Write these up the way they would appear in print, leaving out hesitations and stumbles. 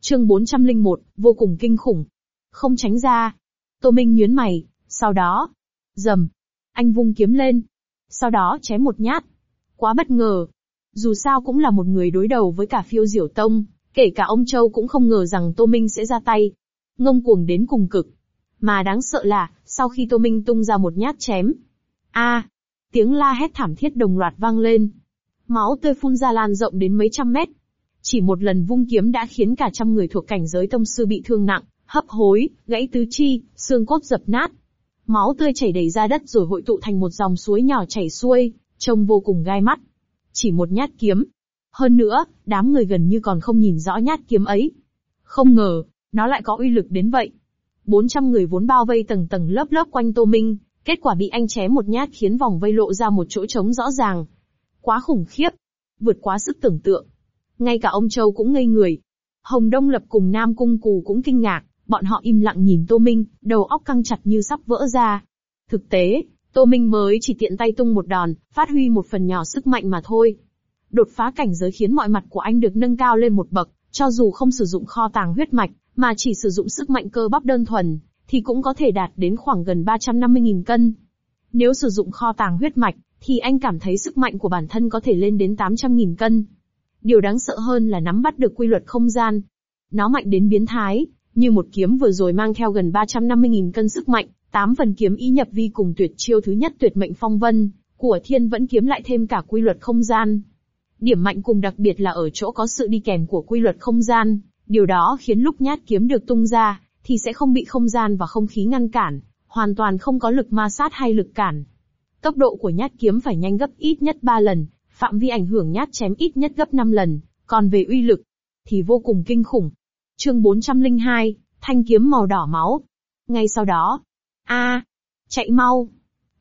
Chương 401, vô cùng kinh khủng. Không tránh ra. Tô Minh nhướng mày, sau đó, rầm, anh vung kiếm lên, sau đó chém một nhát. Quá bất ngờ. Dù sao cũng là một người đối đầu với cả Phiêu Diểu Tông, kể cả ông Châu cũng không ngờ rằng Tô Minh sẽ ra tay. Ngông cuồng đến cùng cực. Mà đáng sợ là, sau khi Tô Minh tung ra một nhát chém, tiếng la hét thảm thiết đồng loạt vang lên. Máu tươi phun ra lan rộng đến mấy trăm mét. Chỉ một lần vung kiếm đã khiến cả trăm người thuộc cảnh giới tông sư bị thương nặng, hấp hối, gãy tứ chi, xương cốt dập nát. Máu tươi chảy đầy ra đất rồi hội tụ thành một dòng suối nhỏ chảy xuôi, trông vô cùng gai mắt. Chỉ một nhát kiếm. Hơn nữa, đám người gần như còn không nhìn rõ nhát kiếm ấy. Không ngờ, nó lại có uy lực đến vậy. 400 người vốn bao vây tầng tầng lớp lớp quanh Tô Minh, kết quả bị anh chém một nhát khiến vòng vây lộ ra một chỗ trống rõ ràng. Quá khủng khiếp. Vượt quá sức tưởng tượng. Ngay cả ông Châu cũng ngây người. Hồng Đông Lập cùng Nam Cung Cù cũng kinh ngạc, bọn họ im lặng nhìn Tô Minh, đầu óc căng chặt như sắp vỡ ra. Thực tế, Tô Minh mới chỉ tiện tay tung một đòn, phát huy một phần nhỏ sức mạnh mà thôi. Đột phá cảnh giới khiến mọi mặt của anh được nâng cao lên một bậc, cho dù không sử dụng kho tàng huyết mạch, mà chỉ sử dụng sức mạnh cơ bắp đơn thuần, thì cũng có thể đạt đến khoảng gần 350.000 cân. Nếu sử dụng kho tàng huyết mạch, thì anh cảm thấy sức mạnh của bản thân có thể lên đến 800.000 cân. Điều đáng sợ hơn là nắm bắt được quy luật không gian. Nó mạnh đến biến thái, như một kiếm vừa rồi mang theo gần 350.000 cân sức mạnh, 8 phần kiếm ý nhập vi cùng tuyệt chiêu thứ nhất tuyệt mệnh phong vân, của Thiên Vẫn kiếm lại thêm cả quy luật không gian. Điểm mạnh cùng đặc biệt là ở chỗ có sự đi kèm của quy luật không gian, điều đó khiến lúc nhát kiếm được tung ra, thì sẽ không bị không gian và không khí ngăn cản, hoàn toàn không có lực ma sát hay lực cản. Tốc độ của nhát kiếm phải nhanh gấp ít nhất 3 lần, phạm vi ảnh hưởng nhát chém ít nhất gấp 5 lần, còn về uy lực, thì vô cùng kinh khủng. Chương 402, thanh kiếm màu đỏ máu. Ngay sau đó, chạy mau.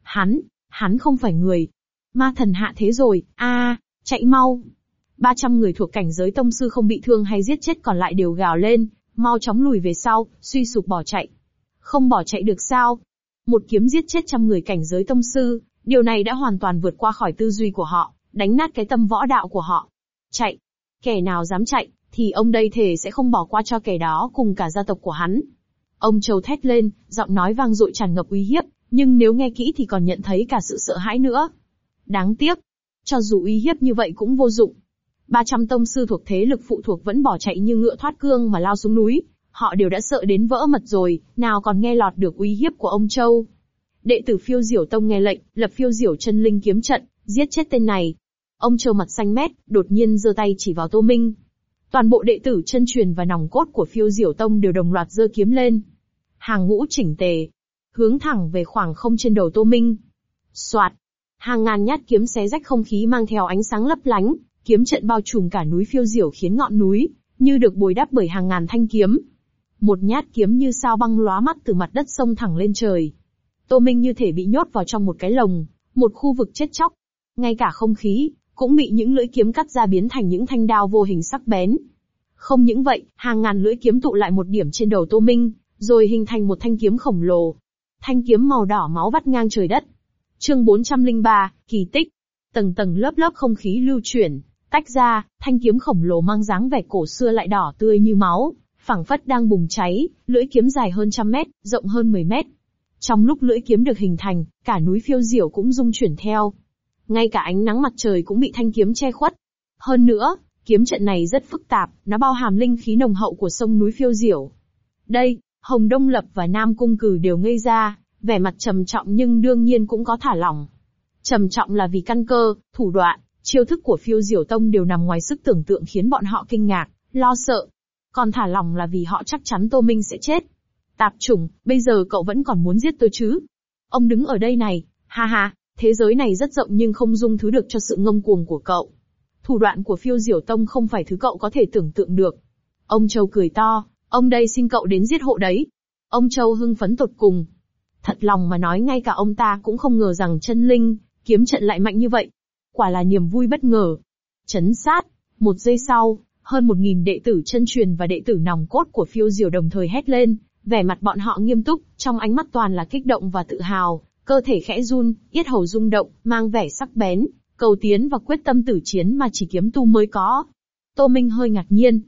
Hắn không phải người. Ma thần hạ thế rồi, chạy mau. 300 người thuộc cảnh giới tông sư không bị thương hay giết chết còn lại đều gào lên, mau chóng lùi về sau, suy sụp bỏ chạy. Không bỏ chạy được sao? Một kiếm giết chết trăm người cảnh giới tông sư, điều này đã hoàn toàn vượt qua khỏi tư duy của họ, đánh nát cái tâm võ đạo của họ. Chạy. Kẻ nào dám chạy, thì ông đây thề sẽ không bỏ qua cho kẻ đó cùng cả gia tộc của hắn. Ông Châu thét lên, giọng nói vang dội tràn ngập uy hiếp, nhưng nếu nghe kỹ thì còn nhận thấy cả sự sợ hãi nữa. Đáng tiếc, cho dù uy hiếp như vậy cũng vô dụng. 300 tông sư thuộc thế lực phụ thuộc vẫn bỏ chạy như ngựa thoát cương mà lao xuống núi, họ đều đã sợ đến vỡ mật rồi, nào còn nghe lọt được uy hiếp của ông Châu. Đệ tử Phiêu Diểu Tông nghe lệnh, lập Phiêu Diểu chân linh kiếm trận, giết chết tên này. Ông Châu mặt xanh mét, đột nhiên giơ tay chỉ vào Tô Minh. Toàn bộ đệ tử chân truyền và nòng cốt của Phiêu Diểu Tông đều đồng loạt giơ kiếm lên. Hàng ngũ chỉnh tề, hướng thẳng về khoảng không trên đầu Tô Minh. Soạt, hàng ngàn nhát kiếm xé rách không khí mang theo ánh sáng lấp lánh, kiếm trận bao trùm cả núi Phiêu Diểu khiến ngọn núi như được bồi đắp bởi hàng ngàn thanh kiếm. Một nhát kiếm như sao băng lóa mắt từ mặt đất xông thẳng lên trời. Tô Minh như thể bị nhốt vào trong một cái lồng, một khu vực chết chóc. Ngay cả không khí cũng bị những lưỡi kiếm cắt ra biến thành những thanh đao vô hình sắc bén. Không những vậy, hàng ngàn lưỡi kiếm tụ lại một điểm trên đầu Tô Minh, rồi hình thành một thanh kiếm khổng lồ. Thanh kiếm màu đỏ máu vắt ngang trời đất. Chương 403, kỳ tích. Tầng tầng lớp lớp không khí lưu chuyển, tách ra, thanh kiếm khổng lồ mang dáng vẻ cổ xưa lại đỏ tươi như máu, phảng phất đang bùng cháy, lưỡi kiếm dài hơn 100 mét, rộng hơn 10 mét. Trong lúc lưỡi kiếm được hình thành, cả núi Phiêu Diểu cũng rung chuyển theo. Ngay cả ánh nắng mặt trời cũng bị thanh kiếm che khuất. Hơn nữa, kiếm trận này rất phức tạp, nó bao hàm linh khí nồng hậu của sông núi Phiêu Diểu. Đây, Hồng Đông Lập và Nam Cung Cừ đều ngây ra, vẻ mặt trầm trọng nhưng đương nhiên cũng có thả lỏng. Trầm trọng là vì căn cơ, thủ đoạn, chiêu thức của Phiêu Diểu Tông đều nằm ngoài sức tưởng tượng khiến bọn họ kinh ngạc, lo sợ. Còn thả lỏng là vì họ chắc chắn Tô Minh sẽ chết. Tạp chủng, bây giờ cậu vẫn còn muốn giết tôi chứ? Ông đứng ở đây này, ha ha, thế giới này rất rộng nhưng không dung thứ được cho sự ngông cuồng của cậu. Thủ đoạn của Phiêu Diểu Tông không phải thứ cậu có thể tưởng tượng được. Ông Châu cười to, ông đây xin cậu đến giết hộ đấy. Ông Châu hưng phấn tột cùng. Thật lòng mà nói ngay cả ông ta cũng không ngờ rằng chân linh, kiếm trận lại mạnh như vậy. Quả là niềm vui bất ngờ. Chấn sát, một giây sau, hơn 1.000 đệ tử chân truyền và đệ tử nòng cốt của Phiêu Diểu đồng thời hét lên, vẻ mặt bọn họ nghiêm túc, trong ánh mắt toàn là kích động và tự hào, cơ thể khẽ run, yết hầu rung động, mang vẻ sắc bén, cầu tiến và quyết tâm tử chiến mà chỉ kiếm tu mới có. Tô Minh hơi ngạc nhiên.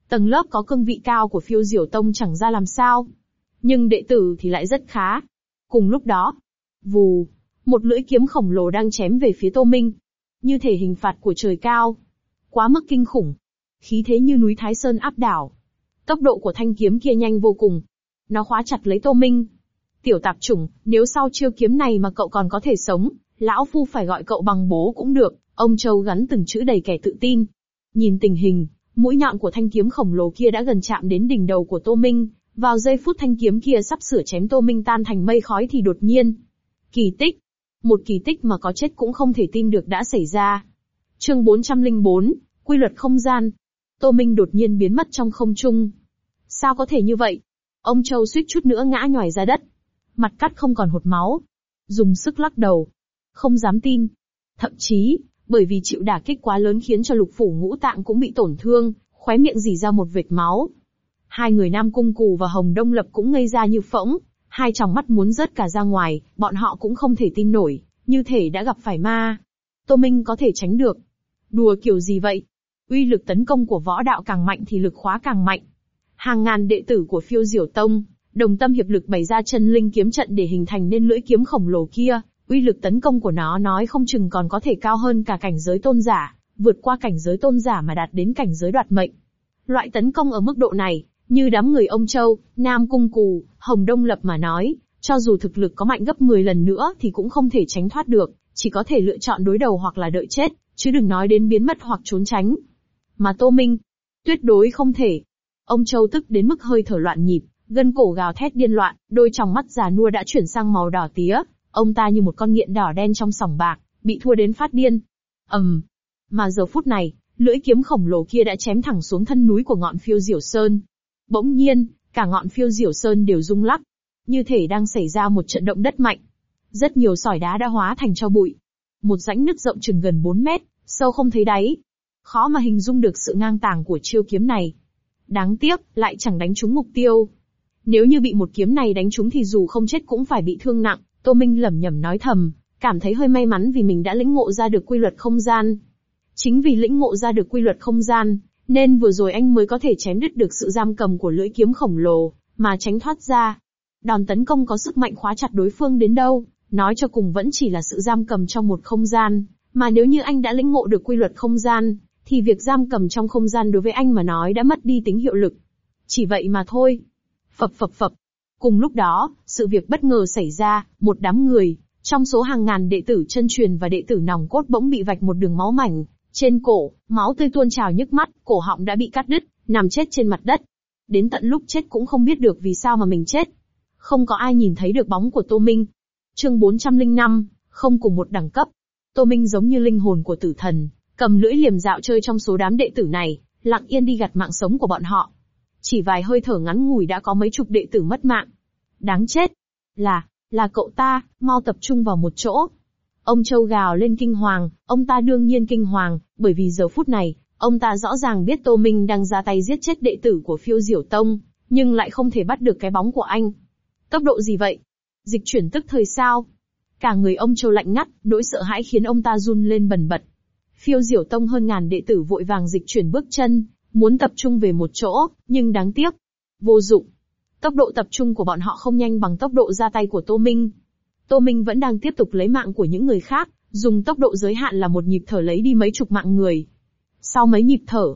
Tầng lớp có cương vị cao của Phiêu Diểu Tông chẳng ra làm sao. Nhưng đệ tử thì lại rất khá. Cùng lúc đó, vù, một lưỡi kiếm khổng lồ đang chém về phía Tô Minh. Như thể hình phạt của trời cao. Quá mức kinh khủng. Khí thế như núi Thái Sơn áp đảo. Tốc độ của thanh kiếm kia nhanh vô cùng. Nó khóa chặt lấy Tô Minh. Tiểu tạp chủng, nếu sau chiêu kiếm này mà cậu còn có thể sống, lão phu phải gọi cậu bằng bố cũng được. Ông Châu gắn từng chữ đầy kẻ tự tin. Nhìn tình hình, mũi nhọn của thanh kiếm khổng lồ kia đã gần chạm đến đỉnh đầu của Tô Minh. Vào giây phút thanh kiếm kia sắp sửa chém Tô Minh tan thành mây khói thì đột nhiên. Kỳ tích. Một kỳ tích mà có chết cũng không thể tin được đã xảy ra. Chương 404, quy luật không gian. Tô Minh đột nhiên biến mất trong không trung. Sao có thể như vậy? Ông Châu suýt chút nữa ngã nhòi ra đất. Mặt cắt không còn hột máu. Dùng sức lắc đầu. Không dám tin. Thậm chí, bởi vì chịu đả kích quá lớn khiến cho lục phủ ngũ tạng cũng bị tổn thương, khóe miệng rỉ ra một vệt máu. Hai người Nam Cung Cù và Hồng Đông Lập cũng ngây ra như phỗng, hai tròng mắt muốn rớt cả ra ngoài, bọn họ cũng không thể tin nổi, như thể đã gặp phải ma. Tô Minh có thể tránh được. Đùa kiểu gì vậy? Uy lực tấn công của võ đạo càng mạnh thì lực khóa càng mạnh. Hàng ngàn đệ tử của Phiêu Diểu Tông, đồng tâm hiệp lực bày ra chân linh kiếm trận để hình thành nên lưỡi kiếm khổng lồ kia, uy lực tấn công của nó nói không chừng còn có thể cao hơn cả cảnh giới tôn giả, vượt qua cảnh giới tôn giả mà đạt đến cảnh giới đoạt mệnh. Loại tấn công ở mức độ này, như đám người ông Châu, Nam Cung Cù, Hồng Đông Lập mà nói, cho dù thực lực có mạnh gấp 10 lần nữa thì cũng không thể tránh thoát được, chỉ có thể lựa chọn đối đầu hoặc là đợi chết, chứ đừng nói đến biến mất hoặc trốn tránh. Mà Tô Minh, tuyệt đối không thể. Ông Châu tức đến mức hơi thở loạn nhịp, gân cổ gào thét điên loạn, đôi tròng mắt già nua đã chuyển sang màu đỏ tía, ông ta như một con nghiện đỏ đen trong sòng bạc, bị thua đến phát điên. Mà giờ phút này, lưỡi kiếm khổng lồ kia đã chém thẳng xuống thân núi của ngọn Phiêu Diểu Sơn. Bỗng nhiên, cả ngọn Phiêu Diểu Sơn đều rung lắc, như thể đang xảy ra một trận động đất mạnh. Rất nhiều sỏi đá đã hóa thành tro bụi. Một rãnh nứt rộng chừng gần 4 mét, sâu không thấy đáy. Khó mà hình dung được sự ngang tàng của chiêu kiếm này. Đáng tiếc, lại chẳng đánh trúng mục tiêu. Nếu như bị một kiếm này đánh trúng thì dù không chết cũng phải bị thương nặng, Tô Minh lẩm nhẩm nói thầm, cảm thấy hơi may mắn vì mình đã lĩnh ngộ ra được quy luật không gian. Chính vì lĩnh ngộ ra được quy luật không gian, nên vừa rồi anh mới có thể chém đứt được sự giam cầm của lưỡi kiếm khổng lồ, mà tránh thoát ra. Đòn tấn công có sức mạnh khóa chặt đối phương đến đâu, nói cho cùng vẫn chỉ là sự giam cầm trong một không gian, mà nếu như anh đã lĩnh ngộ được quy luật không gian, thì việc giam cầm trong không gian đối với anh mà nói đã mất đi tính hiệu lực. Chỉ vậy mà thôi. Phập phập phập. Cùng lúc đó, sự việc bất ngờ xảy ra, một đám người, trong số hàng ngàn đệ tử chân truyền và đệ tử nòng cốt bỗng bị vạch một đường máu mảnh, trên cổ, máu tươi tuôn trào nhức mắt, cổ họng đã bị cắt đứt, nằm chết trên mặt đất. Đến tận lúc chết cũng không biết được vì sao mà mình chết. Không có ai nhìn thấy được bóng của Tô Minh. Chương 405, không cùng một đẳng cấp. Tô Minh giống như linh hồn của tử thần, cầm lưỡi liềm dạo chơi trong số đám đệ tử này, lặng yên đi gặt mạng sống của bọn họ. Chỉ vài hơi thở ngắn ngủi đã có mấy chục đệ tử mất mạng. Đáng chết. Là cậu ta, mau tập trung vào một chỗ. Ông Châu gào lên kinh hoàng, ông ta đương nhiên kinh hoàng, bởi vì giờ phút này, ông ta rõ ràng biết Tô Minh đang ra tay giết chết đệ tử của Phiêu Diểu Tông, nhưng lại không thể bắt được cái bóng của anh. Tốc độ gì vậy? Dịch chuyển tức thời sao? Cả người ông Châu lạnh ngắt, nỗi sợ hãi khiến ông ta run lên bần bật. Phiêu Diểu Tông hơn ngàn đệ tử vội vàng dịch chuyển bước chân, muốn tập trung về một chỗ, nhưng đáng tiếc. Vô dụng. Tốc độ tập trung của bọn họ không nhanh bằng tốc độ ra tay của Tô Minh. Tô Minh vẫn đang tiếp tục lấy mạng của những người khác, dùng tốc độ giới hạn là một nhịp thở lấy đi mấy chục mạng người. Sau mấy nhịp thở,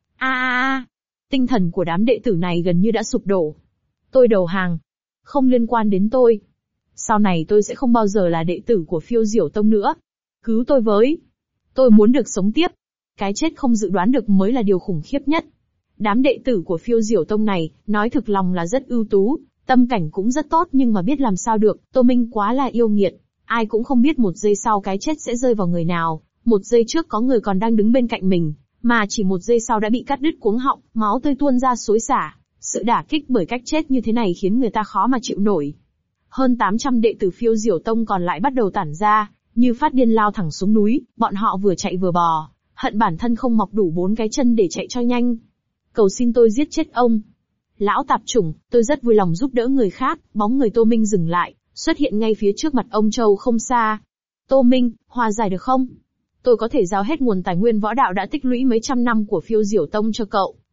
tinh thần của đám đệ tử này gần như đã sụp đổ. Tôi đầu hàng. Không liên quan đến tôi. Sau này tôi sẽ không bao giờ là đệ tử của Phiêu Diểu Tông nữa. Cứu tôi với. Tôi muốn được sống tiếp. Cái chết không dự đoán được mới là điều khủng khiếp nhất. Đám đệ tử của Phiêu Diểu Tông này, nói thực lòng là rất ưu tú, tâm cảnh cũng rất tốt nhưng mà biết làm sao được, Tô Minh quá là yêu nghiệt. Ai cũng không biết một giây sau cái chết sẽ rơi vào người nào, một giây trước có người còn đang đứng bên cạnh mình, mà chỉ một giây sau đã bị cắt đứt cuống họng, máu tươi tuôn ra xối xả. Sự đả kích bởi cách chết như thế này khiến người ta khó mà chịu nổi. Hơn 800 đệ tử Phiêu Diểu Tông còn lại bắt đầu tản ra, như phát điên lao thẳng xuống núi, bọn họ vừa chạy vừa bò, hận bản thân không mọc đủ 4 cái chân để chạy cho nhanh. Cầu xin tôi giết chết ông. Lão tạp chủng, tôi rất vui lòng giúp đỡ người khác. Bóng người Tô Minh dừng lại, xuất hiện ngay phía trước mặt ông Châu không xa. Tô Minh, hòa giải được không? Tôi có thể giao hết nguồn tài nguyên võ đạo đã tích lũy mấy trăm năm của Phiêu Diểu Tông cho cậu.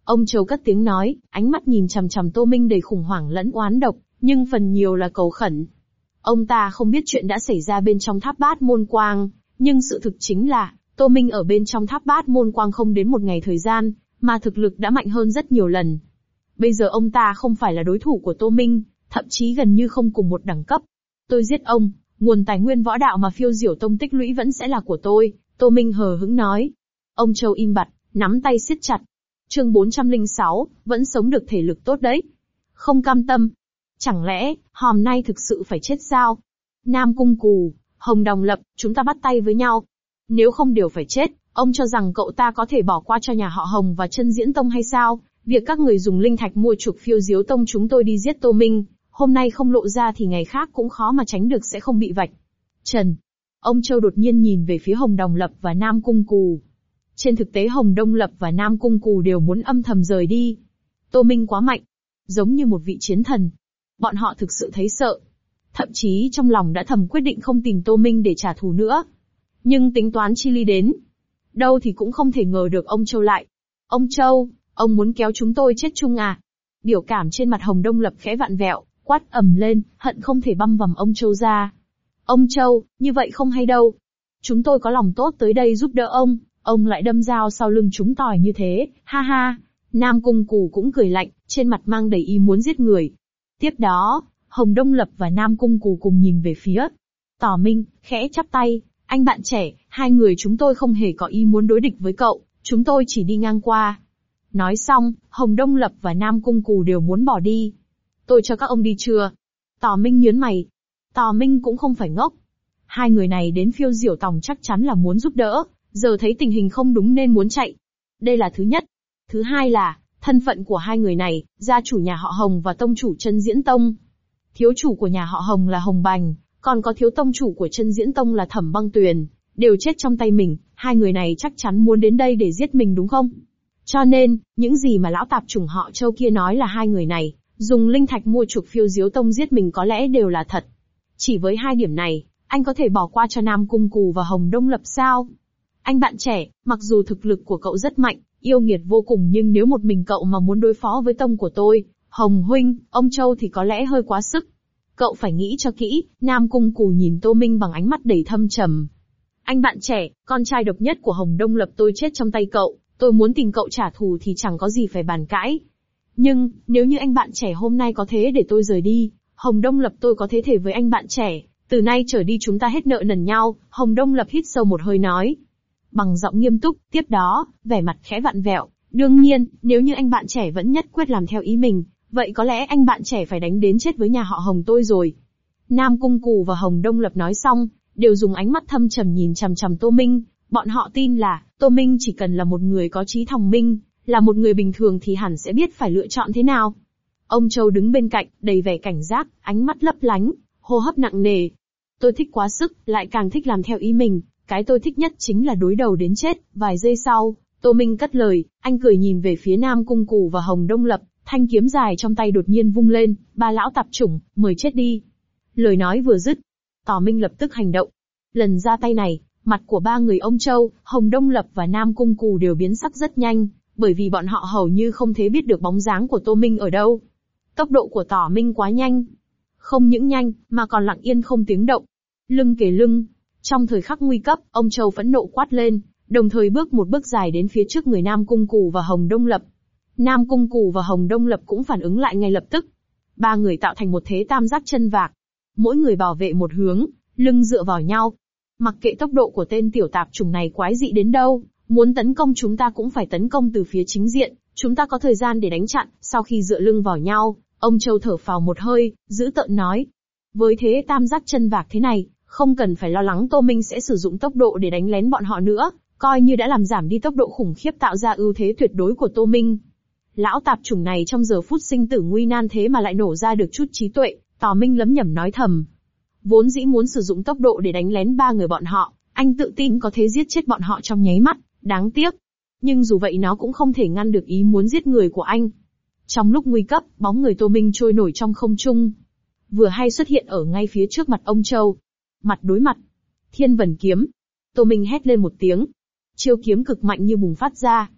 Ông Châu cất tiếng nói, ánh mắt nhìn chằm chằm Tô Minh đầy khủng hoảng lẫn oán độc, nhưng phần nhiều là cầu khẩn. Ông ta không biết chuyện đã xảy ra bên trong tháp Bát Môn Quang, nhưng sự thực chính là, Tô Minh ở bên trong tháp Bát Môn Quang không đến một ngày thời gian, mà thực lực đã mạnh hơn rất nhiều lần. Bây giờ ông ta không phải là đối thủ của Tô Minh, thậm chí gần như không cùng một đẳng cấp. Tôi giết ông, nguồn tài nguyên võ đạo mà Phiêu Diểu Tông tích lũy vẫn sẽ là của tôi, Tô Minh hờ hững nói. Ông Châu im bặt, nắm tay siết chặt. Chương 406, vẫn sống được thể lực tốt đấy. Không cam tâm. Chẳng lẽ, hôm nay thực sự phải chết sao? Nam Cung Cù, Hồng Đồng Lập, chúng ta bắt tay với nhau. Nếu không đều phải chết, ông cho rằng cậu ta có thể bỏ qua cho nhà họ Hồng và Chân Diễn Tông hay sao? Việc các người dùng linh thạch mua chuộc Phiêu Diếu Tông chúng tôi đi giết Tô Minh, hôm nay không lộ ra thì ngày khác cũng khó mà tránh được sẽ không bị vạch trần. Ông Châu đột nhiên nhìn về phía Hồng Đồng Lập và Nam Cung Cù. Trên thực tế Hồng Đông Lập và Nam Cung Cù đều muốn âm thầm rời đi. Tô Minh quá mạnh, giống như một vị chiến thần. Bọn họ thực sự thấy sợ. Thậm chí trong lòng đã thầm quyết định không tìm Tô Minh để trả thù nữa. Nhưng tính toán chi ly đến đâu thì cũng không thể ngờ được ông Châu lại. Ông Châu, ông muốn kéo chúng tôi chết chung à? Biểu cảm trên mặt Hồng Đông Lập khẽ vặn vẹo, quát ầm lên, hận không thể băm vằm ông Châu ra. Ông Châu, như vậy không hay đâu. Chúng tôi có lòng tốt tới đây giúp đỡ ông lại đâm dao sau lưng chúng tỏi như thế, ha ha. Nam Cung Cù cũng cười lạnh, trên mặt mang đầy ý muốn giết người. Tiếp đó, Hồng Đông Lập và Nam Cung Cù cùng nhìn về phía Tỏ Minh, khẽ chắp tay, anh bạn trẻ, hai người chúng tôi không hề có ý muốn đối địch với cậu, chúng tôi chỉ đi ngang qua. Nói xong, Hồng Đông Lập và Nam Cung Cù đều muốn bỏ đi. Tôi cho các ông đi chưa? Tỏ Minh nhớn mày. Tỏ Minh cũng không phải ngốc. Hai người này đến Phiêu Diểu Tông chắc chắn là muốn giúp đỡ, giờ thấy tình hình không đúng nên muốn chạy. Đây là thứ nhất. Thứ hai là, thân phận của hai người này, gia chủ nhà họ Hồng và tông chủ Chân Diễn Tông. Thiếu chủ của nhà họ Hồng là Hồng Bành, còn có thiếu tông chủ của Chân Diễn Tông là Thẩm Băng Tuyền, đều chết trong tay mình, hai người này chắc chắn muốn đến đây để giết mình đúng không? Cho nên, những gì mà lão tạp chủng họ Châu kia nói là hai người này, dùng linh thạch mua chuộc Phiêu Diếu Tông giết mình có lẽ đều là thật. Chỉ với hai điểm này, anh có thể bỏ qua cho Nam Cung Cù và Hồng Đông Lập sao? Anh bạn trẻ, mặc dù thực lực của cậu rất mạnh, yêu nghiệt vô cùng nhưng nếu một mình cậu mà muốn đối phó với tông của tôi, Hồng huynh, ông Châu thì có lẽ hơi quá sức. Cậu phải nghĩ cho kỹ, Nam Cung Cù nhìn Tô Minh bằng ánh mắt đầy thâm trầm. Anh bạn trẻ, con trai độc nhất của Hồng Đông Lập tôi chết trong tay cậu, tôi muốn tìm cậu trả thù thì chẳng có gì phải bàn cãi. Nhưng, nếu như anh bạn trẻ hôm nay có thế để tôi rời đi, Hồng Đông Lập tôi có thế thề với anh bạn trẻ, từ nay trở đi chúng ta hết nợ nần nhau, Hồng Đông Lập hít sâu một hơi nói. Bằng giọng nghiêm túc, tiếp đó, vẻ mặt khẽ vặn vẹo, đương nhiên, nếu như anh bạn trẻ vẫn nhất quyết làm theo ý mình, vậy có lẽ anh bạn trẻ phải đánh đến chết với nhà họ Hồng tôi rồi. Nam Cung Cù và Hồng Đông Lập nói xong, đều dùng ánh mắt thâm trầm nhìn chằm chằm Tô Minh, bọn họ tin là, Tô Minh chỉ cần là một người có trí thông minh, là một người bình thường thì hẳn sẽ biết phải lựa chọn thế nào. Ông Châu đứng bên cạnh, đầy vẻ cảnh giác, ánh mắt lấp lánh, hô hấp nặng nề. Tôi thích quá sức, lại càng thích làm theo ý mình, cái tôi thích nhất chính là đối đầu đến chết. Vài giây sau, Tô Minh cất lời, anh cười nhìn về phía Nam Cung Cù và Hồng Đông Lập, thanh kiếm dài trong tay đột nhiên vung lên, ba lão tạp chủng, mời chết đi. Lời nói vừa dứt, Tỏ Minh lập tức hành động. Lần ra tay này, mặt của ba người ông Châu, Hồng Đông Lập và Nam Cung Cù đều biến sắc rất nhanh, bởi vì bọn họ hầu như không thể biết được bóng dáng của Tô Minh ở đâu. Tốc độ của Tỏ Minh quá nhanh. Không những nhanh, mà còn lặng yên không tiếng động. Lưng kề lưng. Trong thời khắc nguy cấp, ông Châu phẫn nộ quát lên, đồng thời bước một bước dài đến phía trước người Nam Cung Cù và Hồng Đông Lập. Nam Cung Cù và Hồng Đông Lập cũng phản ứng lại ngay lập tức. Ba người tạo thành một thế tam giác chân vạc. Mỗi người bảo vệ một hướng, lưng dựa vào nhau. Mặc kệ tốc độ của tên tiểu tạp chủng này quái dị đến đâu, muốn tấn công chúng ta cũng phải tấn công từ phía chính diện, chúng ta có thời gian để đánh chặn. Sau khi dựa lưng vào nhau, ông Châu thở phào một hơi, giữ tợn nói. Với thế tam giác chân vạc thế này, không cần phải lo lắng Tô Minh sẽ sử dụng tốc độ để đánh lén bọn họ nữa, coi như đã làm giảm đi tốc độ khủng khiếp tạo ra ưu thế tuyệt đối của Tô Minh. Lão tạp chủng này trong giờ phút sinh tử nguy nan thế mà lại nổ ra được chút trí tuệ, Tỏ Minh lấm nhẩm nói thầm. Vốn dĩ muốn sử dụng tốc độ để đánh lén ba người bọn họ, anh tự tin có thể giết chết bọn họ trong nháy mắt, đáng tiếc. Nhưng dù vậy nó cũng không thể ngăn được ý muốn giết người của anh. Trong lúc nguy cấp, bóng người Tô Minh trôi nổi trong không trung. Vừa hay xuất hiện ở ngay phía trước mặt ông Châu. Mặt đối mặt. Thiên Vần Kiếm. Tô Minh hét lên một tiếng. Chiêu kiếm cực mạnh như bùng phát ra.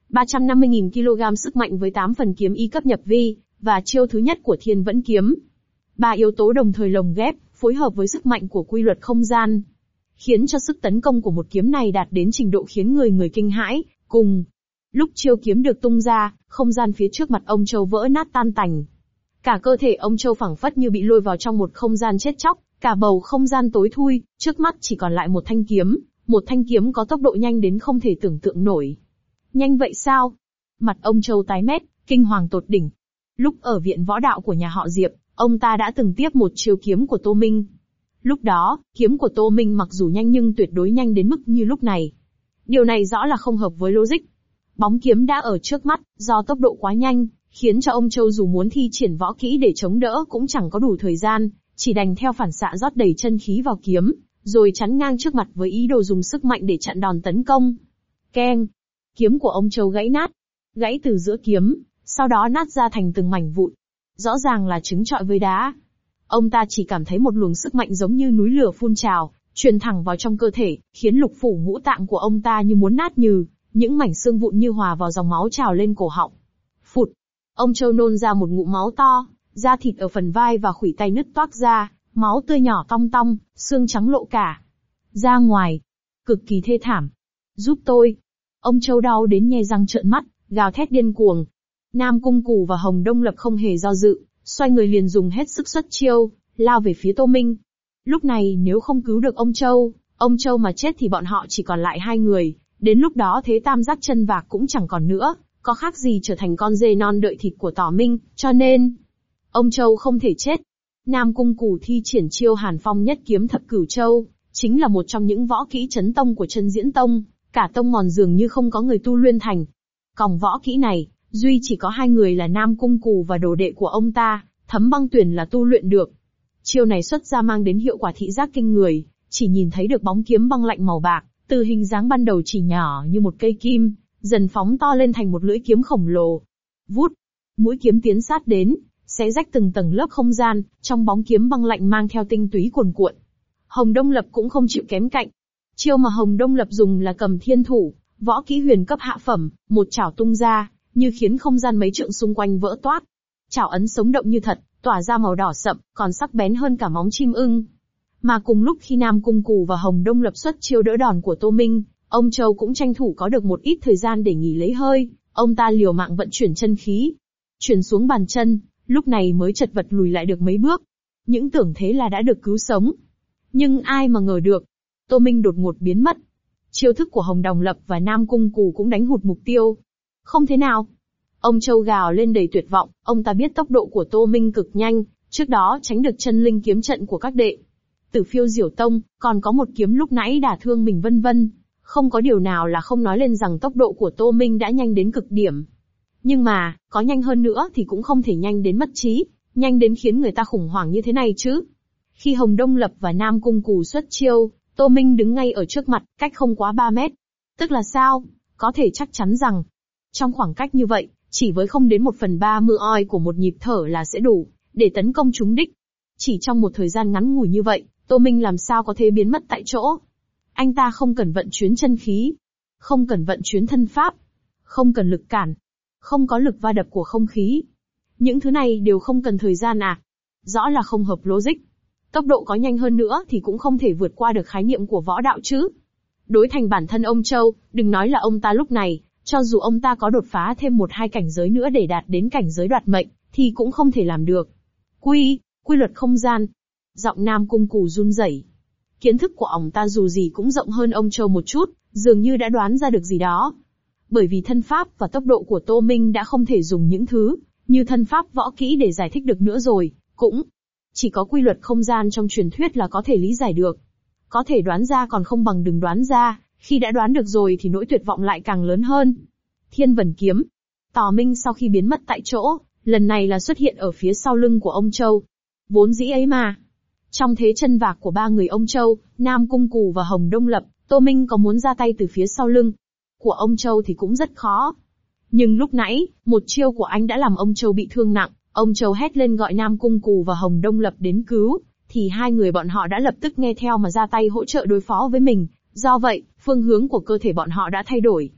350.000 kg sức mạnh với 8 phần kiếm y cấp nhập vi, và chiêu thứ nhất của Thiên Vẫn Kiếm. Ba yếu tố đồng thời lồng ghép, phối hợp với sức mạnh của quy luật không gian, khiến cho sức tấn công của một kiếm này đạt đến trình độ khiến người kinh hãi. Cùng lúc chiêu kiếm được tung ra, không gian phía trước mặt ông Châu vỡ nát tan tành. Cả cơ thể ông Châu phảng phất như bị lôi vào trong một không gian chết chóc, cả bầu không gian tối thui, trước mắt chỉ còn lại một thanh kiếm có tốc độ nhanh đến không thể tưởng tượng nổi. Nhanh vậy sao? Mặt ông Châu tái mét, kinh hoàng tột đỉnh. Lúc ở viện võ đạo của nhà họ Diệp, ông ta đã từng tiếp một chiêu kiếm của Tô Minh. Lúc đó, kiếm của Tô Minh mặc dù nhanh nhưng tuyệt đối nhanh đến mức như lúc này. Điều này rõ là không hợp với logic. Bóng kiếm đã ở trước mắt, do tốc độ quá nhanh, khiến cho ông Châu dù muốn thi triển võ kỹ để chống đỡ cũng chẳng có đủ thời gian, chỉ đành theo phản xạ rót đầy chân khí vào kiếm, rồi chắn ngang trước mặt với ý đồ dùng sức mạnh để chặn đòn tấn công. Keng! Kiếm của ông Châu gãy nát. Gãy từ giữa kiếm, sau đó nát ra thành từng mảnh vụn. Rõ ràng là trứng trọi với đá. Ông ta chỉ cảm thấy một luồng sức mạnh giống như núi lửa phun trào, truyền thẳng vào trong cơ thể, khiến lục phủ ngũ tạng của ông ta như muốn nát nhừ, những mảnh xương vụn như hòa vào dòng máu trào lên cổ họng. Phụt! Ông Châu nôn ra một ngụm máu to, da thịt ở phần vai và khuỷu tay nứt toác ra, máu tươi nhỏ tong tong, xương trắng lộ cả ra ngoài. Cực kỳ thê thảm. Giúp tôi! Ông Châu đau đến nhe răng trợn mắt, gào thét điên cuồng. Nam Cung Cù và Hồng Đông Lập không hề do dự, xoay người liền dùng hết sức xuất chiêu, lao về phía Tô Minh. Lúc này nếu không cứu được ông Châu mà chết thì bọn họ chỉ còn lại hai người, đến lúc đó thế tam giác chân vạc cũng chẳng còn nữa, có khác gì trở thành con dê non đợi thịt của Tỏ Minh, cho nên ông Châu không thể chết. Nam Cung Cù thi triển chiêu Hàn Phong nhất kiếm thập cửu châu, chính là một trong những võ kỹ chấn tông của Chân Diễn Tông, cả tông mòn dường như không có người tu luyện thành. Còng võ kỹ này, duy chỉ có hai người là Nam Cung Cù và đồ đệ của ông ta, Thấm Băng Tuyển là tu luyện được. Chiêu này xuất ra mang đến hiệu quả thị giác kinh người, chỉ nhìn thấy được bóng kiếm băng lạnh màu bạc, từ hình dáng ban đầu chỉ nhỏ như một cây kim, dần phóng to lên thành một lưỡi kiếm khổng lồ. Vút, mũi kiếm tiến sát đến, xé rách từng tầng lớp không gian, trong bóng kiếm băng lạnh mang theo tinh túy cuồn cuộn. Hồng Đông Lập cũng không chịu kém cạnh. Chiêu mà Hồng Đông Lập dùng là Cầm Thiên Thủ, võ kỹ huyền cấp hạ phẩm, một chảo tung ra, như khiến không gian mấy trượng xung quanh vỡ toác. Chảo ấn sống động như thật, tỏa ra màu đỏ sậm, còn sắc bén hơn cả móng chim ưng. Mà cùng lúc khi Nam Cung Cù và Hồng Đông Lập xuất chiêu đỡ đòn của Tô Minh, ông Châu cũng tranh thủ có được một ít thời gian để nghỉ lấy hơi, ông ta liều mạng vận chuyển chân khí, chuyển xuống bàn chân, lúc này mới chật vật lùi lại được mấy bước. Những tưởng thế là đã được cứu sống. Nhưng ai mà ngờ được, Tô Minh đột ngột biến mất. Chiêu thức của Hồng Đông Lập và Nam Cung Cù cũng đánh hụt mục tiêu. Không thế nào. Ông Châu gào lên đầy tuyệt vọng, ông ta biết tốc độ của Tô Minh cực nhanh, trước đó tránh được chân linh kiếm trận của các đệ tử Phiêu Diểu Tông, còn có một kiếm lúc nãy đả thương mình vân vân. Không có điều nào là không nói lên rằng tốc độ của Tô Minh đã nhanh đến cực điểm. Nhưng mà, có nhanh hơn nữa thì cũng không thể nhanh đến mất trí, nhanh đến khiến người ta khủng hoảng như thế này chứ. Khi Hồng Đông Lập và Nam Cung Cù xuất chiêu, Tô Minh đứng ngay ở trước mặt, cách không quá 3 mét. Tức là sao? Có thể chắc chắn rằng, trong khoảng cách như vậy, chỉ với không đến 1/3 mưa oi của một nhịp thở là sẽ đủ, để tấn công trúng đích. Chỉ trong một thời gian ngắn ngủi như vậy, Tô Minh làm sao có thể biến mất tại chỗ. Anh ta không cần vận chuyển chân khí, không cần vận chuyển thân pháp, không cần lực cản, không có lực va đập của không khí. Những thứ này đều không cần thời gian à? Rõ là không hợp logic. Tốc độ có nhanh hơn nữa thì cũng không thể vượt qua được khái niệm của võ đạo chứ. Đối thành bản thân ông Châu, đừng nói là ông ta lúc này, cho dù ông ta có đột phá thêm 1-2 cảnh giới nữa để đạt đến cảnh giới đoạt mệnh, thì cũng không thể làm được. Quy luật không gian. Giọng Nam Cung Cù run rẩy. Kiến thức của ông ta dù gì cũng rộng hơn ông Châu một chút, dường như đã đoán ra được gì đó. Bởi vì thân pháp và tốc độ của Tô Minh đã không thể dùng những thứ như thân pháp võ kỹ để giải thích được nữa rồi, cũng chỉ có quy luật không gian trong truyền thuyết là có thể lý giải được. Có thể đoán ra còn không bằng đừng đoán ra, khi đã đoán được rồi thì nỗi tuyệt vọng lại càng lớn hơn. Thiên Vần Kiếm. Tỏ Minh sau khi biến mất tại chỗ, lần này là xuất hiện ở phía sau lưng của ông Châu. Vốn dĩ ấy mà. Trong thế chân vạc của ba người ông Châu, Nam Cung Cù và Hồng Đông Lập, Tô Minh có muốn ra tay từ phía sau lưng của ông Châu thì cũng rất khó. Nhưng lúc nãy, một chiêu của anh đã làm ông Châu bị thương nặng, ông Châu hét lên gọi Nam Cung Cù và Hồng Đông Lập đến cứu, thì hai người bọn họ đã lập tức nghe theo mà ra tay hỗ trợ đối phó với mình, do vậy, phương hướng của cơ thể bọn họ đã thay đổi.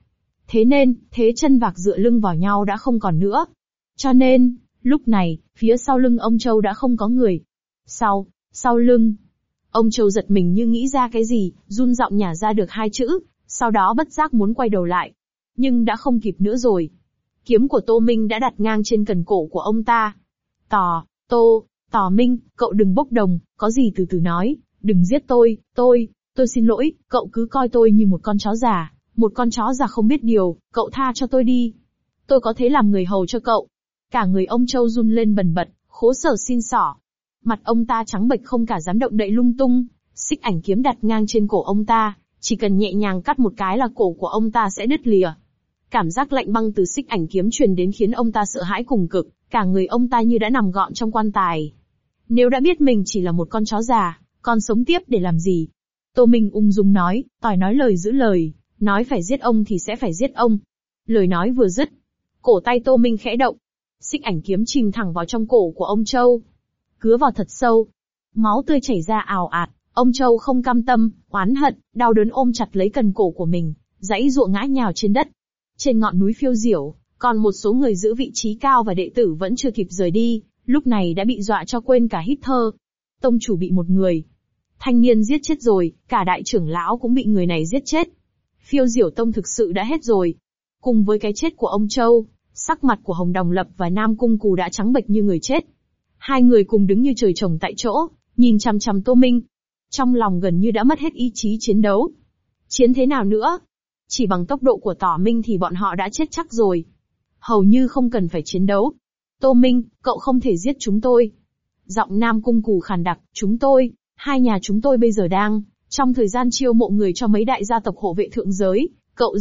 Thế nên, thế chân vạc dựa lưng vào nhau đã không còn nữa. Cho nên, lúc này, phía sau lưng ông Châu đã không có người. Sau lưng. Ông Châu giật mình như nghĩ ra cái gì, run giọng nhả ra được hai chữ, sau đó bất giác muốn quay đầu lại. Nhưng đã không kịp nữa rồi. Kiếm của Tô Minh đã đặt ngang trên cần cổ của ông ta. Tò Minh, cậu đừng bốc đồng, có gì từ từ nói, đừng giết tôi xin lỗi, cậu cứ coi tôi như một con chó già không biết điều, cậu tha cho tôi đi. Tôi có thể làm người hầu cho cậu. Cả người ông Châu run lên bần bật, khố sở xin xỏ. Mặt ông ta trắng bệch không cả dám động đậy lung tung, xích ảnh kiếm đặt ngang trên cổ ông ta, chỉ cần nhẹ nhàng cắt một cái là cổ của ông ta sẽ đứt lìa. Cảm giác lạnh băng từ xích ảnh kiếm truyền đến khiến ông ta sợ hãi cùng cực, cả người ông ta như đã nằm gọn trong quan tài. Nếu đã biết mình chỉ là một con chó già, còn sống tiếp để làm gì? Tô Minh ung dung nói, tỏi nói lời giữ lời, nói phải giết ông thì sẽ phải giết ông. Lời nói vừa dứt, cổ tay Tô Minh khẽ động, xích ảnh kiếm chìm thẳng vào trong cổ của ông Châu, cứa vào thật sâu. Máu tươi chảy ra ào ạt, ông Châu không cam tâm, oán hận, đau đớn ôm chặt lấy cần cổ của mình, giãy giụa ngã nhào trên đất. Trên ngọn núi phiêu diểu, còn một số người giữ vị trí cao và đệ tử vẫn chưa kịp rời đi, lúc này đã bị dọa cho quên cả hít thở. Tông chủ bị một người thanh niên giết chết rồi, cả đại trưởng lão cũng bị người này giết chết. Phiêu diểu tông thực sự đã hết rồi. Cùng với cái chết của ông Châu, sắc mặt của Hồng Đồng Lập và Nam Cung Cù đã trắng bệch như người chết. Hai người cùng đứng như trời trồng tại chỗ, nhìn chằm chằm Tô Minh. Trong lòng gần như đã mất hết ý chí chiến đấu. Chiến thế nào nữa? Chỉ bằng tốc độ của Tỏ Minh thì bọn họ đã chết chắc rồi. Hầu như không cần phải chiến đấu. Tô Minh, cậu không thể giết chúng tôi. Giọng Nam Cung Cù khàn đặc, hai nhà chúng tôi bây giờ đang trong thời gian chiêu mộ người cho mấy đại gia tộc hộ vệ thượng giới. Cậu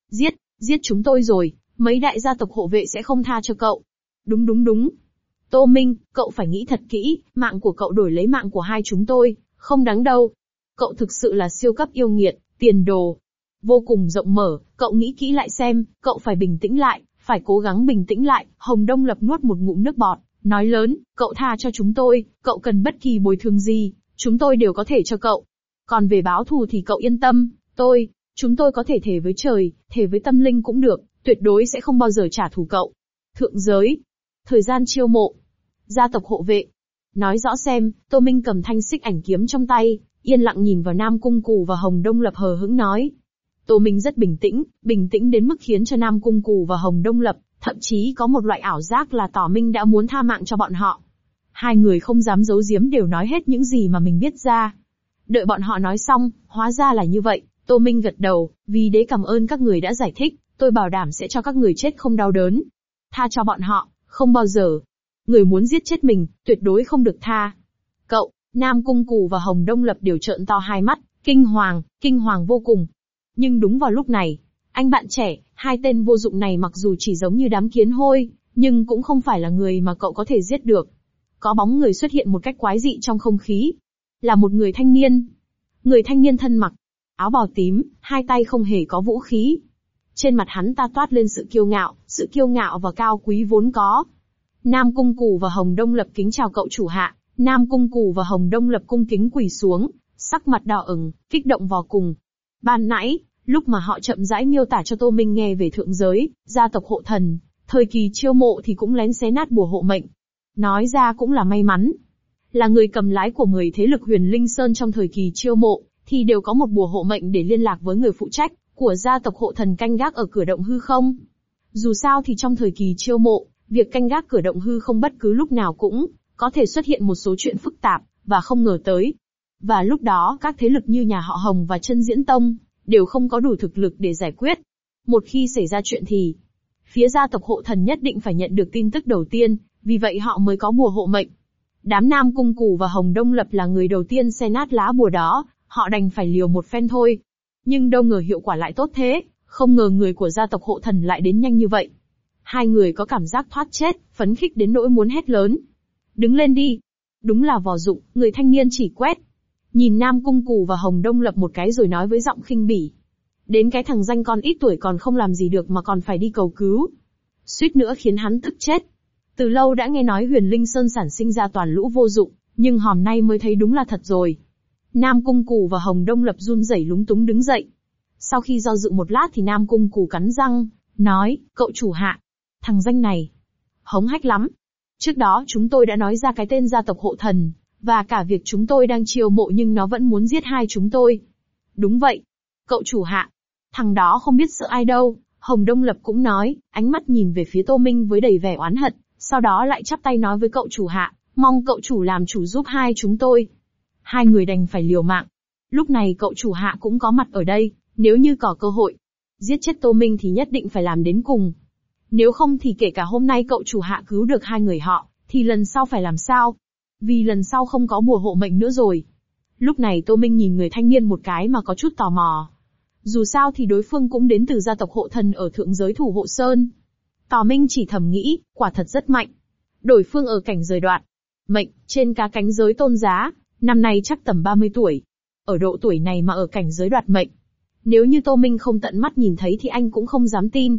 giết chúng tôi rồi, mấy đại gia tộc hộ vệ sẽ không tha cho cậu. Đúng. Tô Minh, cậu phải nghĩ thật kỹ, mạng của cậu đổi lấy mạng của hai chúng tôi, không đáng đâu. Cậu thực sự là siêu cấp yêu nghiệt, tiền đồ vô cùng rộng mở, cậu nghĩ kỹ lại xem, cậu phải bình tĩnh lại, phải cố gắng bình tĩnh lại. Hồng Đông Lập nuốt một ngụm nước bọt, nói lớn, cậu tha cho chúng tôi, cậu cần bất kỳ bồi thường gì, chúng tôi đều có thể cho cậu. Còn về báo thù thì cậu yên tâm, chúng tôi có thể thề với trời, thề với tâm linh cũng được, tuyệt đối sẽ không bao giờ trả thù cậu. Thượng giới, thời gian chiêu mộ, gia tộc hộ vệ. Nói rõ xem. Tô Minh cầm thanh xích ảnh kiếm trong tay, yên lặng nhìn vào Nam Cung Cù và Hồng Đông Lập hờ hững nói. Tô Minh rất bình tĩnh đến mức khiến cho Nam Cung Cù và Hồng Đông Lập, thậm chí có một loại ảo giác là Tỏ Minh đã muốn tha mạng cho bọn họ. Hai người không dám giấu giếm đều nói hết những gì mà mình biết ra. Đợi bọn họ nói xong, hóa ra là như vậy, Tô Minh gật đầu, vì đế cảm ơn các người đã giải thích, tôi bảo đảm sẽ cho các người chết không đau đớn. Tha cho bọn họ, không bao giờ. Người muốn giết chết mình, tuyệt đối không được tha. Cậu, Nam Cung Cù và Hồng Đông Lập đều trợn to hai mắt, kinh hoàng vô cùng. Nhưng đúng vào lúc này, anh bạn trẻ, hai tên vô dụng này mặc dù chỉ giống như đám kiến hôi, nhưng cũng không phải là người mà cậu có thể giết được. Có bóng người xuất hiện một cách quái dị trong không khí. Là một người thanh niên. Người thanh niên thân mặc áo bào tím, hai tay không hề có vũ khí. Trên mặt hắn ta toát lên sự kiêu ngạo và cao quý vốn có. Nam Cung Cù và Hồng Đông Lập kính chào cậu chủ hạ. Nam Cung Cù và Hồng Đông Lập cung kính quỳ xuống, sắc mặt đỏ ửng, kích động vô cùng. Ban nãy, lúc mà họ chậm rãi miêu tả cho Tô Minh nghe về thượng giới, gia tộc hộ thần, thời kỳ chiêu mộ thì cũng lén xé nát bùa hộ mệnh. Nói ra cũng là may mắn. Là người cầm lái của 10 thế lực Huyền Linh Sơn trong thời kỳ chiêu mộ, thì đều có một bùa hộ mệnh để liên lạc với người phụ trách của gia tộc hộ thần canh gác ở cửa động hư không. Dù sao thì trong thời kỳ chiêu mộ, việc canh gác cửa động hư không bất cứ lúc nào cũng có thể xuất hiện một số chuyện phức tạp và không ngờ tới. Và lúc đó các thế lực như nhà họ Hồng và Chân Diễn Tông đều không có đủ thực lực để giải quyết. Một khi xảy ra chuyện thì phía gia tộc hộ thần nhất định phải nhận được tin tức đầu tiên, vì vậy họ mới có bùa hộ mệnh. Đám Nam Cung Cù và Hồng Đông Lập là người đầu tiên xé nát lá bùa đó, họ đành phải liều một phen thôi. Nhưng đâu ngờ hiệu quả lại tốt thế, không ngờ người của gia tộc hộ thần lại đến nhanh như vậy. Hai người có cảm giác thoát chết, phấn khích đến nỗi muốn hét lớn. Đứng lên đi. Đúng là vò dụng, người thanh niên chỉ quét nhìn Nam Cung Cù và Hồng Đông Lập một cái rồi nói với giọng khinh bỉ. Đến cái thằng danh con ít tuổi còn không làm gì được mà còn phải đi cầu cứu. Suýt nữa khiến hắn tức chết. Từ lâu đã nghe nói Huyền Linh Sơn sản sinh ra toàn lũ vô dụng, nhưng hôm nay mới thấy đúng là thật rồi. Nam Cung Cù và Hồng Đông Lập run rẩy lúng túng đứng dậy. Sau khi do dự một lát thì Nam Cung Cù cắn răng, nói, cậu chủ hạ. Thằng danh này, hống hách lắm. Trước đó chúng tôi đã nói ra cái tên gia tộc hộ thần, và cả việc chúng tôi đang chiêu mộ nhưng nó vẫn muốn giết hai chúng tôi. Đúng vậy. Cậu chủ hạ. Thằng đó không biết sợ ai đâu, Hồng Đông Lập cũng nói, ánh mắt nhìn về phía Tô Minh với đầy vẻ oán hận, sau đó lại chắp tay nói với cậu chủ hạ, mong cậu chủ làm chủ giúp hai chúng tôi. Hai người đành phải liều mạng. Lúc này cậu chủ hạ cũng có mặt ở đây, nếu như có cơ hội giết chết Tô Minh thì nhất định phải làm đến cùng. Nếu không thì kể cả hôm nay cậu chủ hạ cứu được hai người họ, thì lần sau phải làm sao? Vì lần sau không có bùa hộ mệnh nữa rồi. Lúc này Tô Minh nhìn người thanh niên một cái mà có chút tò mò. Dù sao thì đối phương cũng đến từ gia tộc hộ thần ở thượng giới Thủ Hộ Sơn. Tò Minh chỉ thầm nghĩ, quả thật rất mạnh. Đối phương ở cảnh giới đoạt mệnh, trên cá cánh giới tôn giá, năm nay chắc tầm 30 tuổi. Ở độ tuổi này mà ở cảnh giới đoạt mệnh. Nếu như Tô Minh không tận mắt nhìn thấy thì anh cũng không dám tin.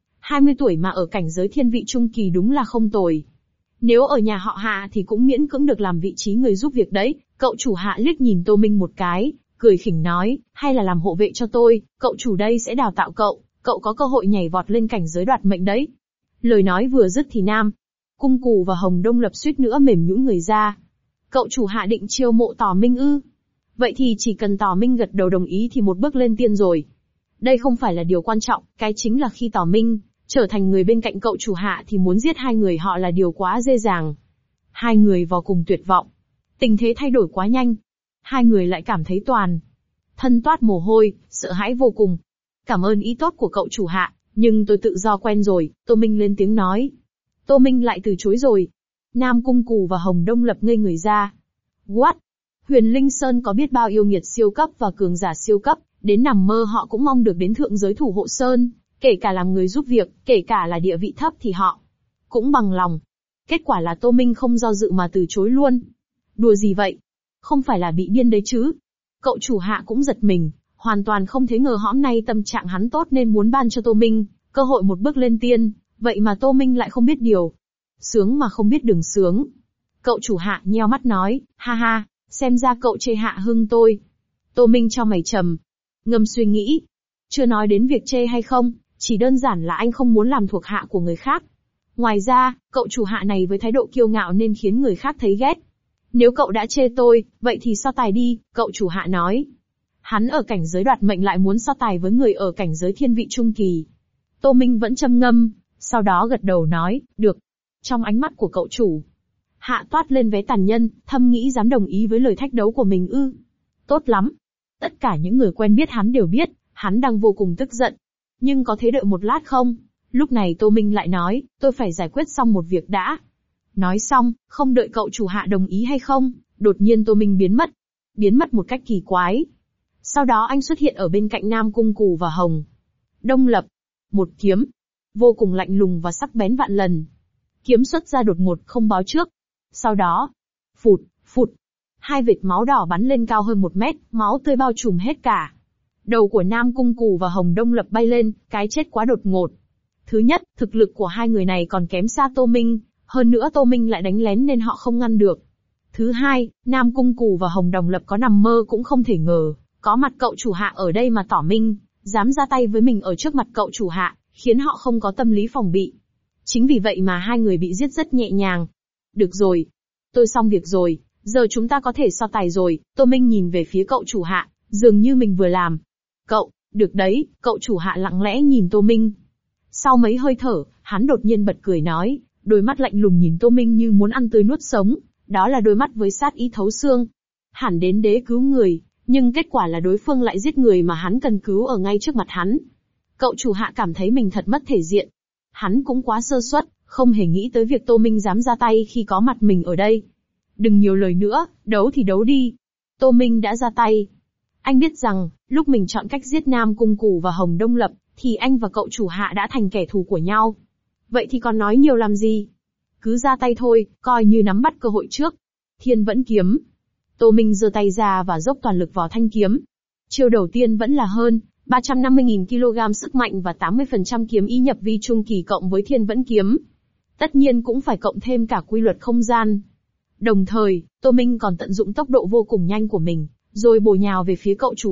20 tuổi mà ở cảnh giới thiên vị trung kỳ đúng là không tồi. Nếu ở nhà họ Hạ thì cũng miễn cưỡng được làm vị trí người giúp việc đấy. Cậu chủ Hạ liếc nhìn Tô Minh một cái, cười khỉnh nói, hay là làm hộ vệ cho tôi, cậu chủ đây sẽ đào tạo cậu có cơ hội nhảy vọt lên cảnh giới đoạt mệnh đấy. Lời nói vừa dứt thì Nam Cung Cù và Hồng Đông Lập suýt nữa mềm nhũn người ra. Cậu chủ Hạ định chiêu mộ Tỏ Minh ư? Vậy thì chỉ cần Tỏ Minh gật đầu đồng ý thì một bước lên tiên rồi. Đây không phải là điều quan trọng, cái chính là khi Tỏ Minh trở thành người bên cạnh cậu chủ Hạ thì muốn giết hai người họ là điều quá dễ dàng. Hai người vô cùng tuyệt vọng. Tình thế thay đổi quá nhanh. Hai người lại cảm thấy toàn thân toát mồ hôi, sợ hãi vô cùng. Cảm ơn ý tốt của cậu chủ Hạ, nhưng tôi tự do quen rồi, Tô Minh lên tiếng nói. Tô Minh lại từ chối rồi. Nam Cung Cù và Hồng Đông Lập ngây người ra. What? Huyền Linh Sơn có biết bao yêu nghiệt siêu cấp và cường giả siêu cấp, đến nằm mơ họ cũng mong được đến thượng giới Thủ Hộ Sơn, kể cả làm người giúp việc, kể cả là địa vị thấp thì họ cũng bằng lòng. Kết quả là Tô Minh không do dự mà từ chối luôn. Đùa gì vậy? Không phải là bị điên đấy chứ? Cậu chủ Hạ cũng giật mình, hoàn toàn không thể ngờ hôm nay tâm trạng hắn tốt nên muốn ban cho Tô Minh cơ hội một bước lên tiên, vậy mà Tô Minh lại không biết điều. Sướng mà không biết đường sướng. Cậu chủ Hạ nheo mắt nói, ha ha, xem ra cậu chê Hạ Hưng tôi. Tô Minh cho mày trầm ngâm suy nghĩ. Chưa nói đến việc chê hay không, chỉ đơn giản là anh không muốn làm thuộc hạ của người khác. Ngoài ra, cậu chủ Hạ này với thái độ kiêu ngạo nên khiến người khác thấy ghét. Nếu cậu đã chê tôi, vậy thì so tài đi, cậu chủ Hạ nói. Hắn ở cảnh giới đoạt mệnh lại muốn so tài với người ở cảnh giới thiên vị trung kỳ. Tô Minh vẫn trầm ngâm, sau đó gật đầu nói, được. Trong ánh mắt của cậu chủ Hạ toát lên vé tàn nhân, thầm nghĩ dám đồng ý với lời thách đấu của mình ư. Tốt lắm. Tất cả những người quen biết hắn đều biết, hắn đang vô cùng tức giận. Nhưng có thể đợi một lát không? Lúc này Tô Minh lại nói, tôi phải giải quyết xong một việc đã. Nói xong, không đợi cậu chủ Hạ đồng ý hay không, đột nhiên Tô Minh biến mất. Biến mất một cách kỳ quái. Sau đó anh xuất hiện ở bên cạnh Nam Cung Cù và Hồng Đông Lập. Một kiếm. Vô cùng lạnh lùng và sắc bén vạn lần. Kiếm xuất ra đột ngột không báo trước. Sau đó, phụt, phụt. Hai vệt máu đỏ bắn lên cao hơn 1 mét, máu tươi bao trùm hết cả. Đầu của Nam Cung Cù và Hồng Đông Lập bay lên, cái chết quá đột ngột. Thứ nhất, thực lực của hai người này còn kém xa Tô Minh, hơn nữa Tô Minh lại đánh lén nên họ không ngăn được. Thứ hai, Nam Cung Cù và Hồng Đông Lập có nằm mơ cũng không thể ngờ, có mặt cậu chủ Hạ ở đây mà Tỏ Minh dám ra tay với mình ở trước mặt cậu chủ Hạ, khiến họ không có tâm lý phòng bị. Chính vì vậy mà hai người bị giết rất nhẹ nhàng. Được rồi, tôi xong việc rồi, giờ chúng ta có thể so tài rồi. Tô Minh nhìn về phía cậu chủ Hạ, dường như mình vừa làm. Cậu, được đấy, cậu chủ Hạ lặng lẽ nhìn Tô Minh. Sau mấy hơi thở, hắn đột nhiên bật cười nói, đôi mắt lạnh lùng nhìn Tô Minh như muốn ăn tươi nuốt sống, đó là đôi mắt với sát ý thấu xương. Hẳn đến đế cứu người, nhưng kết quả là đối phương lại giết người mà hắn cần cứu ở ngay trước mặt hắn. Cậu chủ Hạ cảm thấy mình thật mất thể diện. Hắn cũng quá sơ suất, không hề nghĩ tới việc Tô Minh dám ra tay khi có mặt mình ở đây. Đừng nhiều lời nữa, đấu thì đấu đi. Tô Minh đã ra tay. Anh biết rằng, lúc mình chọn cách giết Nam Cung Cù và Hồng Đông Lập, thì anh và cậu chủ Hạ đã thành kẻ thù của nhau. Vậy thì còn nói nhiều làm gì? Cứ ra tay thôi, coi như nắm bắt cơ hội trước. Thiên Vẫn Kiếm. Tô Minh giơ tay ra và dốc toàn lực vào thanh kiếm. Chiêu đầu tiên vẫn là hơn 350.000 kg sức mạnh và 80% kiếm ý nhập vi trung kỳ cộng với Thiên Vẫn Kiếm. Tất nhiên cũng phải cộng thêm cả quy luật không gian. Đồng thời, Tô Minh còn tận dụng tốc độ vô cùng nhanh của mình, rồi bổ nhào về phía cậu chủ Hạ,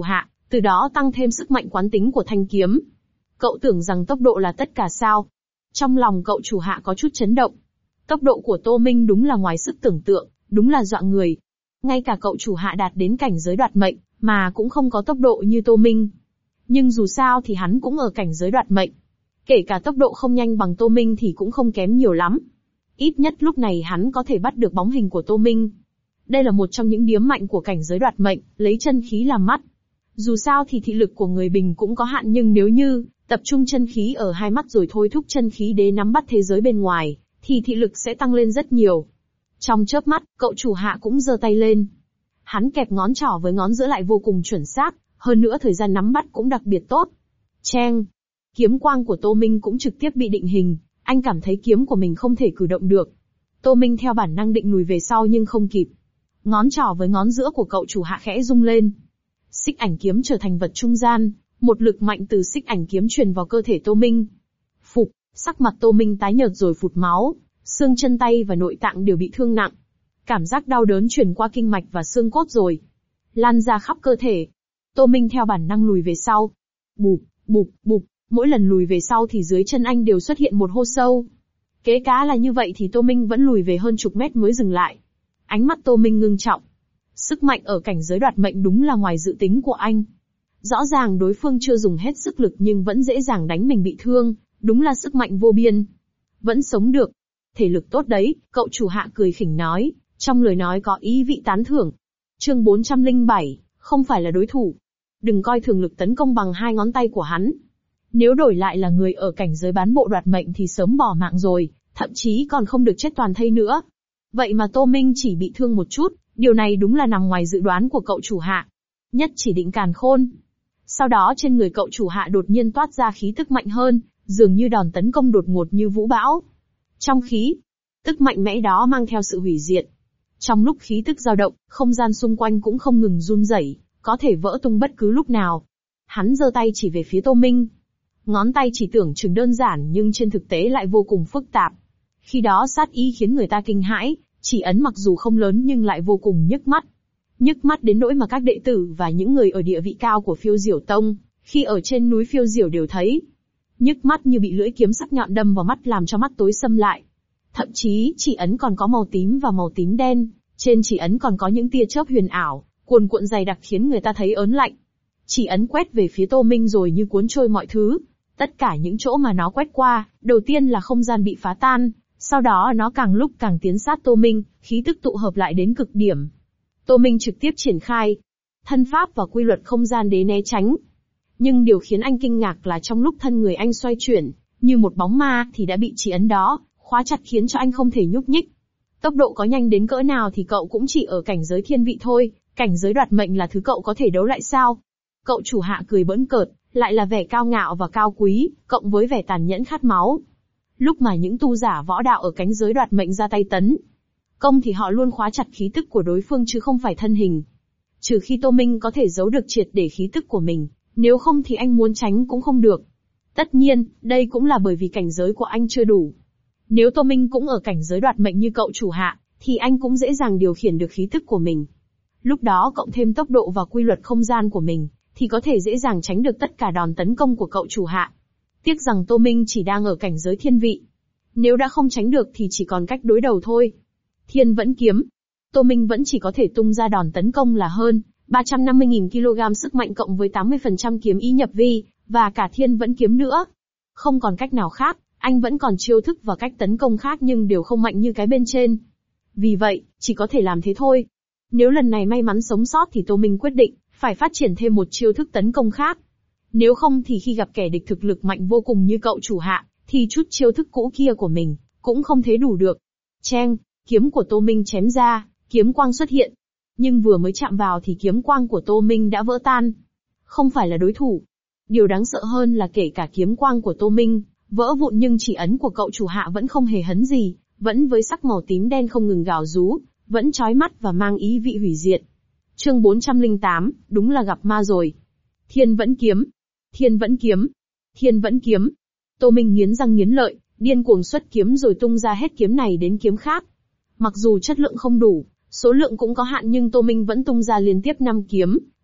từ đó tăng thêm sức mạnh quán tính của thanh kiếm. Cậu tưởng rằng tốc độ là tất cả sao? Trong lòng cậu chủ hạ có chút chấn động. Tốc độ của Tô Minh đúng là ngoài sức tưởng tượng, đúng là dọa người. Ngay cả cậu chủ hạ đạt đến cảnh giới đoạt mệnh, mà cũng không có tốc độ như Tô Minh. Nhưng dù sao thì hắn cũng ở cảnh giới đoạt mệnh. Kể cả tốc độ không nhanh bằng Tô Minh thì cũng không kém nhiều lắm. Ít nhất lúc này hắn có thể bắt được bóng hình của Tô Minh. Đây là một trong những điếm mạnh của cảnh giới đoạt mệnh, lấy chân khí làm mắt. Dù sao thì thị lực của người bình cũng có hạn, nhưng nếu như tập trung chân khí ở hai mắt rồi thôi thúc chân khí để nắm bắt thế giới bên ngoài, thì thị lực sẽ tăng lên rất nhiều. Trong chớp mắt, cậu chủ hạ cũng giơ tay lên. Hắn kẹp ngón trỏ với ngón giữa lại vô cùng chuẩn xác, hơn nữa thời gian nắm bắt cũng đặc biệt tốt. Cheng! Kiếm quang của Tô Minh cũng trực tiếp bị định hình, anh cảm thấy kiếm của mình không thể cử động được. Tô Minh theo bản năng định lùi về sau nhưng không kịp. Ngón trỏ với ngón giữa của cậu chủ hạ khẽ rung lên. Xích ảnh kiếm trở thành vật trung gian, một lực mạnh từ xích ảnh kiếm truyền vào cơ thể Tô Minh. Phục, sắc mặt Tô Minh tái nhợt rồi phụt máu, xương chân tay và nội tạng đều bị thương nặng. Cảm giác đau đớn truyền qua kinh mạch và xương cốt rồi lan ra khắp cơ thể. Tô Minh theo bản năng lùi về sau. Bụp, bụp, bụp, mỗi lần lùi về sau thì dưới chân anh đều xuất hiện một hô sâu. Kế cá là như vậy thì Tô Minh vẫn lùi về hơn chục mét mới dừng lại. Ánh mắt Tô Minh ngưng trọng. Sức mạnh ở cảnh giới đoạt mệnh đúng là ngoài dự tính của anh. Rõ ràng đối phương chưa dùng hết sức lực nhưng vẫn dễ dàng đánh mình bị thương, đúng là sức mạnh vô biên. Vẫn sống được. Thể lực tốt đấy, cậu chủ hạ cười khỉnh nói, trong lời nói có ý vị tán thưởng. Chương 407, không phải là đối thủ. Đừng coi thường lực tấn công bằng hai ngón tay của hắn. Nếu đổi lại là người ở cảnh giới bán bộ đoạt mệnh thì sớm bỏ mạng rồi, thậm chí còn không được chết toàn thây nữa. Vậy mà Tô Minh chỉ bị thương một chút, điều này đúng là nằm ngoài dự đoán của cậu chủ hạ. Nhất chỉ định càn khôn. Sau đó trên người cậu chủ hạ đột nhiên toát ra khí tức mạnh hơn, dường như đòn tấn công đột ngột như vũ bão. Trong khí tức mạnh mẽ đó mang theo sự hủy diệt. Trong lúc khí tức dao động, không gian xung quanh cũng không ngừng run rẩy, có thể vỡ tung bất cứ lúc nào. Hắn giơ tay chỉ về phía Tô Minh. Ngón tay chỉ tưởng chừng đơn giản nhưng trên thực tế lại vô cùng phức tạp. Khi đó sát ý khiến người ta kinh hãi, chỉ ấn mặc dù không lớn nhưng lại vô cùng nhức mắt. Nhức mắt đến nỗi mà các đệ tử và những người ở địa vị cao của Phiêu Diểu Tông, khi ở trên núi Phiêu Diểu đều thấy. Nhức mắt như bị lưỡi kiếm sắc nhọn đâm vào mắt làm cho mắt tối sầm lại. Thậm chí chỉ ấn còn có màu tím và màu tím đen, trên chỉ ấn còn có những tia chớp huyền ảo, cuồn cuộn dày đặc khiến người ta thấy ớn lạnh. Chỉ ấn quét về phía Tô Minh rồi như cuốn trôi mọi thứ. Tất cả những chỗ mà nó quét qua, đầu tiên là không gian bị phá tan, sau đó nó càng lúc càng tiến sát Tô Minh, khí tức tụ hợp lại đến cực điểm. Tô Minh trực tiếp triển khai thân pháp và quy luật không gian để né tránh. Nhưng điều khiến anh kinh ngạc là trong lúc thân người anh xoay chuyển, như một bóng ma thì đã bị chỉ ấn đó khóa chặt khiến cho anh không thể nhúc nhích. Tốc độ có nhanh đến cỡ nào thì cậu cũng chỉ ở cảnh giới thiên vị thôi, cảnh giới đoạt mệnh là thứ cậu có thể đấu lại sao? Cậu chủ hạ cười bỡn cợt, lại là vẻ cao ngạo và cao quý, cộng với vẻ tàn nhẫn khát máu. Lúc mà những tu giả võ đạo ở cánh giới đoạt mệnh ra tay tấn công thì họ luôn khóa chặt khí tức của đối phương chứ không phải thân hình. Trừ khi Tô Minh có thể giấu được triệt để khí tức của mình, nếu không thì anh muốn tránh cũng không được. Tất nhiên, đây cũng là bởi vì cảnh giới của anh chưa đủ. Nếu Tô Minh cũng ở cảnh giới đoạt mệnh như cậu chủ hạ, thì anh cũng dễ dàng điều khiển được khí tức của mình. Lúc đó cộng thêm tốc độ và quy luật không gian của mình, thì có thể dễ dàng tránh được tất cả đòn tấn công của cậu chủ hạ. Tiếc rằng Tô Minh chỉ đang ở cảnh giới thiên vị. Nếu đã không tránh được thì chỉ còn cách đối đầu thôi. Thiên vẫn kiếm. Tô Minh vẫn chỉ có thể tung ra đòn tấn công là hơn 350.000 kg sức mạnh cộng với 80% kiếm ý nhập vi, và cả thiên vẫn kiếm nữa. Không còn cách nào khác, anh vẫn còn chiêu thức và cách tấn công khác nhưng đều không mạnh như cái bên trên. Vì vậy, chỉ có thể làm thế thôi. Nếu lần này may mắn sống sót thì Tô Minh quyết định phải phát triển thêm một chiêu thức tấn công khác. Nếu không thì khi gặp kẻ địch thực lực mạnh vô cùng như cậu chủ hạ, thì chút chiêu thức cũ kia của mình cũng không thế đủ được. Cheng, kiếm của Tô Minh chém ra, kiếm quang xuất hiện. Nhưng vừa mới chạm vào thì kiếm quang của Tô Minh đã vỡ tan. Không phải là đối thủ. Điều đáng sợ hơn là kể cả kiếm quang của Tô Minh vỡ vụn nhưng chỉ ấn của cậu chủ hạ vẫn không hề hấn gì, vẫn với sắc màu tím đen không ngừng gào rú, vẫn chói mắt và mang ý vị hủy diệt. Chương 408, đúng là gặp ma rồi. Thiên vẫn kiếm. Thiên vẫn kiếm. Thiên vẫn kiếm. Tô Minh nghiến răng nghiến lợi, điên cuồng xuất kiếm rồi tung ra hết kiếm này đến kiếm khác. Mặc dù chất lượng không đủ, số lượng cũng có hạn nhưng Tô Minh vẫn tung ra liên tiếp 5 kiếm,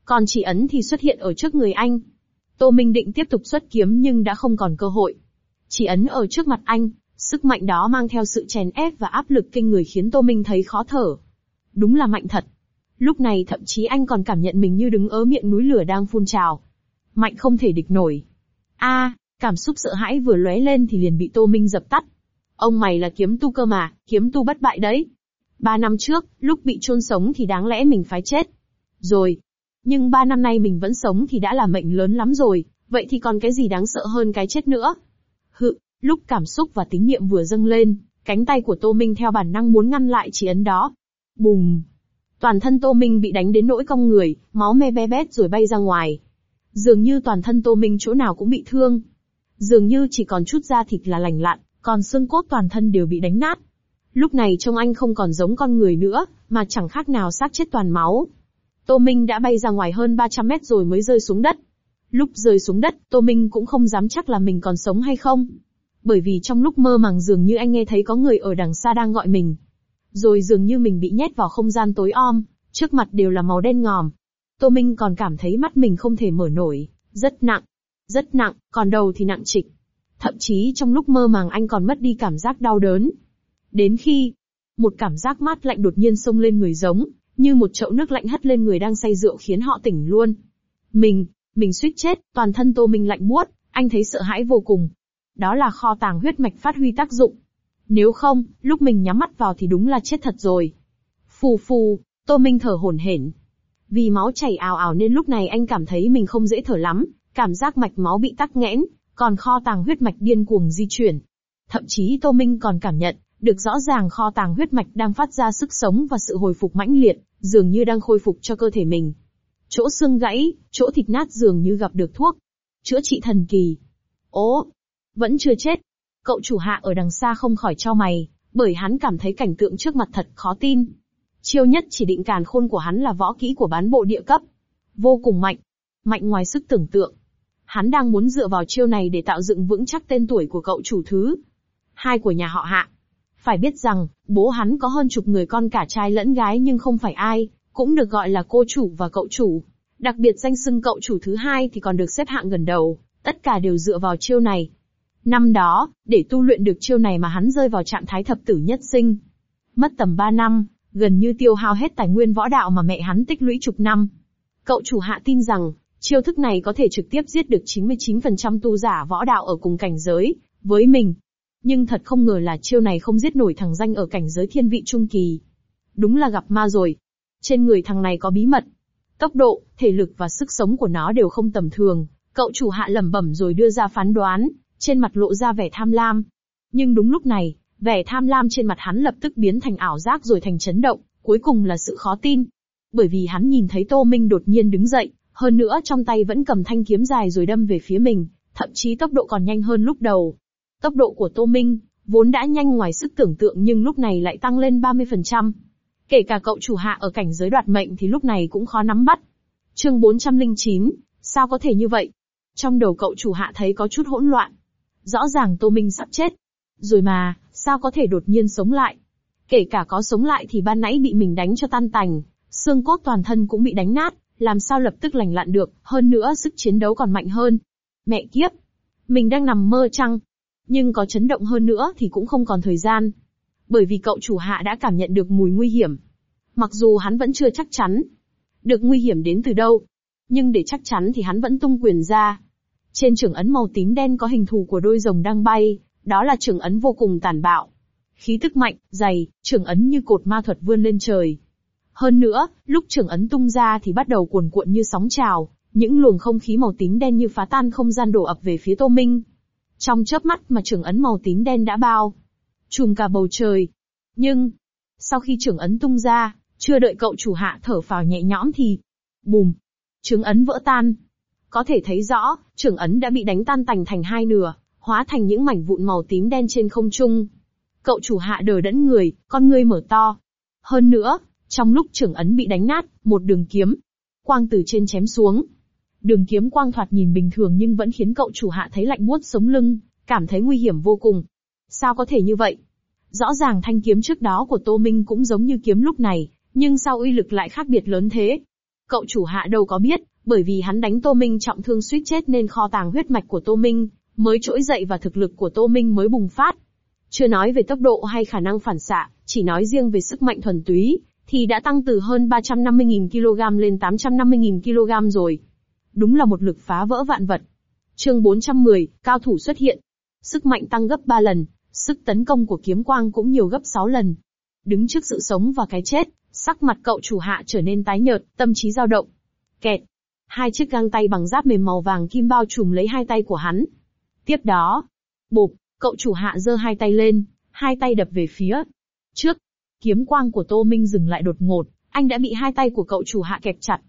còn chỉ ấn thì xuất hiện ở trước người anh. Tô Minh định tiếp tục xuất kiếm nhưng đã không còn cơ hội. Chỉ ấn ở trước mặt anh, sức mạnh đó mang theo sự chèn ép và áp lực kinh người khiến Tô Minh thấy khó thở. Đúng là mạnh thật. Lúc này thậm chí anh còn cảm nhận mình như đứng ở miệng núi lửa đang phun trào. Mạnh không thể địch nổi. Cảm xúc sợ hãi vừa lóe lên thì liền bị Tô Minh dập tắt. Ông mày là kiếm tu cơ mà, kiếm tu bất bại đấy. 3 năm trước, lúc bị chôn sống thì đáng lẽ mình phải chết. Rồi. Nhưng 3 năm nay mình vẫn sống thì đã là mệnh lớn lắm rồi, vậy thì còn cái gì đáng sợ hơn cái chết nữa? Lúc cảm xúc và tín niệm vừa dâng lên, cánh tay của Tô Minh theo bản năng muốn ngăn lại chỉ ấn đó. Bùm! Toàn thân Tô Minh bị đánh đến nỗi cong người, máu me be bét rồi bay ra ngoài. Dường như toàn thân Tô Minh chỗ nào cũng bị thương. Dường như chỉ còn chút da thịt là lành lặn, còn xương cốt toàn thân đều bị đánh nát. Lúc này trông anh không còn giống con người nữa, mà chẳng khác nào xác chết toàn máu. Tô Minh đã bay ra ngoài hơn 300 mét rồi mới rơi xuống đất. Lúc rơi xuống đất, Tô Minh cũng không dám chắc là mình còn sống hay không. Bởi vì trong lúc mơ màng dường như anh nghe thấy có người ở đằng xa đang gọi mình. Rồi dường như mình bị nhét vào không gian tối om, trước mặt đều là màu đen ngòm. Tô Minh còn cảm thấy mắt mình không thể mở nổi, rất nặng, còn đầu thì nặng trịch. Thậm chí trong lúc mơ màng anh còn mất đi cảm giác đau đớn. Đến khi, một cảm giác mát lạnh đột nhiên xông lên người giống, như một chậu nước lạnh hất lên người đang say rượu khiến họ tỉnh luôn. Mình suýt chết, toàn thân Tô Minh lạnh buốt, anh thấy sợ hãi vô cùng. Đó là kho tàng huyết mạch phát huy tác dụng. Nếu không, lúc mình nhắm mắt vào thì đúng là chết thật rồi. Phù phù, Tô Minh thở hổn hển. Vì máu chảy ào ào nên lúc này anh cảm thấy mình không dễ thở lắm, cảm giác mạch máu bị tắc nghẽn, còn kho tàng huyết mạch điên cuồng di chuyển. Thậm chí Tô Minh còn cảm nhận được rõ ràng kho tàng huyết mạch đang phát ra sức sống và sự hồi phục mãnh liệt, dường như đang khôi phục cho cơ thể mình. Chỗ xương gãy, chỗ thịt nát dường như gặp được thuốc chữa trị thần kỳ. Vẫn chưa chết. Cậu chủ hạ ở đằng xa không khỏi chau mày, bởi hắn cảm thấy cảnh tượng trước mặt thật khó tin. Chiêu nhất chỉ định càn khôn của hắn là võ kỹ của bán bộ địa cấp. Vô cùng mạnh. Mạnh ngoài sức tưởng tượng. Hắn đang muốn dựa vào chiêu này để tạo dựng vững chắc tên tuổi của cậu chủ thứ hai của nhà họ Hạ. Phải biết rằng, bố hắn có hơn chục người con cả trai lẫn gái nhưng không phải ai cũng được gọi là cô chủ và cậu chủ. Đặc biệt danh xưng cậu chủ thứ hai thì còn được xếp hạng gần đầu, tất cả đều dựa vào chiêu này. Năm đó, để tu luyện được chiêu này mà hắn rơi vào trạng thái thập tử nhất sinh. Mất tầm 3 năm, gần như tiêu hao hết tài nguyên võ đạo mà mẹ hắn tích lũy chục năm. Cậu chủ Hạ tin rằng, chiêu thức này có thể trực tiếp giết được 99% tu giả võ đạo ở cùng cảnh giới với mình. Nhưng thật không ngờ là chiêu này không giết nổi thằng danh ở cảnh giới thiên vị trung kỳ. Đúng là gặp ma rồi. Trên người thằng này có bí mật. Tốc độ, thể lực và sức sống của nó đều không tầm thường. Cậu chủ Hạ lẩm bẩm rồi đưa ra phán đoán, trên mặt lộ ra vẻ tham lam. Nhưng đúng lúc này, vẻ tham lam trên mặt hắn lập tức biến thành ảo giác rồi thành chấn động, cuối cùng là sự khó tin. Bởi vì hắn nhìn thấy Tô Minh đột nhiên đứng dậy, hơn nữa trong tay vẫn cầm thanh kiếm dài rồi đâm về phía mình, thậm chí tốc độ còn nhanh hơn lúc đầu. Tốc độ của Tô Minh, vốn đã nhanh ngoài sức tưởng tượng nhưng lúc này lại tăng lên 30%. Kể cả cậu chủ Hạ ở cảnh giới đoạt mệnh thì lúc này cũng khó nắm bắt. Chương 409, sao có thể như vậy? Trong đầu cậu chủ Hạ thấy có chút hỗn loạn. Rõ ràng Tô Minh sắp chết. Rồi mà, sao có thể đột nhiên sống lại? Kể cả có sống lại thì ban nãy bị mình đánh cho tan tành, xương cốt toàn thân cũng bị đánh nát, làm sao lập tức lành lặn được, hơn nữa sức chiến đấu còn mạnh hơn. Mẹ kiếp! Mình đang nằm mơ chăng? Nhưng có chấn động hơn nữa thì cũng không còn thời gian. Bởi vì cậu chủ Hạ đã cảm nhận được mùi nguy hiểm. Mặc dù hắn vẫn chưa chắc chắn được nguy hiểm đến từ đâu, nhưng để chắc chắn thì hắn vẫn tung quyền ra. Trên chưởng ấn màu tím đen có hình thù của đôi rồng đang bay, đó là chưởng ấn vô cùng tàn bạo. Khí tức mạnh, dày, chưởng ấn như cột ma thuật vươn lên trời. Hơn nữa, lúc chưởng ấn tung ra thì bắt đầu cuồn cuộn như sóng trào, những luồng không khí màu tím đen như phá tan không gian đổ ập về phía Tô Minh. Trong chớp mắt mà chưởng ấn màu tím đen đã bao trùm cả bầu trời. Nhưng, sau khi chưởng ấn tung ra, chưa đợi cậu chủ Hạ thở phào nhẹ nhõm thì, bùm, chưởng ấn vỡ tan. Có thể thấy rõ, chưởng ấn đã bị đánh tan tành thành hai nửa, hóa thành những mảnh vụn màu tím đen trên không trung. Cậu chủ Hạ đờ đẫn người, con ngươi mở to. Hơn nữa, trong lúc chưởng ấn bị đánh nát, một đường kiếm quang từ trên chém xuống. Đường kiếm quang thoạt nhìn bình thường nhưng vẫn khiến cậu chủ Hạ thấy lạnh buốt sống lưng, cảm thấy nguy hiểm vô cùng. Sao có thể như vậy? Rõ ràng thanh kiếm trước đó của Tô Minh cũng giống như kiếm lúc này, nhưng sao uy lực lại khác biệt lớn thế? Cậu chủ hạ đâu có biết, bởi vì hắn đánh Tô Minh trọng thương suýt chết nên kho tàng huyết mạch của Tô Minh mới trỗi dậy và thực lực của Tô Minh mới bùng phát. Chưa nói về tốc độ hay khả năng phản xạ, chỉ nói riêng về sức mạnh thuần túy, thì đã tăng từ hơn 350.000 kg lên 850.000 kg rồi. Đúng là một lực phá vỡ vạn vật. Chương 410, cao thủ xuất hiện. Sức mạnh tăng gấp 3 lần, sức tấn công của kiếm quang cũng nhiều gấp 6 lần. Đứng trước sự sống và cái chết, sắc mặt cậu chủ hạ trở nên tái nhợt, tâm trí dao động. Kẹt. Hai chiếc găng tay bằng giáp mềm màu vàng kim bao trùm lấy hai tay của hắn. Tiếp đó, bộp, cậu chủ hạ giơ hai tay lên, hai tay đập về phía trước. Kiếm quang của Tô Minh dừng lại đột ngột, anh đã bị hai tay của cậu chủ hạ kẹp chặt.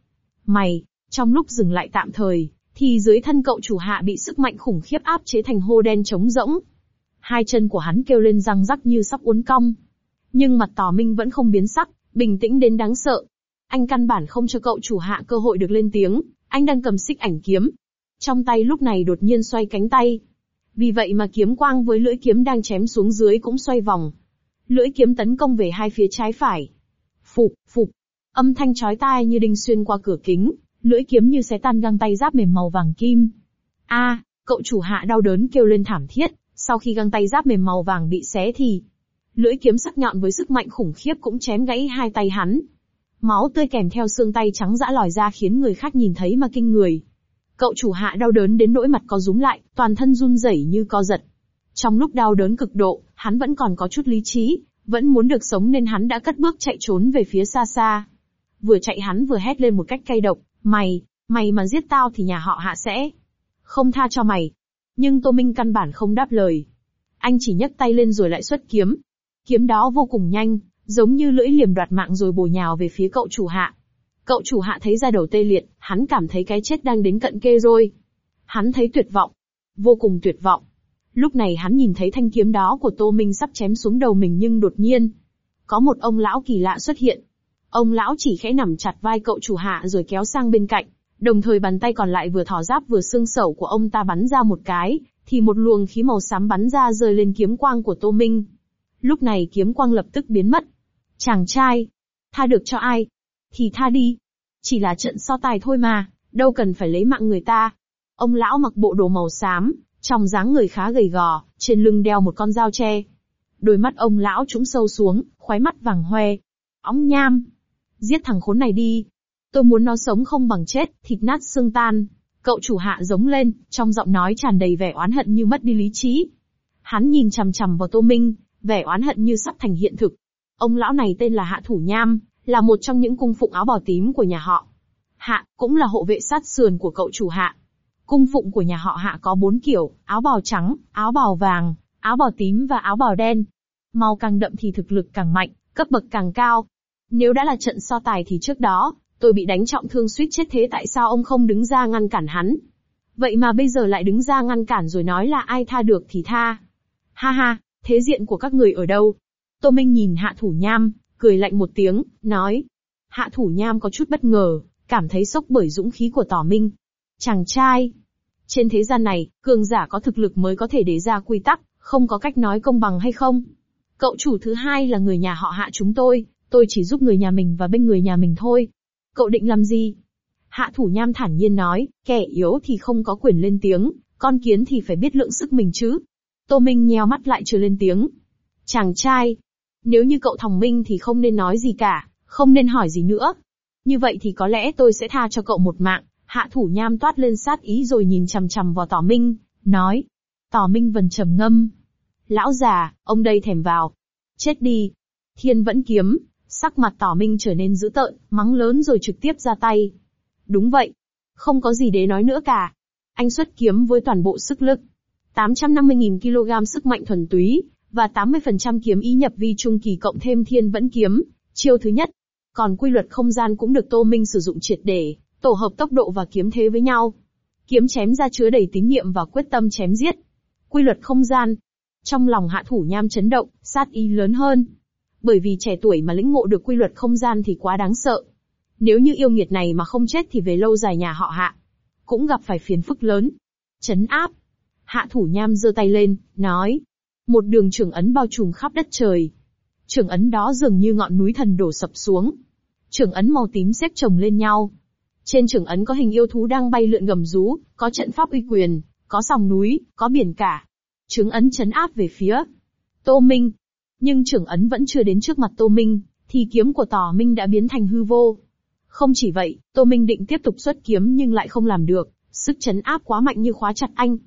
Trong lúc dừng lại tạm thời, thì dưới thân cậu chủ hạ bị sức mạnh khủng khiếp áp chế thành hô đen trống rỗng. Hai chân của hắn kêu lên răng rắc như sắp uốn cong. Nhưng mặt Tỏ Minh vẫn không biến sắc, bình tĩnh đến đáng sợ. Anh căn bản không cho cậu chủ hạ cơ hội được lên tiếng, anh đang cầm xích ảnh kiếm. Trong tay lúc này đột nhiên xoay cánh tay. Vì vậy mà kiếm quang với lưỡi kiếm đang chém xuống dưới cũng xoay vòng. Lưỡi kiếm tấn công về hai phía trái phải. Phụp, phụp. Âm thanh chói tai như đinh xuyên qua cửa kính, lưỡi kiếm như xé tan găng tay giáp mềm màu vàng kim. Cậu chủ hạ đau đớn kêu lên thảm thiết, sau khi găng tay giáp mềm màu vàng bị xé thì lưỡi kiếm sắc nhọn với sức mạnh khủng khiếp cũng chém gãy hai tay hắn. Máu tươi kèm theo xương tay trắng dã lòi ra khiến người khác nhìn thấy mà kinh người. Cậu chủ hạ đau đớn đến nỗi mặt co rúm lại, toàn thân run rẩy như co giật. Trong lúc đau đớn cực độ, hắn vẫn còn có chút lý trí, vẫn muốn được sống nên hắn đã cất bước chạy trốn về phía xa xa. Vừa chạy hắn vừa hét lên một cách cay độc, mày mà giết tao thì nhà họ Hạ sẽ không tha cho mày. Nhưng Tô Minh căn bản không đáp lời. Anh chỉ nhấc tay lên rồi lại xuất kiếm. Kiếm đó vô cùng nhanh, giống như lưỡi liềm đoạt mạng rồi bổ nhào về phía cậu chủ hạ. Cậu chủ hạ thấy da đầu tê liệt, hắn cảm thấy cái chết đang đến cận kề rồi. Hắn thấy tuyệt vọng, vô cùng tuyệt vọng. Lúc này hắn nhìn thấy thanh kiếm đó của Tô Minh sắp chém xuống đầu mình nhưng đột nhiên, có một ông lão kỳ lạ xuất hiện. Ông lão chỉ khẽ nằm chặt vai cậu chủ hạ rồi kéo sang bên cạnh, đồng thời bàn tay còn lại vừa thỏ giáp vừa xương sẩu của ông ta bắn ra một cái, thì một luồng khí màu xám bắn ra rơi lên kiếm quang của Tô Minh. Lúc này kiếm quang lập tức biến mất. Chàng trai, tha được cho ai? Thì tha đi. Chỉ là trận so tài thôi mà, đâu cần phải lấy mạng người ta. Ông lão mặc bộ đồ màu xám, trong dáng người khá gầy gò, trên lưng đeo một con dao tre. Đôi mắt ông lão trũng sâu xuống, khóe mắt vàng hoe. Óng nham. Giết thằng khốn này đi. Tôi muốn nó sống không bằng chết, thịt nát xương tan. Cậu chủ hạ giống lên, trong giọng nói tràn đầy vẻ oán hận như mất đi lý trí. Hắn nhìn chằm chằm vào Tô Minh, vẻ oán hận như sắp thành hiện thực. Ông lão này tên là Hạ Thủ Nham, là một trong những cung phụng áo bào tím của nhà họ Hạ, cũng là hộ vệ sát sườn của cậu chủ Hạ. Cung phụng của nhà họ Hạ có 4 kiểu, áo bào trắng, áo bào vàng, áo bào tím và áo bào đen. Màu càng đậm thì thực lực càng mạnh, cấp bậc càng cao. Nếu đã là trận so tài thì trước đó, tôi bị đánh trọng thương suýt chết thế tại sao ông không đứng ra ngăn cản hắn? Vậy mà bây giờ lại đứng ra ngăn cản rồi nói là ai tha được thì tha. Ha ha, thế diện của các người ở đâu? Tô Minh nhìn Hạ Thủ Nham, cười lạnh một tiếng, nói. Hạ Thủ Nham có chút bất ngờ, cảm thấy sốc bởi dũng khí của Tỏ Minh. Chàng trai, trên thế gian này, cường giả có thực lực mới có thể đề ra quy tắc, không có cách nói công bằng hay không? Cậu chủ thứ hai là người nhà họ Hạ chúng tôi chỉ giúp người nhà mình và bên người nhà mình thôi. Cậu định làm gì? Hạ Thủ Nham thản nhiên nói, kẻ yếu thì không có quyền lên tiếng, con kiến thì phải biết lượng sức mình chứ. Tô Minh nheo mắt lại chưa lên tiếng. Chàng trai, nếu như cậu thòng minh thì không nên nói gì cả, không nên hỏi gì nữa. Như vậy thì có lẽ tôi sẽ tha cho cậu một mạng. Hạ Thủ Nham toát lên sát ý rồi nhìn chằm chằm vào Tỏ Minh, nói. Tỏ Minh vần trầm ngâm. Lão già, ông đây thèm vào. Chết đi. Thiên Vẫn Kiếm, sắc mặt Tỏ Minh trở nên dữ tợn, mắng lớn rồi trực tiếp ra tay. Đúng vậy. Không có gì để nói nữa cả. Anh xuất kiếm với toàn bộ sức lực. 850.000 kg sức mạnh thuần túy, và 80% kiếm ý nhập vi trung kỳ cộng thêm Thiên Vẫn Kiếm, chiêu thứ nhất. Còn quy luật không gian cũng được Tô Minh sử dụng triệt để, tổ hợp tốc độ và kiếm thế với nhau. Kiếm chém ra chứa đầy tín niệm và quyết tâm chém giết. Quy luật không gian. Trong lòng Hạ Thủ Nham chấn động, sát ý lớn hơn. Bởi vì trẻ tuổi mà lĩnh ngộ được quy luật không gian thì quá đáng sợ. Nếu như yêu nghiệt này mà không chết thì về lâu dài nhà họ Hạ cũng gặp phải phiền phức lớn. Trấn áp. Hạ Thủ Nham giơ tay lên, nói. Một đường trường ấn bao trùm khắp đất trời. Trường ấn đó dường như ngọn núi thần đổ sập xuống. Trường ấn màu tím xếp chồng lên nhau. Trên trưởng ấn có hình yêu thú đang bay lượn gầm rú, có trận pháp uy quyền, có sòng núi, có biển cả. Chứng ấn trấn áp về phía Tô Minh. Nhưng trưởng ấn vẫn chưa đến trước mặt Tô Minh, thì kiếm của Tỏ Minh đã biến thành hư vô. Không chỉ vậy, Tô Minh định tiếp tục xuất kiếm nhưng lại không làm được, sức trấn áp quá mạnh như khóa chặt anh.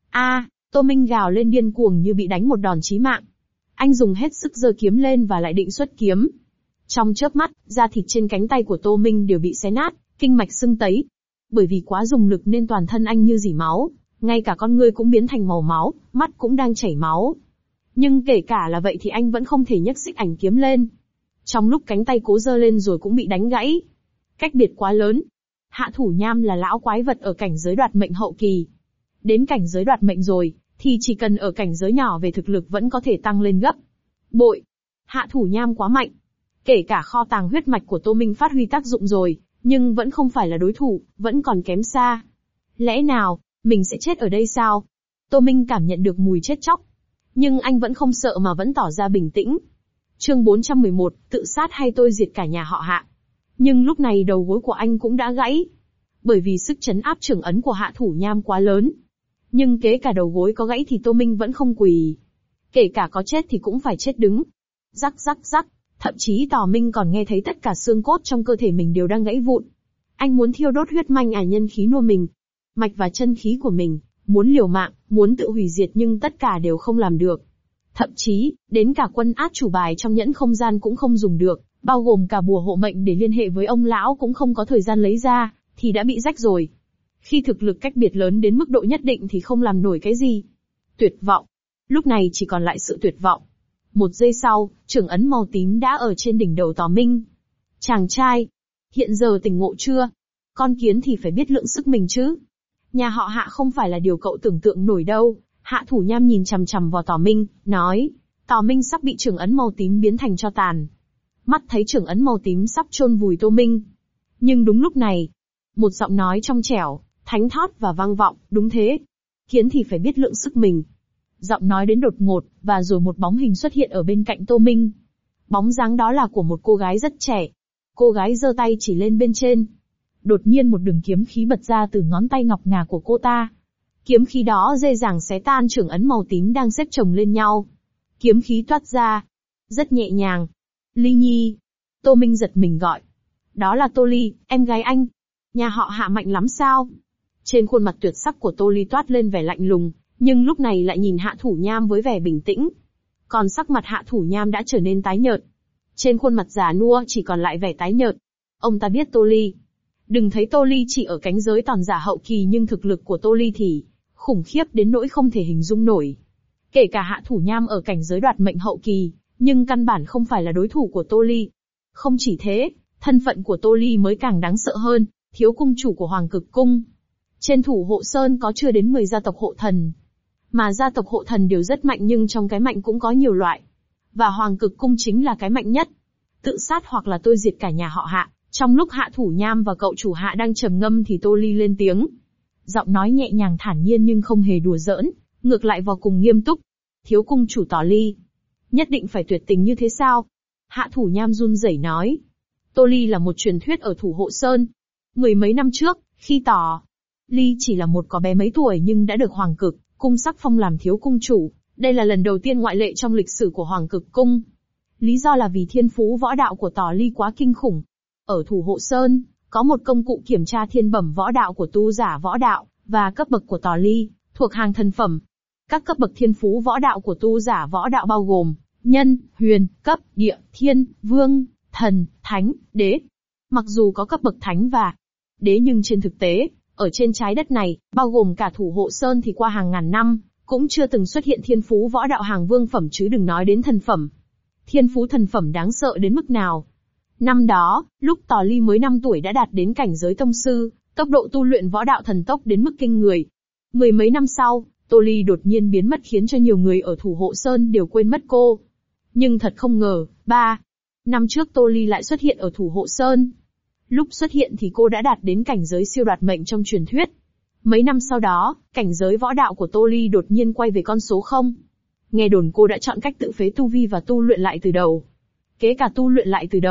Tô Minh gào lên điên cuồng như bị đánh một đòn chí mạng. Anh dùng hết sức giơ kiếm lên và lại định xuất kiếm. Trong chớp mắt, da thịt trên cánh tay của Tô Minh đều bị xé nát, kinh mạch sưng tấy. Bởi vì quá dùng lực nên toàn thân anh như rỉ máu, ngay cả con ngươi cũng biến thành màu máu, mắt cũng đang chảy máu. Nhưng kể cả là vậy thì anh vẫn không thể nhấc xích ảnh kiếm lên. Trong lúc cánh tay cố giơ lên rồi cũng bị đánh gãy. Cách biệt quá lớn. Hạ Thủ Nham là lão quái vật ở cảnh giới đoạt mệnh hậu kỳ. Đến cảnh giới đoạt mệnh rồi, thì chỉ cần ở cảnh giới nhỏ về thực lực vẫn có thể tăng lên gấp bội. Hạ Thủ Nham quá mạnh. Kể cả kho tàng huyết mạch của Tô Minh phát huy tác dụng rồi, nhưng vẫn không phải là đối thủ, vẫn còn kém xa. Lẽ nào, mình sẽ chết ở đây sao? Tô Minh cảm nhận được mùi chết chóc. Nhưng anh vẫn không sợ mà vẫn tỏ ra bình tĩnh. Chương 411, tự sát hay tôi diệt cả nhà họ Hạ. Nhưng lúc này đầu gối của anh cũng đã gãy. Bởi vì sức trấn áp trưởng ấn của Hạ Thủ Nham quá lớn. Nhưng kể cả đầu gối có gãy thì Tô Minh vẫn không quỳ. Kể cả có chết thì cũng phải chết đứng. Rắc rắc rắc, thậm chí Tỏ Minh còn nghe thấy tất cả xương cốt trong cơ thể mình đều đang gãy vụn. Anh muốn thiêu đốt huyết manh nhân khí nuôi mình, mạch và chân khí của mình, muốn liều mạng, muốn tự hủy diệt nhưng tất cả đều không làm được. Thậm chí, đến cả quân át chủ bài trong nhẫn không gian cũng không dùng được, bao gồm cả bùa hộ mệnh để liên hệ với ông lão cũng không có thời gian lấy ra, thì đã bị rách rồi. Khi thực lực cách biệt lớn đến mức độ nhất định thì không làm nổi cái gì. Tuyệt vọng. Lúc này chỉ còn lại sự tuyệt vọng. Một giây sau, trưởng ấn màu tím đã ở trên đỉnh đầu Tỏ Minh. Chàng trai, hiện giờ tỉnh ngộ chưa? Con kiến thì phải biết lượng sức mình chứ. Nhà họ Hạ không phải là điều cậu tưởng tượng nổi đâu. Hạ Thủ Nham nhìn chằm chằm vào Tỏ Minh, nói. Tỏ Minh sắp bị trưởng ấn màu tím biến thành tro tàn. Mắt thấy trưởng ấn màu tím sắp chôn vùi Tô Minh. Nhưng đúng lúc này, một giọng nói trong trẻo, thánh thót và vang vọng, đúng thế. Kiến thì phải biết lượng sức mình. Giọng nói đến đột ngột, và rồi một bóng hình xuất hiện ở bên cạnh Tô Minh. Bóng dáng đó là của một cô gái rất trẻ. Cô gái giơ tay chỉ lên bên trên. Đột nhiên một đường kiếm khí bật ra từ ngón tay ngọc ngà của cô ta. Kiếm khí đó dễ dàng xé tan trưởng ấn màu tím đang xếp chồng lên nhau. Kiếm khí toát ra. Rất nhẹ nhàng. Ly Nhi. Tô Minh giật mình gọi. Đó là Tô Ly, em gái anh. Nhà họ Hạ mạnh lắm sao? Trên khuôn mặt tuyệt sắc của Tô Ly toát lên vẻ lạnh lùng, nhưng lúc này lại nhìn Hạ Thủ Nham với vẻ bình tĩnh. Còn sắc mặt Hạ Thủ Nham đã trở nên tái nhợt. Trên khuôn mặt già nua chỉ còn lại vẻ tái nhợt. Ông ta biết Tô Ly. Đừng thấy Tô Ly chỉ ở cánh giới tòn giả hậu kỳ nhưng thực lực của Tô Ly thì khủng khiếp đến nỗi không thể hình dung nổi. Kể cả Hạ Thủ Nham ở cảnh giới đoạt mệnh hậu kỳ, nhưng căn bản không phải là đối thủ của Tô Ly. Không chỉ thế, thân phận của Tô Ly mới càng đáng sợ hơn, thiếu cung chủ của Hoàng Cực Cung. Trên Thủ Hộ Sơn có chưa đến 10 gia tộc hộ thần. Mà gia tộc hộ thần đều rất mạnh nhưng trong cái mạnh cũng có nhiều loại. Và Hoàng Cực Cung chính là cái mạnh nhất. Tự sát hoặc là tôi diệt cả nhà họ Hạ. Trong lúc Hạ Thủ Nham và cậu chủ Hạ đang trầm ngâm thì Tô Ly lên tiếng. Giọng nói nhẹ nhàng thản nhiên nhưng không hề đùa giỡn, ngược lại vào cùng nghiêm túc. Thiếu cung chủ Tỏ Ly. Nhất định phải tuyệt tình như thế sao? Hạ Thủ Nham run rẩy nói. Tô Ly là một truyền thuyết ở Thủ Hộ Sơn. Mười mấy năm trước, khi Tỏ Ly chỉ là một có bé mấy tuổi nhưng đã được Hoàng Cực Cung sắc phong làm thiếu cung chủ. Đây là lần đầu tiên ngoại lệ trong lịch sử của Hoàng Cực Cung. Lý do là vì thiên phú võ đạo của Tỏ Ly quá kinh khủng. Ở Thủ Hộ Sơn, có một công cụ kiểm tra thiên bẩm võ đạo của tu giả võ đạo, và cấp bậc của Tỏ Ly, thuộc hàng thần phẩm. Các cấp bậc thiên phú võ đạo của tu giả võ đạo bao gồm, nhân, huyền, cấp, địa, thiên, vương, thần, thánh, đế. Mặc dù có cấp bậc thánh và đế nhưng trên thực tế, ở trên trái đất này, bao gồm cả Thủ Hộ Sơn thì qua hàng ngàn năm, cũng chưa từng xuất hiện thiên phú võ đạo hàng vương phẩm chứ đừng nói đến thần phẩm. Thiên phú thần phẩm đáng sợ đến mức nào? Năm đó, lúc Tỏ Ly mới 5 tuổi đã đạt đến cảnh giới tông sư, tốc độ tu luyện võ đạo thần tốc đến mức kinh người. Mười mấy năm sau, Tô Ly đột nhiên biến mất khiến cho nhiều người ở Thủ Hộ Sơn đều quên mất cô. Nhưng thật không ngờ, 3 năm trước Tô Ly lại xuất hiện ở Thủ Hộ Sơn. Lúc xuất hiện thì cô đã đạt đến cảnh giới siêu đoạt mệnh trong truyền thuyết. Mấy năm sau đó, cảnh giới võ đạo của Tô Ly đột nhiên quay về con số 0. Nghe đồn cô đã chọn cách tự phế tu vi và tu luyện lại từ đầu. Kể cả tu luyện lại từ đầu,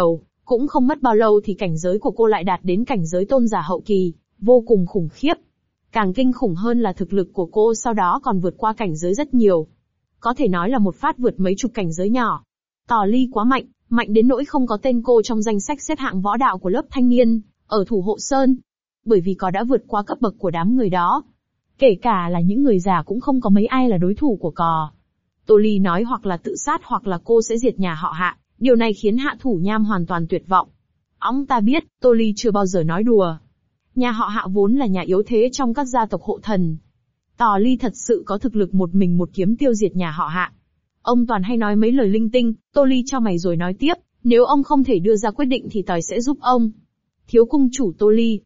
Cũng không mất bao lâu thì cảnh giới của cô lại đạt đến cảnh giới tôn giả hậu kỳ, vô cùng khủng khiếp. Càng kinh khủng hơn là thực lực của cô sau đó còn vượt qua cảnh giới rất nhiều. Có thể nói là một phát vượt mấy chục cảnh giới nhỏ. Tỏ Ly quá mạnh, mạnh đến nỗi không có tên cô trong danh sách xếp hạng võ đạo của lớp thanh niên, ở Thủ Hộ Sơn. Bởi vì có đã vượt qua cấp bậc của đám người đó. Kể cả là những người già cũng không có mấy ai là đối thủ của cò. Tô Ly nói hoặc là tự sát hoặc là cô sẽ diệt nhà họ Hạ, điều này khiến Hạ Thủ Nham hoàn toàn tuyệt vọng. Ông ta biết, Tô Ly chưa bao giờ nói đùa. Nhà họ Hạ vốn là nhà yếu thế trong các gia tộc hộ thần. Tỏ Ly thật sự có thực lực một mình một kiếm tiêu diệt nhà họ Hạ. Ông toàn hay nói mấy lời linh tinh, Tô Ly cho mày rồi nói tiếp, nếu ông không thể đưa ra quyết định thì Tỏi sẽ giúp ông. Thiếu cung chủ Tô Ly,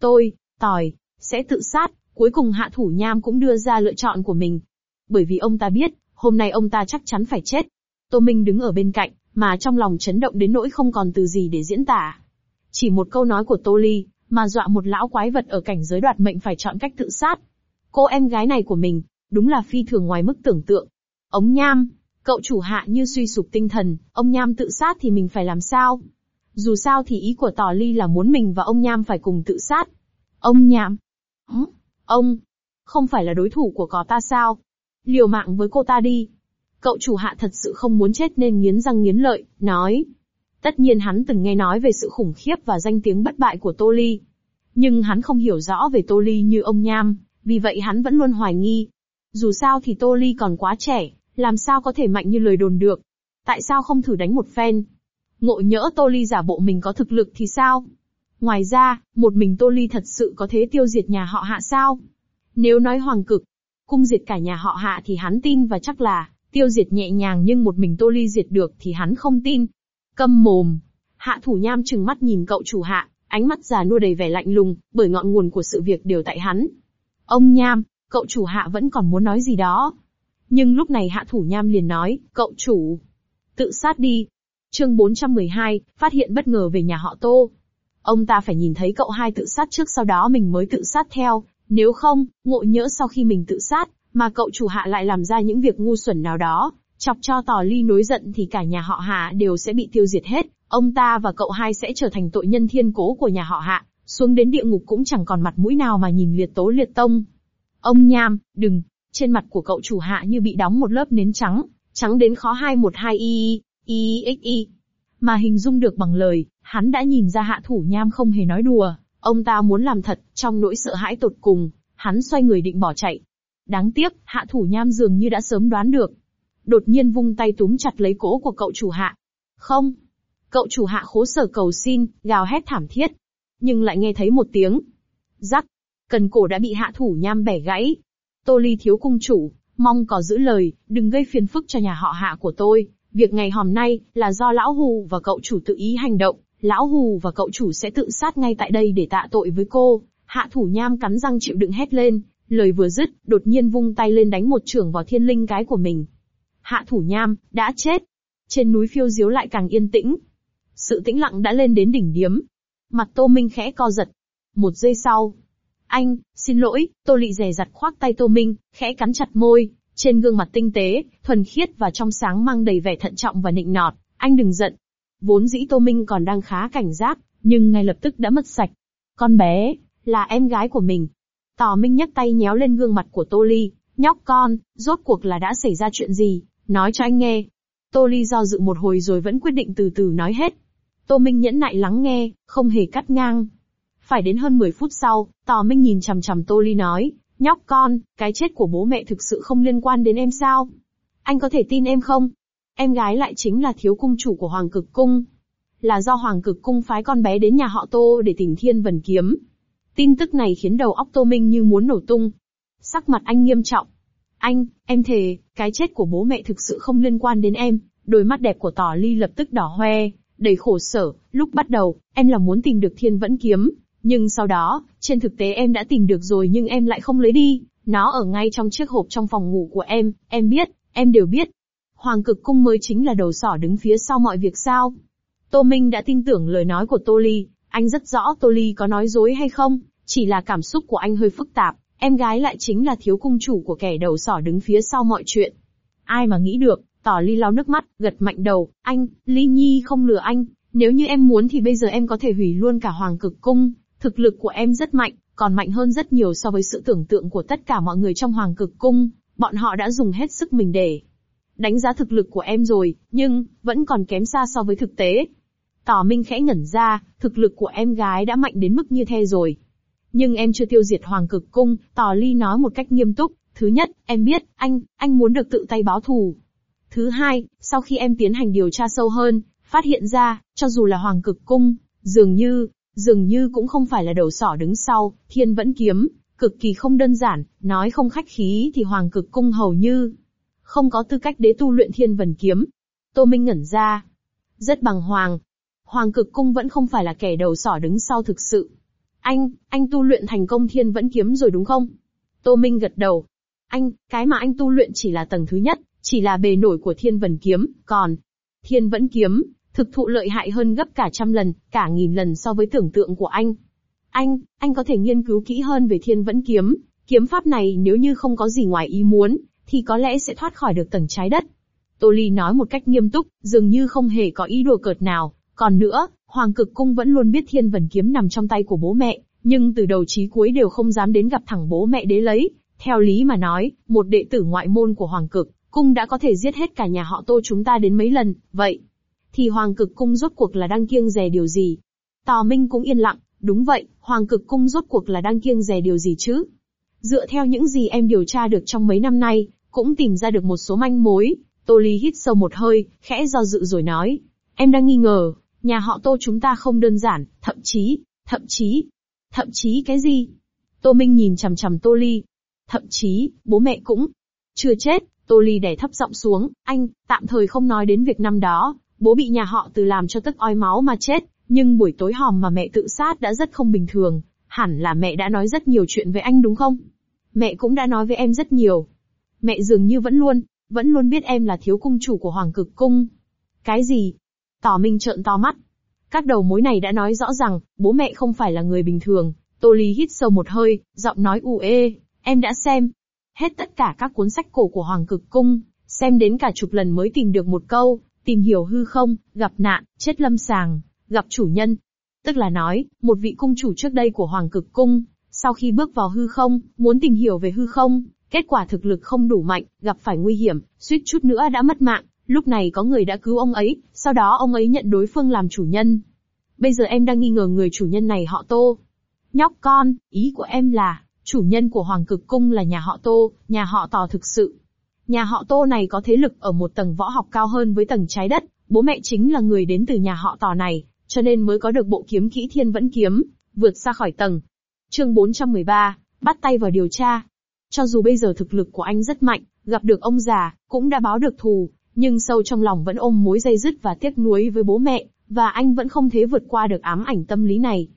Tỏi, sẽ tự sát, cuối cùng Hạ Thủ Nham cũng đưa ra lựa chọn của mình. Bởi vì ông ta biết, hôm nay ông ta chắc chắn phải chết. Tô Minh đứng ở bên cạnh, mà trong lòng chấn động đến nỗi không còn từ gì để diễn tả. Chỉ một câu nói của Tô Ly, mà dọa một lão quái vật ở cảnh giới đoạt mệnh phải chọn cách tự sát. Cô em gái này của mình, đúng là phi thường ngoài mức tưởng tượng. Ông Nham, cậu chủ Hạ như suy sụp tinh thần, ông Nham tự sát thì mình phải làm sao? Dù sao thì ý của Tỏ Ly là muốn mình và ông Nham phải cùng tự sát. Ông Nham? Ông, không phải là đối thủ của có ta sao? Liều mạng với cô ta đi. Cậu chủ Hạ thật sự không muốn chết nên nghiến răng nghiến lợi, nói. Tất nhiên hắn từng nghe nói về sự khủng khiếp và danh tiếng bất bại của Tô Ly. Nhưng hắn không hiểu rõ về Tô Ly như ông Nham, vì vậy hắn vẫn luôn hoài nghi. Dù sao thì Tô Ly còn quá trẻ, làm sao có thể mạnh như lời đồn được. Tại sao không thử đánh một phen? Ngộ nhỡ Tô Ly giả bộ mình có thực lực thì sao? Ngoài ra, một mình Tô Ly thật sự có thể tiêu diệt nhà họ Hạ sao? Nếu nói Hoàng Cực cung diệt cả nhà họ Hạ thì hắn tin và chắc là tiêu diệt nhẹ nhàng, nhưng một mình Tô Ly diệt được thì hắn không tin. Câm mồm. Hạ Thủ Nham trừng mắt nhìn cậu chủ Hạ, ánh mắt già nua đầy vẻ lạnh lùng, bởi ngọn nguồn của sự việc đều tại hắn. Ông Nham, cậu chủ Hạ vẫn còn muốn nói gì đó. Nhưng lúc này Hạ Thủ Nham liền nói, cậu chủ, tự sát đi. Chương 412, phát hiện bất ngờ về nhà họ Tô. Ông ta phải nhìn thấy cậu hai tự sát trước sau đó mình mới tự sát theo, nếu không, ngộ nhỡ sau khi mình tự sát, mà cậu chủ Hạ lại làm ra những việc ngu xuẩn nào đó, chọc cho Tỏ Ly nổi giận thì cả nhà họ Hạ đều sẽ bị tiêu diệt hết, ông ta và cậu hai sẽ trở thành tội nhân thiên cố của nhà họ Hạ, xuống đến địa ngục cũng chẳng còn mặt mũi nào mà nhìn liệt tố liệt tông. Ông Nham, đừng, trên mặt của cậu chủ Hạ như bị đóng một lớp nến trắng, trắng đến khó 212i. Mà hình dung được bằng lời, hắn đã nhìn ra Hạ Thủ Nham không hề nói đùa, ông ta muốn làm thật, trong nỗi sợ hãi tột cùng, hắn xoay người định bỏ chạy. Đáng tiếc, Hạ Thủ Nham dường như đã sớm đoán được. Đột nhiên vung tay túm chặt lấy cổ của cậu chủ Hạ. Không! Cậu chủ Hạ khố sở cầu xin, gào hét thảm thiết. Nhưng lại nghe thấy một tiếng. Rắc! Cần cổ đã bị Hạ Thủ Nham bẻ gãy. Tô Ly thiếu cung chủ, mong có giữ lời, đừng gây phiền phức cho nhà họ Hạ của tôi. Việc ngày hôm nay, là do Lão Hù và cậu chủ tự ý hành động. Lão Hù và cậu chủ sẽ tự sát ngay tại đây để tạ tội với cô. Hạ Thủ Nham cắn răng chịu đựng hét lên. Lời vừa dứt, đột nhiên vung tay lên đánh một chưởng vào thiên linh cái của mình. Hạ Thủ Nham, đã chết. Trên núi phiêu diếu lại càng yên tĩnh. Sự tĩnh lặng đã lên đến đỉnh điếm. Mặt Tô Minh khẽ co giật. Một giây sau. Anh, xin lỗi, Tô Lị dè dặt khoác tay Tô Minh, khẽ cắn chặt môi. Trên gương mặt tinh tế, thuần khiết và trong sáng mang đầy vẻ thận trọng và nịnh nọt. Anh đừng giận. Vốn dĩ Tô Minh còn đang khá cảnh giác, nhưng ngay lập tức đã mất sạch. Con bé, là em gái của mình. Tỏ Minh nhấc tay nhéo lên gương mặt của Tô Ly. Nhóc con, rốt cuộc là đã xảy ra chuyện gì? Nói cho anh nghe. Tô Ly do dự một hồi rồi vẫn quyết định từ từ nói hết. Tô Minh nhẫn nại lắng nghe, không hề cắt ngang. Phải đến hơn 10 phút sau, Tỏ Minh nhìn chằm chằm Tô Ly nói, nhóc con, cái chết của bố mẹ thực sự không liên quan đến em sao? Anh có thể tin em không? Em gái lại chính là thiếu cung chủ của Hoàng Cực Cung. Là do Hoàng Cực Cung phái con bé đến nhà họ Tô để tìm Thiên Vân Kiếm. Tin tức này khiến đầu óc Tô Minh như muốn nổ tung. Sắc mặt anh nghiêm trọng. Anh, em thề, cái chết của bố mẹ thực sự không liên quan đến em. Đôi mắt đẹp của Tỏ Ly lập tức đỏ hoe, đầy khổ sở. Lúc bắt đầu, em là muốn tìm được Thiên Vẫn Kiếm. Nhưng sau đó, trên thực tế em đã tìm được rồi nhưng em lại không lấy đi. Nó ở ngay trong chiếc hộp trong phòng ngủ của em biết, em đều biết. Hoàng Cực Cung mới chính là đầu sỏ đứng phía sau mọi việc sao? Tô Minh đã tin tưởng lời nói của Tô Ly, anh rất rõ Tô Ly có nói dối hay không, chỉ là cảm xúc của anh hơi phức tạp, em gái lại chính là thiếu cung chủ của kẻ đầu sỏ đứng phía sau mọi chuyện. Ai mà nghĩ được, Tỏ Ly lau nước mắt, gật mạnh đầu, anh, Ly Nhi không lừa anh, Nếu như em muốn thì bây giờ em có thể hủy luôn cả Hoàng Cực Cung, thực lực của em rất mạnh, còn mạnh hơn rất nhiều so với sự tưởng tượng của tất cả mọi người trong Hoàng Cực Cung, bọn họ đã dùng hết sức mình để đánh giá thực lực của em rồi, nhưng, vẫn còn kém xa so với thực tế. Tỏ Minh khẽ ngẩn ra, thực lực của em gái đã mạnh đến mức như thế rồi. Nhưng em chưa tiêu diệt Hoàng Cực Cung, Tỏ Ly nói một cách nghiêm túc. Thứ nhất, em biết, anh muốn được tự tay báo thù. Thứ hai, sau khi em tiến hành điều tra sâu hơn, phát hiện ra, cho dù là Hoàng Cực Cung, dường như cũng không phải là đầu sỏ đứng sau, Thiên Vẫn Kiếm, cực kỳ không đơn giản, nói không khách khí thì Hoàng Cực Cung hầu như không có tư cách để tu luyện Thiên Vẫn Kiếm. Tô Minh ngẩn ra, rất bàng hoàng. Hoàng Cực Cung vẫn không phải là kẻ đầu sỏ đứng sau thực sự. Anh tu luyện thành công Thiên Vẫn Kiếm rồi đúng không? Tô Minh gật đầu. Cái mà anh tu luyện chỉ là tầng thứ nhất, chỉ là bề nổi của Thiên Vẫn Kiếm, còn Thiên Vẫn Kiếm, thực thụ lợi hại hơn gấp cả trăm lần, cả nghìn lần so với tưởng tượng của anh. Anh có thể nghiên cứu kỹ hơn về Thiên Vẫn Kiếm, kiếm pháp này nếu như không có gì ngoài ý muốn, thì có lẽ sẽ thoát khỏi được tầng trái đất. Tô Ly nói một cách nghiêm túc, dường như không hề có ý đùa cợt nào. Còn nữa, Hoàng Cực Cung vẫn luôn biết Thiên Vẫn Kiếm nằm trong tay của bố mẹ, nhưng từ đầu chí cuối đều không dám đến gặp thẳng bố mẹ đế lấy. Theo lý mà nói, một đệ tử ngoại môn của Hoàng Cực Cung đã có thể giết hết cả nhà họ Tô chúng ta đến mấy lần, vậy thì Hoàng Cực Cung rốt cuộc là đang kiêng dè điều gì? Tào Minh cũng yên lặng, đúng vậy, Hoàng Cực Cung rốt cuộc là đang kiêng dè điều gì chứ? Dựa theo những gì em điều tra được trong mấy năm nay, cũng tìm ra được một số manh mối. Tô Ly hít sâu một hơi, khẽ do dự rồi nói, em đang nghi ngờ, nhà họ Tô chúng ta không đơn giản, thậm chí cái gì? Tô Minh nhìn chằm chằm Tô Ly. Thậm chí, bố mẹ cũng chưa chết. Tô Ly đè thấp giọng xuống, tạm thời không nói đến việc năm đó, bố bị nhà họ Từ làm cho tức ói máu mà chết, nhưng buổi tối hòm mà mẹ tự sát đã rất không bình thường, hẳn là mẹ đã nói rất nhiều chuyện với anh đúng không? Mẹ cũng đã nói với em rất nhiều. Mẹ dường như vẫn luôn biết em là thiếu cung chủ của Hoàng Cực Cung. Cái gì? Tỏ Minh trợn to mắt. Các đầu mối này đã nói rõ rằng, bố mẹ không phải là người bình thường. Tô Ly hít sâu một hơi, giọng nói u ê, em đã xem hết tất cả các cuốn sách cổ của Hoàng Cực Cung, xem đến cả chục lần mới tìm được một câu, tìm hiểu hư không, gặp nạn, chết lâm sàng, gặp chủ nhân. Tức là nói, một vị cung chủ trước đây của Hoàng Cực Cung, sau khi bước vào hư không, muốn tìm hiểu về hư không, kết quả thực lực không đủ mạnh, gặp phải nguy hiểm, suýt chút nữa đã mất mạng, lúc này có người đã cứu ông ấy, sau đó ông ấy nhận đối phương làm chủ nhân. Bây giờ em đang nghi ngờ người chủ nhân này họ Tô. Nhóc con, ý của em là, chủ nhân của Hoàng Cực Cung là nhà họ Tô, nhà họ Tò thực sự. Nhà họ Tô này có thế lực ở một tầng võ học cao hơn với tầng trái đất, bố mẹ chính là người đến từ nhà họ Tò này, cho nên mới có được bộ kiếm kỹ Thiên Vẫn Kiếm, vượt xa khỏi tầng. Chương 413, bắt tay vào điều tra. Cho dù bây giờ thực lực của anh rất mạnh, gặp được ông già, cũng đã báo được thù, nhưng sâu trong lòng vẫn ôm mối day dứt và tiếc nuối với bố mẹ, và anh vẫn không thể vượt qua được ám ảnh tâm lý này.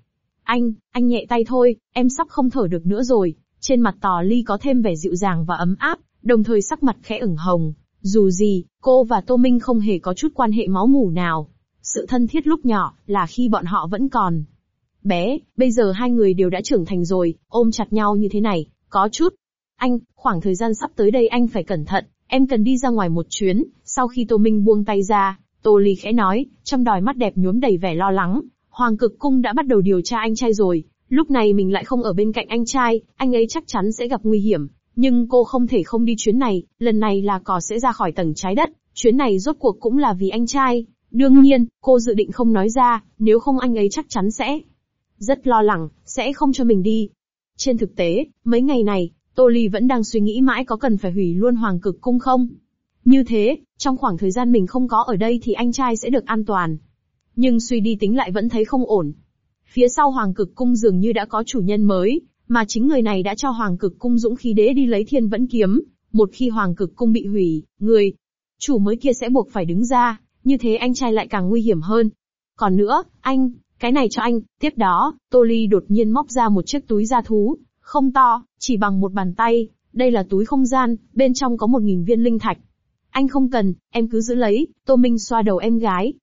Anh nhẹ tay thôi, em sắp không thở được nữa rồi. Trên mặt Tò Ly có thêm vẻ dịu dàng và ấm áp, đồng thời sắc mặt khẽ ửng hồng. Dù gì, cô và Tô Minh không hề có chút quan hệ máu mủ nào. Sự thân thiết lúc nhỏ, là khi bọn họ vẫn còn bé, bây giờ hai người đều đã trưởng thành rồi, ôm chặt nhau như thế này, có chút. Khoảng thời gian sắp tới đây anh phải cẩn thận, em cần đi ra ngoài một chuyến. Sau khi Tô Minh buông tay ra, Tô Ly khẽ nói, trong đôi mắt đẹp nhuốm đầy vẻ lo lắng. Hoàng Cực Cung đã bắt đầu điều tra anh trai rồi, lúc này mình lại không ở bên cạnh anh trai, anh ấy chắc chắn sẽ gặp nguy hiểm. Nhưng cô không thể không đi chuyến này, lần này là cò sẽ ra khỏi tầng trái đất, chuyến này rốt cuộc cũng là vì anh trai. Đương nhiên, cô dự định không nói ra, nếu không anh ấy chắc chắn sẽ rất lo lắng, sẽ không cho mình đi. Trên thực tế, mấy ngày này, Tô Ly vẫn đang suy nghĩ mãi có cần phải hủy luôn Hoàng Cực Cung không? Như thế, trong khoảng thời gian mình không có ở đây thì anh trai sẽ được an toàn. Nhưng suy đi tính lại vẫn thấy không ổn. Phía sau Hoàng Cực Cung dường như đã có chủ nhân mới, mà chính người này đã cho Hoàng Cực Cung dũng khí đế đi lấy Thiên Vẫn Kiếm. Một khi Hoàng Cực Cung bị hủy, người chủ mới kia sẽ buộc phải đứng ra, như thế anh trai lại càng nguy hiểm hơn. Còn nữa, cái này cho anh. Tiếp đó, Tô Ly đột nhiên móc ra một chiếc túi da thú, không to, chỉ bằng một bàn tay. Đây là túi không gian, bên trong có 1000 viên linh thạch. Anh không cần, em cứ giữ lấy. Tô Minh xoa đầu em gái.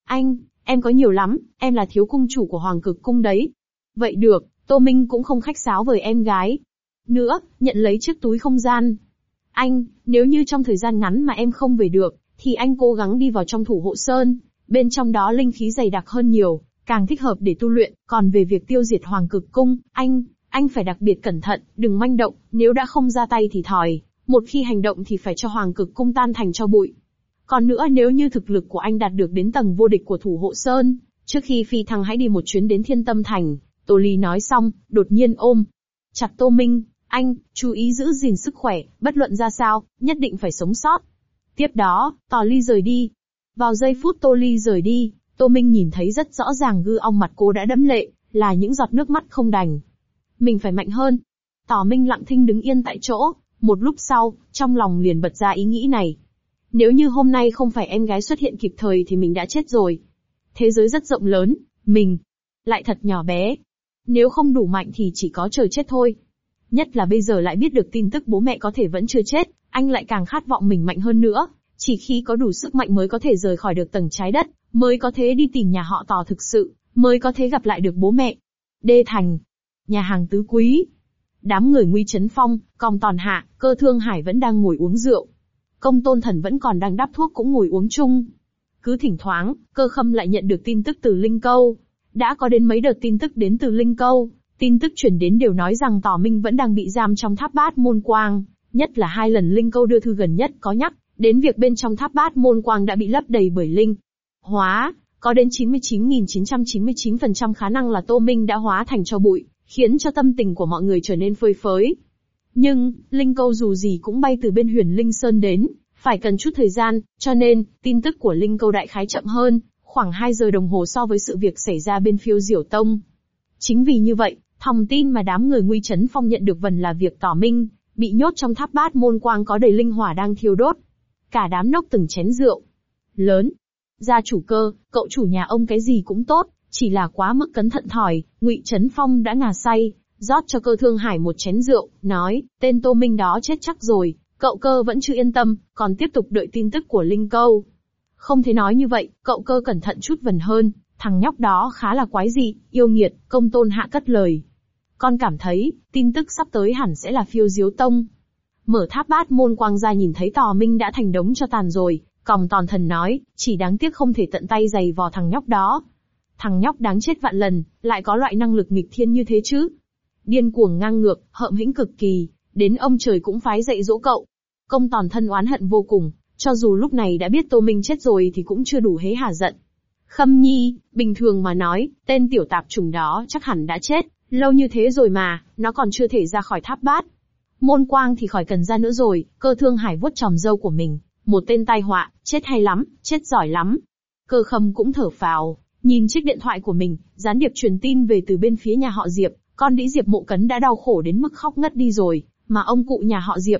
Em có nhiều lắm, em là thiếu cung chủ của Hoàng Cực Cung đấy. Vậy được, Tô Minh cũng không khách sáo với em gái. Nữa, nhận lấy chiếc túi không gian. Nếu như trong thời gian ngắn mà em không về được, thì anh cố gắng đi vào trong Thủ Hộ Sơn, Bên trong đó linh khí dày đặc hơn nhiều, càng thích hợp để tu luyện, còn về việc tiêu diệt Hoàng Cực Cung, anh phải đặc biệt cẩn thận, đừng manh động, nếu đã không ra tay thì thòi, một khi hành động thì phải cho Hoàng Cực Cung tan thành tro bụi. Còn nữa nếu như thực lực của anh đạt được đến tầng vô địch của Thủ Hộ Sơn, trước khi phi thăng hãy đi một chuyến đến Thiên Tâm Thành. Tô Ly nói xong, đột nhiên ôm chặt Tô Minh, anh, chú ý giữ gìn sức khỏe, bất luận ra sao, nhất định phải sống sót. Tiếp đó, Tò Ly rời đi. Vào giây phút Tô Ly rời đi, Tô Minh nhìn thấy rất rõ ràng gư ong mặt cô đã đẫm lệ, là những giọt nước mắt không đành. Mình phải mạnh hơn. Tò Minh lặng thinh đứng yên tại chỗ, một lúc sau, trong lòng liền bật ra ý nghĩ này. Nếu như hôm nay không phải em gái xuất hiện kịp thời thì mình đã chết rồi. Thế giới rất rộng lớn, mình lại thật nhỏ bé. Nếu không đủ mạnh thì chỉ có chờ chết thôi. Nhất là bây giờ lại biết được tin tức bố mẹ có thể vẫn chưa chết, anh lại càng khát vọng mình mạnh hơn nữa. Chỉ khi có đủ sức mạnh mới có thể rời khỏi được tầng trái đất, mới có thể đi tìm nhà họ Tò thực sự, mới có thể gặp lại được bố mẹ. Đê Thành, nhà hàng tứ quý. Đám người Nguy Chấn Phong, Còng Tòn Hạ, Cơ Thương Hải vẫn đang ngồi uống rượu. Công Tôn Thần vẫn còn đang đắp thuốc cũng ngồi uống chung. Cứ thỉnh thoảng, Cơ Khâm lại nhận được tin tức từ Linh Câu. Đã có đến mấy đợt tin tức đến từ Linh Câu, tin tức chuyển đến đều nói rằng Tò Minh vẫn đang bị giam trong tháp Bát Môn Quang, nhất là 2 lần Linh Câu đưa thư gần nhất có nhắc đến việc bên trong tháp Bát Môn Quang đã bị lấp đầy bởi linh hóa, có đến 99.999% khả năng là Tô Minh đã hóa thành tro bụi, khiến cho tâm tình của mọi người trở nên phơi phới. Nhưng, Linh Câu dù gì cũng bay từ bên Huyền Linh Sơn đến, phải cần chút thời gian, cho nên, tin tức của Linh Câu đại khái chậm hơn, khoảng 2 giờ đồng hồ so với sự việc xảy ra bên Phiêu Diểu Tông. Chính vì như vậy, thông tin mà đám người Nguy Chấn Phong nhận được vần là việc Tò Minh bị nhốt trong tháp Bát Môn Quang có đầy linh hỏa đang thiêu đốt. Cả đám nốc từng chén rượu lớn. Gia chủ Cơ, cậu chủ nhà ông cái gì cũng tốt, chỉ là quá mức cẩn thận thỏi. Ngụy Chấn Phong đã ngà say, rót cho Cơ Thương Hải một chén rượu, nói, tên Tô Minh đó chết chắc rồi, cậu Cơ vẫn chưa yên tâm, còn tiếp tục đợi tin tức của Linh Câu. Không thể nói như vậy, cậu Cơ cẩn thận chút vần hơn, thằng nhóc đó khá là quái dị, yêu nghiệt. Công Tôn Hạ cất lời. Con cảm thấy, tin tức sắp tới hẳn sẽ là Phiêu Diếu Tông. Mở tháp Bát Môn Quang ra nhìn thấy Tò Minh đã thành đống cho tàn rồi, Còng Tòn Thần nói, chỉ đáng tiếc không thể tận tay giày vò thằng nhóc đó. Thằng nhóc đáng chết vạn lần, lại có loại năng lực nghịch thiên như thế chứ. Điên cuồng ngang ngược, hợm hĩnh cực kỳ, đến ông trời cũng phái dạy dỗ cậu. Công Tòn Thân oán hận vô cùng, cho dù lúc này đã biết Tô Minh chết rồi thì cũng chưa đủ hế hả giận. Khâm Nhi, bình thường mà nói, tên tiểu tạp chủng đó chắc hẳn đã chết, lâu như thế rồi mà, nó còn chưa thể ra khỏi tháp Bát Môn Quang thì khỏi cần ra nữa rồi. Cơ Thương Hải vuốt chòm râu của mình, một tên tai họa, chết hay lắm, chết giỏi lắm. Cơ Khâm cũng thở phào, nhìn chiếc điện thoại của mình, gián điệp truyền tin về từ bên phía nhà họ Diệp, con đĩ Diệp Mộ Cấn đã đau khổ đến mức khóc ngất đi rồi, mà ông cụ nhà họ Diệp,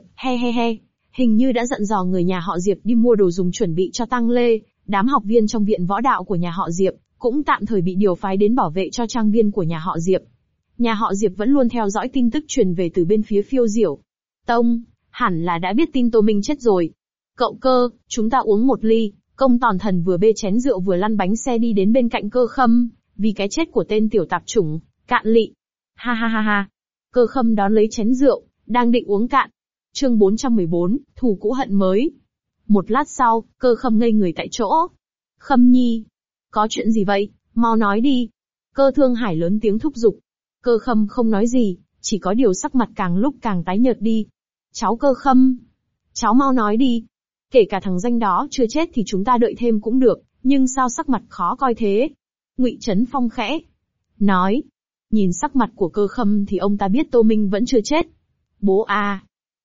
hình như đã dặn dò người nhà họ Diệp đi mua đồ dùng chuẩn bị cho tang lễ. Đám học viên trong viện võ đạo của nhà họ Diệp cũng tạm thời bị điều phái đến bảo vệ cho trang viên của nhà họ Diệp. Nhà họ Diệp vẫn luôn theo dõi tin tức truyền về từ bên phía Phiêu Diểu Tông, hẳn là đã biết tin Tô Minh chết rồi. Cậu Cơ, chúng ta uống một ly. Công Tòn Thần vừa bê chén rượu vừa lăn bánh xe đi đến bên cạnh Cơ Khâm, vì cái chết của tên tiểu tạp chủng, cạn lị. Ha ha ha ha. Cơ Khâm đón lấy chén rượu, đang định uống cạn. Chương 414, thù cũ hận mới. Một lát sau, Cơ Khâm ngây người tại chỗ. Khâm Nhi, có chuyện gì vậy, mau nói đi. Cơ Thương Hải lớn tiếng thúc giục. Cơ Khâm không nói gì, chỉ có điều sắc mặt càng lúc càng tái nhợt đi. Cháu Cơ Khâm, cháu mau nói đi. Kể cả thằng danh đó chưa chết thì chúng ta đợi thêm cũng được, nhưng sao sắc mặt khó coi thế? Ngụy Chấn Phong khẽ nói. Nhìn sắc mặt của Cơ Khâm thì ông ta biết Tô Minh vẫn chưa chết. Bố à,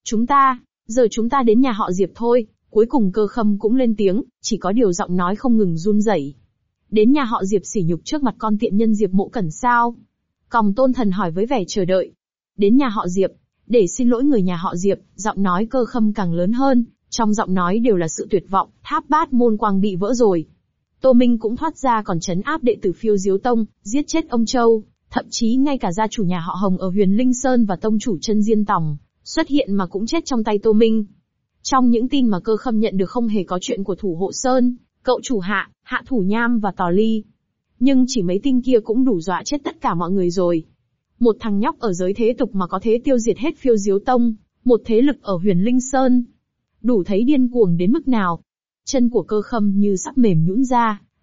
giờ chúng ta đến nhà họ Diệp thôi. Cuối cùng Cơ Khâm cũng lên tiếng, chỉ có điều giọng nói không ngừng run rẩy. Đến nhà họ Diệp sỉ nhục trước mặt con tiện nhân Diệp Mộ Cẩn sao? Còng Tôn Thần hỏi với vẻ chờ đợi. Đến nhà họ Diệp, để xin lỗi người nhà họ Diệp. Giọng nói Cơ Khâm càng lớn hơn, trong giọng nói đều là sự tuyệt vọng. Tháp Bát Môn Quang bị vỡ rồi. Tô Minh cũng thoát ra còn trấn áp đệ tử Phiêu Diếu Tông, giết chết ông Châu, thậm chí ngay cả gia chủ nhà họ Hồng ở Huyền Linh Sơn và tông chủ Chân Diên Tòng xuất hiện mà cũng chết trong tay Tô Minh. Trong những tin mà Cơ Khâm nhận được không hề có chuyện của Thủ Hộ Sơn, cậu chủ Hạ, Hạ Thủ Nham và Tò Ly. Nhưng chỉ mấy tin kia cũng đủ dọa chết tất cả mọi người rồi. Một thằng nhóc ở giới thế tục mà có thể tiêu diệt hết Phiêu Diếu Tông, một thế lực ở Huyền Linh Sơn. Đủ thấy điên cuồng đến mức nào. Chân của Cơ Khâm như sắp mềm nhũn ra,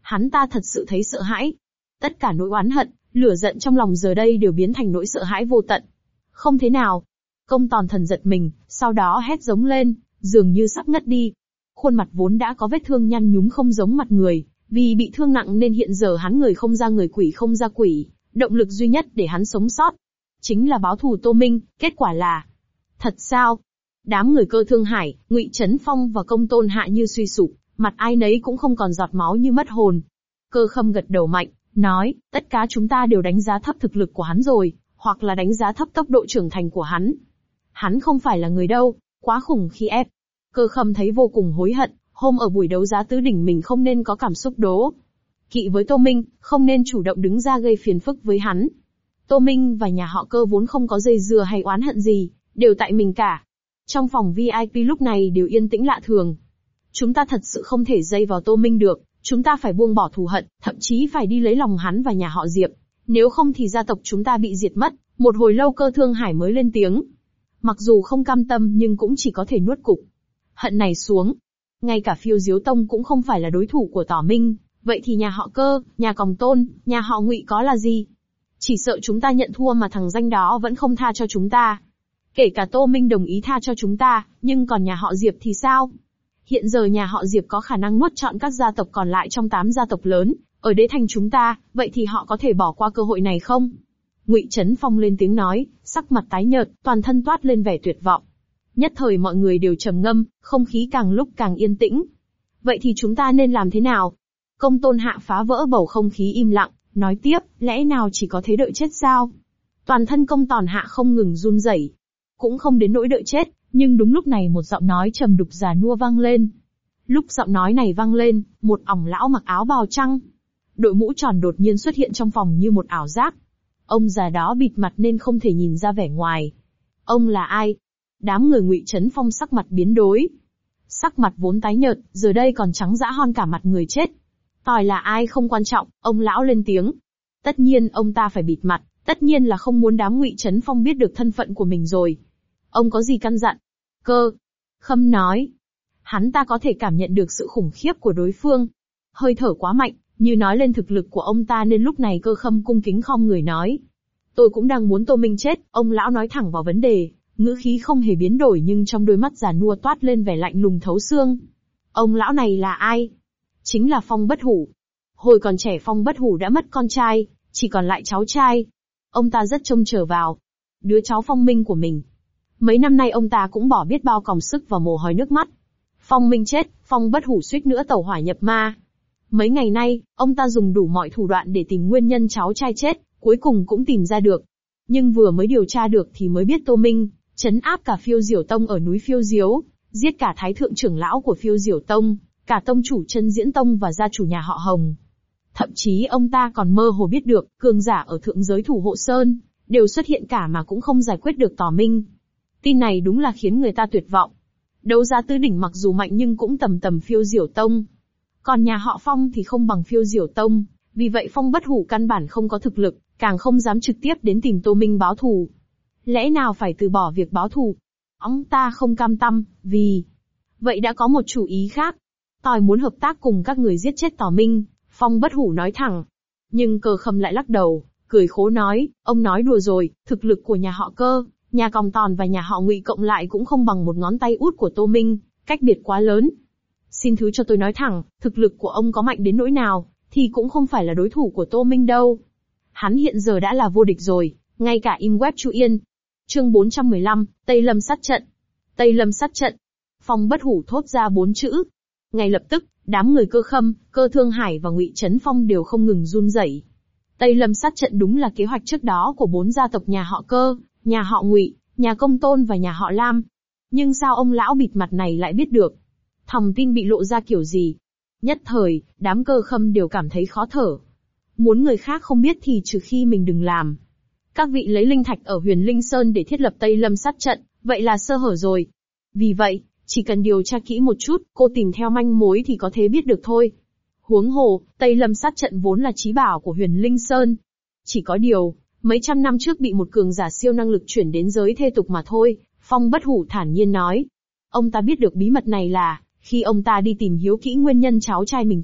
Hắn ta thật sự thấy sợ hãi. Tất cả nỗi oán hận, lửa giận trong lòng giờ đây đều biến thành nỗi sợ hãi vô tận. Không thế nào. Công Tòn Thần giật mình, sau đó hét giống lên, dường như sắp ngất đi. Khuôn mặt vốn đã có vết thương nhăn nhúm không giống mặt người, vì bị thương nặng nên hiện giờ hắn người không ra người quỷ không ra quỷ, động lực duy nhất để hắn sống sót chính là báo thù Tô Minh, kết quả là thật sao? Đám người Cơ Thương Hải, Ngụy Chấn Phong và Công Tôn Hạ như suy sụp, mặt ai nấy cũng không còn giọt máu như mất hồn. Cơ Khâm gật đầu mạnh, nói, tất cả chúng ta đều đánh giá thấp thực lực của hắn rồi, hoặc là đánh giá thấp tốc độ trưởng thành của hắn. Hắn không phải là người đâu, quá khủng khi ép. Cơ Khâm thấy vô cùng hối hận, hôm ở buổi đấu giá tứ đỉnh mình không nên có cảm xúc đố kỵ với Tô Minh, không nên chủ động đứng ra gây phiền phức với hắn. Tô Minh và nhà họ Cơ vốn không có dây dưa hay oán hận gì, đều tại mình cả. Trong phòng VIP lúc này đều yên tĩnh lạ thường. Chúng ta thật sự không thể dây vào Tô Minh được, chúng ta phải buông bỏ thù hận, thậm chí phải đi lấy lòng hắn và nhà họ Diệp. Nếu không thì gia tộc chúng ta bị diệt mất. Một hồi lâu Cơ Thương Hải mới lên tiếng. Mặc dù không cam tâm nhưng cũng chỉ có thể nuốt cục hận này xuống. Ngay cả Phiêu Diếu Tông cũng không phải là đối thủ của Tỏ Minh, vậy thì nhà họ Cơ, nhà Còng Tôn, nhà họ Ngụy có là gì? Chỉ sợ chúng ta nhận thua mà thằng danh đó vẫn không tha cho chúng ta. Kể cả Tô Minh đồng ý tha cho chúng ta, nhưng còn nhà họ Diệp thì sao? Hiện giờ nhà họ Diệp có khả năng nuốt trọn các gia tộc còn lại trong 8 gia tộc lớn, ở đế thành chúng ta, vậy thì họ có thể bỏ qua cơ hội này không? Ngụy Chấn Phong lên tiếng nói, sắc mặt tái nhợt, toàn thân toát lên vẻ tuyệt vọng. Nhất thời mọi người đều trầm ngâm, không khí càng lúc càng yên tĩnh. Vậy thì chúng ta nên làm thế nào? Công Tôn Hạ phá vỡ bầu không khí im lặng, nói tiếp, lẽ nào chỉ có thế đợi chết sao? Toàn thân Công Tòn Hạ không ngừng run rẩy. Cũng không đến nỗi đợi chết, nhưng đúng lúc này một giọng nói trầm đục già nua vang lên. Lúc giọng nói này vang lên, một ỏng lão mặc áo bào trắng, đội mũ tròn đột nhiên xuất hiện trong phòng như một ảo giác. Ông già đó bịt mặt nên không thể nhìn ra vẻ ngoài. Ông là ai? Đám người Ngụy Chấn Phong sắc mặt biến đổi. Sắc mặt vốn tái nhợt, giờ đây còn trắng dã hơn cả mặt người chết. Tỏi là ai không quan trọng, ông lão lên tiếng. Tất nhiên ông ta phải bịt mặt, tất nhiên là không muốn đám Ngụy Chấn Phong biết được thân phận của mình rồi. Ông có gì căn dặn? Cơ Khâm nói. Hắn ta có thể cảm nhận được sự khủng khiếp của đối phương. Hơi thở quá mạnh, như nói lên thực lực của ông ta nên lúc này Cơ Khâm cung kính khom người nói. Tôi cũng đang muốn Tô Minh chết, ông lão nói thẳng vào vấn đề, ngữ khí không hề biến đổi nhưng trong đôi mắt già nua toát lên vẻ lạnh lùng thấu xương. Ông lão này là ai? Chính là Phong Bất Hủ. Hồi còn trẻ Phong Bất Hủ đã mất con trai, chỉ còn lại cháu trai. Ông ta rất trông chờ vào đứa cháu Phong Minh của mình. Mấy năm nay ông ta cũng bỏ biết bao còng sức và mồ hôi nước mắt. Phong Minh chết, Phong Bất Hủ suýt nữa tẩu hỏa nhập ma. Mấy ngày nay, ông ta dùng đủ mọi thủ đoạn để tìm nguyên nhân cháu trai chết, cuối cùng cũng tìm ra được. Nhưng vừa mới điều tra được thì mới biết Tô Minh trấn áp cả Phiêu Diểu Tông ở núi Phiêu Diếu, giết cả thái thượng trưởng lão của Phiêu Diểu Tông, cả tông chủ Chân Diễn Tông và gia chủ nhà họ Hồng. Thậm chí ông ta còn mơ hồ biết được, cường giả ở thượng giới Thủ Hộ Sơn đều xuất hiện cả mà cũng không giải quyết được Tỏ Minh. Tin này đúng là khiến người ta tuyệt vọng. Đấu giá tứ đỉnh mặc dù mạnh nhưng cũng tầm tầm Phiêu Diểu Tông. Còn nhà họ Phong thì không bằng Phiêu Diểu Tông, vì vậy Phong Bất Hủ căn bản không có thực lực, càng không dám trực tiếp đến tìm Tô Minh báo thù. Lẽ nào phải từ bỏ việc báo thù? Ông ta không cam tâm, vì vậy đã có một chủ ý khác. Tôi muốn hợp tác cùng các người giết chết Tỏ Minh, Phong Bất Hủ nói thẳng. Nhưng Cơ Khâm lại lắc đầu, cười khổ nói, ông nói đùa rồi, thực lực của nhà họ Cơ, nhà Còng Tòn và nhà họ Ngụy cộng lại cũng không bằng một ngón tay út của Tô Minh, cách biệt quá lớn. Xin thứ cho tôi nói thẳng, thực lực của ông có mạnh đến nỗi nào, thì cũng không phải là đối thủ của Tô Minh đâu. Hắn hiện giờ đã là vô địch rồi, ngay cả im web Chu Yên. Chương 415, Tây Lâm sát trận. Tây Lâm sát trận. Phong Bất Hủ thốt ra 4 chữ. Ngay lập tức, đám người Cơ Khâm, Cơ Thương Hải và Ngụy Chấn Phong đều không ngừng run rẩy. Tây Lâm sát trận đúng là kế hoạch trước đó của 4 gia tộc nhà họ Cơ, nhà họ Ngụy, nhà Công Tôn và nhà họ Lam. Nhưng sao ông lão bịt mặt này lại biết được? Thòng tin bị lộ ra kiểu gì? Nhất thời, đám Cơ Khâm đều cảm thấy khó thở. Muốn người khác không biết thì trừ khi mình đừng làm. Các vị lấy linh thạch ở Huyền Linh Sơn để thiết lập Tây Lâm sát trận, vậy là sơ hở rồi. Vì vậy, chỉ cần điều tra kỹ một chút, cô tìm theo manh mối thì có thể biết được thôi. Huống hồ, Tây Lâm sát trận vốn là chí bảo của Huyền Linh Sơn. Chỉ có điều, mấy trăm năm trước bị một cường giả siêu năng lực chuyển đến giới thê tục mà thôi, Phong Bất Hủ thản nhiên nói. Ông ta biết được bí mật này là, khi ông ta đi tìm hiếu kỹ nguyên nhân cháu trai mình chết,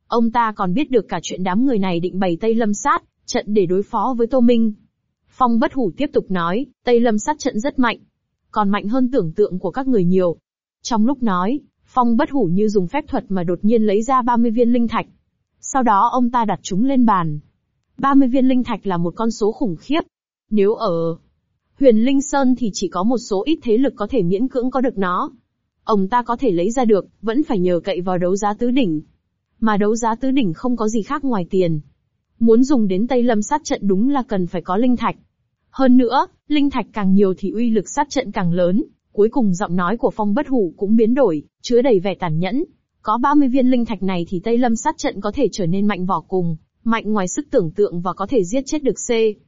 Ông ta còn biết được cả chuyện đám người này định bày Tây Lâm sát trận để đối phó với Tô Minh. Phong Bất Hủ tiếp tục nói, Tây Lâm sát trận rất mạnh. Còn mạnh hơn tưởng tượng của các người nhiều. Trong lúc nói, Phong Bất Hủ như dùng phép thuật mà đột nhiên lấy ra 30 viên linh thạch. Sau đó ông ta đặt chúng lên bàn. 30 viên linh thạch là một con số khủng khiếp. Nếu ở Huyền Linh Sơn thì chỉ có một số ít thế lực có thể miễn cưỡng có được nó. Ông ta có thể lấy ra được, vẫn phải nhờ cậy vào đấu giá tứ đỉnh. Mà đấu giá tứ đỉnh không có gì khác ngoài tiền. Muốn dùng đến Tây Lâm sát trận đúng là cần phải có linh thạch. Hơn nữa, linh thạch càng nhiều thì uy lực sát trận càng lớn. Cuối cùng giọng nói của Phong Bất Hủ cũng biến đổi, chứa đầy vẻ tàn nhẫn. Có 30 viên linh thạch này thì Tây Lâm sát trận có thể trở nên mạnh vô cùng, mạnh ngoài sức tưởng tượng và có thể giết chết được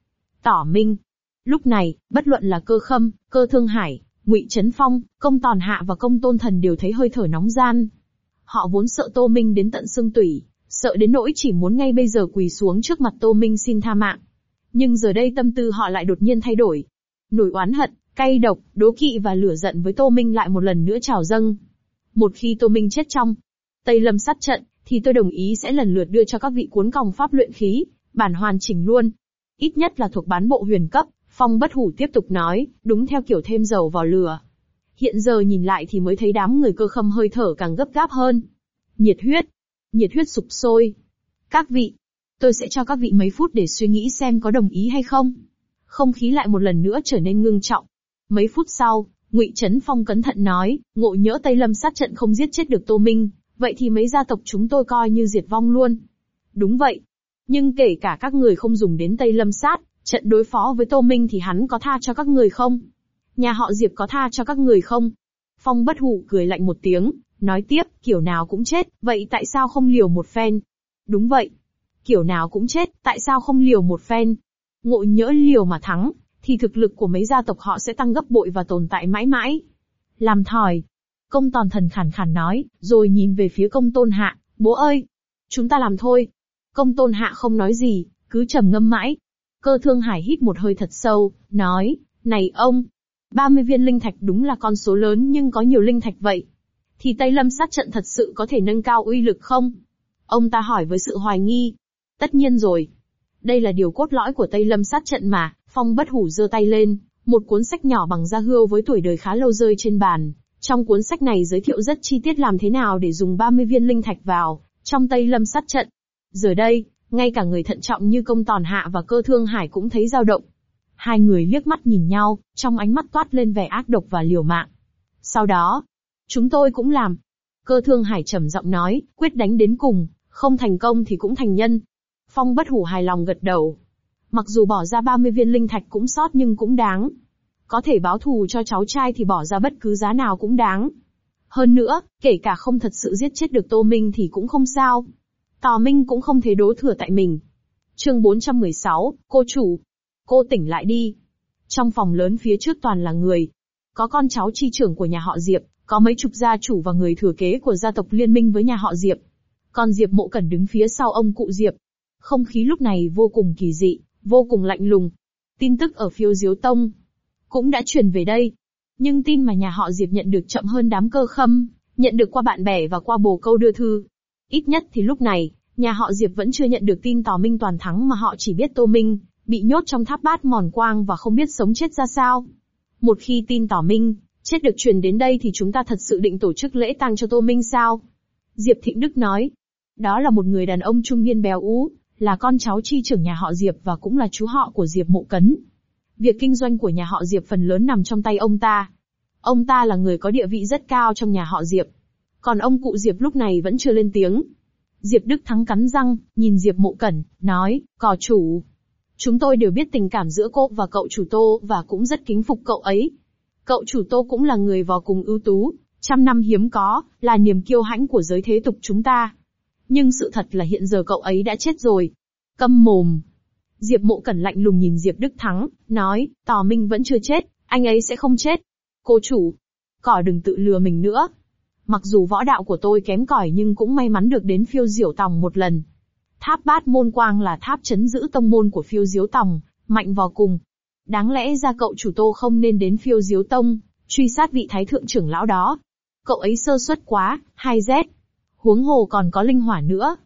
Tỏ Minh. Lúc này, bất luận là Cơ Khâm, Cơ Thương Hải, Ngụy Chấn Phong, Công Tòn Hạ và Công Tôn Thần đều thấy hơi thở nóng gian. Họ vốn sợ Tô Minh đến tận xương tủy, sợ đến nỗi chỉ muốn ngay bây giờ quỳ xuống trước mặt Tô Minh xin tha mạng. Nhưng giờ đây tâm tư họ lại đột nhiên thay đổi. Nỗi oán hận, cay độc, đố kỵ và lửa giận với Tô Minh lại một lần nữa trào dâng. Một khi Tô Minh chết trong Tây Lâm sát trận, thì tôi đồng ý sẽ lần lượt đưa cho các vị cuốn còng pháp luyện khí, bản hoàn chỉnh luôn. Ít nhất là thuộc bán bộ huyền cấp. Phong Bất Hủ tiếp tục nói, đúng theo kiểu thêm dầu vào lửa. Hiện giờ nhìn lại thì mới thấy đám người Cơ Khâm hơi thở càng gấp gáp hơn. Nhiệt huyết sục sôi. Các vị, tôi sẽ cho các vị mấy phút để suy nghĩ xem có đồng ý hay không. Không khí lại một lần nữa trở nên ngưng trọng. Mấy phút sau, Ngụy Chấn Phong cẩn thận nói, ngộ nhỡ Tây Lâm sát trận không giết chết được Tô Minh, vậy thì mấy gia tộc chúng tôi coi như diệt vong luôn. Đúng vậy. Nhưng kể cả các người không dùng đến Tây Lâm sát trận đối phó với Tô Minh thì hắn có tha cho các người không? Nhà họ Diệp có tha cho các người không? Phong Bất Hủ cười lạnh một tiếng, nói tiếp, kiểu nào cũng chết, vậy tại sao không liều một phen? Đúng vậy. Kiểu nào cũng chết, tại sao không liều một phen? Ngộ nhỡ liều mà thắng, thì thực lực của mấy gia tộc họ sẽ tăng gấp bội và tồn tại mãi mãi. Làm thòi. Công Tòn Thần khàn khàn nói, rồi nhìn về phía Công Tôn Hạ, bố ơi, chúng ta làm thôi. Công Tôn Hạ không nói gì, cứ trầm ngâm mãi. Cơ Thương Hải hít một hơi thật sâu, nói, này ông, 30 viên linh thạch đúng là con số lớn nhưng có nhiều linh thạch vậy. Thì Tây Lâm sát trận thật sự có thể nâng cao uy lực không? Ông ta hỏi với sự hoài nghi. Tất nhiên rồi. Đây là điều cốt lõi của Tây Lâm sát trận mà. Phong Bất Hủ giơ tay lên, một cuốn sách nhỏ bằng da hươu với tuổi đời khá lâu rơi trên bàn. Trong cuốn sách này giới thiệu rất chi tiết làm thế nào để dùng 30 viên linh thạch vào trong Tây Lâm sát trận. Giờ đây, ngay cả người thận trọng như Công Tòn Hạ và Cơ Thương Hải cũng thấy dao động. Hai người liếc mắt nhìn nhau, trong ánh mắt toát lên vẻ ác độc và liều mạng. Sau đó, chúng tôi cũng làm. Cơ Thương Hải trầm giọng nói, quyết đánh đến cùng, không thành công thì cũng thành nhân. Phong Bất Hủ hài lòng gật đầu. Mặc dù bỏ ra 30 viên linh thạch cũng sót nhưng cũng đáng. Có thể báo thù cho cháu trai thì bỏ ra bất cứ giá nào cũng đáng. Hơn nữa, kể cả không thật sự giết chết được Tô Minh thì cũng không sao. Tò Minh cũng không thể đố thừa tại mình. Chương 416, cô chủ. Cô tỉnh lại đi. Trong phòng lớn phía trước toàn là người. Có con cháu chi trưởng của nhà họ Diệp, có mấy chục gia chủ và người thừa kế của gia tộc liên minh với nhà họ Diệp. Còn Diệp Mộ Cẩn đứng phía sau ông cụ Diệp. Không khí lúc này vô cùng kỳ dị, vô cùng lạnh lùng. Tin tức ở Phiêu Diếu Tông cũng đã truyền về đây. Nhưng tin mà nhà họ Diệp nhận được chậm hơn đám Cơ Khâm, nhận được qua bạn bè và qua bồ câu đưa thư. Ít nhất thì lúc này, nhà họ Diệp vẫn chưa nhận được tin Tò Minh toàn thắng mà họ chỉ biết Tô Minh bị nhốt trong tháp bát mòn quang và không biết sống chết ra sao. Một khi tin Tò Minh chết được truyền đến đây thì chúng ta thật sự định tổ chức lễ tang cho Tô Minh sao? Diệp Thịnh Đức nói. Đó là một người đàn ông trung niên béo ú, là con cháu chi trưởng nhà họ Diệp và cũng là chú họ của Diệp Mộ Cấn. Việc kinh doanh của nhà họ Diệp phần lớn nằm trong tay ông ta. Ông ta là người có địa vị rất cao trong nhà họ Diệp. Còn ông cụ Diệp lúc này vẫn chưa lên tiếng. Diệp Đức Thắng cắn răng, nhìn Diệp Mộ Cẩn, nói, cò chủ. Chúng tôi đều biết tình cảm giữa cô và cậu chủ Tô và cũng rất kính phục cậu ấy. Cậu chủ Tô cũng là người vô cùng ưu tú, trăm năm hiếm có, là niềm kiêu hãnh của giới thế tục chúng ta. Nhưng sự thật là hiện giờ cậu ấy đã chết rồi. Câm mồm. Diệp Mộ Cẩn lạnh lùng nhìn Diệp Đức Thắng, nói, Tò Minh vẫn chưa chết, anh ấy sẽ không chết. Cô chủ, cỏ đừng tự lừa mình nữa. Mặc dù võ đạo của tôi kém cỏi nhưng cũng may mắn được đến Phiêu Diểu Tòng một lần. Tháp Bát Môn Quang là tháp trấn giữ tông môn của Phiêu Diếu Tòng, mạnh vô cùng. Đáng lẽ ra cậu chủ Tô không nên đến Phiêu Diếu Tông, truy sát vị thái thượng trưởng lão đó. Cậu ấy sơ suất quá, 2Z. Huống hồ còn có linh hỏa nữa.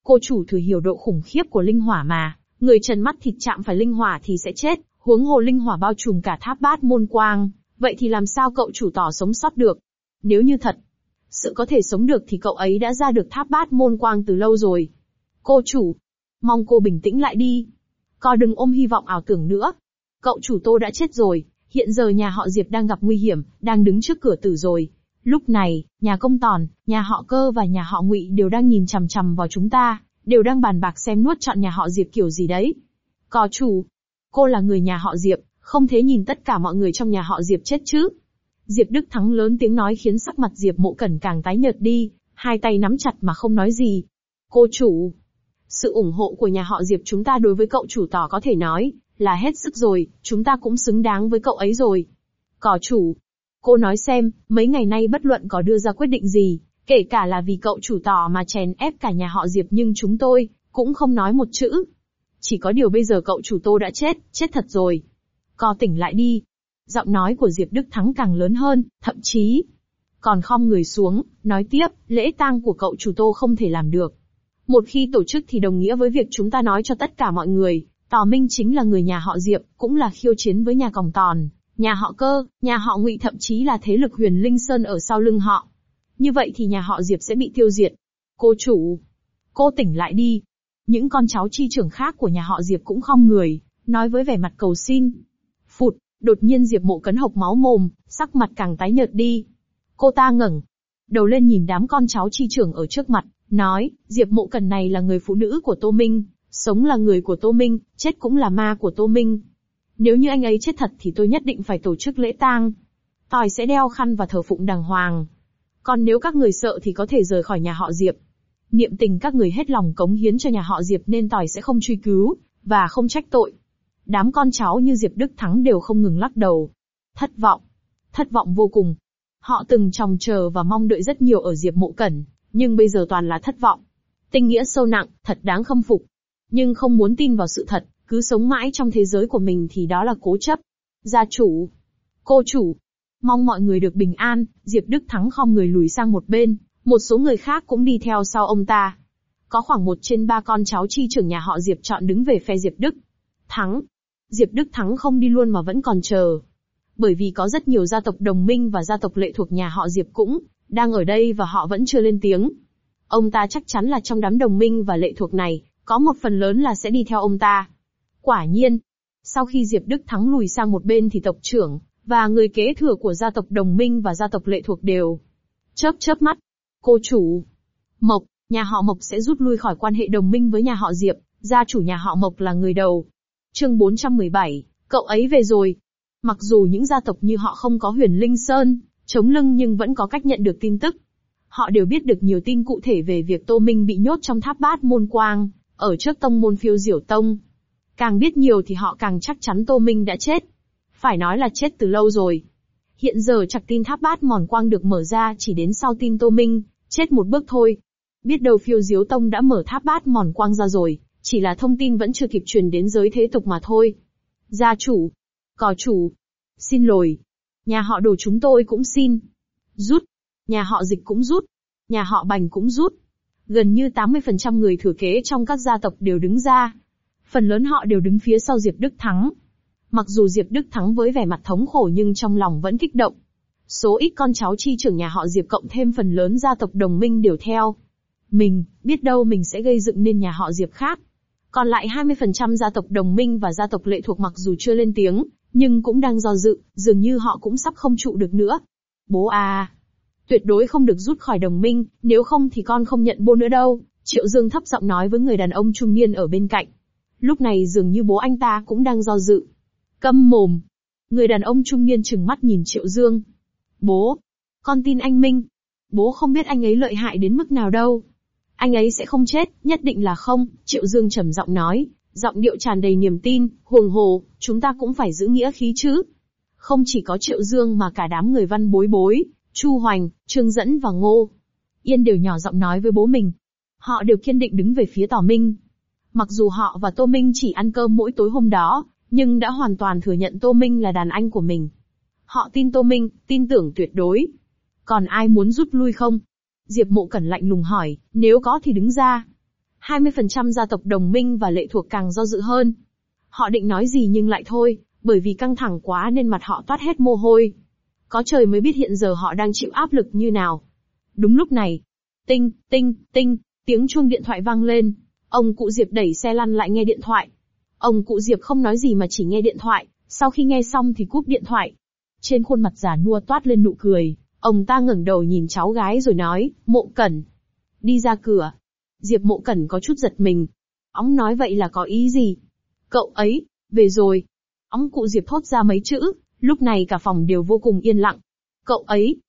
Cô chủ thử hiểu độ khủng khiếp của linh hỏa mà, người trần mắt thịt chạm phải linh hỏa thì sẽ chết, huống hồ linh hỏa bao trùm cả tháp bát môn quang, vậy thì làm sao cậu chủ tỏ sống sót được? Nếu như thật sự có thể sống được thì cậu ấy đã ra được tháp bát môn quang từ lâu rồi. Cô chủ, mong cô bình tĩnh lại đi. Có đừng ôm hy vọng ảo tưởng nữa. Cậu chủ Tô đã chết rồi, hiện giờ nhà họ Diệp đang gặp nguy hiểm, đang đứng trước cửa tử rồi. Lúc này, nhà Công Tòn, nhà họ Cơ và nhà họ Ngụy đều đang nhìn chằm chằm vào chúng ta, đều đang bàn bạc xem nuốt trọn nhà họ Diệp kiểu gì đấy. Có chủ, cô là người nhà họ Diệp, không thể nhìn tất cả mọi người trong nhà họ Diệp chết chứ. Diệp Đức Thắng lớn tiếng nói khiến sắc mặt Diệp Mộ Cẩn càng tái nhợt đi, hai tay nắm chặt mà không nói gì. Cô chủ, sự ủng hộ của nhà họ Diệp chúng ta đối với cậu chủ tỏ có thể nói là hết sức rồi, chúng ta cũng xứng đáng với cậu ấy rồi. Có chủ, cô nói xem, mấy ngày nay bất luận có đưa ra quyết định gì, kể cả là vì cậu chủ tỏ mà chèn ép cả nhà họ Diệp nhưng chúng tôi cũng không nói một chữ. Chỉ có điều bây giờ cậu chủ Tô đã chết, chết thật rồi. Co tỉnh lại đi. Giọng nói của Diệp Đức Thắng càng lớn hơn, thậm chí còn khom người xuống, nói tiếp, lễ tang của cậu chủ Tô không thể làm được. Một khi tổ chức thì đồng nghĩa với việc chúng ta nói cho tất cả mọi người, Tò Minh chính là người nhà họ Diệp, cũng là khiêu chiến với nhà Còng Tòn, nhà họ Cơ, nhà họ Ngụy thậm chí là thế lực Huyền Linh Sơn ở sau lưng họ. Như vậy thì nhà họ Diệp sẽ bị tiêu diệt. Cô chủ, cô tỉnh lại đi. Những con cháu chi trưởng khác của nhà họ Diệp cũng khom người, nói với vẻ mặt cầu xin. Phụt, đột nhiên Diệp Mộ Cấn hộc máu mồm, sắc mặt càng tái nhợt đi. Cô ta ngẩng đầu lên nhìn đám con cháu chi trưởng ở trước mặt, nói, Diệp Mộ Cẩn này là người phụ nữ của Tô Minh, sống là người của Tô Minh, chết cũng là ma của Tô Minh. Nếu như anh ấy chết thật thì tôi nhất định phải tổ chức lễ tang. Tôi sẽ đeo khăn và thờ phụng đàng hoàng. Còn nếu các người sợ thì có thể rời khỏi nhà họ Diệp. Niệm tình các người hết lòng cống hiến cho nhà họ Diệp nên tôi sẽ không truy cứu, và không trách tội. Đám con cháu như Diệp Đức Thắng đều không ngừng lắc đầu. Thất vọng vô cùng. Họ từng trông chờ và mong đợi rất nhiều ở Diệp Mộ Cẩn, nhưng bây giờ toàn là thất vọng. Tình nghĩa sâu nặng, thật đáng khâm phục. Nhưng không muốn tin vào sự thật, cứ sống mãi trong thế giới của mình thì đó là cố chấp. Gia chủ, cô chủ, mong mọi người được bình an. Diệp Đức Thắng khom người lùi sang một bên, một số người khác cũng đi theo sau ông ta. Có khoảng 1/3 con cháu chi trưởng nhà họ Diệp chọn đứng về phe Diệp Đức Thắng. Diệp Đức Thắng không đi luôn mà vẫn còn chờ. Bởi vì có rất nhiều gia tộc đồng minh và gia tộc lệ thuộc nhà họ Diệp cũng đang ở đây và họ vẫn chưa lên tiếng. Ông ta chắc chắn là trong đám đồng minh và lệ thuộc này, có một phần lớn là sẽ đi theo ông ta. Quả nhiên, sau khi Diệp Đức Thắng lùi sang một bên thì tộc trưởng và người kế thừa của gia tộc đồng minh và gia tộc lệ thuộc đều chớp mắt. Cô chủ, Mộc, nhà họ Mộc sẽ rút lui khỏi quan hệ đồng minh với nhà họ Diệp, gia chủ nhà họ Mộc là người đầu. Chương 417, cậu ấy về rồi. Mặc dù những gia tộc như họ không có Huyền Linh Sơn chống lưng nhưng vẫn có cách nhận được tin tức. Họ đều biết được nhiều tin cụ thể về việc Tô Minh bị nhốt trong tháp bát môn quang, ở trước tông môn Phiêu Diểu Tông. Càng biết nhiều thì họ càng chắc chắn Tô Minh đã chết. Phải nói là chết từ lâu rồi. Hiện giờ chặt tin tháp bát mòn quang được mở ra chỉ đến sau tin Tô Minh chết một bước thôi. Biết đâu Phiêu Diếu Tông đã mở tháp bát mòn quang ra rồi, chỉ là thông tin vẫn chưa kịp truyền đến giới thế tục mà thôi. Gia chủ, có chủ, xin lỗi. Nhà họ Đồ chúng tôi cũng xin rút. Nhà họ Dịch cũng rút. Nhà họ Bành cũng rút. Gần như 80% người thừa kế trong các gia tộc đều đứng ra. Phần lớn họ đều đứng phía sau Diệp Đức Thắng. Mặc dù Diệp Đức Thắng với vẻ mặt thống khổ nhưng trong lòng vẫn kích động. Số ít con cháu chi trưởng nhà họ Diệp cộng thêm phần lớn gia tộc đồng minh đều theo. Mình, biết đâu mình sẽ gây dựng nên nhà họ Diệp khác. Còn lại 20% gia tộc đồng minh và gia tộc lệ thuộc mặc dù chưa lên tiếng, nhưng cũng đang do dự, dường như họ cũng sắp không trụ được nữa. Bố à! Tuyệt đối không được rút khỏi đồng minh, nếu không thì con không nhận bố nữa đâu, Triệu Dương thấp giọng nói với người đàn ông trung niên ở bên cạnh. Lúc này dường như bố anh ta cũng đang do dự. Câm mồm! Người đàn ông trung niên trừng mắt nhìn Triệu Dương. Bố! Con tin anh Minh. Bố không biết anh ấy lợi hại đến mức nào đâu. Anh ấy sẽ không chết, nhất định là không, Triệu Dương trầm giọng nói, giọng điệu tràn đầy niềm tin, huồng hồ, chúng ta cũng phải giữ nghĩa khí chứ. Không chỉ có Triệu Dương mà cả đám người Văn Bối Bối, Chu Hoành, Trương Dẫn và Ngô Yên đều nhỏ giọng nói với bố mình. Họ đều kiên định đứng về phía Tỏ Minh. Mặc dù họ và Tô Minh chỉ ăn cơm mỗi tối hôm đó, nhưng đã hoàn toàn thừa nhận Tô Minh là đàn anh của mình. Họ tin Tô Minh, tin tưởng tuyệt đối. Còn ai muốn rút lui không? Diệp Mộ Cẩn lạnh lùng hỏi, nếu có thì đứng ra. 20% gia tộc đồng minh và lệ thuộc càng do dự hơn. Họ định nói gì nhưng lại thôi, bởi vì căng thẳng quá nên mặt họ toát hết mồ hôi. Có trời mới biết hiện giờ họ đang chịu áp lực như nào. Đúng lúc này, tinh, tinh, tinh, tiếng chuông điện thoại vang lên. Ông cụ Diệp đẩy xe lăn lại nghe điện thoại. Ông cụ Diệp không nói gì mà chỉ nghe điện thoại, sau khi nghe xong thì cúp điện thoại. Trên khuôn mặt già nua toát lên nụ cười, ông ta ngẩng đầu nhìn cháu gái rồi nói, Mộ Cẩn. Đi ra cửa. Diệp Mộ Cẩn có chút giật mình. Ông nói vậy là có ý gì? Cậu ấy, về rồi. Ông cụ Diệp thốt ra mấy chữ, lúc này cả phòng đều vô cùng yên lặng. Cậu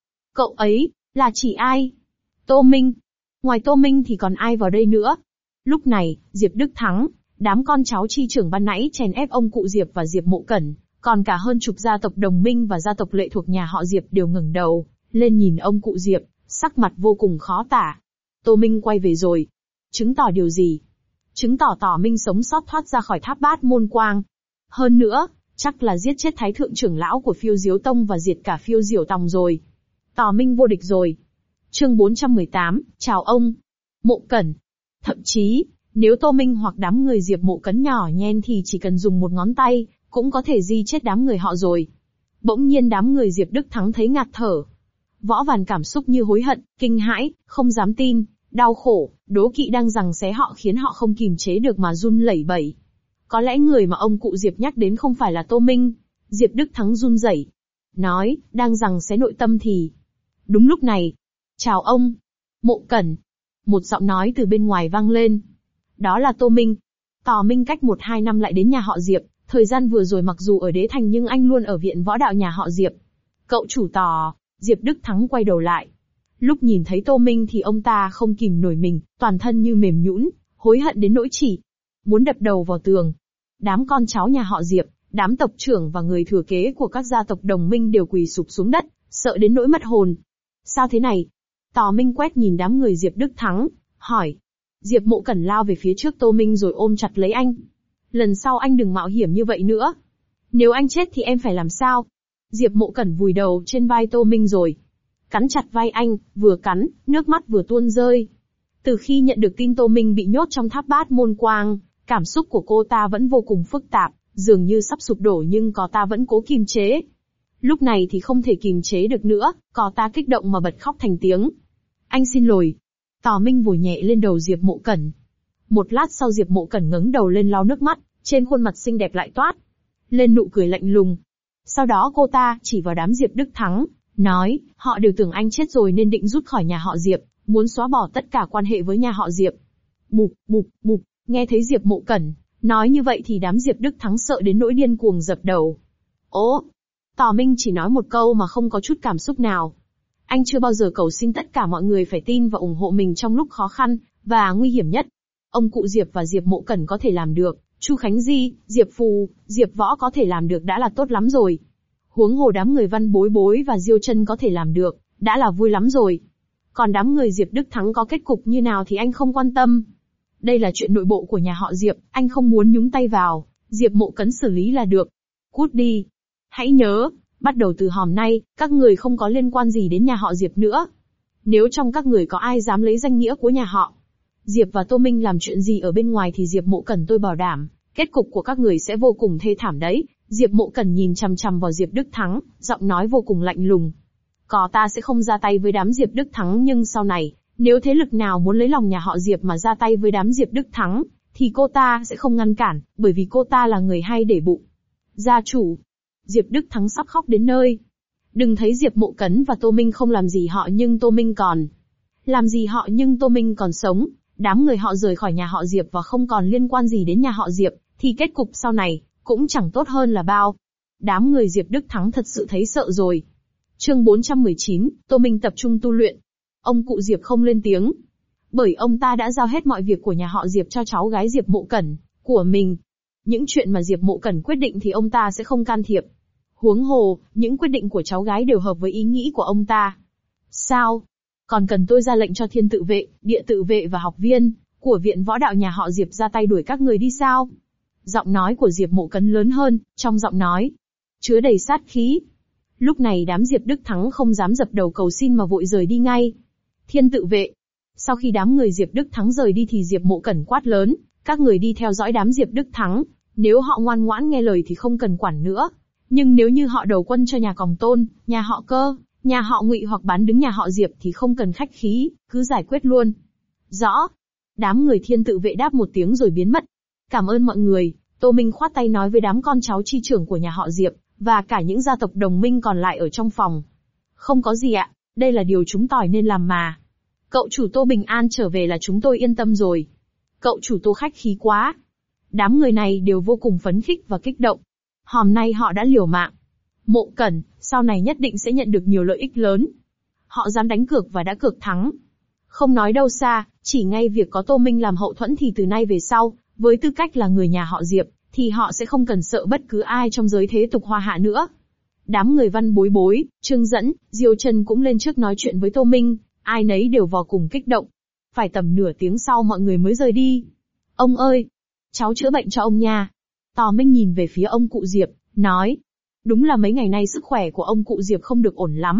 ấy, là chỉ ai? Tô Minh. Ngoài Tô Minh thì còn ai vào đây nữa? Lúc này, Diệp Đức Thắng, đám con cháu chi trưởng ban nãy chèn ép ông cụ Diệp và Diệp Mộ Cẩn, còn cả hơn chục gia tộc đồng minh và gia tộc lệ thuộc nhà họ Diệp đều ngẩng đầu lên nhìn ông cụ Diệp, sắc mặt vô cùng khó tả. Tô Minh quay về rồi. Chứng tỏ điều gì? Chứng tỏ Minh sống sót thoát ra khỏi tháp bát môn quang. Hơn nữa, chắc là giết chết thái thượng trưởng lão của Phiêu Diếu Tông và diệt cả Phiêu Diểu Tòng rồi. Tỏ Minh vô địch rồi. Chương 418, chào ông. Mộ Cẩn. Thậm chí, nếu Tô Minh hoặc đám người Diệp Mộ Cẩn nhỏ nhen thì chỉ cần dùng một ngón tay, cũng có thể di chết đám người họ rồi. Bỗng nhiên đám người Diệp Đức Thắng thấy ngạt thở. Võ vàn cảm xúc như hối hận, kinh hãi, không dám tin, đau khổ, đố kỵ đang giằng xé họ khiến họ không kìm chế được mà run lẩy bẩy. Có lẽ người mà ông cụ Diệp nhắc đến không phải là Tô Minh. Diệp Đức Thắng run rẩy, nói, đang giằng xé nội tâm thì. Đúng lúc này, chào ông, Mộ Cẩn. Một giọng nói từ bên ngoài vang lên. Đó là Tô Minh. Tỏ Minh cách 1-2 năm lại đến nhà họ Diệp, thời gian vừa rồi mặc dù ở Đế Thành nhưng anh luôn ở viện võ đạo nhà họ Diệp. Cậu chủ Tỏ. Diệp Đức Thắng quay đầu lại. Lúc nhìn thấy Tô Minh thì ông ta không kìm nổi mình, toàn thân như mềm nhũn, hối hận đến nỗi chỉ muốn đập đầu vào tường. Đám con cháu nhà họ Diệp, đám tộc trưởng và người thừa kế của các gia tộc đồng minh đều quỳ sụp xuống đất, sợ đến nỗi mất hồn. Sao thế này? Tỏ Minh quét nhìn đám người Diệp Đức Thắng, hỏi. Diệp Mộ Cẩn lao về phía trước Tô Minh rồi ôm chặt lấy anh. Lần sau anh đừng mạo hiểm như vậy nữa. Nếu anh chết thì em phải làm sao? Diệp Mộ Cẩn vùi đầu trên vai Tô Minh rồi cắn chặt vai anh, vừa cắn, nước mắt vừa tuôn rơi. Từ khi nhận được tin Tô Minh bị nhốt trong tháp bát môn quang, cảm xúc của cô ta vẫn vô cùng phức tạp, dường như sắp sụp đổ nhưng cô ta vẫn cố kiềm chế. Lúc này thì không thể kiềm chế được nữa, cô ta kích động mà bật khóc thành tiếng. Anh xin lỗi. Tỏ Minh vùi nhẹ lên đầu Diệp Mộ Cẩn. Một lát sau Diệp Mộ Cẩn ngẩng đầu lên lau nước mắt, trên khuôn mặt xinh đẹp lại toát lên nụ cười lạnh lùng. Sau đó cô ta chỉ vào đám Diệp Đức Thắng, nói, họ đều tưởng anh chết rồi nên định rút khỏi nhà họ Diệp, muốn xóa bỏ tất cả quan hệ với nhà họ Diệp. Bụp, bụp, bụp, nghe thấy Diệp Mộ Cẩn nói như vậy thì đám Diệp Đức Thắng sợ đến nỗi điên cuồng dập đầu. Ố! Tỏ Minh chỉ nói một câu mà không có chút cảm xúc nào. Anh chưa bao giờ cầu xin tất cả mọi người phải tin và ủng hộ mình trong lúc khó khăn và nguy hiểm nhất. Ông cụ Diệp và Diệp Mộ Cẩn có thể làm được, Chu Khánh Di, Diệp Phù, Diệp Võ có thể làm được đã là tốt lắm rồi. Huống hồ đám người Văn Bối Bối và Diêu Chân có thể làm được, đã là vui lắm rồi. Còn đám người Diệp Đức Thắng có kết cục như nào thì anh không quan tâm. Đây là chuyện nội bộ của nhà họ Diệp, anh không muốn nhúng tay vào, Diệp Mộ Cẩn xử lý là được. Cút đi. Hãy nhớ, bắt đầu từ hôm nay, các người không có liên quan gì đến nhà họ Diệp nữa. Nếu trong các người có ai dám lấy danh nghĩa của nhà họ Diệp và Tô Minh làm chuyện gì ở bên ngoài thì Diệp Mộ Cẩn tôi bảo đảm, kết cục của các người sẽ vô cùng thê thảm đấy. Diệp Mộ Cẩn nhìn chằm chằm vào Diệp Đức Thắng, giọng nói vô cùng lạnh lùng. Có ta sẽ không ra tay với đám Diệp Đức Thắng nhưng sau này, nếu thế lực nào muốn lấy lòng nhà họ Diệp mà ra tay với đám Diệp Đức Thắng, thì cô ta sẽ không ngăn cản, bởi vì cô ta là người hay để bụng. Gia chủ. Diệp Đức Thắng sắp khóc đến nơi. Đừng thấy Diệp Mộ Cẩn và Tô Minh không làm gì họ nhưng Tô Minh còn. Làm gì họ nhưng Tô Minh còn sống. Đám người họ rời khỏi nhà họ Diệp và không còn liên quan gì đến nhà họ Diệp, thì kết cục sau này cũng chẳng tốt hơn là bao. Đám người Diệp Đức Thắng thật sự thấy sợ rồi. Chương 419, Tô Minh tập trung tu luyện. Ông cụ Diệp không lên tiếng, bởi ông ta đã giao hết mọi việc của nhà họ Diệp cho cháu gái Diệp Mộ Cẩn của mình. Những chuyện mà Diệp Mộ Cẩn quyết định thì ông ta sẽ không can thiệp. Huống hồ, những quyết định của cháu gái đều hợp với ý nghĩ của ông ta. Sao? Còn cần tôi ra lệnh cho Thiên Tự Vệ, Địa Tự Vệ và học viên của viện võ đạo nhà họ Diệp ra tay đuổi các người đi sao? Giọng nói của Diệp Mộ Cẩn lớn hơn, trong giọng nói chứa đầy sát khí. Lúc này đám Diệp Đức Thắng không dám dập đầu cầu xin mà vội rời đi ngay. Thiên Tự Vệ. Sau khi đám người Diệp Đức Thắng rời đi thì Diệp Mộ Cẩn quát lớn, các người đi theo dõi đám Diệp Đức Thắng, nếu họ ngoan ngoãn nghe lời thì không cần quản nữa. Nhưng nếu như họ đầu quân cho nhà Còng Tôn, nhà họ Cơ, nhà họ Ngụy hoặc bán đứng nhà họ Diệp thì không cần khách khí, cứ giải quyết luôn. Rõ. Đám người Thiên Tự Vệ đáp một tiếng rồi biến mất. Cảm ơn mọi người, Tô Minh khoát tay nói với đám con cháu chi trưởng của nhà họ Diệp, và cả những gia tộc đồng minh còn lại ở trong phòng. Không có gì ạ, đây là điều chúng tỏi nên làm mà. Cậu chủ Tô bình an trở về là chúng tôi yên tâm rồi. Cậu chủ Tô khách khí quá. Đám người này đều vô cùng phấn khích và kích động. Hôm nay họ đã liều mạng. Mộ Cẩn, sau này nhất định sẽ nhận được nhiều lợi ích lớn. Họ dám đánh cược và đã cược thắng. Không nói đâu xa, chỉ ngay việc có Tô Minh làm hậu thuẫn thì từ nay về sau, với tư cách là người nhà họ Diệp, thì họ sẽ không cần sợ bất cứ ai trong giới thế tục hoa hạ nữa. Đám người Văn Bối Bối, Trương Dẫn, Diêu Trần cũng lên trước nói chuyện với Tô Minh, ai nấy đều vô cùng kích động. Phải tầm nửa tiếng sau mọi người mới rời đi. Ông ơi, cháu chữa bệnh cho ông nha. Tò Minh nhìn về phía ông cụ Diệp, nói. Đúng là mấy ngày nay sức khỏe của ông cụ Diệp không được ổn lắm.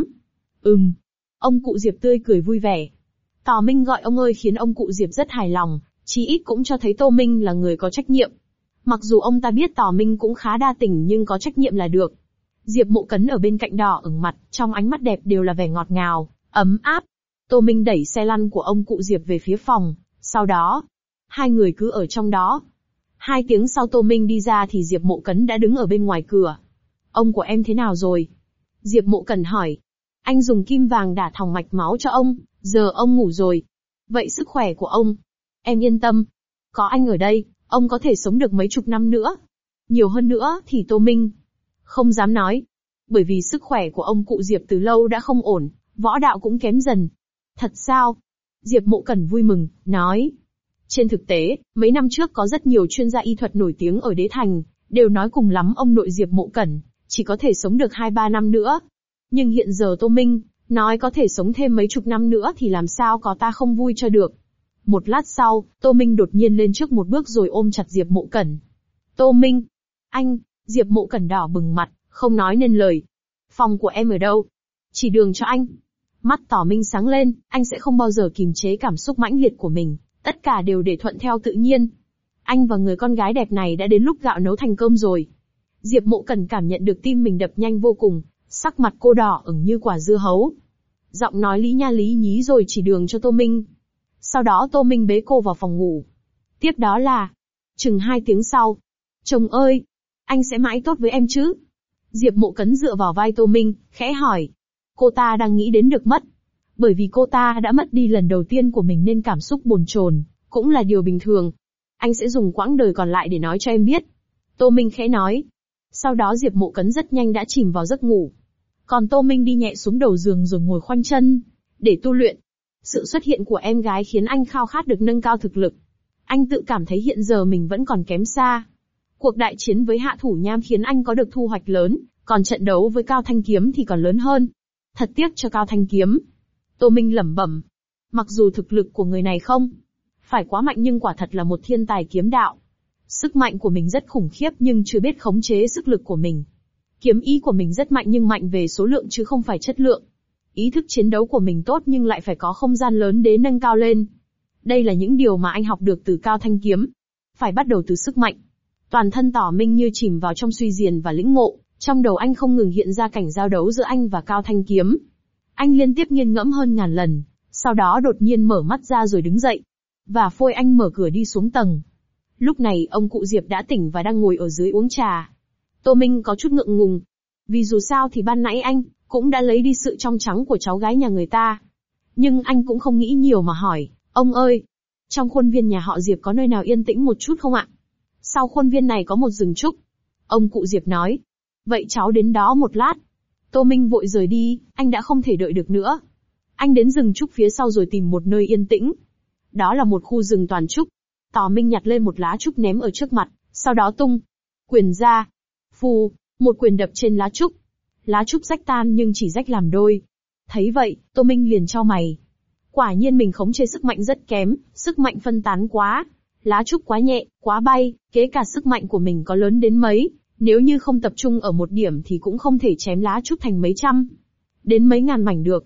Ông cụ Diệp tươi cười vui vẻ. Tò Minh gọi ông ơi khiến ông cụ Diệp rất hài lòng, chí ít cũng cho thấy Tô Minh là người có trách nhiệm. Mặc dù ông ta biết Tò Minh cũng khá đa tình nhưng có trách nhiệm là được. Diệp Mộ Cấn ở bên cạnh đỏ ửng mặt, trong ánh mắt đẹp đều là vẻ ngọt ngào, ấm áp. Tô Minh đẩy xe lăn của ông cụ Diệp về phía phòng, sau đó, hai người cứ ở trong đó. 2 tiếng sau Tô Minh đi ra thì Diệp Mộ Cấn đã đứng ở bên ngoài cửa. Ông của em thế nào rồi? Diệp Mộ Cẩn hỏi. Anh dùng kim vàng đả thòng mạch máu cho ông, giờ ông ngủ rồi. Vậy sức khỏe của ông? Em yên tâm. Có anh ở đây, ông có thể sống được mấy chục năm nữa. Nhiều hơn nữa thì Tô Minh không dám nói. Bởi vì sức khỏe của ông cụ Diệp từ lâu đã không ổn, võ đạo cũng kém dần. Thật sao? Diệp Mộ Cẩn vui mừng, nói. Trên thực tế, mấy năm trước có rất nhiều chuyên gia y thuật nổi tiếng ở Đế Thành, đều nói cùng lắm ông nội Diệp Mộ Cẩn chỉ có thể sống được 2-3 năm nữa. Nhưng hiện giờ Tô Minh nói có thể sống thêm mấy chục năm nữa thì làm sao có ta không vui cho được. Một lát sau, Tô Minh đột nhiên lên trước một bước rồi ôm chặt Diệp Mộ Cẩn. Tô Minh! Anh! Diệp Mộ Cẩn đỏ bừng mặt, không nói nên lời. Phòng của em ở đâu? Chỉ đường cho anh. Mắt Tỏ Minh sáng lên, anh sẽ không bao giờ kìm chế cảm xúc mãnh liệt của mình, tất cả đều để thuận theo tự nhiên. Anh và người con gái đẹp này đã đến lúc gạo nấu thành cơm rồi. Diệp Mộ Cẩn cảm nhận được tim mình đập nhanh vô cùng, sắc mặt cô đỏ ửng như quả dưa hấu. Giọng nói lý nha lý nhí rồi chỉ đường cho Tô Minh. Sau đó Tô Minh bế cô vào phòng ngủ. Tiếp đó là, chừng 2 tiếng sau. Chồng ơi, anh sẽ mãi tốt với em chứ? Diệp Mộ Cấn dựa vào vai Tô Minh, khẽ hỏi. Cô ta đang nghĩ đến được mất. Bởi vì cô ta đã mất đi lần đầu tiên của mình nên cảm xúc bồn chồn, cũng là điều bình thường. Anh sẽ dùng quãng đời còn lại để nói cho em biết. Tô Minh khẽ nói. Sau đó Diệp Mộ Cấn rất nhanh đã chìm vào giấc ngủ. Còn Tô Minh đi nhẹ xuống đầu giường rồi ngồi khoanh chân, để tu luyện. Sự xuất hiện của em gái khiến anh khao khát được nâng cao thực lực. Anh tự cảm thấy hiện giờ mình vẫn còn kém xa. Cuộc đại chiến với Hạ Thủ Nham khiến anh có được thu hoạch lớn, còn trận đấu với Cao Thanh Kiếm thì còn lớn hơn. Thật tiếc cho Cao Thanh Kiếm. Tô Minh lẩm bẩm. Mặc dù thực lực của người này không phải quá mạnh nhưng quả thật là một thiên tài kiếm đạo. Sức mạnh của mình rất khủng khiếp nhưng chưa biết khống chế sức lực của mình. Kiếm ý của mình rất mạnh nhưng mạnh về số lượng chứ không phải chất lượng. Ý thức chiến đấu của mình tốt nhưng lại phải có không gian lớn để nâng cao lên. Đây là những điều mà anh học được từ Cao Thanh Kiếm. Phải bắt đầu từ sức mạnh. Toàn thân Tỏ Minh như chìm vào trong suy diền và lĩnh ngộ, trong đầu anh không ngừng hiện ra cảnh giao đấu giữa anh và Cao Thanh Kiếm. Anh liên tiếp nghiền ngẫm hơn ngàn lần, sau đó đột nhiên mở mắt ra rồi đứng dậy. Và phôi anh mở cửa đi xuống tầng. Lúc này ông cụ Diệp đã tỉnh và đang ngồi ở dưới uống trà. Tô Minh có chút ngượng ngùng. Vì dù sao thì ban nãy anh cũng đã lấy đi sự trong trắng của cháu gái nhà người ta. Nhưng anh cũng không nghĩ nhiều mà hỏi, ông ơi, trong khuôn viên nhà họ Diệp có nơi nào yên tĩnh một chút không ạ? Sau khuôn viên này có một rừng trúc. Ông cụ Diệp nói. Vậy cháu đến đó một lát. Tô Minh vội rời đi, anh đã không thể đợi được nữa. Anh đến rừng trúc phía sau rồi tìm một nơi yên tĩnh. Đó là một khu rừng toàn trúc. Tò Minh nhặt lên một lá trúc ném ở trước mặt, sau đó tung quyền ra. Phù, một quyền đập trên lá trúc. Lá trúc rách tan nhưng chỉ rách làm đôi. Thấy vậy, Tô Minh liền chau mày. Quả nhiên mình khống chế sức mạnh rất kém, sức mạnh phân tán quá. Lá trúc quá nhẹ, quá bay, kể cả sức mạnh của mình có lớn đến mấy. Nếu như không tập trung ở một điểm thì cũng không thể chém lá trúc thành mấy trăm, đến mấy ngàn mảnh được.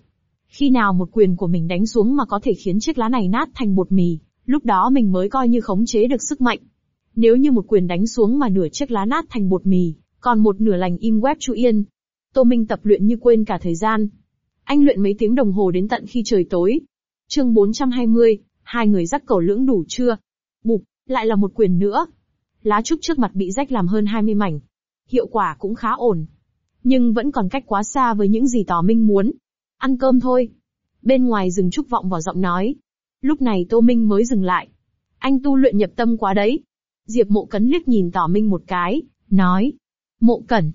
Khi nào một quyền của mình đánh xuống mà có thể khiến chiếc lá này nát thành bột mì, lúc đó mình mới coi như khống chế được sức mạnh. Nếu như một quyền đánh xuống mà nửa chiếc lá nát thành bột mì, còn một nửa lành im web chu yên. Tô Minh tập luyện như quên cả thời gian. Anh luyện mấy tiếng đồng hồ đến tận khi trời tối. Chương 420, hai người dắt cầu lưỡng đủ chưa? Bụp, lại là một quyền nữa. Lá trúc trước mặt bị rách làm hơn 20 mảnh. Hiệu quả cũng khá ổn. Nhưng vẫn còn cách quá xa với những gì Tỏ Minh muốn. Ăn cơm thôi. Bên ngoài rừng trúc vọng vào giọng nói. Lúc này Tô Minh mới dừng lại. Anh tu luyện nhập tâm quá đấy. Diệp Mộ Cẩn liếc nhìn Tỏ Minh một cái, nói. Mộ Cẩn,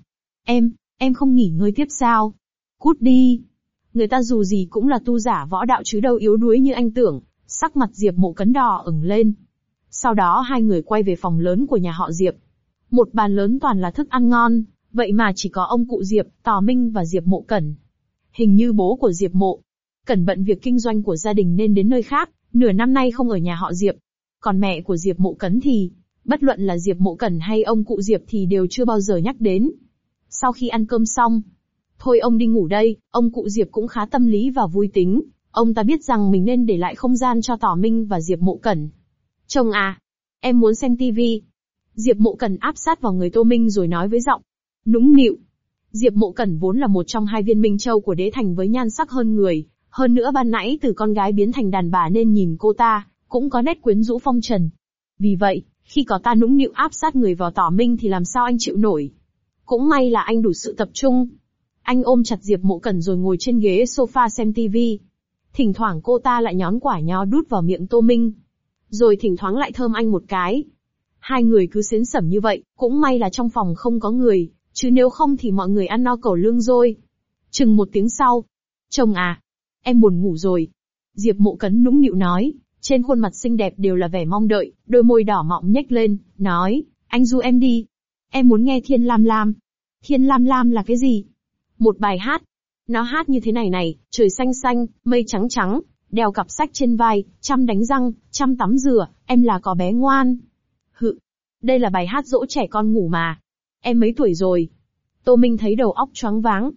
em không nghỉ ngơi tiếp sao? Cút đi. Người ta dù gì cũng là tu giả võ đạo chứ đâu yếu đuối như anh tưởng. Sắc mặt Diệp Mộ Cẩn đỏ ửng lên. Sau đó hai người quay về phòng lớn của nhà họ Diệp. Một bàn lớn toàn là thức ăn ngon, vậy mà chỉ có ông cụ Diệp, Tỏ Minh và Diệp Mộ Cẩn. Hình như bố của Diệp Mộ Cẩn bận việc kinh doanh của gia đình nên đến nơi khác, nửa năm nay không ở nhà họ Diệp. Còn mẹ của Diệp Mộ Cẩn thì, bất luận là Diệp Mộ Cẩn hay ông cụ Diệp thì đều chưa bao giờ nhắc đến. Sau khi ăn cơm xong, thôi ông đi ngủ đây, ông cụ Diệp cũng khá tâm lý và vui tính. Ông ta biết rằng mình nên để lại không gian cho Tỏ Minh và Diệp Mộ Cẩn. Chồng à, em muốn xem tivi. Diệp Mộ Cẩn áp sát vào người Tô Minh rồi nói với giọng nũng nịu. Diệp Mộ Cẩn vốn là một trong hai viên minh châu của đế thành với nhan sắc hơn người, hơn nữa ban nãy từ con gái biến thành đàn bà nên nhìn cô ta cũng có nét quyến rũ phong trần. Vì vậy, khi có ta nũng nịu áp sát người vào Tỏ Minh thì làm sao anh chịu nổi. Cũng may là anh đủ sự tập trung. Anh ôm chặt Diệp Mộ Cẩn rồi ngồi trên ghế sofa xem tivi. Thỉnh thoảng cô ta lại nhón quả nho đút vào miệng Tô Minh. Rồi thỉnh thoảng lại thơm anh một cái. Hai người cứ xến xẩm như vậy, cũng may là trong phòng không có người, chứ nếu không thì mọi người ăn no cẩu lương rồi. Chừng một tiếng sau. Chồng à, em buồn ngủ rồi. Diệp Mộ Cẩn nũng nịu nói, trên khuôn mặt xinh đẹp đều là vẻ mong đợi, đôi môi đỏ mọng nhếch lên, nói, anh du em đi. Em muốn nghe Thiên Lam Lam. Thiên Lam Lam là cái gì? Một bài hát. Nó hát như thế này này, trời xanh xanh, mây trắng trắng, đeo cặp sách trên vai, chăm đánh răng, chăm tắm rửa, em là có bé ngoan. Hự, đây là bài hát dỗ trẻ con ngủ mà. Em mấy tuổi rồi? Tô Minh thấy đầu óc choáng váng.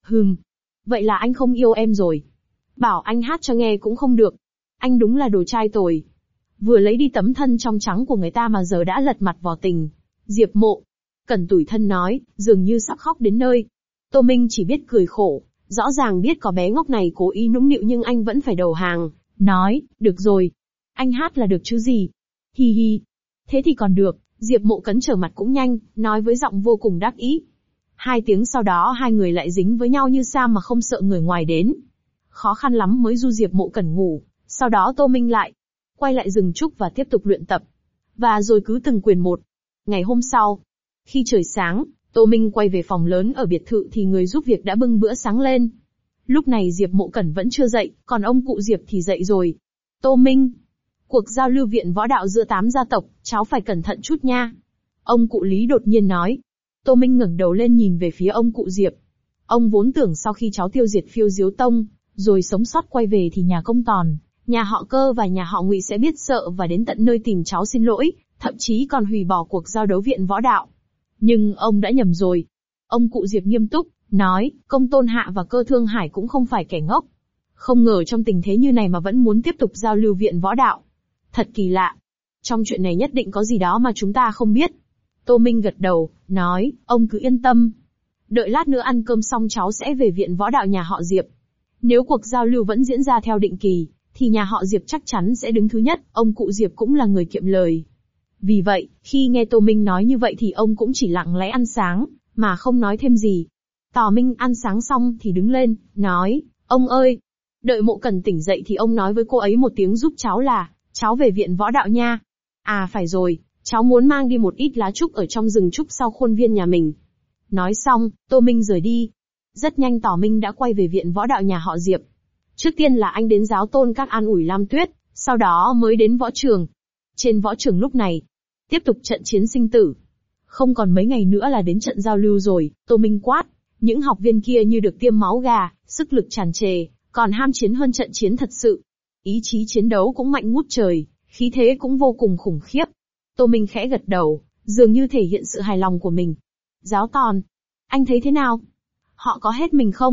Vậy là anh không yêu em rồi. Bảo anh hát cho nghe cũng không được. Anh đúng là đồ trai tồi. Vừa lấy đi tấm thân trong trắng của người ta mà giờ đã lật mặt vào tình. Diệp Mộ Cẩn tủi thân nói, dường như sắp khóc đến nơi. Tô Minh chỉ biết cười khổ, rõ ràng biết có bé ngốc này cố ý nũng nịu nhưng anh vẫn phải đầu hàng, nói, được rồi. Anh hát là được chứ gì. Hi hi. Thế thì còn được, Diệp Mộ Cẩn trở mặt cũng nhanh, nói với giọng vô cùng đắc ý. 2 tiếng sau đó hai người lại dính với nhau như sao mà không sợ người ngoài đến. Khó khăn lắm mới du Diệp Mộ Cẩn ngủ, sau đó Tô Minh lại quay lại rừng trúc và tiếp tục luyện tập. Và rồi cứ từng quyền một. Ngày hôm sau, khi trời sáng, Tô Minh quay về phòng lớn ở biệt thự thì người giúp việc đã bưng bữa sáng lên. Lúc này Diệp Mộ Cẩn vẫn chưa dậy, còn ông cụ Diệp thì dậy rồi. Tô Minh, cuộc giao lưu viện võ đạo giữa 8 gia tộc, cháu phải cẩn thận chút nha. Ông cụ Lý đột nhiên nói. Tô Minh ngẩng đầu lên nhìn về phía ông cụ Diệp. Ông vốn tưởng sau khi cháu tiêu diệt Phiêu Diếu Tông, rồi sống sót quay về thì nhà Công Tòn, nhà họ Cơ và nhà họ Ngụy sẽ biết sợ và đến tận nơi tìm cháu xin lỗi, thậm chí còn hủy bỏ cuộc giao đấu viện võ đạo. Nhưng ông đã nhầm rồi. Ông cụ Diệp nghiêm túc, nói, Công Tôn Hạ và Cơ Thương Hải cũng không phải kẻ ngốc. Không ngờ trong tình thế như này mà vẫn muốn tiếp tục giao lưu viện võ đạo. Thật kỳ lạ. Trong chuyện này nhất định có gì đó mà chúng ta không biết. Tô Minh gật đầu, nói, ông cứ yên tâm. Đợi lát nữa ăn cơm xong cháu sẽ về viện võ đạo nhà họ Diệp. Nếu cuộc giao lưu vẫn diễn ra theo định kỳ, thì nhà họ Diệp chắc chắn sẽ đứng thứ nhất, ông cụ Diệp cũng là người kiệm lời. Vì vậy, khi nghe Tô Minh nói như vậy thì ông cũng chỉ lặng lẽ ăn sáng, mà không nói thêm gì. Tỏ Minh ăn sáng xong thì đứng lên, nói, ông ơi, đợi Mộ Cẩn tỉnh dậy thì ông nói với cô ấy một tiếng giúp cháu là, cháu về viện võ đạo nha. À phải rồi, cháu muốn mang đi một ít lá trúc ở trong rừng trúc sau khuôn viên nhà mình. Nói xong, Tô Minh rời đi. Rất nhanh Tỏ Minh đã quay về viện võ đạo nhà họ Diệp. Trước tiên là anh đến giáo tôn các an ủi Lam Tuyết, sau đó mới đến võ trường. Trên võ trường lúc này, tiếp tục trận chiến sinh tử. Không còn mấy ngày nữa là đến trận giao lưu rồi, Tô Minh quát. Những học viên kia như được tiêm máu gà, sức lực tràn trề, còn ham chiến hơn trận chiến thật sự. Ý chí chiến đấu cũng mạnh ngút trời, khí thế cũng vô cùng khủng khiếp. Tô Minh khẽ gật đầu, dường như thể hiện sự hài lòng của mình. Giáo Tòn, anh thấy thế nào? Họ có hết mình không?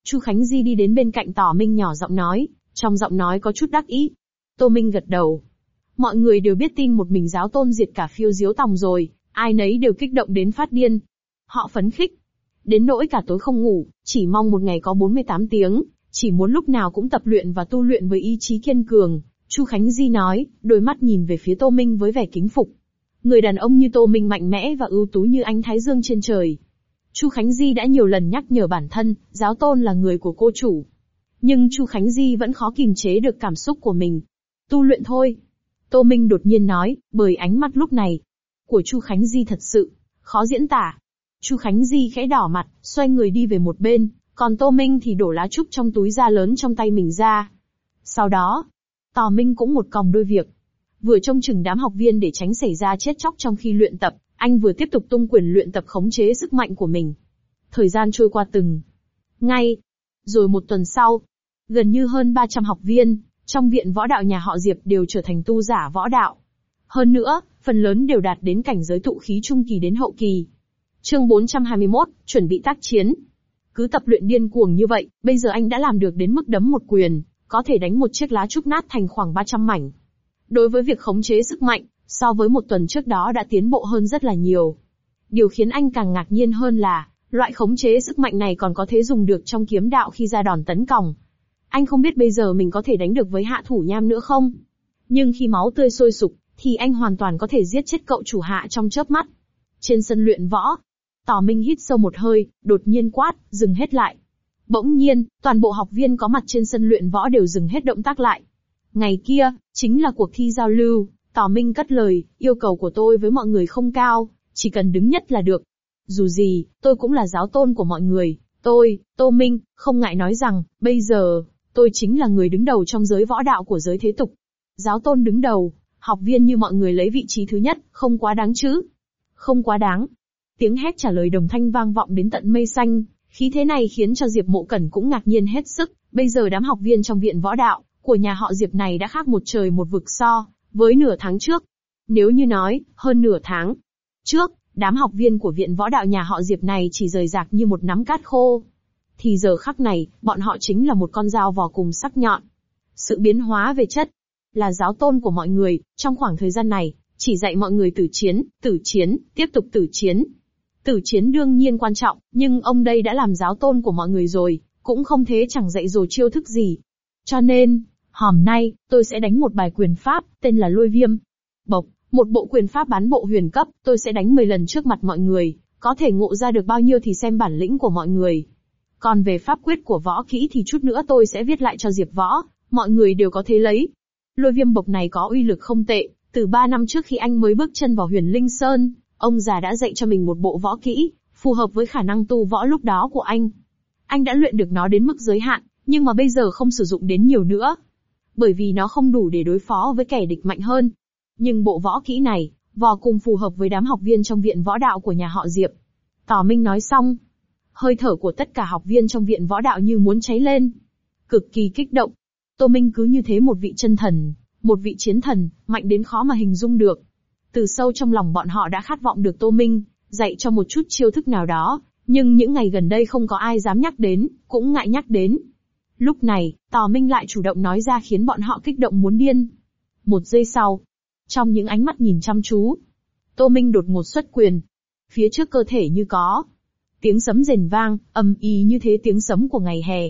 Chu Khánh Di đi đến bên cạnh Tỏ Minh nhỏ giọng nói, trong giọng nói có chút đắc ý. Tô Minh gật đầu. Mọi người đều biết tin một mình giáo tôn diệt cả phiêu diếu tòng rồi, ai nấy đều kích động đến phát điên. Họ phấn khích. Đến nỗi cả tối không ngủ, chỉ mong một ngày có 48 tiếng, chỉ muốn lúc nào cũng tập luyện và tu luyện với ý chí kiên cường. Chu Khánh Di nói, đôi mắt nhìn về phía Tô Minh với vẻ kính phục. Người đàn ông như Tô Minh mạnh mẽ và ưu tú như ánh thái dương trên trời. Chu Khánh Di đã nhiều lần nhắc nhở bản thân, giáo tôn là người của cô chủ. Nhưng Chu Khánh Di vẫn khó kìm chế được cảm xúc của mình. Tu luyện thôi. Tô Minh đột nhiên nói, bởi ánh mắt lúc này của Chu Khánh Di thật sự khó diễn tả. Chu Khánh Di khẽ đỏ mặt, xoay người đi về một bên, còn Tô Minh thì đổ lá trúc trong túi da lớn trong tay mình ra. Sau đó, Tỏ Minh cũng một còng đôi việc. Vừa trông chừng đám học viên để tránh xảy ra chết chóc trong khi luyện tập, anh vừa tiếp tục tung quyền luyện tập khống chế sức mạnh của mình. Thời gian trôi qua từng ngày. Rồi một tuần sau, gần như hơn 300 học viên trong viện võ đạo nhà họ Diệp đều trở thành tu giả võ đạo. Hơn nữa, phần lớn đều đạt đến cảnh giới tụ khí trung kỳ đến hậu kỳ. Chương 421, chuẩn bị tác chiến. Cứ tập luyện điên cuồng như vậy, bây giờ anh đã làm được đến mức đấm một quyền, có thể đánh một chiếc lá trúc nát thành khoảng 300 mảnh. Đối với việc khống chế sức mạnh, so với một tuần trước đó đã tiến bộ hơn rất là nhiều. Điều khiến anh càng ngạc nhiên hơn là, loại khống chế sức mạnh này còn có thể dùng được trong kiếm đạo khi ra đòn tấn công. Anh không biết bây giờ mình có thể đánh được với Hạ Thủ Nham nữa không? Nhưng khi máu tươi sôi sục, thì anh hoàn toàn có thể giết chết cậu chủ Hạ trong chớp mắt. Trên sân luyện võ, Tỏ Minh hít sâu một hơi, đột nhiên quát, dừng hết lại. Bỗng nhiên, toàn bộ học viên có mặt trên sân luyện võ đều dừng hết động tác lại. Ngày kia, chính là cuộc thi giao lưu. Tỏ Minh cất lời, yêu cầu của tôi với mọi người không cao, chỉ cần đứng nhất là được. Dù gì, tôi cũng là giáo tôn của mọi người. Tôi, Tô Minh, không ngại nói rằng, bây giờ, tôi chính là người đứng đầu trong giới võ đạo của giới thế tục. Giáo tôn đứng đầu, học viên như mọi người lấy vị trí thứ nhất, không quá đáng chứ? Không quá đáng. Tiếng hét trả lời đồng thanh vang vọng đến tận mây xanh, khí thế này khiến cho Diệp Mộ Cẩn cũng ngạc nhiên hết sức. Bây giờ đám học viên trong viện võ đạo của nhà họ Diệp này đã khác một trời một vực so với nửa tháng trước. Nếu như nói, hơn nửa tháng trước, đám học viên của viện võ đạo nhà họ Diệp này chỉ rời rạc như một nắm cát khô, thì giờ khắc này, bọn họ chính là một con dao vò cùng sắc nhọn. Sự biến hóa về chất, là giáo tôn của mọi người, trong khoảng thời gian này, chỉ dạy mọi người tử chiến, tiếp tục tử chiến. Tử chiến đương nhiên quan trọng, nhưng ông đây đã làm giáo tôn của mọi người rồi, cũng không thế chẳng dạy dỗ chiêu thức gì. Cho nên, hôm nay, tôi sẽ đánh một bài quyền pháp, tên là Lôi Viêm. Bộc, một bộ quyền pháp bán bộ huyền cấp, tôi sẽ đánh 10 lần trước mặt mọi người, có thể ngộ ra được bao nhiêu thì xem bản lĩnh của mọi người. Còn về pháp quyết của võ kỹ thì chút nữa tôi sẽ viết lại cho Diệp Võ, mọi người đều có thể lấy. Lôi Viêm bộc này có uy lực không tệ, từ 3 năm trước khi anh mới bước chân vào Huyền Linh Sơn, ông già đã dạy cho mình một bộ võ kỹ, phù hợp với khả năng tu võ lúc đó của anh. Anh đã luyện được nó đến mức giới hạn, nhưng mà bây giờ không sử dụng đến nhiều nữa. Bởi vì nó không đủ để đối phó với kẻ địch mạnh hơn. Nhưng bộ võ kỹ này, vô cùng phù hợp với đám học viên trong viện võ đạo của nhà họ Diệp. Tỏ Minh nói xong. Hơi thở của tất cả học viên trong viện võ đạo như muốn cháy lên. Cực kỳ kích động. Tô Minh cứ như thế một vị chân thần, một vị chiến thần, mạnh đến khó mà hình dung được. Từ sâu trong lòng bọn họ đã khát vọng được Tô Minh dạy cho một chút chiêu thức nào đó, nhưng những ngày gần đây không có ai dám nhắc đến, cũng ngại nhắc đến. Lúc này, Tỏ Minh lại chủ động nói ra khiến bọn họ kích động muốn điên. Một giây sau, trong những ánh mắt nhìn chăm chú, Tô Minh đột ngột xuất quyền. Phía trước cơ thể như có tiếng sấm rền vang, ầm ĩ như thế tiếng sấm của ngày hè.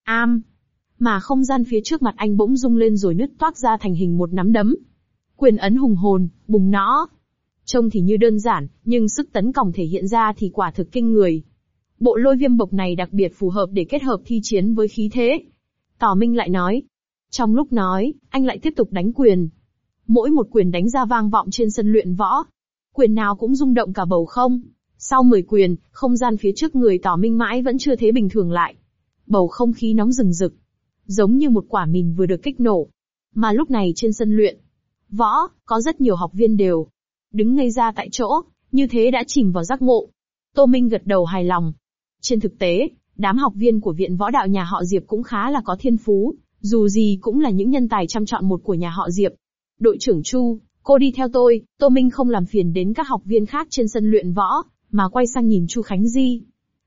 Mà không gian phía trước mặt anh bỗng rung lên rồi nứt toác ra thành hình một nắm đấm. Quyền ấn hùng hồn, bùng nõ. Trông thì như đơn giản, nhưng sức tấn công thể hiện ra thì quả thực kinh người. Bộ Lôi Viêm bộc này đặc biệt phù hợp để kết hợp thi chiến với khí thế. Tỏ Minh lại nói. Trong lúc nói, anh lại tiếp tục đánh quyền. Mỗi một quyền đánh ra vang vọng trên sân luyện võ. Quyền nào cũng rung động cả bầu không. Sau 10 quyền, không gian phía trước người Tỏ Minh mãi vẫn chưa thế bình thường lại. Bầu không khí nóng rừng rực, giống như một quả mìn vừa được kích nổ. Mà lúc này trên sân luyện võ, có rất nhiều học viên đều đứng ngây ra tại chỗ, như thế đã chìm vào giác ngộ. Tô Minh gật đầu hài lòng. Trên thực tế, đám học viên của viện võ đạo nhà họ Diệp cũng khá là có thiên phú, dù gì cũng là những nhân tài trăm chọn một của nhà họ Diệp. Đội trưởng Chu, cô đi theo tôi. Tô Minh không làm phiền đến các học viên khác trên sân luyện võ, mà quay sang nhìn Chu Khánh Di.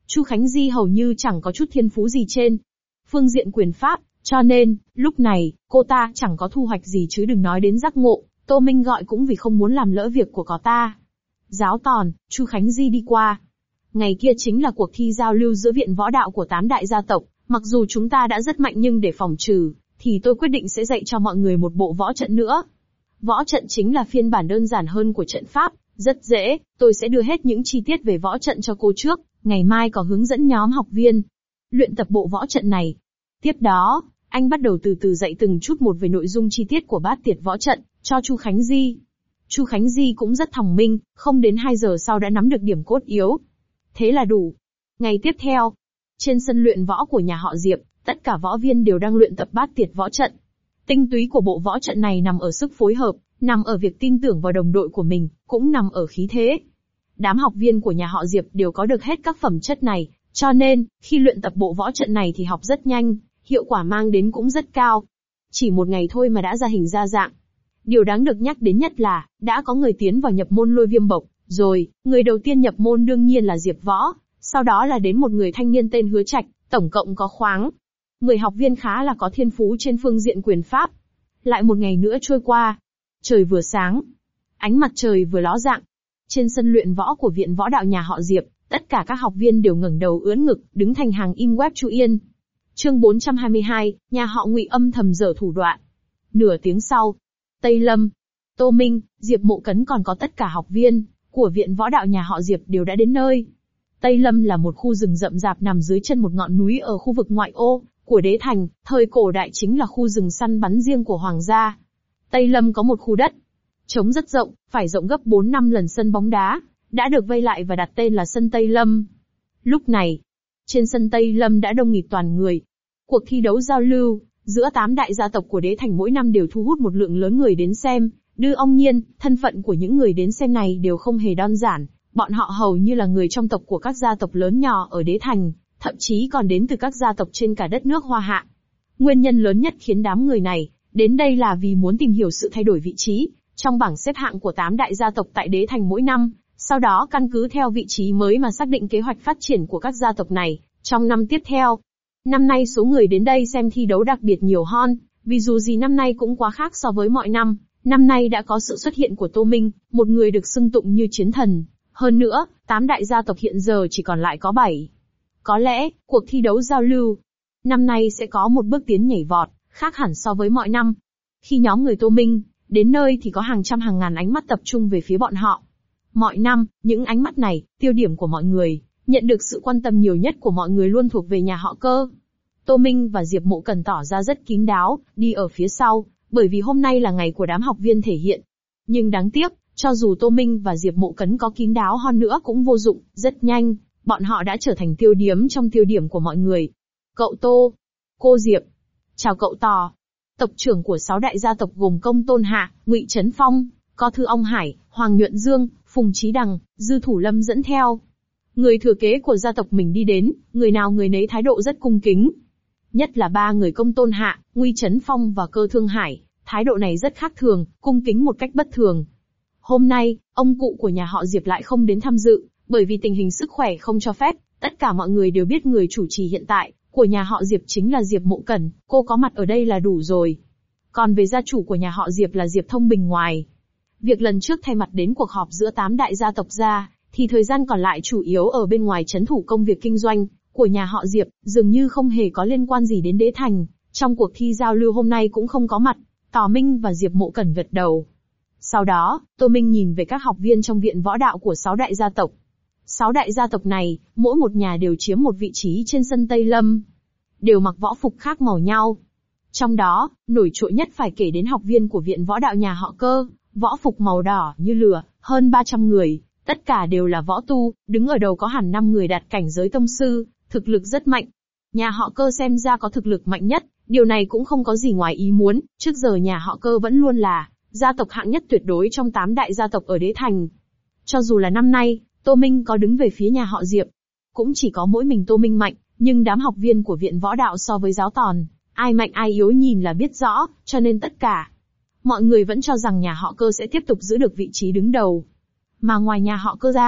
Chu Khánh Di hầu như chẳng có chút thiên phú gì trên phương diện quyền pháp, cho nên, lúc này, cô ta chẳng có thu hoạch gì chứ đừng nói đến giác ngộ, Tô Minh gọi cũng vì không muốn làm lỡ việc của có ta. Giáo tòn, Chu Khánh Di đi qua. Ngày kia chính là cuộc thi giao lưu giữa viện võ đạo của 8 đại gia tộc, mặc dù chúng ta đã rất mạnh nhưng để phòng trừ, thì tôi quyết định sẽ dạy cho mọi người một bộ võ trận nữa. Võ trận chính là phiên bản đơn giản hơn của trận pháp, rất dễ, tôi sẽ đưa hết những chi tiết về võ trận cho cô trước, ngày mai có hướng dẫn nhóm học viên luyện tập bộ võ trận này. Tiếp đó, anh bắt đầu từ từ dạy từng chút một về nội dung chi tiết của bát tiệt võ trận, cho Chu Khánh Di. Chu Khánh Di cũng rất thông minh, không đến 2 giờ sau đã nắm được điểm cốt yếu. Thế là đủ. Ngày tiếp theo, trên sân luyện võ của nhà họ Diệp, tất cả võ viên đều đang luyện tập bát tiệt võ trận. Tinh túy của bộ võ trận này nằm ở sức phối hợp, nằm ở việc tin tưởng vào đồng đội của mình, cũng nằm ở khí thế. Đám học viên của nhà họ Diệp đều có được hết các phẩm chất này, cho nên, khi luyện tập bộ võ trận này thì học rất nhanh, hiệu quả mang đến cũng rất cao. Chỉ một ngày thôi mà đã ra hình ra dạng. Điều đáng được nhắc đến nhất là, đã có người tiến vào nhập môn Lôi Viêm Bộc, rồi, người đầu tiên nhập môn đương nhiên là Diệp Võ, sau đó là đến một người thanh niên tên Hứa Trạch, tổng cộng có khoảng 10 học viên khá là có thiên phú trên phương diện quyền pháp. Lại một ngày nữa trôi qua. Trời vừa sáng. Ánh mặt trời vừa ló dạng. Trên sân luyện võ của viện võ đạo nhà họ Diệp, tất cả các học viên đều ngẩng đầu ưỡn ngực, đứng thành hàng in web Chu Yên. Chương 422, nhà họ Ngụy âm thầm giở thủ đoạn. Nửa tiếng sau, Tây Lâm, Tô Minh, Diệp Mộ Cấn còn có tất cả học viên của viện võ đạo nhà họ Diệp đều đã đến nơi. Tây Lâm là một khu rừng rậm rạp nằm dưới chân một ngọn núi ở khu vực ngoại ô của Đế Thành, thời cổ đại chính là khu rừng săn bắn riêng của hoàng gia. Tây Lâm có một khu đất trống rất rộng, phải rộng gấp 4-5 lần sân bóng đá, đã được vây lại và đặt tên là sân Tây Lâm. Lúc này, trên sân Tây Lâm đã đông nghịt toàn người. Cuộc thi đấu giao lưu giữa 8 đại gia tộc của Đế Thành mỗi năm đều thu hút một lượng lớn người đến xem. Đương nhiên, thân phận của những người đến xem này đều không hề đơn giản, bọn họ hầu như là người trong tộc của các gia tộc lớn nhỏ ở Đế Thành, thậm chí còn đến từ các gia tộc trên cả đất nước Hoa Hạ. Nguyên nhân lớn nhất khiến đám người này đến đây là vì muốn tìm hiểu sự thay đổi vị trí trong bảng xếp hạng của 8 đại gia tộc tại Đế Thành mỗi năm, sau đó căn cứ theo vị trí mới mà xác định kế hoạch phát triển của các gia tộc này trong năm tiếp theo. Năm nay số người đến đây xem thi đấu đặc biệt nhiều hơn, vì dù gì năm nay cũng quá khác so với mọi năm. Năm nay đã có sự xuất hiện của Tô Minh, một người được xưng tụng như chiến thần. Hơn nữa, 8 đại gia tộc hiện giờ chỉ còn lại có 7. Có lẽ, cuộc thi đấu giao lưu năm nay sẽ có một bước tiến nhảy vọt, khác hẳn so với mọi năm. Khi nhóm người Tô Minh đến nơi thì có hàng trăm hàng ngàn ánh mắt tập trung về phía bọn họ. Mọi năm, những ánh mắt này, tiêu điểm của mọi người, nhận được sự quan tâm nhiều nhất của mọi người luôn thuộc về nhà họ Cơ. Tô Minh và Diệp Mộ Cẩn tỏ ra rất kín đáo, đi ở phía sau, bởi vì hôm nay là ngày của đám học viên thể hiện. Nhưng đáng tiếc, cho dù Tô Minh và Diệp Mộ Cấn có kín đáo hơn nữa cũng vô dụng, rất nhanh, bọn họ đã trở thành tiêu điểm trong tiêu điểm của mọi người. Cậu Tô, cô Diệp, chào cậu Tò. Tộc trưởng của 6 đại gia tộc gồm Công Tôn Hạ, Ngụy Trấn Phong, Co Thư Ông Hải, Hoàng Nhuận Dương, Phùng Chí Đằng, Dư Thủ Lâm dẫn theo. Người thừa kế của gia tộc mình đi đến, người nào người nấy thái độ rất cung kính. Nhất là 3 người Công Tôn Hạ, Ngụy Trấn Phong và Cơ Thương Hải, thái độ này rất khác thường, cung kính một cách bất thường. Hôm nay, ông cụ của nhà họ Diệp lại không đến tham dự, bởi vì tình hình sức khỏe không cho phép. Tất cả mọi người đều biết người chủ trì hiện tại của nhà họ Diệp chính là Diệp Mộ Cẩn, cô có mặt ở đây là đủ rồi. Còn về gia chủ của nhà họ Diệp là Diệp Thông Bình ngoài việc lần trước thay mặt đến cuộc họp giữa 8 đại gia tộc ra, thì thời gian còn lại chủ yếu ở bên ngoài trấn thủ công việc kinh doanh của nhà họ Diệp, dường như không hề có liên quan gì đến Đế Thành. Trong cuộc thi giao lưu hôm nay cũng không có mặt. Tò Minh và Diệp Mộ Cẩn gật đầu. Sau đó, Tô Minh nhìn về các học viên trong viện võ đạo của 6 đại gia tộc. 6 đại gia tộc này, mỗi một nhà đều chiếm một vị trí trên sân Tây Lâm. Đều mặc võ phục khác màu nhau. Trong đó, nổi trội nhất phải kể đến học viên của viện võ đạo nhà họ Cơ, võ phục màu đỏ như lửa, hơn 300 người, tất cả đều là võ tu, đứng ở đầu có hẳn 5 người đạt cảnh giới tông sư, thực lực rất mạnh. Nhà họ Cơ xem ra có thực lực mạnh nhất, điều này cũng không có gì ngoài ý muốn, trước giờ nhà họ Cơ vẫn luôn là gia tộc hạng nhất tuyệt đối trong 8 đại gia tộc ở Đế Thành. Cho dù là năm nay, Tô Minh có đứng về phía nhà họ Diệp, cũng chỉ có mỗi mình Tô Minh mạnh, nhưng đám học viên của viện võ đạo so với giáo tòn, ai mạnh ai yếu nhìn là biết rõ, cho nên tất cả mọi người vẫn cho rằng nhà họ Cơ sẽ tiếp tục giữ được vị trí đứng đầu. Mà ngoài nhà họ Cơ ra,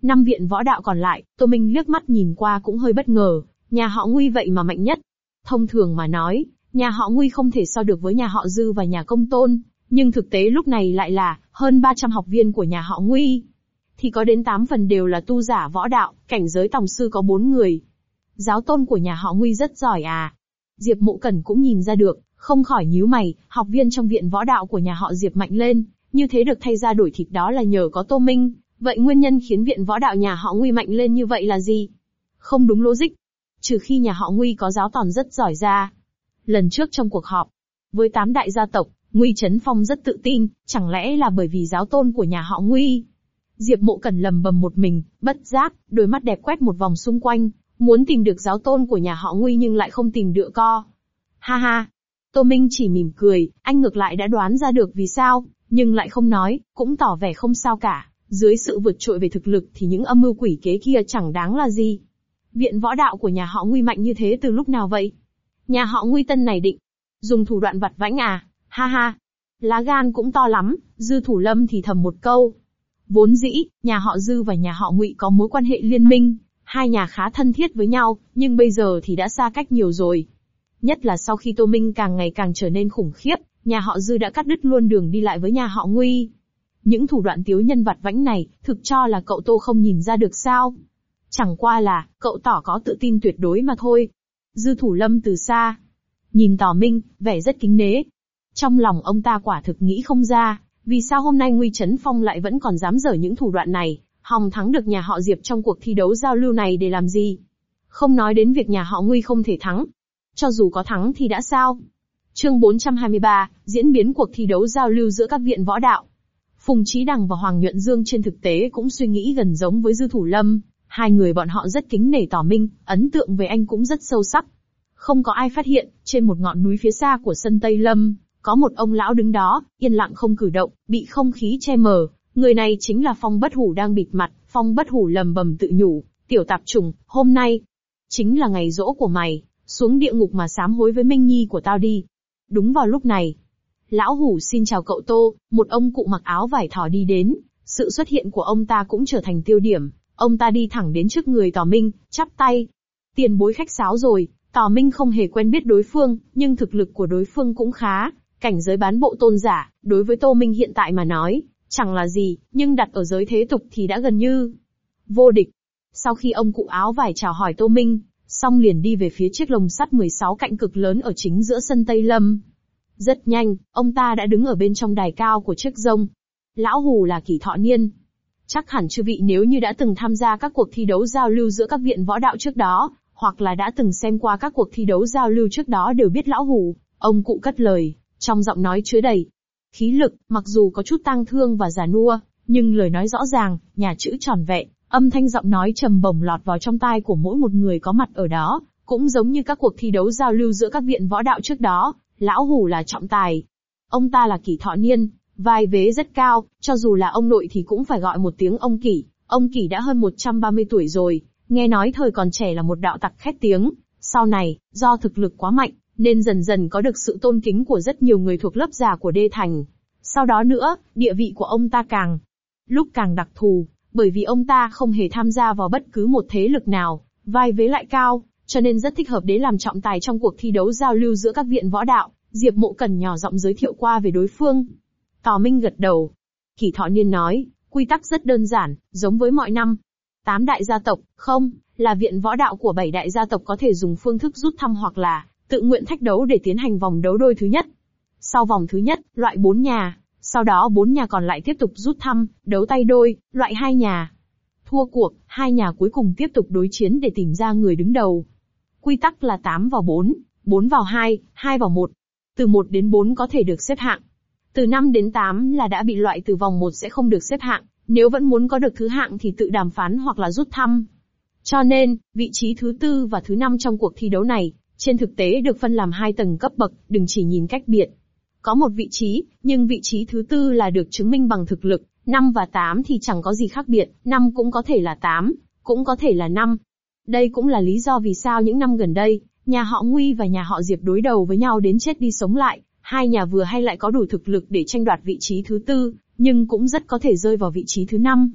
5 viện võ đạo còn lại, Tô Minh liếc mắt nhìn qua cũng hơi bất ngờ, nhà họ Nguy vậy mà mạnh nhất. Thông thường mà nói, nhà họ Nguy không thể so được với nhà họ Dư và nhà Công Tôn, nhưng thực tế lúc này lại là, hơn 300 học viên của nhà họ Nguy. Thì có đến 8 phần đều là tu giả võ đạo, cảnh giới tòng sư có 4 người. Giáo tôn của nhà họ Nguy rất giỏi à. Diệp Mộ Cẩn cũng nhìn ra được, không khỏi nhíu mày, học viên trong viện võ đạo của nhà họ Diệp mạnh lên, như thế được thay ra đổi thịt đó là nhờ có Tô Minh, vậy nguyên nhân khiến viện võ đạo nhà họ Nguy mạnh lên như vậy là gì? Không đúng logic. Trừ khi nhà họ Nguy có giáo tòn rất giỏi ra. Lần trước trong cuộc họp, với 8 đại gia tộc, Nguy Trấn Phong rất tự tin, chẳng lẽ là bởi vì giáo tôn của nhà họ Nguy? Diệp Mộ Cẩn lầm bầm một mình, bất giác, đôi mắt đẹp quét một vòng xung quanh, muốn tìm được giáo tôn của nhà họ Nguy nhưng lại không tìm được co. Ha ha. Tô Minh chỉ mỉm cười, anh ngược lại đã đoán ra được vì sao, nhưng lại không nói, cũng tỏ vẻ không sao cả. Dưới sự vượt trội về thực lực thì những âm mưu quỷ kế kia chẳng đáng là gì. Viện võ đạo của nhà họ Nguy mạnh như thế từ lúc nào vậy? Nhà họ Nguy Tân này định dùng thủ đoạn vặt vãnh à? Ha ha. Lá gan cũng to lắm, Dư Thủ Lâm thì thầm một câu. Vốn dĩ, nhà họ Dư và nhà họ Ngụy có mối quan hệ liên minh, hai nhà khá thân thiết với nhau, nhưng bây giờ thì đã xa cách nhiều rồi. Nhất là sau khi Tô Minh càng ngày càng trở nên khủng khiếp, nhà họ Dư đã cắt đứt luôn đường đi lại với nhà họ Nguy. Những thủ đoạn tiếu nhân vặt vãnh này, thực cho là cậu Tô không nhìn ra được sao? Chẳng qua là, cậu tỏ có tự tin tuyệt đối mà thôi. Dư Thủ Lâm từ xa, nhìn Tỏ Minh, vẻ rất kính nể. Trong lòng ông ta quả thực nghĩ không ra, vì sao hôm nay Nguy Trấn Phong lại vẫn còn dám dở những thủ đoạn này, hòng thắng được nhà họ Diệp trong cuộc thi đấu giao lưu này để làm gì? Không nói đến việc nhà họ Nguy không thể thắng. Cho dù có thắng thì đã sao? Chương 423, diễn biến cuộc thi đấu giao lưu giữa các viện võ đạo. Phùng Chí Đằng và Hoàng Nhuận Dương trên thực tế cũng suy nghĩ gần giống với Dư Thủ Lâm, hai người bọn họ rất kính nể Tỏ Minh, ấn tượng về anh cũng rất sâu sắc. Không có ai phát hiện, trên một ngọn núi phía xa của sân Tây Lâm, có một ông lão đứng đó, yên lặng không cử động, bị không khí che mờ. Người này chính là Phong Bất Hủ đang bịt mặt. Phong Bất Hủ lầm bầm tự nhủ, tiểu tạp chủng, hôm nay chính là ngày giỗ của mày, xuống địa ngục mà sám hối với Minh Nhi của tao đi. Đúng vào lúc này, lão Hủ xin chào cậu Tô, một ông cụ mặc áo vải thỏ đi đến. Sự xuất hiện của ông ta cũng trở thành tiêu điểm. Ông ta đi thẳng đến trước người Tỏ Minh, chắp tay. Tiền bối khách sáo rồi. Tỏ Minh không hề quen biết đối phương, nhưng thực lực của đối phương cũng khá. Cảnh giới bán bộ tôn giả, đối với Tô Minh hiện tại mà nói, chẳng là gì, nhưng đặt ở giới thế tục thì đã gần như vô địch. Sau khi ông cụ áo vải chào hỏi Tô Minh, xong liền đi về phía chiếc lồng sắt 16 cạnh cực lớn ở chính giữa sân Tây Lâm. Rất nhanh, ông ta đã đứng ở bên trong đài cao của chiếc rông. Lão Hủ là Kỷ Thọ Niên. Chắc hẳn chư vị nếu như đã từng tham gia các cuộc thi đấu giao lưu giữa các viện võ đạo trước đó, hoặc là đã từng xem qua các cuộc thi đấu giao lưu trước đó đều biết Lão Hủ. Ông cụ cất lời, trong giọng nói chứa đầy khí lực, mặc dù có chút tang thương và già nua, nhưng lời nói rõ ràng, nhà chữ tròn vẹn, âm thanh giọng nói trầm bổng lọt vào trong tai của mỗi một người có mặt ở đó, cũng giống như các cuộc thi đấu giao lưu giữa các viện võ đạo trước đó, Lão Hủ là trọng tài. Ông ta là Kỷ Thọ Niên, vai vế rất cao, cho dù là ông nội thì cũng phải gọi một tiếng ông Kỷ. Ông Kỷ đã hơn 130 tuổi rồi, nghe nói thời còn trẻ là một đạo tặc khét tiếng, sau này, do thực lực quá mạnh, nên dần dần có được sự tôn kính của rất nhiều người thuộc lớp già của Đê Thành. Sau đó nữa, địa vị của ông ta càng lúc càng đặc thù, bởi vì ông ta không hề tham gia vào bất cứ một thế lực nào, vai vế lại cao, cho nên rất thích hợp để làm trọng tài trong cuộc thi đấu giao lưu giữa các viện võ đạo. Diệp Mộ Cẩn nhỏ giọng giới thiệu qua về đối phương. Tỏ Minh gật đầu. Kỷ Thọ Niên nói, quy tắc rất đơn giản, giống với mọi năm. 8 đại gia tộc, không, là viện võ đạo của 7 đại gia tộc có thể dùng phương thức rút thăm hoặc là tự nguyện thách đấu để tiến hành vòng đấu đôi thứ nhất. Sau vòng thứ nhất, loại 4 nhà, sau đó 4 nhà còn lại tiếp tục rút thăm, đấu tay đôi, loại 2 nhà. Thua cuộc, 2 nhà cuối cùng tiếp tục đối chiến để tìm ra người đứng đầu. Quy tắc là 8 vào 4, 4 vào 2, 2 vào 1. Từ 1 đến 4 có thể được xếp hạng. Từ 5 đến 8 là đã bị loại từ vòng 1 sẽ không được xếp hạng, nếu vẫn muốn có được thứ hạng thì tự đàm phán hoặc là rút thăm. Cho nên, vị trí thứ 4 và thứ 5 trong cuộc thi đấu này, trên thực tế được phân làm 2 tầng cấp bậc, đừng chỉ nhìn cách biệt. Có một vị trí, nhưng vị trí thứ 4 là được chứng minh bằng thực lực, 5 và 8 thì chẳng có gì khác biệt, 5 cũng có thể là 8, cũng có thể là 5. Đây cũng là lý do vì sao những năm gần đây, nhà họ Nguy và nhà họ Diệp đối đầu với nhau đến chết đi sống lại, hai nhà vừa hay lại có đủ thực lực để tranh đoạt vị trí thứ 4, nhưng cũng rất có thể rơi vào vị trí thứ 5.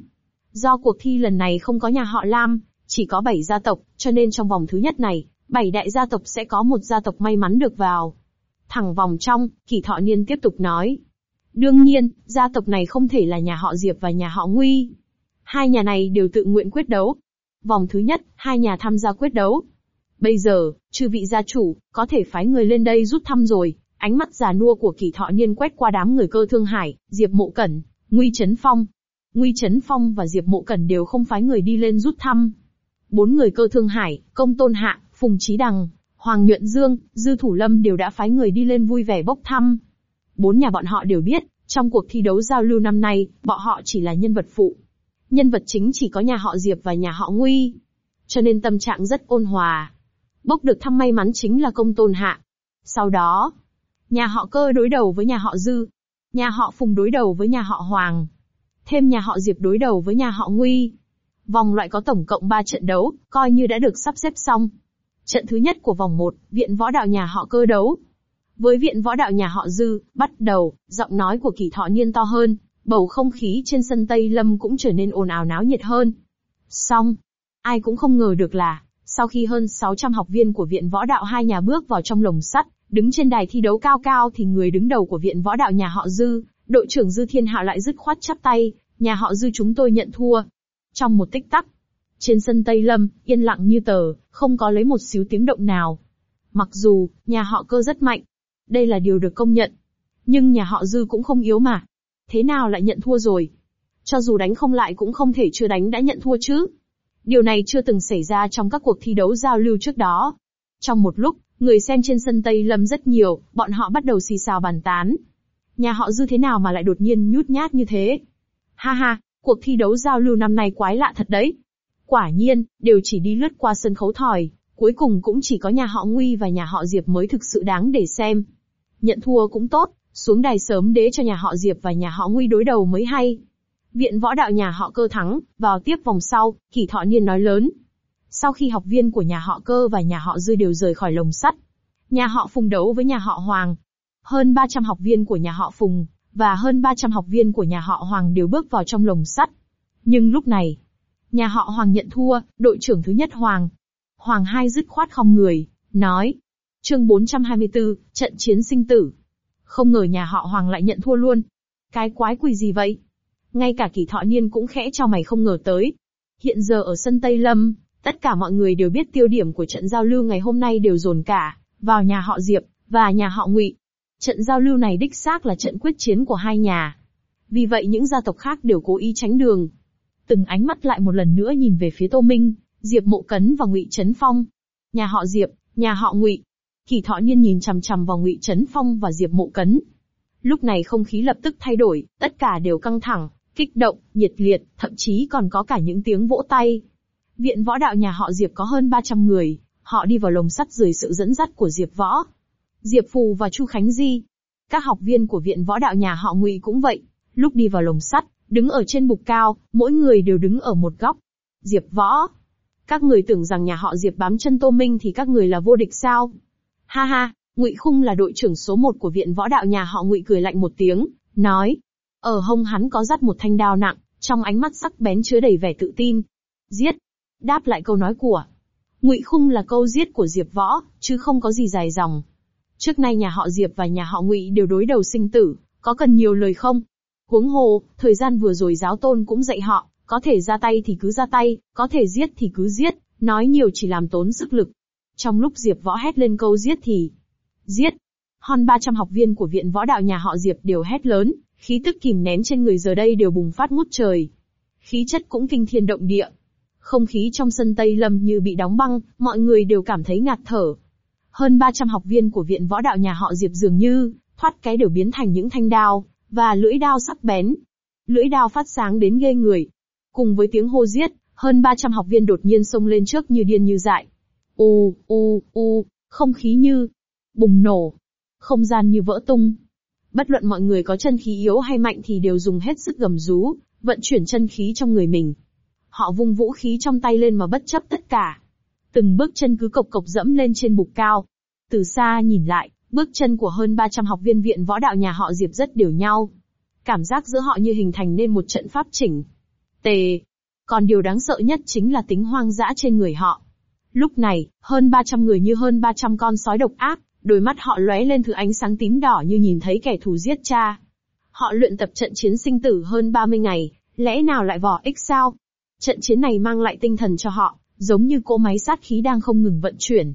Do cuộc thi lần này không có nhà họ Lam, chỉ có 7 gia tộc, cho nên trong vòng thứ nhất này, 7 đại gia tộc sẽ có một gia tộc may mắn được vào. Thẳng vòng trong, Kỷ Thọ Niên tiếp tục nói. Đương nhiên, gia tộc này không thể là nhà họ Diệp và nhà họ Nguy. Hai nhà này đều tự nguyện quyết đấu. Vòng thứ nhất, hai nhà tham gia quyết đấu. Bây giờ, chư vị gia chủ, có thể phái người lên đây rút thăm rồi. Ánh mắt già nua của Kỷ Thọ Niên quét qua đám người Cơ Thương Hải, Diệp Mộ Cẩn, Nguy Chấn Phong. Nguy Chấn Phong và Diệp Mộ Cẩn đều không phái người đi lên rút thăm. 4 người Cơ Thương Hải, Công Tôn Hạ, Phùng Chí Đằng, Hoàng Nhuận Dương, Dư Thủ Lâm đều đã phái người đi lên vui vẻ bốc thăm. 4 nhà bọn họ đều biết, trong cuộc thi đấu giao lưu năm nay, bọn họ chỉ là nhân vật phụ. Nhân vật chính chỉ có nhà họ Diệp và nhà họ Nguy. Cho nên tâm trạng rất ôn hòa. Bốc được thăm may mắn chính là Công Tôn Hạ. Sau đó, nhà họ Cơ đối đầu với nhà họ Dư. Nhà họ Phùng đối đầu với nhà họ Hoàng. Thêm nhà họ Diệp đối đầu với nhà họ Nguy. Vòng loại có tổng cộng 3 trận đấu, coi như đã được sắp xếp xong. Trận thứ nhất của vòng 1, Viện Võ Đạo nhà họ Cơ đấu với Viện Võ Đạo nhà họ Dư, bắt đầu, giọng nói của Kỷ Thọ Niên to hơn, bầu không khí trên sân Tây Lâm cũng trở nên ồn ào náo nhiệt hơn. Xong, ai cũng không ngờ được là, sau khi hơn 600 học viên của Viện Võ Đạo hai nhà bước vào trong lồng sắt, đứng trên đài thi đấu cao cao thì người đứng đầu của Viện Võ Đạo nhà họ Dư, đội trưởng Dư Thiên Hạo lại dứt khoát chắp tay, nhà họ Dư chúng tôi nhận thua. Trong một tích tắc, trên sân Tây Lâm, yên lặng như tờ, không có lấy một xíu tiếng động nào. Mặc dù, nhà họ Cơ rất mạnh, đây là điều được công nhận. Nhưng nhà họ Dư cũng không yếu mà. Thế nào lại nhận thua rồi? Cho dù đánh không lại cũng không thể chưa đánh đã nhận thua chứ. Điều này chưa từng xảy ra trong các cuộc thi đấu giao lưu trước đó. Trong một lúc, người xem trên sân Tây Lâm rất nhiều, bọn họ bắt đầu xì xào bàn tán. Nhà họ Dư thế nào mà lại đột nhiên nhút nhát như thế? Ha ha, cuộc thi đấu giao lưu năm nay quái lạ thật đấy. Quả nhiên, đều chỉ đi lướt qua sân khấu thỏi, cuối cùng cũng chỉ có nhà họ Nguy và nhà họ Diệp mới thực sự đáng để xem. Nhận thua cũng tốt, xuống đài sớm đế cho nhà họ Diệp và nhà họ Nguy đối đầu mới hay. Viện Võ Đạo nhà họ Cơ thắng, vào tiếp vòng sau, Kỷ Thọ Niên nói lớn. Sau khi học viên của nhà họ Cơ và nhà họ Dư đều rời khỏi lồng sắt, nhà họ Phùng đấu với nhà họ Hoàng. Hơn 300 học viên của nhà họ Phùng, và hơn 300 học viên của nhà họ Hoàng đều bước vào trong lồng sắt. Nhưng lúc này, nhà họ Hoàng nhận thua, đội trưởng thứ nhất Hoàng hai dứt khoát không người, nói. Chương 424, trận chiến sinh tử. Không ngờ nhà họ Hoàng lại nhận thua luôn. Cái quái quỷ gì vậy? Ngay cả Kỷ Thọ Niên cũng khẽ chau mày không ngờ tới. Hiện giờ ở sân Tây Lâm, tất cả mọi người đều biết tiêu điểm của trận giao lưu ngày hôm nay đều dồn cả vào nhà họ Diệp và nhà họ Ngụy. Trận giao lưu này đích xác là trận quyết chiến của hai nhà. Vì vậy những gia tộc khác đều cố ý tránh đường. Từng ánh mắt lại một lần nữa nhìn về phía Tô Minh, Diệp Mộ Cấn và Ngụy Chấn Phong. Nhà họ Diệp, nhà họ Ngụy. Kỷ Thọ Niên nhìn chằm chằm vào Ngụy Chấn Phong và Diệp Mộ Cấn. Lúc này không khí lập tức thay đổi, tất cả đều căng thẳng, kích động, nhiệt liệt, thậm chí còn có cả những tiếng vỗ tay. Viện Võ Đạo nhà họ Diệp có hơn 300 người, họ đi vào lồng sắt dưới sự dẫn dắt của Diệp Võ, Diệp Phù và Chu Khánh Di. Các học viên của Viện Võ Đạo nhà họ Ngụy cũng vậy, lúc đi vào lồng sắt, đứng ở trên bục cao, mỗi người đều đứng ở một góc. Diệp Võ, các người tưởng rằng nhà họ Diệp bám chân Tô Minh thì các người là vô địch sao? Ha ha, Ngụy Khung là đội trưởng số 1 của Viện Võ Đạo nhà họ Ngụy cười lạnh một tiếng, nói. Ở hông hắn có dắt một thanh đao nặng, trong ánh mắt sắc bén chứa đầy vẻ tự tin. Giết! Đáp lại câu nói của Ngụy Khung là câu giết của Diệp Võ, chứ không có gì dài dòng. Trước nay nhà họ Diệp và nhà họ Ngụy đều đối đầu sinh tử, có cần nhiều lời không? Huống hồ, thời gian vừa rồi giáo tôn cũng dạy họ, có thể ra tay thì cứ ra tay, có thể giết thì cứ giết, nói nhiều chỉ làm tốn sức lực. Trong lúc Diệp Võ hét lên câu giết thì giết, hơn 300 học viên của Viện Võ Đạo nhà họ Diệp đều hét lớn, khí tức kìm nén trên người giờ đây đều bùng phát ngút trời. Khí chất cũng kinh thiên động địa. Không khí trong sân Tây Lâm như bị đóng băng, mọi người đều cảm thấy ngạt thở. Hơn 300 học viên của Viện Võ Đạo nhà họ Diệp dường như thoát cái đều biến thành những thanh đao và lưỡi đao sắc bén. Lưỡi đao phát sáng đến ghê người. Cùng với tiếng hô giết, hơn 300 học viên đột nhiên xông lên trước như điên như dại. Không khí như bùng nổ, không gian như vỡ tung. Bất luận mọi người có chân khí yếu hay mạnh thì đều dùng hết sức gầm rú, vận chuyển chân khí trong người mình. Họ vung vũ khí trong tay lên mà bất chấp tất cả. Từng bước chân cứ cộc cộc dẫm lên trên bục cao. Từ xa nhìn lại, bước chân của hơn 300 học viên Viện Võ Đạo nhà họ Diệp rất đều nhau. Cảm giác giữa họ như hình thành nên một trận pháp chỉnh tề. Còn điều đáng sợ nhất chính là tính hoang dã trên người họ. Lúc này, hơn 300 người như hơn 300 con sói độc ác, đôi mắt họ lóe lên thứ ánh sáng tím đỏ như nhìn thấy kẻ thù giết cha. Họ luyện tập trận chiến sinh tử hơn 30 ngày, lẽ nào lại vò ích sao? Trận chiến này mang lại tinh thần cho họ, giống như cỗ máy sát khí đang không ngừng vận chuyển.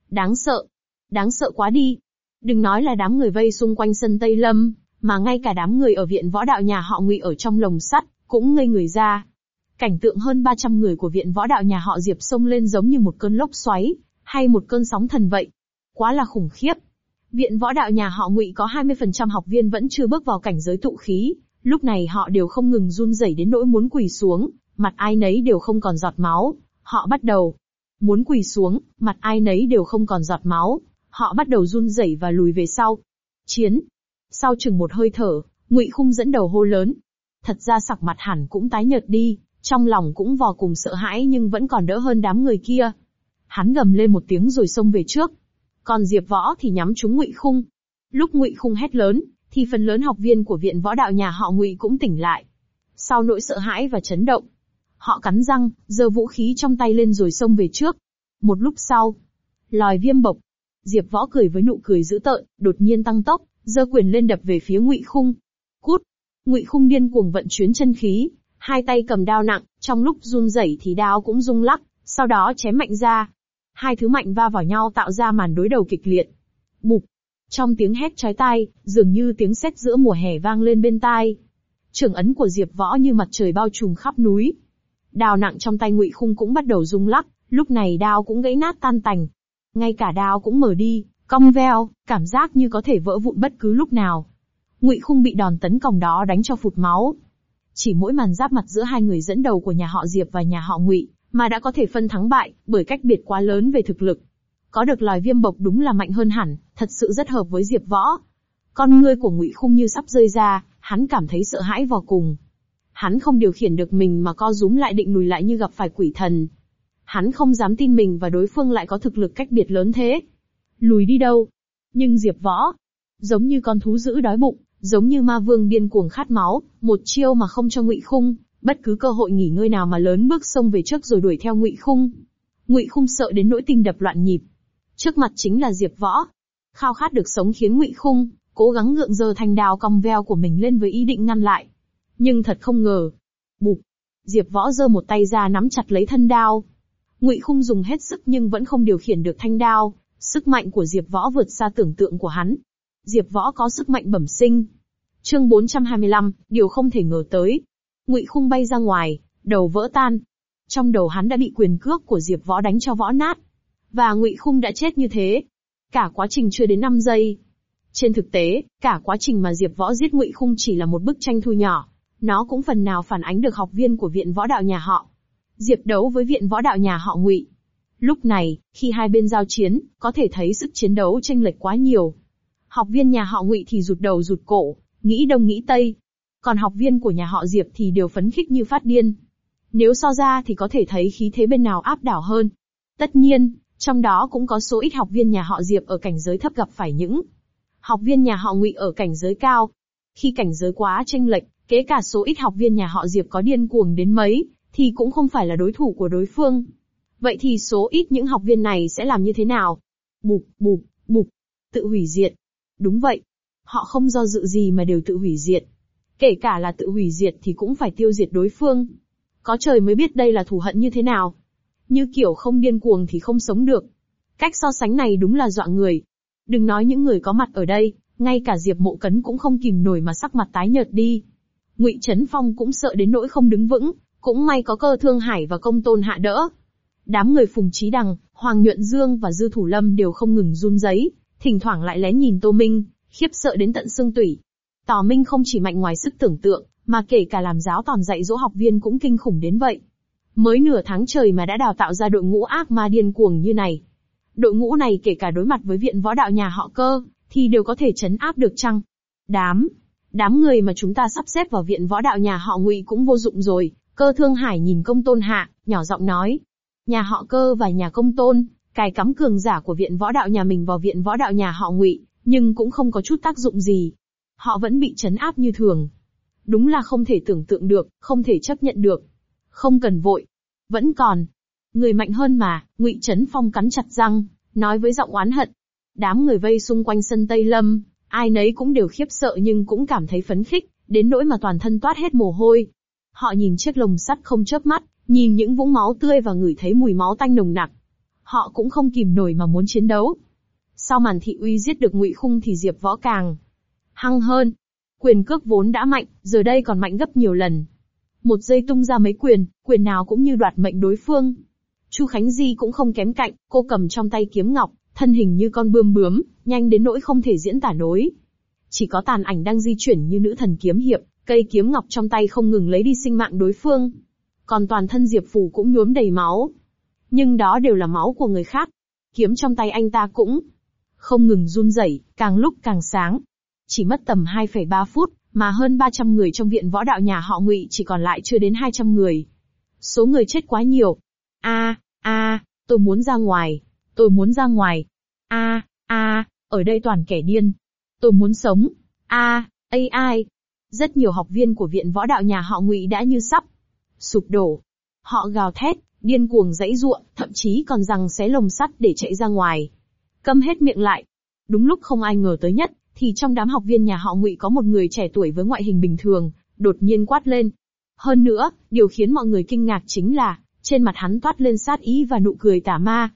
Đáng sợ quá đi. Đừng nói là đám người vây xung quanh sân Tây Lâm, mà ngay cả đám người ở viện võ đạo nhà họ Ngụy ở trong lồng sắt, cũng ngây người ra. Cảnh tượng hơn 300 người của viện võ đạo nhà họ Diệp xông lên giống như một cơn lốc xoáy, hay một cơn sóng thần vậy. Quá là khủng khiếp. Viện võ đạo nhà họ Ngụy có 20% học viên vẫn chưa bước vào cảnh giới tụ khí, lúc này họ đều không ngừng run rẩy đến nỗi muốn quỳ xuống, mặt ai nấy đều không còn giọt máu. Họ bắt đầu muốn quỳ xuống, mặt ai nấy đều không còn giọt máu. Họ bắt đầu run rẩy và lùi về sau. Chiến. Sau chừng một hơi thở, Ngụy Khung dẫn đầu hô lớn. Thật ra sắc mặt hẳn cũng tái nhợt đi, trong lòng cũng vô cùng sợ hãi nhưng vẫn còn đỡ hơn đám người kia. Hắn gầm lên một tiếng rồi xông về trước. Còn Diệp Võ thì nhắm trúng Ngụy Khung. Lúc Ngụy Khung hét lớn, thì phần lớn học viên của viện võ đạo nhà họ Ngụy cũng tỉnh lại. Sau nỗi sợ hãi và chấn động, họ cắn răng, giơ vũ khí trong tay lên rồi xông về trước. Một lúc sau, lòi viêm bộc. Diệp Võ cười với nụ cười dữ tợn, đột nhiên tăng tốc, giơ quyền lên đập về phía Ngụy Khung. Cút! Ngụy Khung điên cuồng vận chuyển chân khí, hai tay cầm đao nặng, trong lúc run rẩy thì đao cũng rung lắc, sau đó chém mạnh ra. Hai thứ mạnh va vào nhau tạo ra màn đối đầu kịch liệt. Bụp! Trong tiếng hét chói tai, dường như tiếng sét giữa mùa hè vang lên bên tai. Trường ấn của Diệp Võ như mặt trời bao trùm khắp núi. Đao nặng trong tay Ngụy Khung cũng bắt đầu rung lắc, lúc này đao cũng gãy nát tan tành. Ngay cả đao cũng mở đi, cong veo, cảm giác như có thể vỡ vụn bất cứ lúc nào. Ngụy Khung bị đòn tấn công đó đánh cho phụt máu. Chỉ mỗi màn giáp mặt giữa hai người dẫn đầu của nhà họ Diệp và nhà họ Ngụy, mà đã có thể phân thắng bại, bởi cách biệt quá lớn về thực lực. Có được lòi viêm bộc đúng là mạnh hơn hẳn, thật sự rất hợp với Diệp Võ. Con ngươi của Ngụy Khung như sắp rơi ra, hắn cảm thấy sợ hãi vô cùng. Hắn không điều khiển được mình mà co rúm lại định lùi lại như gặp phải quỷ thần. Hắn không dám tin mình và đối phương lại có thực lực cách biệt lớn thế. Lùi đi đâu? Nhưng Diệp Võ, giống như con thú dữ đói bụng, giống như ma vương điên cuồng khát máu, một chiêu mà không cho Ngụy Khung bất cứ cơ hội nghỉ ngơi nào mà lớn bước xông về trước rồi đuổi theo Ngụy Khung. Ngụy Khung sợ đến nỗi tim đập loạn nhịp. Trước mặt chính là Diệp Võ. Khao khát được sống khiến Ngụy Khung cố gắng gượng giơ thanh đao cong veo của mình lên với ý định ngăn lại. Nhưng thật không ngờ. Bụp! Diệp Võ giơ một tay ra nắm chặt lấy thân đao. Ngụy Khung dùng hết sức nhưng vẫn không điều khiển được thanh đao. Sức mạnh của Diệp Võ vượt xa tưởng tượng của hắn. Diệp Võ có sức mạnh bẩm sinh. Chương 425, điều không thể ngờ tới. Ngụy Khung bay ra ngoài, đầu vỡ tan. Trong đầu hắn đã bị quyền cước của Diệp Võ đánh cho võ nát. Và Ngụy Khung đã chết như thế. Cả quá trình chưa đến 5 giây. Trên thực tế, cả quá trình mà Diệp Võ giết Ngụy Khung chỉ là một bức tranh thu nhỏ. Nó cũng phần nào phản ánh được học viên của viện võ đạo nhà họ Diệp đấu với viện võ đạo nhà họ Ngụy. Lúc này, khi hai bên giao chiến, có thể thấy sức chiến đấu chênh lệch quá nhiều. Học viên nhà họ Ngụy thì rụt đầu rụt cổ, nghĩ đông nghĩ tây. Còn học viên của nhà họ Diệp thì đều phấn khích như phát điên. Nếu so ra thì có thể thấy khí thế bên nào áp đảo hơn. Tất nhiên, trong đó cũng có số ít học viên nhà họ Diệp ở cảnh giới thấp gặp phải những học viên nhà họ Ngụy ở cảnh giới cao. Khi cảnh giới quá chênh lệch, kể cả số ít học viên nhà họ Diệp có điên cuồng đến mấy, thì cũng không phải là đối thủ của đối phương. Vậy thì số ít những học viên này sẽ làm như thế nào? Bụp, bụp, bụp. Tự hủy diệt. Đúng vậy. Họ không do dự gì mà đều tự hủy diệt. Kể cả là tự hủy diệt thì cũng phải tiêu diệt đối phương. Có trời mới biết đây là thù hận như thế nào. Như kiểu không điên cuồng thì không sống được. Cách so sánh này đúng là dọa người. Đừng nói những người có mặt ở đây, ngay cả Diệp Mộ Cấn cũng không kìm nổi mà sắc mặt tái nhợt đi. Ngụy Chấn Phong cũng sợ đến nỗi không đứng vững, cũng may có Cơ Thương Hải và Công Tôn Hạ đỡ. Đám người Phùng Chí Đằng, Hoàng Nhuận Dương và Dư Thủ Lâm đều không ngừng run rẩy, thỉnh thoảng lại lén nhìn Tô Minh, khiếp sợ đến tận xương tủy. Tào Minh không chỉ mạnh ngoài sức tưởng tượng, mà kể cả làm giáo tòn dạy dỗ học viên cũng kinh khủng đến vậy. Mới nửa tháng trời mà đã đào tạo ra đội ngũ ác ma điên cuồng như này. Đội ngũ này kể cả đối mặt với viện võ đạo nhà họ Cơ, thì đều có thể trấn áp được chăng? Đám người mà chúng ta sắp xếp vào viện võ đạo nhà họ Ngụy cũng vô dụng rồi. Cơ Thương Hải nhìn Công Tôn Hạ, nhỏ giọng nói. Nhà họ Cơ và nhà Công Tôn, cài cắm cường giả của viện võ đạo nhà mình vào viện võ đạo nhà họ Ngụy, nhưng cũng không có chút tác dụng gì. Họ vẫn bị trấn áp như thường. Đúng là không thể tưởng tượng được, không thể chấp nhận được. Không cần vội. Vẫn còn. Người mạnh hơn mà, Ngụy Trấn Phong cắn chặt răng, nói với giọng oán hận. Đám người vây xung quanh sân Tây Lâm, ai nấy cũng đều khiếp sợ nhưng cũng cảm thấy phấn khích, đến nỗi mà toàn thân toát hết mồ hôi. Họ nhìn chiếc lồng sắt không chớp mắt, nhìn những vũng máu tươi và ngửi thấy mùi máu tanh nồng nặc. Họ cũng không kìm nổi mà muốn chiến đấu. Sau màn thị uy giết được Ngụy Khung thì Diệp Võ càng hăng hơn. Quyền cước vốn đã mạnh, giờ đây còn mạnh gấp nhiều lần. Một giây tung ra mấy quyền, quyền nào cũng như đoạt mệnh đối phương. Chu Khánh Di cũng không kém cạnh, cô cầm trong tay kiếm ngọc, thân hình như con bươm bướm, nhanh đến nỗi không thể diễn tả nổi. Chỉ có tàn ảnh đang di chuyển như nữ thần kiếm hiệp, cây kiếm ngọc trong tay không ngừng lấy đi sinh mạng đối phương. Còn toàn thân Diệp Phù cũng nhuốm đầy máu. Nhưng đó đều là máu của người khác. Kiếm trong tay anh ta cũng không ngừng run rẩy, càng lúc càng sáng. Chỉ mất tầm 2,3 phút, mà hơn 300 người trong viện võ đạo nhà họ Ngụy chỉ còn lại chưa đến 200 người. Số người chết quá nhiều. Tôi muốn ra ngoài. Tôi muốn ra ngoài. Ở đây toàn kẻ điên. Tôi muốn sống. Ai. Rất nhiều học viên của viện võ đạo nhà họ Ngụy đã như sắp sụp đổ. Họ gào thét, điên cuồng giãy giụa, thậm chí còn giằng xé lồng sắt để chạy ra ngoài. Câm hết miệng lại. Đúng lúc không ai ngờ tới nhất, thì trong đám học viên nhà họ Ngụy có một người trẻ tuổi với ngoại hình bình thường, đột nhiên quát lên. Hơn nữa, điều khiến mọi người kinh ngạc chính là, trên mặt hắn toát lên sát ý và nụ cười tà ma.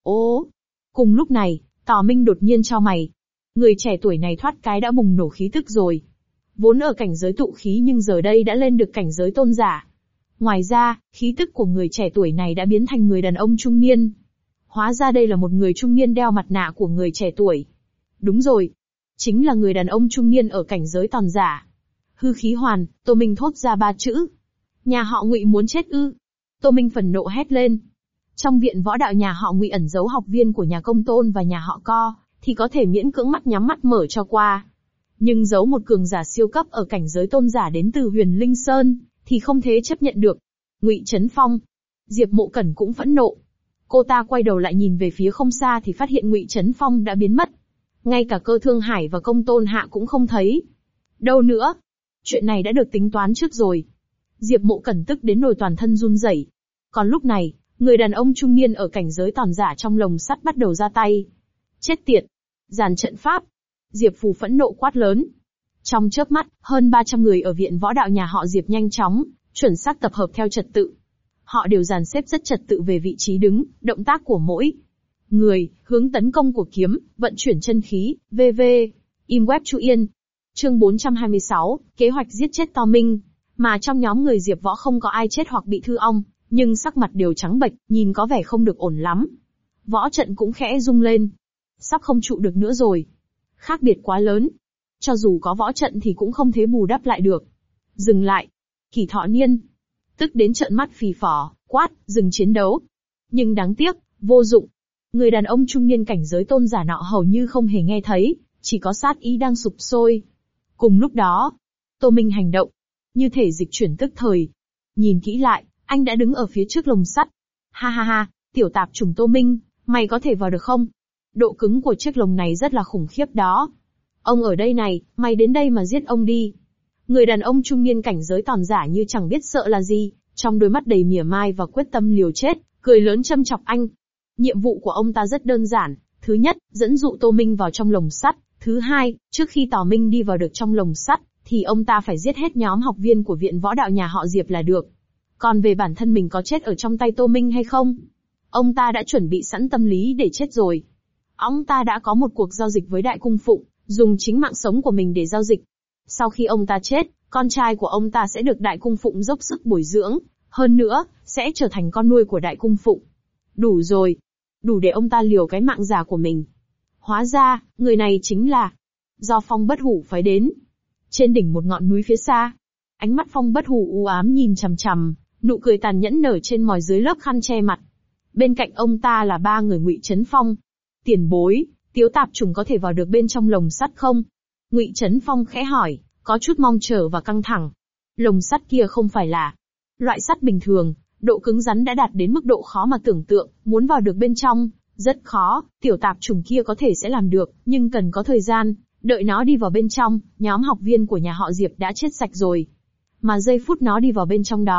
Cùng lúc này, Tào Minh đột nhiên chau mày. Người trẻ tuổi này thoát cái đã bùng nổ khí tức rồi. Vốn ở cảnh giới tụ khí nhưng giờ đây đã lên được cảnh giới tôn giả. Ngoài ra, khí tức của người trẻ tuổi này đã biến thành người đàn ông trung niên. Hóa ra đây là một người trung niên đeo mặt nạ của người trẻ tuổi. Đúng rồi. Chính là người đàn ông trung niên ở cảnh giới tòn giả. Hư khí hoàn, Tô Minh thốt ra 3 chữ. Nhà họ Ngụy muốn chết ư? Tô Minh phần nộ hét lên. Trong viện võ đạo nhà họ Ngụy ẩn giấu học viên của nhà Công Tôn và nhà họ Co, thì có thể miễn cưỡng mắt nhắm mắt mở cho qua. Nhưng giấu một cường giả siêu cấp ở cảnh giới tôn giả đến từ Huyền Linh Sơn, thì không thể chấp nhận được. Ngụy Trấn Phong. Diệp Mộ Cẩn cũng phẫn nộ. Cô ta quay đầu lại nhìn về phía không xa thì phát hiện Ngụy Trấn Phong đã biến mất. Ngay cả Cơ Thương Hải và Công Tôn Hạ cũng không thấy. Đâu nữa? Chuyện này đã được tính toán trước rồi. Diệp Mộ Cẩn tức đến nỗi toàn thân run rẩy. Còn lúc này, người đàn ông trung niên ở cảnh giới tòn giả trong lồng sắt bắt đầu ra tay. Chết tiệt! Dàn trận pháp! Diệp Phù phẫn nộ quát lớn. Trong chớp mắt, hơn 300 người ở viện võ đạo nhà họ Diệp nhanh chóng, chuẩn xác tập hợp theo trật tự. Họ đều dàn xếp rất trật tự về vị trí đứng, động tác của mỗi người, hướng tấn công của kiếm, vận chuyển chân khí, v.v. Im web Chu Yên. Chương 426, kế hoạch giết chết To Minh. Mà trong nhóm người Diệp Võ không có ai chết hoặc bị thư ong, nhưng sắc mặt đều trắng bệch, nhìn có vẻ không được ổn lắm. Võ trận cũng khẽ rung lên. Sắp không trụ được nữa rồi. Khác biệt quá lớn. Cho dù có võ trận thì cũng không thể bù đắp lại được. Dừng lại. Kỷ Thọ Niên. Tức đến trợn mắt phì phò, quát, dừng chiến đấu. Nhưng đáng tiếc, vô dụng. Người đàn ông trung niên cảnh giới tôn giả nọ hầu như không hề nghe thấy, chỉ có sát ý đang sục sôi. Cùng lúc đó, Tô Minh hành động, như thể dịch chuyển tức thời. Nhìn kỹ lại, anh đã đứng ở phía trước lồng sắt. Ha, tiểu tạp chủng Tô Minh, mày có thể vào được không? Độ cứng của chiếc lồng này rất là khủng khiếp đó. Ông ở đây này, mày đến đây mà giết ông đi. Người đàn ông trung niên cảnh giới tòn giả như chẳng biết sợ là gì, trong đôi mắt đầy mỉa mai và quyết tâm liều chết, cười lớn châm chọc anh. Nhiệm vụ của ông ta rất đơn giản. Thứ nhất, dẫn dụ Tô Minh vào trong lồng sắt. Thứ hai, trước khi Tào Minh đi vào được trong lồng sắt, thì ông ta phải giết hết nhóm học viên của viện võ đạo nhà họ Diệp là được. Còn về bản thân mình có chết ở trong tay Tô Minh hay không, ông ta đã chuẩn bị sẵn tâm lý để chết rồi. Ông ta đã có một cuộc giao dịch với Đại Cung Phụng, dùng chính mạng sống của mình để giao dịch. Sau khi ông ta chết, con trai của ông ta sẽ được Đại Cung Phụng dốc sức bồi dưỡng, hơn nữa, sẽ trở thành con nuôi của Đại Cung Phụng. Đủ rồi. Đủ để ông ta liều cái mạng già của mình. Hóa ra, người này chính là do Phong Bất Hủ phái đến. Trên đỉnh một ngọn núi phía xa, ánh mắt Phong Bất Hủ u ám nhìn chằm chằm, nụ cười tàn nhẫn nở trên môi dưới lớp khăn che mặt. Bên cạnh ông ta là 3 người Ngụy Trấn Phong. Tiền bối, Tiếu tạp chủng có thể vào được bên trong lồng sắt không? Ngụy Trấn Phong khẽ hỏi, có chút mong chờ và căng thẳng. Lồng sắt kia không phải là loại sắt bình thường, độ cứng rắn đã đạt đến mức độ khó mà tưởng tượng, muốn vào được bên trong, rất khó, tiểu tạp chủng kia có thể sẽ làm được, nhưng cần có thời gian, đợi nó đi vào bên trong, nhóm học viên của nhà họ Diệp đã chết sạch rồi. Mà giây phút nó đi vào bên trong đó,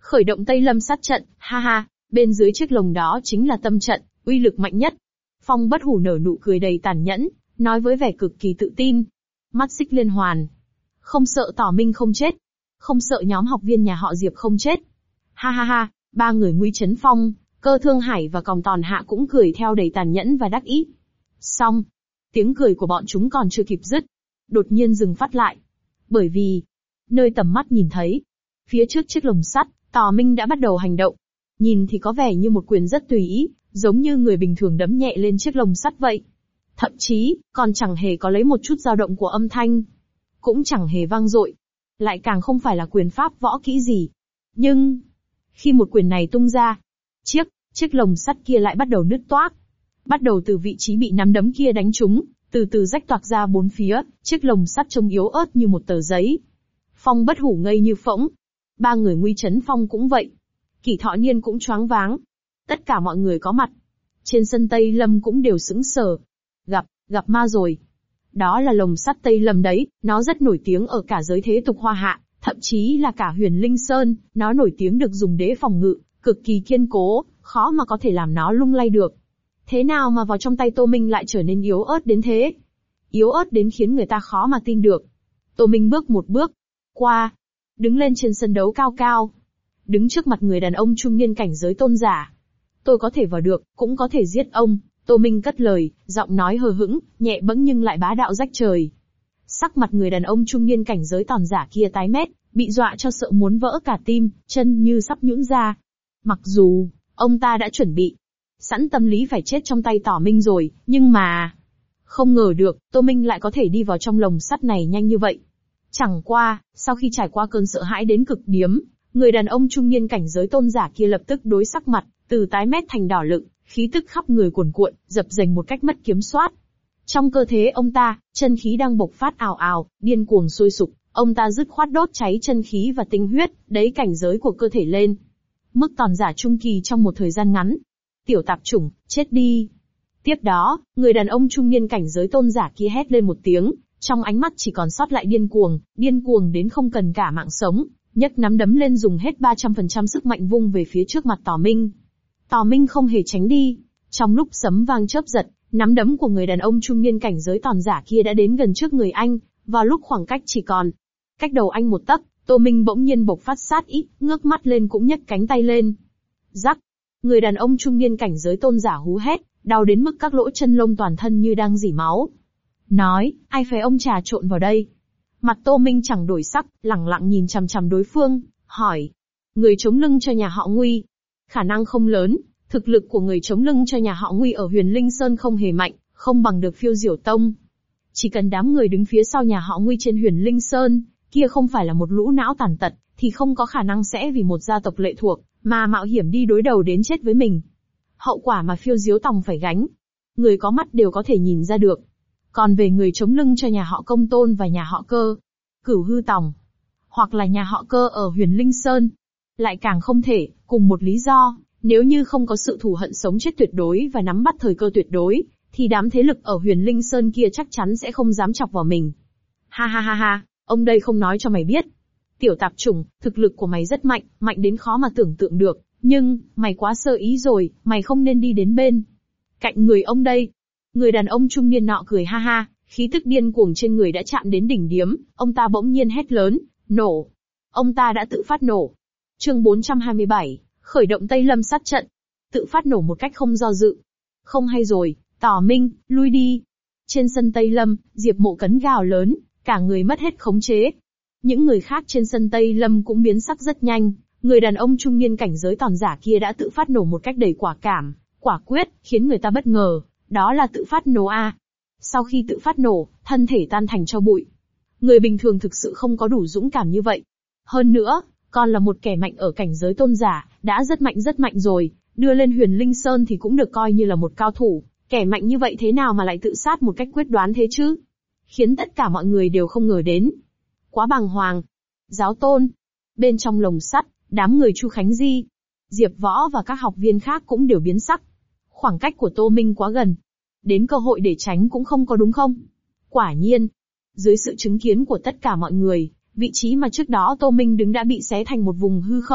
Khởi động Tây Lâm sát trận, ha ha, bên dưới chiếc lồng đó chính là tâm trận, uy lực mạnh nhất. Phong Bất Hủ nở nụ cười đầy tàn nhẫn, nói với vẻ cực kỳ tự tin. Mắt xích liên hoàn. Không sợ Tỏ Minh không chết. Không sợ nhóm học viên nhà họ Diệp không chết. Ha ha ha, ba người Nguy Trấn Phong, Cơ Thương Hải và Còng Tòn Hạ cũng cười theo đầy tàn nhẫn và đắc ý. Xong, tiếng cười của bọn chúng còn chưa kịp dứt, đột nhiên dừng phát lại. Bởi vì, nơi tầm mắt nhìn thấy, phía trước chiếc lồng sắt, Tỏ Minh đã bắt đầu hành động. Nhìn thì có vẻ như một quyền rất tùy ý, giống như người bình thường đấm nhẹ lên chiếc lồng sắt vậy. Thậm chí, còn chẳng hề có lấy một chút dao động của âm thanh. Cũng chẳng hề vang dội. Lại càng không phải là quyền pháp võ kỹ gì. Nhưng, khi một quyền này tung ra, chiếc lồng sắt kia lại bắt đầu nứt toác. Bắt đầu từ vị trí bị nắm đấm kia đánh trúng, từ từ rách toạc ra bốn phía, chiếc lồng sắt trông yếu ớt như một tờ giấy. Phong Bất Hủ ngây như phỗng. Ba người Nguy Trấn Phong cũng vậy. Kỷ Thọ Niên cũng choáng váng. Tất cả mọi người có mặt trên sân Tây Lâm cũng đều sững sờ. Gặp ma rồi. Đó là lồng sắt Tây Lâm đấy, nó rất nổi tiếng ở cả giới thế tục Hoa Hạ, thậm chí là cả Huyền Linh Sơn, nó nổi tiếng được dùng để phòng ngự, cực kỳ kiên cố, khó mà có thể làm nó lung lay được. Thế nào mà vào trong tay Tô Minh lại trở nên yếu ớt đến thế? Yếu ớt đến khiến người ta khó mà tin được. Tô Minh bước một bước qua, đứng lên trên sân đấu cao cao, đứng trước mặt người đàn ông trung niên cảnh giới tôn giả. Tôi có thể vào được, cũng có thể giết ông. Tô Minh cất lời, giọng nói hờ hững, nhẹ bẫng nhưng lại bá đạo rách trời. Sắc mặt người đàn ông trung niên cảnh giới tòn giả kia tái mét, bị dọa cho sợ muốn vỡ cả tim, chân như sắp nhũn ra. Mặc dù, ông ta đã chuẩn bị sẵn tâm lý phải chết trong tay Tỏ Minh rồi, nhưng mà không ngờ được, Tô Minh lại có thể đi vào trong lồng sắt này nhanh như vậy. Chẳng qua, sau khi trải qua cơn sợ hãi đến cực điếm, người đàn ông trung niên cảnh giới tôn giả kia lập tức đối sắc mặt, từ tái mét thành đỏ lựng, khí tức khắp người cuồn cuộn, dập dềnh một cách mất kiểm soát. Trong cơ thể ông ta, chân khí đang bộc phát ào ào, điên cuồng sôi sục, ông ta dứt khoát đốt cháy chân khí và tinh huyết, đẩy cảnh giới của cơ thể lên. Mức tòn giả trung kỳ trong một thời gian ngắn. Tiểu tạp chủng, chết đi. Tiếp đó, người đàn ông trung niên cảnh giới tôn giả kia hét lên một tiếng, trong ánh mắt chỉ còn sót lại điên cuồng đến không cần cả mạng sống, nhấc nắm đấm lên dùng hết 300% sức mạnh vung về phía trước mặt Tỏ Minh. Tỏ Minh không hề tránh đi. Trong lúc sấm vang chớp giật, nắm đấm của người đàn ông trung niên cảnh giới tòn giả kia đã đến gần trước người anh, vào lúc khoảng cách chỉ còn cách đầu anh một tấc, Tô Minh bỗng nhiên bộc phát sát ý, ngước mắt lên cũng nhấc cánh tay lên. Rắc! Người đàn ông trung niên cảnh giới tôn giả hú hét, đau đến mức các lỗ chân lông toàn thân như đang rỉ máu. Nói, ai phải ông trà trộn vào đây? Mặt Tô Minh chẳng đổi sắc, lẳng lặng nhìn chằm chằm đối phương, hỏi. Người chống lưng cho nhà họ Nguy. Khả năng không lớn, thực lực của người chống lưng cho nhà họ Nguy ở Huyền Linh Sơn không hề mạnh, không bằng được Phiêu Diểu Tông. Chỉ cần đám người đứng phía sau nhà họ Nguy trên Huyền Linh Sơn, kia không phải là một lũ não tàn tật, thì không có khả năng sẽ vì một gia tộc lệ thuộc, mà mạo hiểm đi đối đầu đến chết với mình. Hậu quả mà Phiêu Diếu Tòng phải gánh, người có mắt đều có thể nhìn ra được. Còn về người chống lưng cho nhà họ Công Tôn và nhà họ Cơ, Cửu Hư Tòng, hoặc là nhà họ Cơ ở Huyền Linh Sơn, lại càng không thể, cùng một lý do, nếu như không có sự thù hận sống chết tuyệt đối và nắm bắt thời cơ tuyệt đối, thì đám thế lực ở Huyền Linh Sơn kia chắc chắn sẽ không dám chọc vào mình. Ha ha ha ha, ông đây không nói cho mày biết. Tiểu tạp chủng, thực lực của mày rất mạnh, mạnh đến khó mà tưởng tượng được, nhưng, mày quá sơ ý rồi, mày không nên đi đến bên cạnh người ông đây. Người đàn ông trung niên nọ cười ha ha, khí tức điên cuồng trên người đã chạm đến đỉnh điếm, ông ta bỗng nhiên hét lớn, nổ. Ông ta đã tự phát nổ. Chương 427, khởi động Tây Lâm sát trận. Tự phát nổ một cách không do dự. Không hay rồi, Tỏ Minh, lui đi. Trên sân Tây Lâm, Diệp Mộ Cấn gào lớn, cả người mất hết khống chế. Những người khác trên sân Tây Lâm cũng biến sắc rất nhanh, người đàn ông trung niên cảnh giới tòn giả kia đã tự phát nổ một cách đầy quả cảm, quả quyết, khiến người ta bất ngờ, đó là tự phát nổ a. Sau khi tự phát nổ, thân thể tan thành tro bụi. Người bình thường thực sự không có đủ dũng cảm như vậy. Hơn nữa, còn là một kẻ mạnh ở cảnh giới tôn giả, đã rất mạnh rồi, đưa lên Huyền Linh Sơn thì cũng được coi như là một cao thủ, kẻ mạnh như vậy thế nào mà lại tự sát một cách quyết đoán thế chứ? Khiến tất cả mọi người đều không ngờ đến. Quá bàng hoàng. Giáo tôn. Bên trong lồng sắt, đám người Chu Khánh Di, Diệp Võ và các học viên khác cũng đều biến sắc. Khoảng cách của Tô Minh quá gần. Đến cơ hội để tránh cũng không có đúng không? Quả nhiên. Dưới sự chứng kiến của tất cả mọi người, vị trí mà trước đó Tô Minh đứng đã bị xé thành một vùng hư không,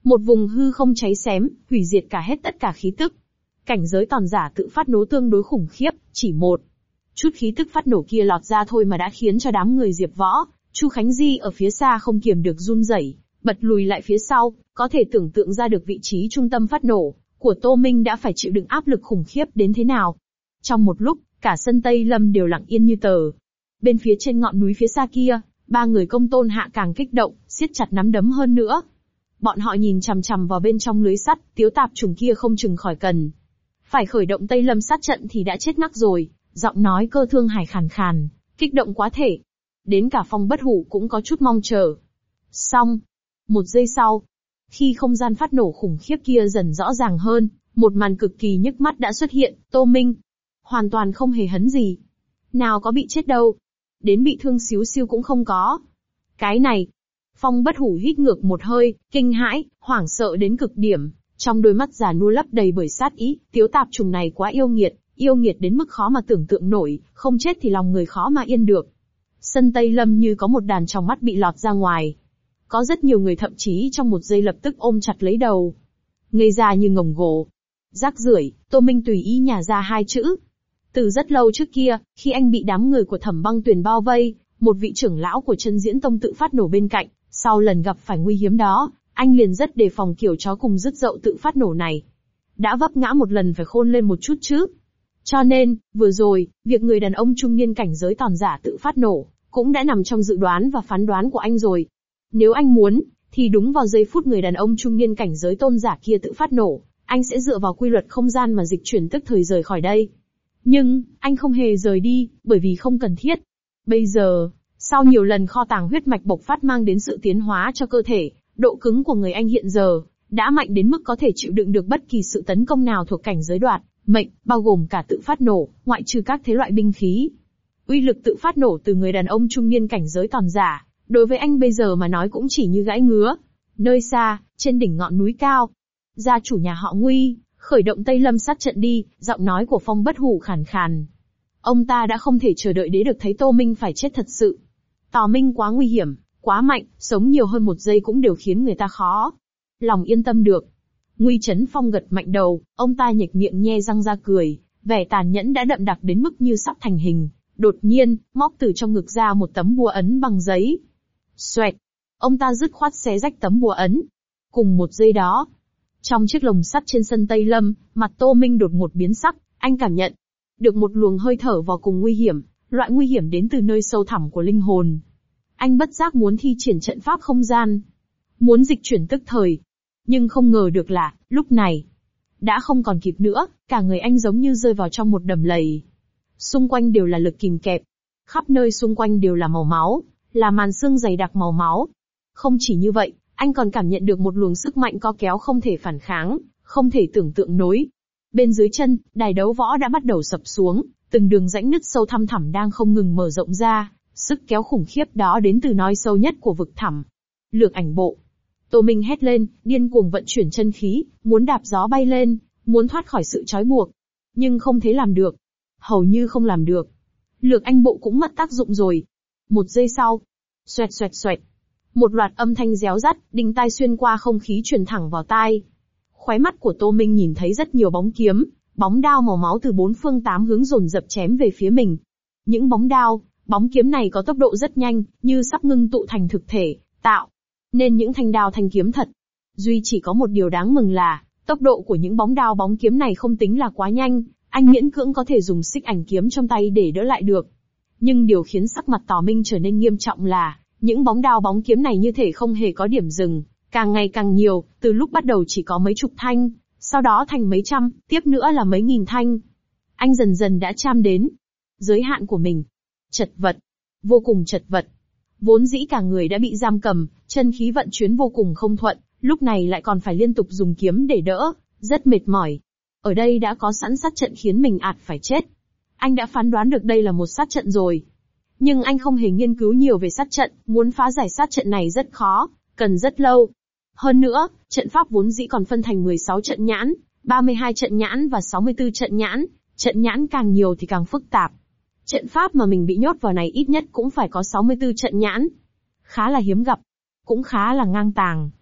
Một vùng hư không cháy xém, hủy diệt cả hết tất cả khí tức. Cảnh giới tòn giả tự phát nổ tương đối khủng khiếp, chỉ một chút khí tức phát nổ kia lọt ra thôi mà đã khiến cho đám người Diệp Võ, Chu Khánh Di ở phía xa không kiềm được run rẩy, bật lùi lại phía sau, có thể tưởng tượng ra được vị trí trung tâm phát nổ của Tô Minh đã phải chịu đựng áp lực khủng khiếp đến thế nào. Trong một lúc, cả sân Tây Lâm đều lặng yên như tờ. Bên phía trên ngọn núi phía xa kia, ba người Công Tôn Hạ càng kích động, siết chặt nắm đấm hơn nữa. Bọn họ nhìn chằm chằm vào bên trong lưới sắt, Tiếu Tạp Trùng kia không chừng khỏi cần phải khởi động Tây Lâm sát trận thì đã chết ngắc rồi. Giọng nói Cơ Thương Hải khàn khàn, kích động quá thể. Đến cả Phong Bất Hủ cũng có chút mong chờ. Xong. Một giây sau, khi không gian phát nổ khủng khiếp kia dần rõ ràng hơn, một màn cực kỳ nhức mắt đã xuất hiện. Tô Minh hoàn toàn không hề hấn gì. Nào có bị chết đâu. Đến bị thương xíu xiu cũng không có. Cái này. Phong Bất Hủ hít ngược một hơi, kinh hãi, hoảng sợ đến cực điểm. Trong đôi mắt già nua lấp đầy bởi sát ý, Tiếu Tạp Trùng này quá yêu nghiệt đến mức khó mà tưởng tượng nổi, không chết thì lòng người khó mà yên được. Sân Tây Lâm như có một đàn trong mắt bị lọt ra ngoài. Có rất nhiều người thậm chí trong một giây lập tức ôm chặt lấy đầu. Ngây ra như ngồng gỗ. Rác rưởi, Tô Minh tùy ý nhả ra hai chữ. Từ rất lâu trước kia, khi anh bị đám người của Thẩm Băng Tuyền bao vây, một vị trưởng lão của Chân Diễn Tông tự phát nổ bên cạnh, sau lần gặp phải nguy hiểm đó, anh liền rất đề phòng kiểu chó cùng dứt dậu tự phát nổ này. Đã vấp ngã một lần phải khôn lên một chút chứ. Cho nên, vừa rồi, việc người đàn ông trung niên cảnh giới tòn giả tự phát nổ, cũng đã nằm trong dự đoán và phán đoán của anh rồi. Nếu anh muốn, thì đúng vào giây phút người đàn ông trung niên cảnh giới tôn giả kia tự phát nổ, anh sẽ dựa vào quy luật không gian mà dịch chuyển tức thời rời khỏi đây. Nhưng, anh không hề rời đi, bởi vì không cần thiết. Bây giờ, sau nhiều lần kho tàng huyết mạch bộc phát mang đến sự tiến hóa cho cơ thể, độ cứng của người anh hiện giờ, đã mạnh đến mức có thể chịu đựng được bất kỳ sự tấn công nào thuộc cảnh giới đoạt mệnh, bao gồm cả tự phát nổ, ngoại trừ các thế loại binh khí. Uy lực tự phát nổ từ người đàn ông trung niên cảnh giới tòn giả, đối với anh bây giờ mà nói cũng chỉ như gãi ngứa. Nơi xa, trên đỉnh ngọn núi cao, gia chủ nhà họ Nguy, khởi động Tây Lâm sát trận đi, giọng nói của Phong Bất Hủ khàn khàn. Ông ta đã không thể chờ đợi để được thấy Tô Minh phải chết thật sự. Tào Minh quá nguy hiểm, quá mạnh, sống nhiều hơn một giây cũng đều khiến người ta khó lòng yên tâm được. Nguy Chấn Phong gật mạnh đầu, ông ta nhếch miệng nhe răng ra cười, vẻ tàn nhẫn đã đậm đặc đến mức như sắp thành hình. Đột nhiên, móc từ trong ngực ra một tấm bùa ấn bằng giấy. Xoẹt, ông ta dứt khoát xé rách tấm bùa ấn. Cùng một giây đó, trong chiếc lồng sắt trên sân Tây Lâm, mặt Tô Minh đột ngột biến sắc, anh cảm nhận được một luồng hơi thở vô cùng nguy hiểm, loại nguy hiểm đến từ nơi sâu thẳm của linh hồn. Anh bất giác muốn thi triển trận pháp không gian, muốn dịch chuyển tức thời. Nhưng không ngờ được là, lúc này, đã không còn kịp nữa, cả người anh giống như rơi vào trong một đầm lầy. Xung quanh đều là lực kìm kẹp. Khắp nơi xung quanh đều là màu máu, là màn xương dày đặc màu máu. Không chỉ như vậy, anh còn cảm nhận được một luồng sức mạnh co kéo không thể phản kháng, không thể tưởng tượng nổi. Bên dưới chân, đài đấu võ đã bắt đầu sập xuống, từng đường rãnh nứt sâu thăm thẳm đang không ngừng mở rộng ra, sức kéo khủng khiếp đó đến từ nói sâu nhất của vực thẳm. Lược ảnh bộ. Tô Minh hét lên, điên cuồng vận chuyển chân khí, muốn đạp gió bay lên, muốn thoát khỏi sự trói buộc. Nhưng không thể làm được. Hầu như không làm được. Lược anh bộ cũng mất tác dụng rồi. Một giây sau. Xoẹt xoẹt xoẹt. Một loạt âm thanh réo rắt, đinh tai xuyên qua không khí truyền thẳng vào tai. Khóe mắt của Tô Minh nhìn thấy rất nhiều bóng kiếm, bóng đao màu máu từ bốn phương tám hướng dồn dập chém về phía mình. Những bóng đao, bóng kiếm này có tốc độ rất nhanh, như sắp ngưng tụ thành thực thể, tạo nên những thanh đao thanh kiếm thật. Duy chỉ có một điều đáng mừng là, tốc độ của những bóng đao bóng kiếm này không tính là quá nhanh, anh miễn cưỡng có thể dùng xích ảnh kiếm trong tay để đỡ lại được. Nhưng điều khiến sắc mặt Tào Minh trở nên nghiêm trọng là, những bóng đao bóng kiếm này như thể không hề có điểm dừng, càng ngày càng nhiều, từ lúc bắt đầu chỉ có mấy chục thanh, sau đó thành mấy trăm, tiếp nữa là mấy nghìn thanh. Anh dần dần đã chạm đến giới hạn của mình. Chật vật, vô cùng chật vật. Vốn dĩ cả người đã bị giam cầm, chân khí vận chuyển vô cùng không thuận, lúc này lại còn phải liên tục dùng kiếm để đỡ, rất mệt mỏi. Ở đây đã có sẵn sát trận khiến mình ạt phải chết. Anh đã phán đoán được đây là một sát trận rồi. Nhưng anh không hề nghiên cứu nhiều về sát trận, muốn phá giải sát trận này rất khó, cần rất lâu. Hơn nữa, trận pháp vốn dĩ còn phân thành 16 trận nhãn, 32 trận nhãn và 64 trận nhãn, trận nhãn càng nhiều thì càng phức tạp. Trận pháp mà mình bị nhốt vào này ít nhất cũng phải có 64 trận nhãn. Khá là hiếm gặp, cũng khá là ngang tàng.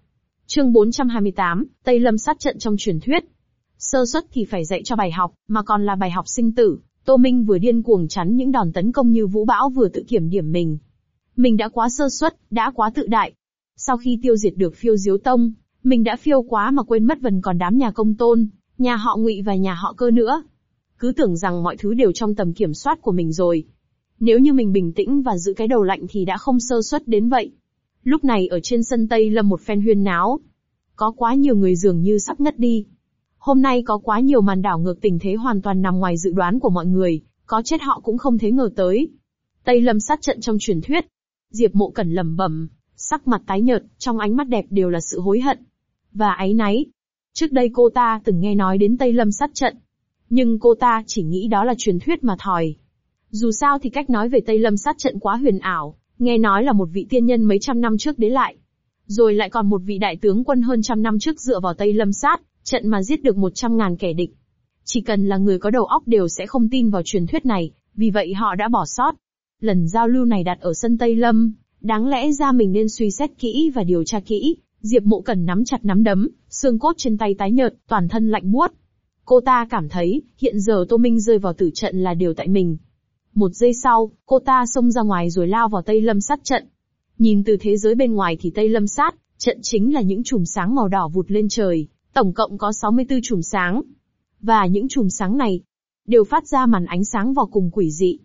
Chương 428, Tây Lâm sát trận trong truyền thuyết. Sơ suất thì phải dạy cho bài học, mà còn là bài học sinh tử. Tô Minh vừa điên cuồng chắn những đòn tấn công như vũ bão vừa tự kiểm điểm mình. Mình đã quá sơ suất, đã quá tự đại. Sau khi tiêu diệt được Phiêu Diếu Tông, mình đã phiêu quá mà quên mất vẫn còn đám nhà Công Tôn, nhà họ Ngụy và nhà họ Cơ nữa. Cứ tưởng rằng mọi thứ đều trong tầm kiểm soát của mình rồi. Nếu như mình bình tĩnh và giữ cái đầu lạnh thì đã không sơ suất đến vậy. Lúc này ở trên sân Tây Lâm một phen huyên náo. Có quá nhiều người dường như sắp ngất đi. Hôm nay có quá nhiều màn đảo ngược tình thế hoàn toàn nằm ngoài dự đoán của mọi người, có chết họ cũng không thể ngờ tới. Tây Lâm sát trận trong truyền thuyết. Diệp Mộ Cẩn lẩm bẩm, sắc mặt tái nhợt, trong ánh mắt đẹp đều là sự hối hận và áy náy. Trước đây cô ta từng nghe nói đến Tây Lâm sát trận, nhưng cô ta chỉ nghĩ đó là truyền thuyết mà thôi. Dù sao thì cách nói về Tây Lâm sát trận quá huyền ảo, nghe nói là một vị tiên nhân mấy trăm năm trước đế lại. Rồi lại còn một vị đại tướng quân hơn trăm năm trước dựa vào Tây Lâm sát trận mà giết được 100.000 kẻ địch. Chỉ cần là người có đầu óc đều sẽ không tin vào truyền thuyết này, vì vậy họ đã bỏ sót. Lần giao lưu này đặt ở sân Tây Lâm, đáng lẽ ra mình nên suy xét kỹ và điều tra kỹ. Diệp Mộ Cẩn nắm chặt nắm đấm, xương cốt trên tay tái nhợt, toàn thân lạnh buốt. Cô ta cảm thấy, hiện giờ Tô Minh rơi vào tử trận là điều tại mình. Một giây sau, cô ta xông ra ngoài rồi lao vào Tây Lâm sát trận. Nhìn từ thế giới bên ngoài thì Tây Lâm sát trận chính là những chùm sáng màu đỏ vụt lên trời, tổng cộng có 64 chùm sáng. Và những chùm sáng này đều phát ra màn ánh sáng vô cùng quỷ dị.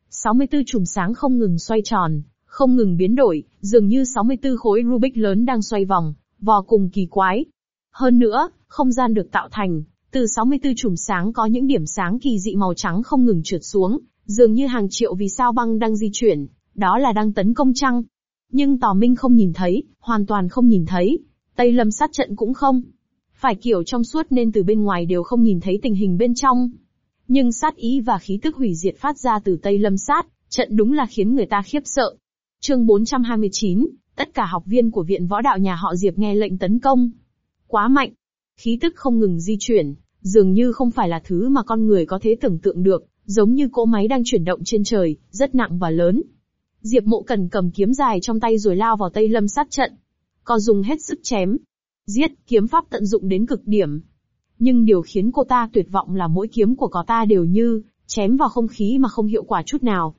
64 chùm sáng không ngừng xoay tròn, không ngừng biến đổi, dường như 64 khối Rubik lớn đang xoay vòng, vô cùng kỳ quái. Hơn nữa, không gian được tạo thành từ 64 chùm sáng có những điểm sáng kỳ dị màu trắng không ngừng trượt xuống, dường như hàng triệu vì sao băng đang di chuyển, đó là đang tấn công chăng? Nhưng Tò Minh không nhìn thấy, hoàn toàn không nhìn thấy. Tây Lâm sát trận cũng không. Phải kiểu trong suốt nên từ bên ngoài đều không nhìn thấy tình hình bên trong. Nhưng sát ý và khí tức hủy diệt phát ra từ Tây Lâm sát trận đúng là khiến người ta khiếp sợ. Chương 429, tất cả học viên của viện võ đạo nhà họ Diệp nghe lệnh tấn công. Quá mạnh. Khí tức không ngừng di chuyển, dường như không phải là thứ mà con người có thể tưởng tượng được, giống như cỗ máy đang chuyển động trên trời, rất nặng và lớn. Diệp Mộ Cẩn cầm kiếm dài trong tay rồi lao vào Tây Lâm sát trận. Có dùng hết sức chém, giết, kiếm pháp tận dụng đến cực điểm. Nhưng điều khiến cô ta tuyệt vọng là mỗi kiếm của cô ta đều như chém vào không khí mà không hiệu quả chút nào.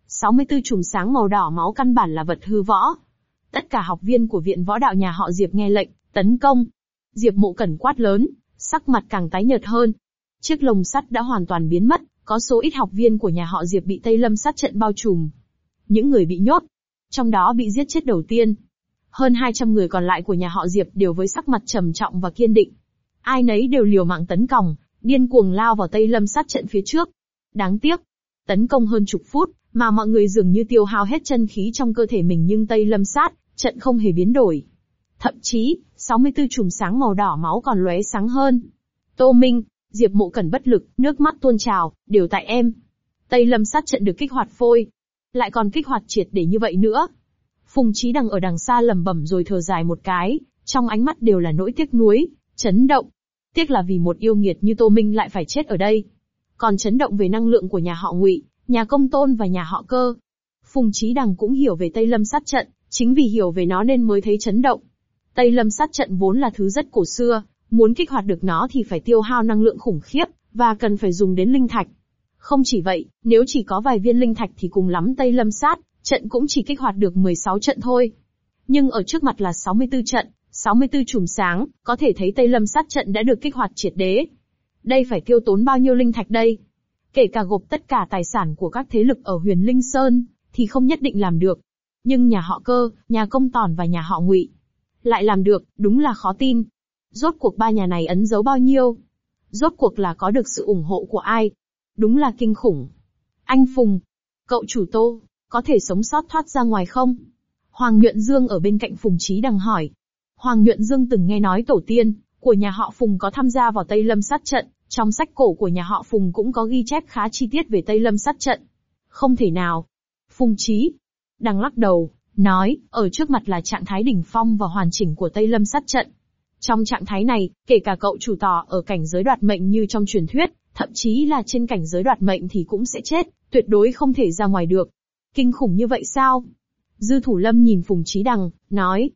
64 chùm sáng màu đỏ máu căn bản là vật hư võ. Tất cả học viên của viện võ đạo nhà họ Diệp nghe lệnh tấn công. Diệp Mộ Cẩn quát lớn, sắc mặt càng tái nhợt hơn. Chiếc lồng sắt đã hoàn toàn biến mất, có số ít học viên của nhà họ Diệp bị Tây Lâm sát trận bao trùm. Những người bị nhốt, trong đó bị giết chết đầu tiên. Hơn 200 người còn lại của nhà họ Diệp đều với sắc mặt trầm trọng và kiên định. Ai nấy đều liều mạng tấn công, điên cuồng lao vào Tây Lâm sát trận phía trước. Đáng tiếc, tấn công hơn chục phút, mà mọi người dường như tiêu hao hết chân khí trong cơ thể mình nhưng Tây Lâm sát trận không hề biến đổi. Thậm chí, 64 chùm sáng màu đỏ máu còn lóe sáng hơn. Tô Minh, Diệp Mộ Cẩn bất lực, nước mắt tuôn trào, đều tại em. Tây Lâm sát trận được kích hoạt phôi. Lại còn kích hoạt triệt để như vậy nữa. Phùng Chí Đằng ở đằng xa lẩm bẩm rồi thở dài một cái, trong ánh mắt đều là nỗi tiếc nuối, chấn động. Tiếc là vì một yêu nghiệt như Tô Minh lại phải chết ở đây. Còn chấn động về năng lượng của nhà họ Ngụy, nhà Công Tôn và nhà họ Cơ. Phùng Chí Đằng cũng hiểu về Tây Lâm sát trận, chính vì hiểu về nó nên mới thấy chấn động. Tây Lâm sát trận vốn là thứ rất cổ xưa, muốn kích hoạt được nó thì phải tiêu hao năng lượng khủng khiếp, và cần phải dùng đến linh thạch. Không chỉ vậy, nếu chỉ có vài viên linh thạch thì cùng lắm Tây Lâm sát trận cũng chỉ kích hoạt được 16 trận thôi. Nhưng ở trước mặt là 64 trận, 64 chùm sáng, có thể thấy Tây Lâm sát trận đã được kích hoạt triệt để. Đây phải tiêu tốn bao nhiêu linh thạch đây? Kể cả gộp tất cả tài sản của các thế lực ở Huyền Linh Sơn, thì không nhất định làm được. Nhưng nhà họ Cơ, nhà Công Tòn và nhà họ Ngụy lại làm được, đúng là khó tin. Rốt cuộc ba nhà này ẩn giấu bao nhiêu? Rốt cuộc là có được sự ủng hộ của ai? Đúng là kinh khủng. Anh Phùng, cậu chủ Tô, có thể sống sót thoát ra ngoài không? Hoàng Nhuận Dương ở bên cạnh Phùng Chí Đằng hỏi. Hoàng Nhuận Dương từng nghe nói tổ tiên của nhà họ Phùng có tham gia vào Tây Lâm sát trận, trong sách cổ của nhà họ Phùng cũng có ghi chép khá chi tiết về Tây Lâm sát trận. Không thể nào. Phùng Chí Đằng lắc đầu, nói, ở trước mặt là trạng thái đỉnh phong và hoàn chỉnh của Tây Lâm sát trận. Trong trạng thái này, kể cả cậu chủ tỏ ở cảnh giới đoạt mệnh như trong truyền thuyết, thậm chí là trên cảnh giới đoạt mệnh thì cũng sẽ chết, tuyệt đối không thể ra ngoài được. Kinh khủng như vậy sao? Dư Thủ Lâm nhìn Phùng Chí Đằng, nói.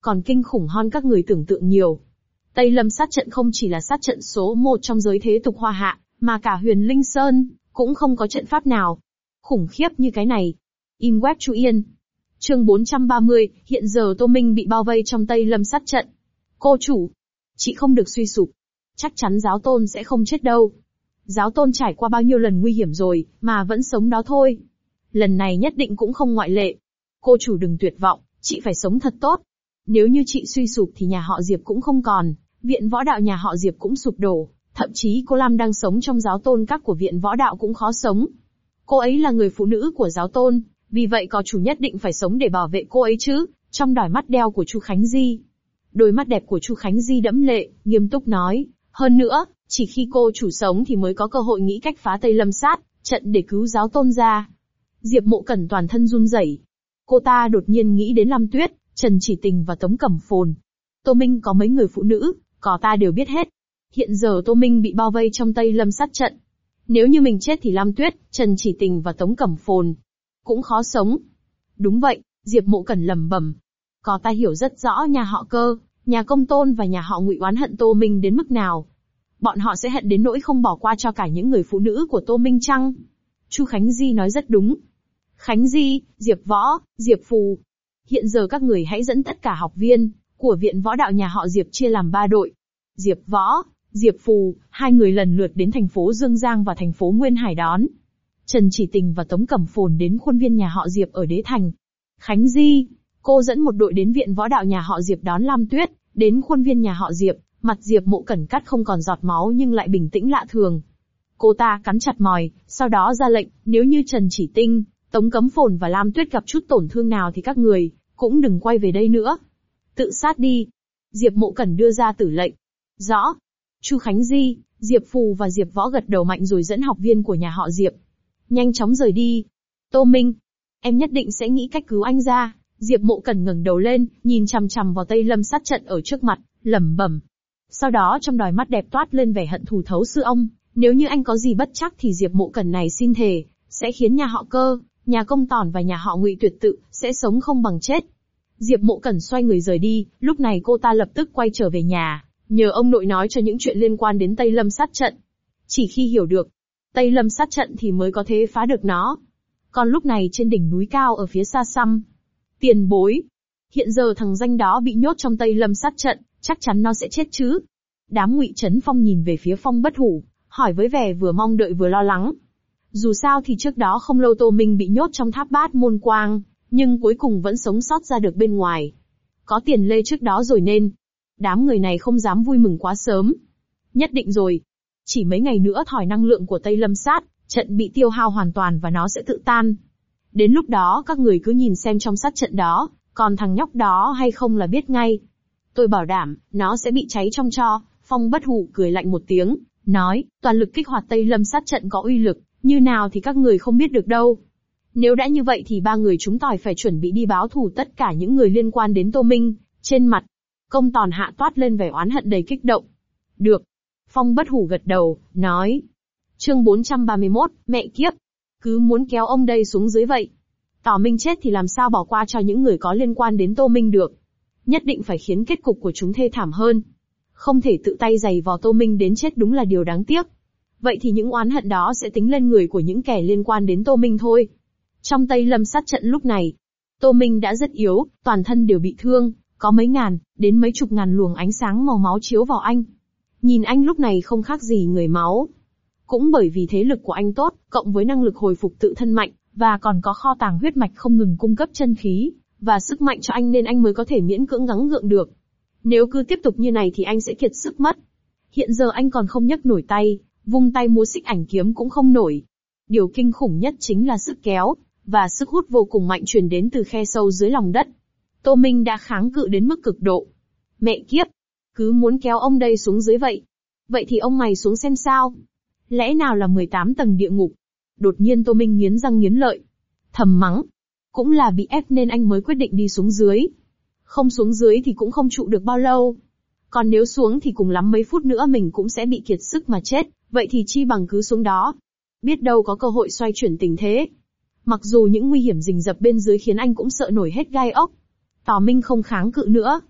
còn kinh khủng hơn các người tưởng tượng nhiều. Tây Lâm sát trận không chỉ là sát trận số 1 trong giới thế tục Hoa Hạ, mà cả Huyền Linh Sơn cũng không có trận pháp nào khủng khiếp như cái này. In web Chu Yên. Chương 430, hiện giờ Tô Minh bị bao vây trong Tây Lâm sát trận. Cô chủ, chị không được suy sụp. Chắc chắn giáo tôn sẽ không chết đâu. Giáo tôn trải qua bao nhiêu lần nguy hiểm rồi, mà vẫn sống đó thôi. Lần này nhất định cũng không ngoại lệ. Cô chủ đừng tuyệt vọng, chị phải sống thật tốt. Nếu như chị suy sụp thì nhà họ Diệp cũng không còn, viện võ đạo nhà họ Diệp cũng sụp đổ, thậm chí cô Lam đang sống trong giáo tôn các của viện võ đạo cũng khó sống. Cô ấy là người phụ nữ của giáo tôn, vì vậy có chủ nhất định phải sống để bảo vệ cô ấy chứ. Trong đôi mắt đeo của Chu Khánh Di, đôi mắt đẹp của Chu Khánh Di đẫm lệ, nghiêm túc nói, hơn nữa, chỉ khi cô chủ sống thì mới có cơ hội nghĩ cách phá Tây Lâm sát trận để cứu giáo tôn ra. Diệp Mộ Cẩn toàn thân run rẩy. Cô ta đột nhiên nghĩ đến Lam Tuyết, Trần Chỉ Tình và Tống Cẩm Phồn. Tô Minh có mấy người phụ nữ, có ta đều biết hết. Hiện giờ Tô Minh bị bao vây trong Tây Lâm sát trận. Nếu như mình chết thì Lam Tuyết, Trần Chỉ Tình và Tống Cẩm Phồn cũng khó sống. Đúng vậy, Diệp Mộ Cẩn lẩm bẩm. Có ta hiểu rất rõ nhà họ Cơ, nhà Công Tôn và nhà họ Ngụy oán hận Tô Minh đến mức nào. Bọn họ sẽ hận đến nỗi không bỏ qua cho cả những người phụ nữ của Tô Minh chăng? Chu Khánh Di nói rất đúng. Khánh Di, Diệp Võ, Diệp Phù. Hiện giờ các người hãy dẫn tất cả học viên của viện võ đạo nhà họ Diệp chia làm 3 đội. Diệp Võ, Diệp Phù, hai người lần lượt đến thành phố Dương Giang và thành phố Nguyên Hải đón. Trần Chỉ Tình và Tống Cẩm Phồn đến khuôn viên nhà họ Diệp ở Đế Thành. Khánh Di, cô dẫn một đội đến viện võ đạo nhà họ Diệp đón Lam Tuyết, đến khuôn viên nhà họ Diệp, mặt Diệp Mộ Cẩn cắt không còn giọt máu nhưng lại bình tĩnh lạ thường. Cô ta cắn chặt mòi, sau đó ra lệnh, nếu như Trần Chỉ Tinh, Tống Cẩm Phồn và Lam Tuyết gặp chút tổn thương nào thì các người cũng đừng quay về đây nữa. Tự sát đi. Diệp Mộ Cẩn đưa ra tử lệnh. Rõ. Chu Khánh Di, Diệp Phù và Diệp Võ gật đầu mạnh rồi dẫn học viên của nhà họ Diệp nhanh chóng rời đi. Tô Minh, em nhất định sẽ nghĩ cách cứu anh ra. Diệp Mộ Cẩn ngẩng đầu lên, nhìn chằm chằm vào Tây Lâm sát trận ở trước mặt, lẩm bẩm. Sau đó trong đôi mắt đẹp toát lên vẻ hận thù thấu xưa ông, nếu như anh có gì bất chắc thì Diệp Mộ Cẩn này xin thề, sẽ khiến nhà họ Cơ, nhà Công Tòn và nhà họ Ngụy tuyệt tự, sẽ sống không bằng chết. Diệp Mộ Cẩn xoay người rời đi, lúc này cô ta lập tức quay trở về nhà, nhờ ông nội nói cho những chuyện liên quan đến Tây Lâm sát trận. Chỉ khi hiểu được Tây Lâm sát trận thì mới có thể phá được nó. Còn lúc này trên đỉnh núi cao ở phía xa xăm, tiền bối, hiện giờ thằng danh đó bị nhốt trong Tây Lâm sát trận, chắc chắn nó sẽ chết chứ. Đám Ngụy Trấn Phong nhìn về phía Phong Bất Hủ, hỏi với vẻ vừa mong đợi vừa lo lắng. Dù sao thì trước đó không lâu Tô Minh bị nhốt trong tháp Bát Môn Quang, nhưng cuối cùng vẫn sống sót ra được bên ngoài. Có tiền lê trước đó rồi nên đám người này không dám vui mừng quá sớm. Nhất định rồi. Chỉ mấy ngày nữa thỏi năng lượng của Tây Lâm sát trận bị tiêu hao hoàn toàn và nó sẽ tự tan. Đến lúc đó các người cứ nhìn xem trong sát trận đó, còn thằng nhóc đó hay không là biết ngay. Tôi bảo đảm, nó sẽ bị cháy trong tro. Phong Bất Hủ cười lạnh một tiếng, nói, toàn lực kích hoạt Tây Lâm sát trận có uy lực như nào thì các người không biết được đâu. Nếu đã như vậy thì ba người chúng tôi phải chuẩn bị đi báo thù tất cả những người liên quan đến Tô Minh. Trên mặt Công Tòn Hạ toát lên vẻ oán hận đầy kích động. Được. Phong Bất Hủ gật đầu, nói. Chương 431, mẹ kiếp. Cứ muốn kéo ông đây xuống dưới vậy. Tỏ Minh chết thì làm sao bỏ qua cho những người có liên quan đến Tô Minh được. Nhất định phải khiến kết cục của chúng thê thảm hơn. Không thể tự tay giày vò Tô Minh đến chết đúng là điều đáng tiếc. Vậy thì những oán hận đó sẽ tính lên người của những kẻ liên quan đến Tô Minh thôi. Trong Tây Lâm sát trận lúc này, Tô Minh đã rất yếu, toàn thân đều bị thương, có mấy ngàn, đến mấy chục ngàn luồng ánh sáng màu máu chiếu vào anh. Nhìn anh lúc này không khác gì người máu. Cũng bởi vì thế lực của anh tốt, cộng với năng lực hồi phục tự thân mạnh, và còn có kho tàng huyết mạch không ngừng cung cấp chân khí và sức mạnh cho anh nên anh mới có thể miễn cưỡng gắng gượng được. Nếu cứ tiếp tục như này thì anh sẽ kiệt sức mất. Hiện giờ anh còn không nhấc nổi tay, vung tay múa xích ảnh kiếm cũng không nổi. Điều kinh khủng nhất chính là sức kéo và sức hút vô cùng mạnh truyền đến từ khe sâu dưới lòng đất. Tô Minh đã kháng cự đến mức cực độ. Mẹ kiếp, cứ muốn kéo ông đây xuống dưới vậy. Vậy thì ông mày xuống xem sao? Lẽ nào là 18 tầng địa ngục? Đột nhiên Tô Minh nghiến răng nghiến lợi, thầm mắng. Cũng là bị ép nên anh mới quyết định đi xuống dưới. Không xuống dưới thì cũng không trụ được bao lâu. Còn nếu xuống thì cùng lắm mấy phút nữa mình cũng sẽ bị kiệt sức mà chết, vậy thì chi bằng cứ xuống đó. Biết đâu có cơ hội xoay chuyển tình thế. Mặc dù những nguy hiểm rình rập bên dưới khiến anh cũng sợ nổi hết gai ốc. Tỏ Minh không kháng cự nữa.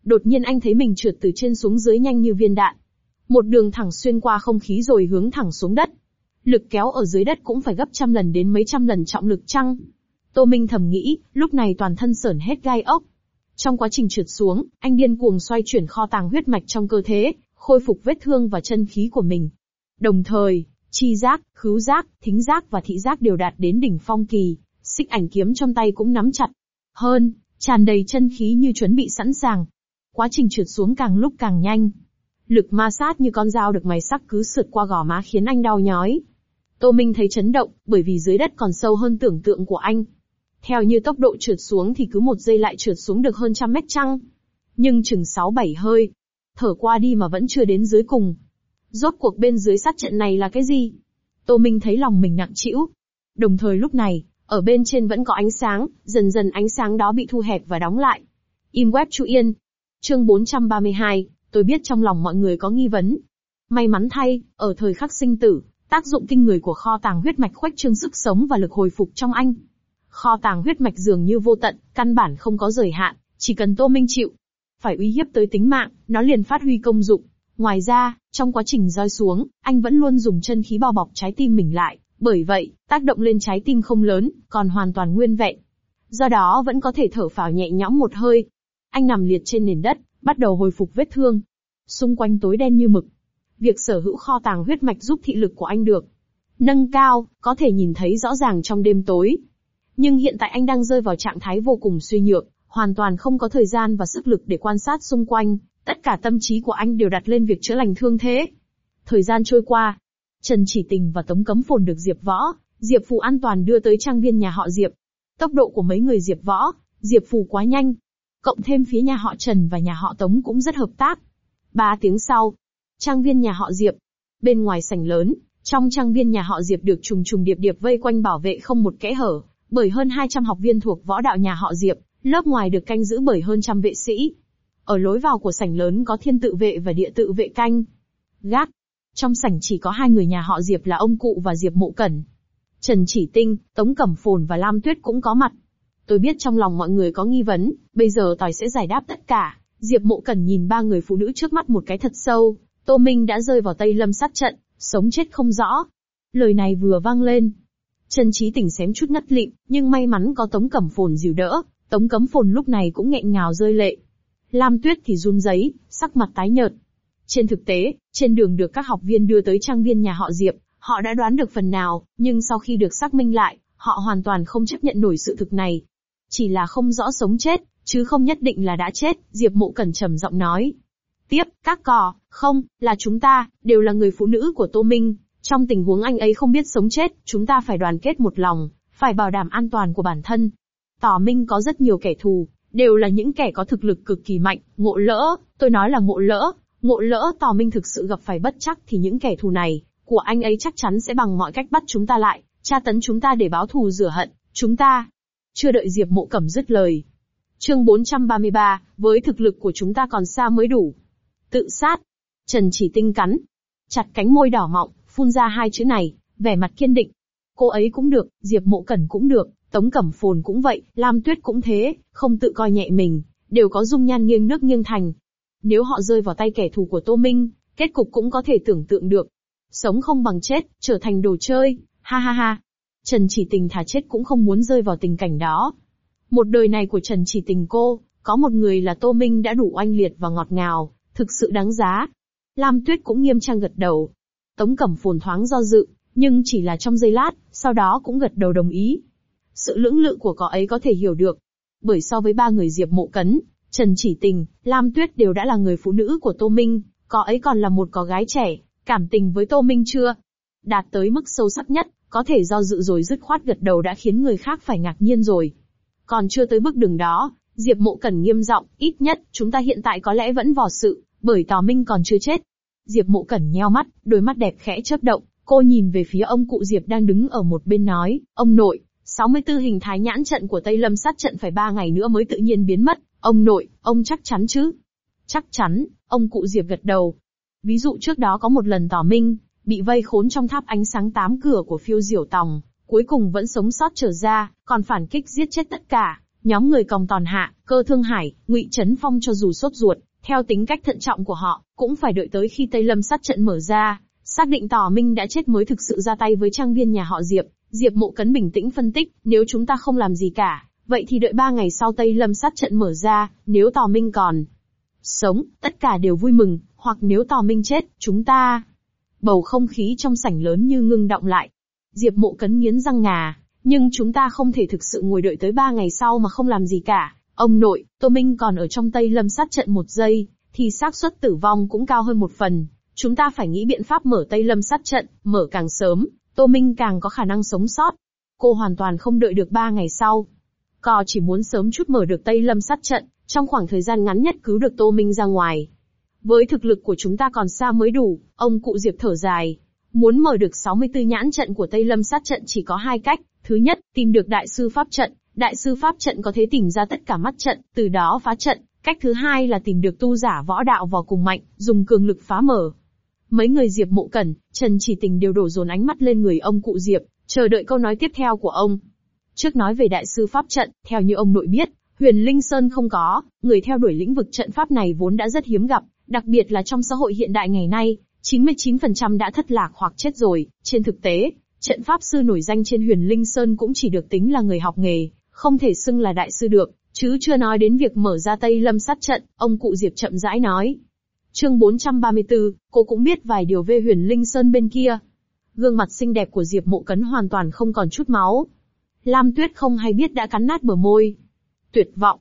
Đột nhiên anh thấy mình trượt từ trên xuống dưới nhanh như viên đạn. Một đường thẳng xuyên qua không khí rồi hướng thẳng xuống đất. Lực kéo ở dưới đất cũng phải gấp trăm lần đến mấy trăm lần trọng lực chăng? Tô Minh thầm nghĩ, lúc này toàn thân sởn hết gai ốc. Trong quá trình trượt xuống, anh điên cuồng xoay chuyển kho tàng huyết mạch trong cơ thể, khôi phục vết thương và chân khí của mình. Đồng thời, chi giác, khứu giác, thính giác và thị giác đều đạt đến đỉnh phong kỳ, xích ảnh kiếm trong tay cũng nắm chặt. Hơn, tràn đầy chân khí như chuẩn bị sẵn sàng. Quá trình trượt xuống càng lúc càng nhanh. Lực ma sát như con dao được mài sắc cứ sượt qua gò má khiến anh đau nhói. Tô Minh thấy chấn động, bởi vì dưới đất còn sâu hơn tưởng tượng của anh. Theo như tốc độ trượt xuống thì cứ 1 giây lại trượt xuống được hơn 100 mét chăng? Nhưng chừng 6-7 hơi. Thở qua đi mà vẫn chưa đến dưới cùng. Rốt cuộc bên dưới sát trận này là cái gì? Tô Minh thấy lòng mình nặng trĩu. Đồng thời lúc này, ở bên trên vẫn có ánh sáng, dần dần ánh sáng đó bị thu hẹp và đóng lại. In web Chu Yên. Chương 432, tôi biết trong lòng mọi người có nghi vấn. May mắn thay, ở thời khắc sinh tử, tác dụng kinh người của kho tàng huyết mạch khuếch trương sức sống và lực hồi phục trong anh. Kho tàng huyết mạch dường như vô tận, căn bản không có giới hạn, chỉ cần Tô Minh chịu phải uy hiếp tới tính mạng, nó liền phát huy công dụng. Ngoài ra, trong quá trình roi xuống, anh vẫn luôn dùng chân khí bao bọc trái tim mình lại, bởi vậy, tác động lên trái tim không lớn, còn hoàn toàn nguyên vẹn. Do đó vẫn có thể thở phào nhẹ nhõm một hơi. Anh nằm liệt trên nền đất, bắt đầu hồi phục vết thương. Xung quanh tối đen như mực. Việc sở hữu kho tàng huyết mạch giúp thị lực của anh được nâng cao, có thể nhìn thấy rõ ràng trong đêm tối. Nhưng hiện tại anh đang rơi vào trạng thái vô cùng suy nhược, hoàn toàn không có thời gian và sức lực để quan sát xung quanh, tất cả tâm trí của anh đều đặt lên việc chữa lành thương thế. Thời gian trôi qua, Trần Chỉ Tình và Tống Cấm Phồn được Diệp Võ, Diệp Phù an toàn đưa tới trang viên nhà họ Diệp. Tốc độ của mấy người Diệp Võ, Diệp Phù quá nhanh. Cộng thêm phía nhà họ Trần và nhà họ Tống cũng rất hợp tác. 3 tiếng sau, trang viên nhà họ Diệp. Bên ngoài sảnh lớn, trong trang viên nhà họ Diệp được trùng trùng điệp điệp vây quanh bảo vệ không một kẽ hở, bởi hơn 200 học viên thuộc võ đạo nhà họ Diệp, lớp ngoài được canh giữ bởi hơn 100 vệ sĩ. Ở lối vào của sảnh lớn có thiên tự vệ và địa tự vệ canh gác. Trong sảnh chỉ có 2 người nhà họ Diệp là ông cụ và Diệp Mộ Cẩn. Trần Chỉ Tinh, Tống Cẩm Phồn và Lam Tuyết cũng có mặt. Tôi biết trong lòng mọi người có nghi vấn, bây giờ tôi sẽ giải đáp tất cả. Diệp Mộ Cẩn nhìn 3 người phụ nữ trước mắt một cái thật sâu. Tô Minh đã rơi vào Tây Lâm sát trận, sống chết không rõ. Lời này vừa vang lên, Trần Chí Tình xém chút ngất lịm, nhưng may mắn có Tống Cẩm Phồn dìu đỡ. Tống Cấm Phồn lúc này cũng nghẹn ngào rơi lệ. Lam Tuyết thì run rẩy, sắc mặt tái nhợt. Trên thực tế, trên đường được các học viên đưa tới trang viên nhà họ Diệp, họ đã đoán được phần nào, nhưng sau khi được xác minh lại, họ hoàn toàn không chấp nhận nổi sự thực này. Chỉ là không rõ sống chết, chứ không nhất định là đã chết, Diệp Mộ Cẩn trầm giọng nói. Tiếp, các cò, không, là chúng ta, đều là người phụ nữ của Tô Minh. Trong tình huống anh ấy không biết sống chết, chúng ta phải đoàn kết một lòng, phải bảo đảm an toàn của bản thân. Tỏ Minh có rất nhiều kẻ thù, đều là những kẻ có thực lực cực kỳ mạnh, ngộ lỡ, tôi nói là ngộ lỡ Tỏ Minh thực sự gặp phải bất trắc thì những kẻ thù này, của anh ấy chắc chắn sẽ bằng mọi cách bắt chúng ta lại, tra tấn chúng ta để báo thù rửa hận, chúng ta. Chưa đợi Diệp Mộ Cẩm dứt lời. Chương 433, với thực lực của chúng ta còn xa mới đủ. Tự sát. Trần Chỉ Tinh cắn chặt cánh môi đỏ mọng, phun ra 2 chữ này, vẻ mặt kiên định. Cô ấy cũng được, Diệp Mộ Cẩn cũng được, Tống Cẩm Phồn cũng vậy, Lam Tuyết cũng thế, không tự coi nhẹ mình, đều có dung nhan nghiêng nước nghiêng thành. Nếu họ rơi vào tay kẻ thù của Tô Minh, kết cục cũng có thể tưởng tượng được. Sống không bằng chết, trở thành đồ chơi, ha ha ha. Trần Chỉ Tình thà chết cũng không muốn rơi vào tình cảnh đó. Một đời này của Trần Chỉ Tình cô, có một người là Tô Minh đã đủ oanh liệt và ngọt ngào, thực sự đáng giá. Lam Tuyết cũng nghiêm trang gật đầu. Tống Cẩm Phồn thoáng do dự, nhưng chỉ là trong giây lát, sau đó cũng gật đầu đồng ý. Sự lưỡng lự của cô ấy có thể hiểu được. Bởi so với 3 người Diệp Mộ Cấn, Trần Chỉ Tình, Lam Tuyết đều đã là người phụ nữ của Tô Minh, cô ấy còn là một cô gái trẻ, cảm tình với Tô Minh chưa đạt tới mức sâu sắc nhất, có thể do dự rồi dứt khoát gật đầu đã khiến người khác phải ngạc nhiên rồi. Còn chưa tới bước đường đó, Diệp Mộ Cẩn nghiêm giọng, ít nhất, chúng ta hiện tại có lẽ vẫn vò sự, bởi Tào Minh còn chưa chết. Diệp Mộ Cẩn nheo mắt, đôi mắt đẹp khẽ chớp động, cô nhìn về phía ông cụ Diệp đang đứng ở một bên nói, ông nội, 64 hình thái nhãn trận của Tây Lâm sát trận phải 3 ngày nữa mới tự nhiên biến mất, ông nội, ông chắc chắn chứ? Chắc chắn, ông cụ Diệp gật đầu. Ví dụ trước đó có một lần Tào Minh bị vây khốn trong tháp ánh sáng 8 cửa của Phiêu Diểu Tòng, cuối cùng vẫn sống sót trở ra, còn phản kích giết chết tất cả, Nhóm người Còng Tòn Hạ, Cơ Thương Hải, Ngụy Trấn Phong cho dù sốt ruột, theo tính cách thận trọng của họ, cũng phải đợi tới khi Tây Lâm sát trận mở ra, xác định Tỏ Minh đã chết mới thực sự ra tay với trang viên nhà họ Diệp. Diệp Mộ Cấn bình tĩnh phân tích, nếu chúng ta không làm gì cả, vậy thì đợi 3 ngày sau Tây Lâm sát trận mở ra, nếu Tỏ Minh còn sống, tất cả đều vui mừng, hoặc nếu Tỏ Minh chết, chúng ta... Bầu không khí trong sảnh lớn như ngưng đọng lại. Diệp Mộ Cấn nghiến răng ngà, nhưng chúng ta không thể thực sự ngồi đợi tới 3 ngày sau mà không làm gì cả. Ông nội, Tô Minh còn ở trong Tây Lâm sát trận 1 giây, thì xác suất tử vong cũng cao hơn 1 phần. Chúng ta phải nghĩ biện pháp mở Tây Lâm sát trận, mở càng sớm, Tô Minh càng có khả năng sống sót. Cô hoàn toàn không đợi được 3 ngày sau. Cô chỉ muốn sớm chút mở được Tây Lâm sát trận, trong khoảng thời gian ngắn nhất cứu được Tô Minh ra ngoài. Với thực lực của chúng ta còn xa mới đủ, ông cụ Diệp thở dài. Muốn mở được 64 nhãn trận của Tây Lâm sát trận chỉ có 2 cách. Thứ nhất, tìm được đại sư pháp trận. Đại sư pháp trận có thể tìm ra tất cả mắt trận, từ đó phá trận. Cách thứ hai là tìm được tu giả võ đạo vào cùng mạnh, dùng cường lực phá mở. Mấy người Diệp Mộ Cẩn, Trần Chỉ Tình đều đổ dồn ánh mắt lên người ông cụ Diệp, chờ đợi câu nói tiếp theo của ông. Trước nói về đại sư pháp trận, theo như ông nội biết, Huyền Linh Sơn không có, người theo đuổi lĩnh vực trận pháp này vốn đã rất hiếm gặp, đặc biệt là trong xã hội hiện đại ngày nay, 99% đã thất lạc hoặc chết rồi. Trên thực tế, trận pháp sư nổi danh trên Huyền Linh Sơn cũng chỉ được tính là người học nghề, không thể xưng là đại sư được, chứ chưa nói đến việc mở ra Tây Lâm sát trận, ông cụ Diệp chậm rãi nói. Chương 434, cô cũng biết vài điều về Huyền Linh Sơn bên kia. Gương mặt xinh đẹp của Diệp Mộ Cấn hoàn toàn không còn chút máu. Lam Tuyết không hay biết đã cắn nát bờ môi. Tuyệt vọng.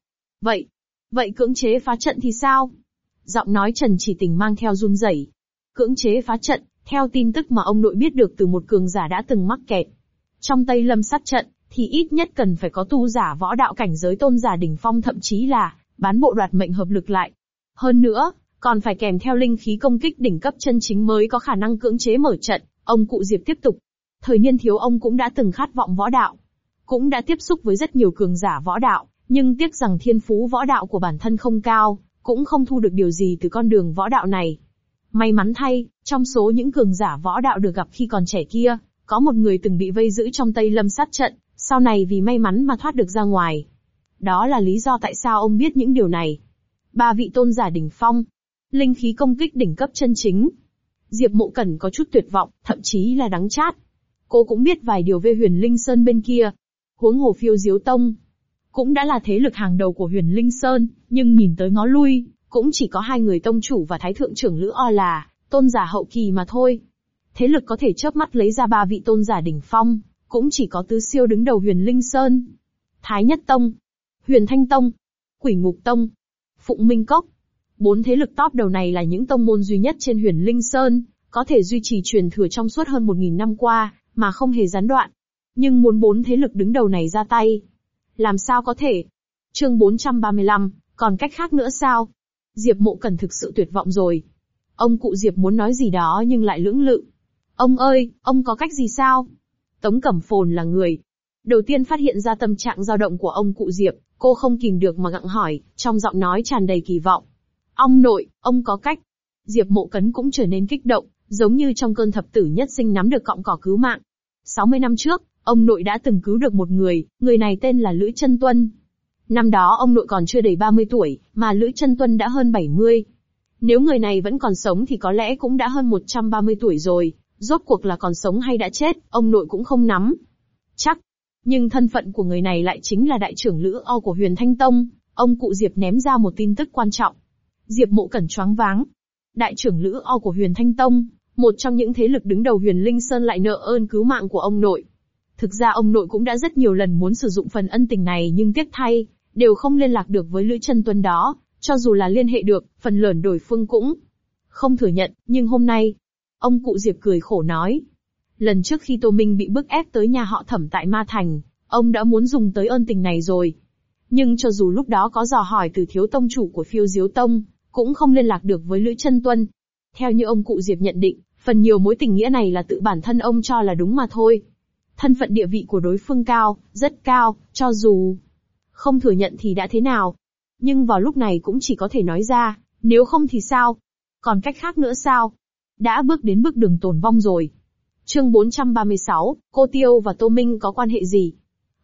Vậy cưỡng chế phá trận thì sao? Giọng nói Trần Chỉ Tình mang theo run rẩy. Cưỡng chế phá trận, theo tin tức mà ông nội biết được từ một cường giả đã từng mắc kẹt trong Tây Lâm sát trận, thì ít nhất cần phải có tu giả võ đạo cảnh giới tôn giả đỉnh phong, thậm chí là bán bộ đoạt mệnh hợp lực lại. Hơn nữa, còn phải kèm theo linh khí công kích đỉnh cấp chân chính mới có khả năng cưỡng chế mở trận. Ông cụ Diệp tiếp tục. Thời niên thiếu ông cũng đã từng khát vọng võ đạo, cũng đã tiếp xúc với rất nhiều cường giả võ đạo, nhưng tiếc rằng thiên phú võ đạo của bản thân không cao, cũng không thu được điều gì từ con đường võ đạo này. May mắn thay, trong số những cường giả võ đạo được gặp khi còn trẻ kia, có một người từng bị vây giữ trong Tây Lâm sát trận, sau này vì may mắn mà thoát được ra ngoài. Đó là lý do tại sao ông biết những điều này. 3 vị tôn giả đỉnh phong, linh khí công kích đỉnh cấp chân chính. Diệp Mộ Cẩn có chút tuyệt vọng, thậm chí là đắng chát. Cô cũng biết vài điều về Huyền Linh Sơn bên kia. Huống hồ Phiêu Diếu Tông cũng đã là thế lực hàng đầu của Huyền Linh Sơn, nhưng nhìn tới ngó lui, cũng chỉ có 2 người tông chủ và thái thượng trưởng Lữ O là tôn giả hậu kỳ mà thôi. Thế lực có thể chớp mắt lấy ra 3 vị tôn giả đỉnh phong, cũng chỉ có tứ siêu đứng đầu Huyền Linh Sơn: Thái Nhất Tông, Huyền Thanh Tông, Quỷ Ngục Tông, Phụng Minh Cốc. 4 thế lực top đầu này là những tông môn duy nhất trên Huyền Linh Sơn, có thể duy trì truyền thừa trong suốt hơn 1000 năm qua, mà không hề gián đoạn. Nhưng muốn 4 thế lực đứng đầu này ra tay, làm sao có thể? Chương 435, còn cách khác nữa sao? Diệp Mộ Cẩn thực sự tuyệt vọng rồi. Ông cụ Diệp muốn nói gì đó nhưng lại lưỡng lự. Ông ơi, ông có cách gì sao? Tống Cẩm Phồn là người đầu tiên phát hiện ra tâm trạng dao động của ông cụ Diệp, cô không kìm được mà gặng hỏi, trong giọng nói tràn đầy kỳ vọng. Ông nội, ông có cách. Diệp Mộ Cấn cũng trở nên kích động, giống như trong cơn thập tử nhất sinh nắm được cọng cỏ cứu mạng. 60 năm trước, ông nội đã từng cứu được một người này tên là Lữ Chân Tuân. Năm đó ông nội còn chưa đầy 30 tuổi, mà Lữ Chân Tuân đã hơn 70. Nếu người này vẫn còn sống thì có lẽ cũng đã hơn 130 tuổi rồi, rốt cuộc là còn sống hay đã chết, ông nội cũng không nắm chắc. Nhưng thân phận của người này lại chính là đại trưởng Lữ O của Huyền Thanh Tông. Ông cụ Diệp ném ra một tin tức quan trọng. Diệp Mộ Cẩn choáng váng. Đại trưởng Lữ O của Huyền Thanh Tông, một trong những thế lực đứng đầu Huyền Linh Sơn, lại nợ ơn cứu mạng của ông nội. Thực ra ông nội cũng đã rất nhiều lần muốn sử dụng phần ân tình này, nhưng tiếc thay, đều không liên lạc được với Lữ Chân Tuân đó, cho dù là liên hệ được, phần lớn đối phương cũng không thừa nhận, nhưng hôm nay, ông cụ Diệp cười khổ nói. Lần trước khi Tô Minh bị bức ép tới nhà họ Thẩm tại Ma Thành, ông đã muốn dùng tới ơn tình này rồi. Nhưng cho dù lúc đó có dò hỏi từ thiếu tông chủ của Phiêu Diếu Tông, cũng không liên lạc được với Lữ Chân Tuân. Theo như ông cụ Diệp nhận định, phần nhiều mối tình nghĩa này là tự bản thân ông cho là đúng mà thôi. Thân phận địa vị của đối phương cao, rất cao, cho dù không thừa nhận thì đã thế nào. Nhưng vào lúc này cũng chỉ có thể nói ra, nếu không thì sao? Còn cách khác nữa sao? Đã bước đến bước đường tồn vong rồi. Chương 436, cô Tiêu và Tô Minh có quan hệ gì?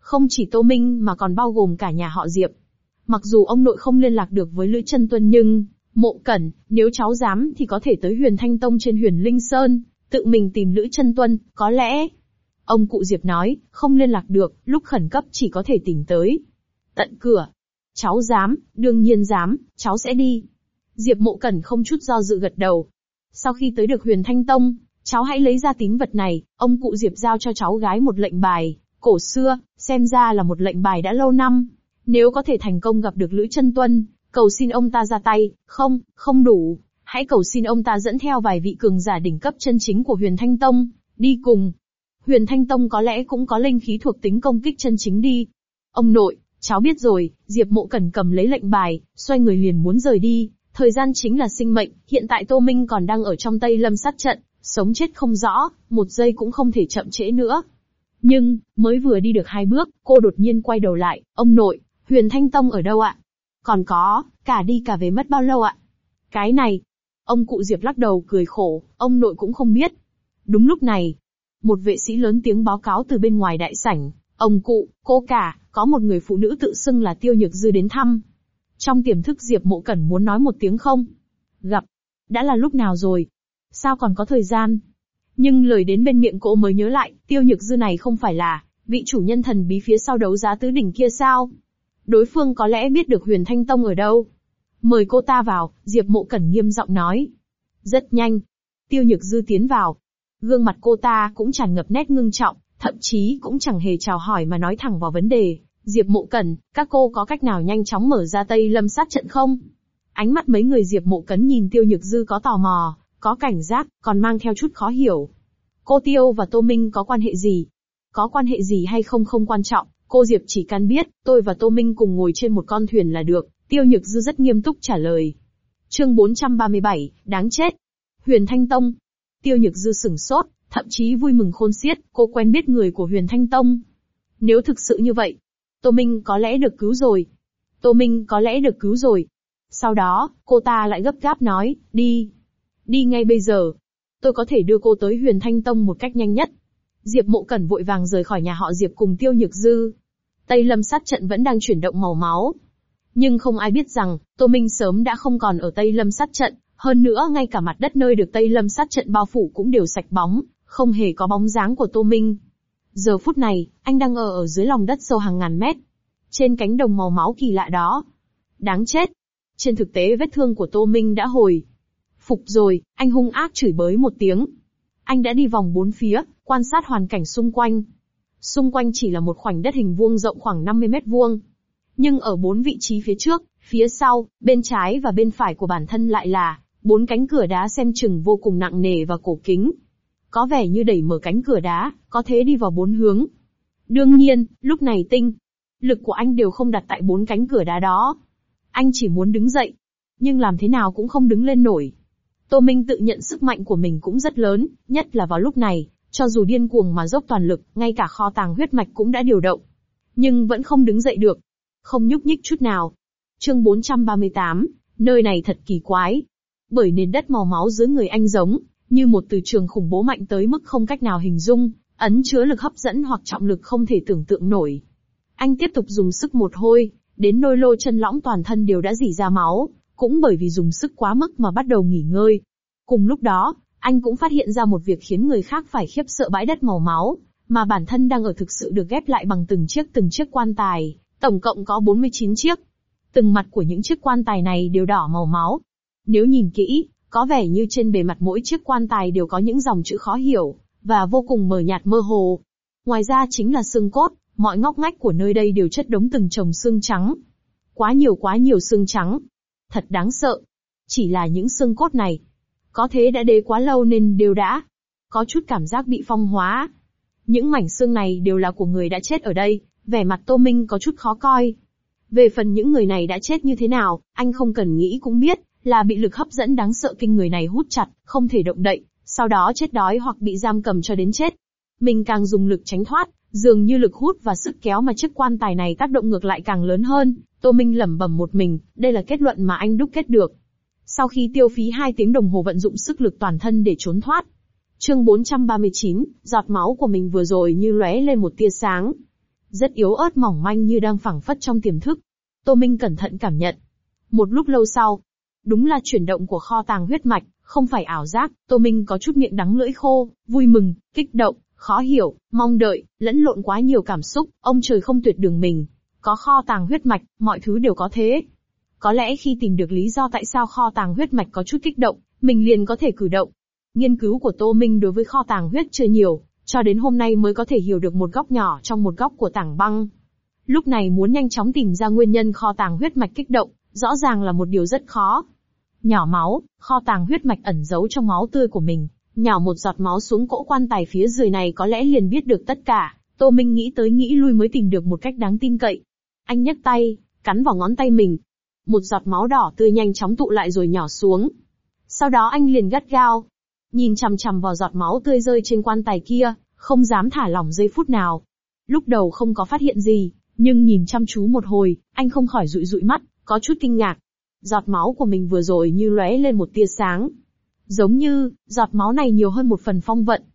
Không chỉ Tô Minh mà còn bao gồm cả nhà họ Diệp. Mặc dù ông nội không liên lạc được với Lữ Chân Tuân nhưng, Mộ Cẩn, nếu cháu dám thì có thể tới Huyền Thanh Tông trên Huyền Linh Sơn, tự mình tìm Lữ Chân Tuân, có lẽ. Ông cụ Diệp nói, không liên lạc được, lúc khẩn cấp chỉ có thể tìm tới tận cửa. Cháu dám, đương nhiên dám, cháu sẽ đi. Diệp Mộ Cẩn không chút do dự gật đầu. Sau khi tới được Huyền Thanh Tông, cháu hãy lấy ra tín vật này, ông cụ Diệp giao cho cháu gái một lệnh bài, cổ xưa, xem ra là một lệnh bài đã lâu năm. Nếu có thể thành công gặp được Lữ Chân Tuân, cầu xin ông ta ra tay, không đủ, hãy cầu xin ông ta dẫn theo vài vị cường giả đỉnh cấp chân chính của Huyền Thanh Tông, đi cùng. Huyền Thanh Tông có lẽ cũng có linh khí thuộc tính công kích chân chính đi. Ông nội, cháu biết rồi, Diệp Mộ Cẩn cầm lấy lệnh bài, xoay người liền muốn rời đi, thời gian chính là sinh mệnh, hiện tại Tô Minh còn đang ở trong Tây Lâm sát trận, sống chết không rõ, một giây cũng không thể chậm trễ nữa. Nhưng, mới vừa đi được 2 bước, cô đột nhiên quay đầu lại, ông nội, Huyền Thanh Tông ở đâu ạ? Còn có, cả đi cả về mất bao lâu ạ? Cái này, ông cụ Diệp lắc đầu cười khổ, ông nội cũng không biết. Đúng lúc này, một vệ sĩ lớn tiếng báo cáo từ bên ngoài đại sảnh, ông cụ, cô cả, có một người phụ nữ tự xưng là Tiêu Nhược Dư đến thăm. Trong tiềm thức Diệp Mộ Cẩn muốn nói một tiếng không. Gặp, đã là lúc nào rồi? Sao còn có thời gian? Nhưng lời đến bên miệng cô mới nhớ lại, Tiêu Nhược Dư này không phải là vị chủ nhân thần bí phía sau đấu giá tứ đỉnh kia sao? Đối phương có lẽ biết được Huyền Thanh Tông ở đâu. Mời cô ta vào, Diệp Mộ Cẩn nghiêm giọng nói. Rất nhanh, Tiêu Nhược Dư tiến vào. Gương mặt cô ta cũng tràn ngập nét ngưng trọng, thậm chí cũng chẳng hề chào hỏi mà nói thẳng vào vấn đề. Diệp Mộ Cẩn, các cô có cách nào nhanh chóng mở ra Tây Lâm sát trận không? Ánh mắt mấy người Diệp Mộ Cẩn nhìn Tiêu Nhược Dư có tò mò, có cảnh giác, còn mang theo chút khó hiểu. Cô Tiêu và Tô Minh có quan hệ gì? Có quan hệ gì hay không không quan trọng, cô Diệp chỉ cần biết, tôi và Tô Minh cùng ngồi trên một con thuyền là được, Tiêu Nhược Dư rất nghiêm túc trả lời. Chương 437, đáng chết. Huyền Thanh Tông. Tiêu Nhược Dư sửng sốt, thậm chí vui mừng khôn xiết, cô quen biết người của Huyền Thanh Tông. Nếu thực sự như vậy, Tô Minh có lẽ được cứu rồi. Tô Minh có lẽ được cứu rồi. Sau đó, cô ta lại gấp gáp nói, đi. Đi ngay bây giờ. Tôi có thể đưa cô tới Huyền Thanh Tông một cách nhanh nhất. Diệp Mộ Cẩn vội vàng rời khỏi nhà họ Diệp cùng Tiêu Nhược Dư. Tây Lâm sát trận vẫn đang chuyển động màu máu. Nhưng không ai biết rằng, Tô Minh sớm đã không còn ở Tây Lâm sát trận, hơn nữa ngay cả mặt đất nơi được Tây Lâm sát trận bao phủ cũng đều sạch bóng, không hề có bóng dáng của Tô Minh. Giờ phút này, anh đang ở dưới lòng đất sâu hàng ngàn mét. Trên cánh đồng màu máu kỳ lạ đó. Đáng chết. Trên thực tế vết thương của Tô Minh đã hồi phục rồi, anh hung ác chửi bới một tiếng. Anh đã đi vòng 4 phía, quan sát hoàn cảnh xung quanh. Xung quanh chỉ là một khoảnh đất hình vuông rộng khoảng 50 mét vuông. Nhưng ở 4 vị trí phía trước, phía sau, bên trái và bên phải của bản thân lại là 4 cánh cửa đá xem chừng vô cùng nặng nề và cổ kính. Có vẻ như đẩy mở cánh cửa đá, có thể đi vào 4 hướng. Đương nhiên, lúc này tinh lực của anh đều không đặt tại 4 cánh cửa đá đó. Anh chỉ muốn đứng dậy, nhưng làm thế nào cũng không đứng lên nổi. Tô Minh tự nhận sức mạnh của mình cũng rất lớn, nhất là vào lúc này, cho dù điên cuồng mà dốc toàn lực, ngay cả kho tàng huyết mạch cũng đã điều động. Nhưng vẫn không đứng dậy được. Không nhúc nhích chút nào. Chương 438, nơi này thật kỳ quái. Bởi nền đất màu máu dưới người anh giống như một từ trường khủng bố mạnh tới mức không cách nào hình dung, ẩn chứa lực hấp dẫn hoặc trọng lực không thể tưởng tượng nổi. Anh tiếp tục dùng sức một hồi, đến nôi lô chân lõng toàn thân đều đã rỉ ra máu, cũng bởi vì dùng sức quá mức mà bắt đầu nghỉ ngơi. Cùng lúc đó, anh cũng phát hiện ra một việc khiến người khác phải khiếp sợ bãi đất màu máu, mà bản thân đang ở thực sự được ghép lại bằng từng chiếc quan tài, tổng cộng có 49 chiếc. Từng mặt của những chiếc quan tài này đều đỏ màu máu. Nếu nhìn kỹ, có vẻ như trên bề mặt mỗi chiếc quan tài đều có những dòng chữ khó hiểu, và vô cùng mờ nhạt mơ hồ. Ngoài ra chính là xương cốt, mọi ngóc ngách của nơi đây đều chất đống từng chồng xương trắng. Quá nhiều xương trắng. Thật đáng sợ. Chỉ là những xương cốt này, có thế đã đế quá lâu nên đều đã có chút cảm giác bị phong hóa. Những mảnh xương này đều là của người đã chết ở đây, vẻ mặt Tô Minh có chút khó coi. Về phần những người này đã chết như thế nào, anh không cần nghĩ cũng biết, là bị lực hấp dẫn đáng sợ kinh người này hút chặt, không thể động đậy, sau đó chết đói hoặc bị giam cầm cho đến chết. Mình càng dùng lực tránh thoát, dường như lực hút và sức kéo mà chiếc quan tài này tác động ngược lại càng lớn hơn. Tô Minh lẩm bẩm một mình, đây là kết luận mà anh đúc kết được. Sau khi tiêu phí 2 tiếng đồng hồ vận dụng sức lực toàn thân để trốn thoát. Chương 439, giọt máu của mình vừa rồi như lóe lên một tia sáng. rất yếu ớt mỏng manh như đang phảng phất trong tiềm thức. Tô Minh cẩn thận cảm nhận. Một lúc lâu sau, đúng là chuyển động của kho tàng huyết mạch, không phải ảo giác, Tô Minh có chút miệng đắng lưỡi khô, vui mừng, kích động, khó hiểu, mong đợi, lẫn lộn quá nhiều cảm xúc, ông trời không tuyệt đường mình. Có kho tàng huyết mạch, mọi thứ đều có thế. Có lẽ khi tìm được lý do tại sao kho tàng huyết mạch có chút kích động, mình liền có thể cử động. Nghiên cứu của Tô Minh đối với kho tàng huyết chưa nhiều, cho đến hôm nay mới có thể hiểu được một góc nhỏ trong một góc của tảng băng. Lúc này muốn nhanh chóng tìm ra nguyên nhân kho tàng huyết mạch kích động, rõ ràng là một điều rất khó. Nhỏ máu, kho tàng huyết mạch ẩn giấu trong máu tươi của mình, nhào một giọt máu xuống cỗ quan tài phía dưới này có lẽ liền biết được tất cả. Tô Minh nghĩ tới nghĩ lui mới tìm được một cách đáng tin cậy. Anh nhấc tay, cắn vào ngón tay mình. Một giọt máu đỏ tươi nhanh chóng tụ lại rồi nhỏ xuống. Sau đó anh liền gắt gao, nhìn chằm chằm vào giọt máu tươi rơi trên quan tài kia, không dám thả lỏng giây phút nào. Lúc đầu không có phát hiện gì, nhưng nhìn chăm chú một hồi, anh không khỏi dụi dụi mắt, có chút kinh ngạc. Giọt máu của mình vừa rồi như lóe lên một tia sáng. Giống như, giọt máu này nhiều hơn một phần phong vận.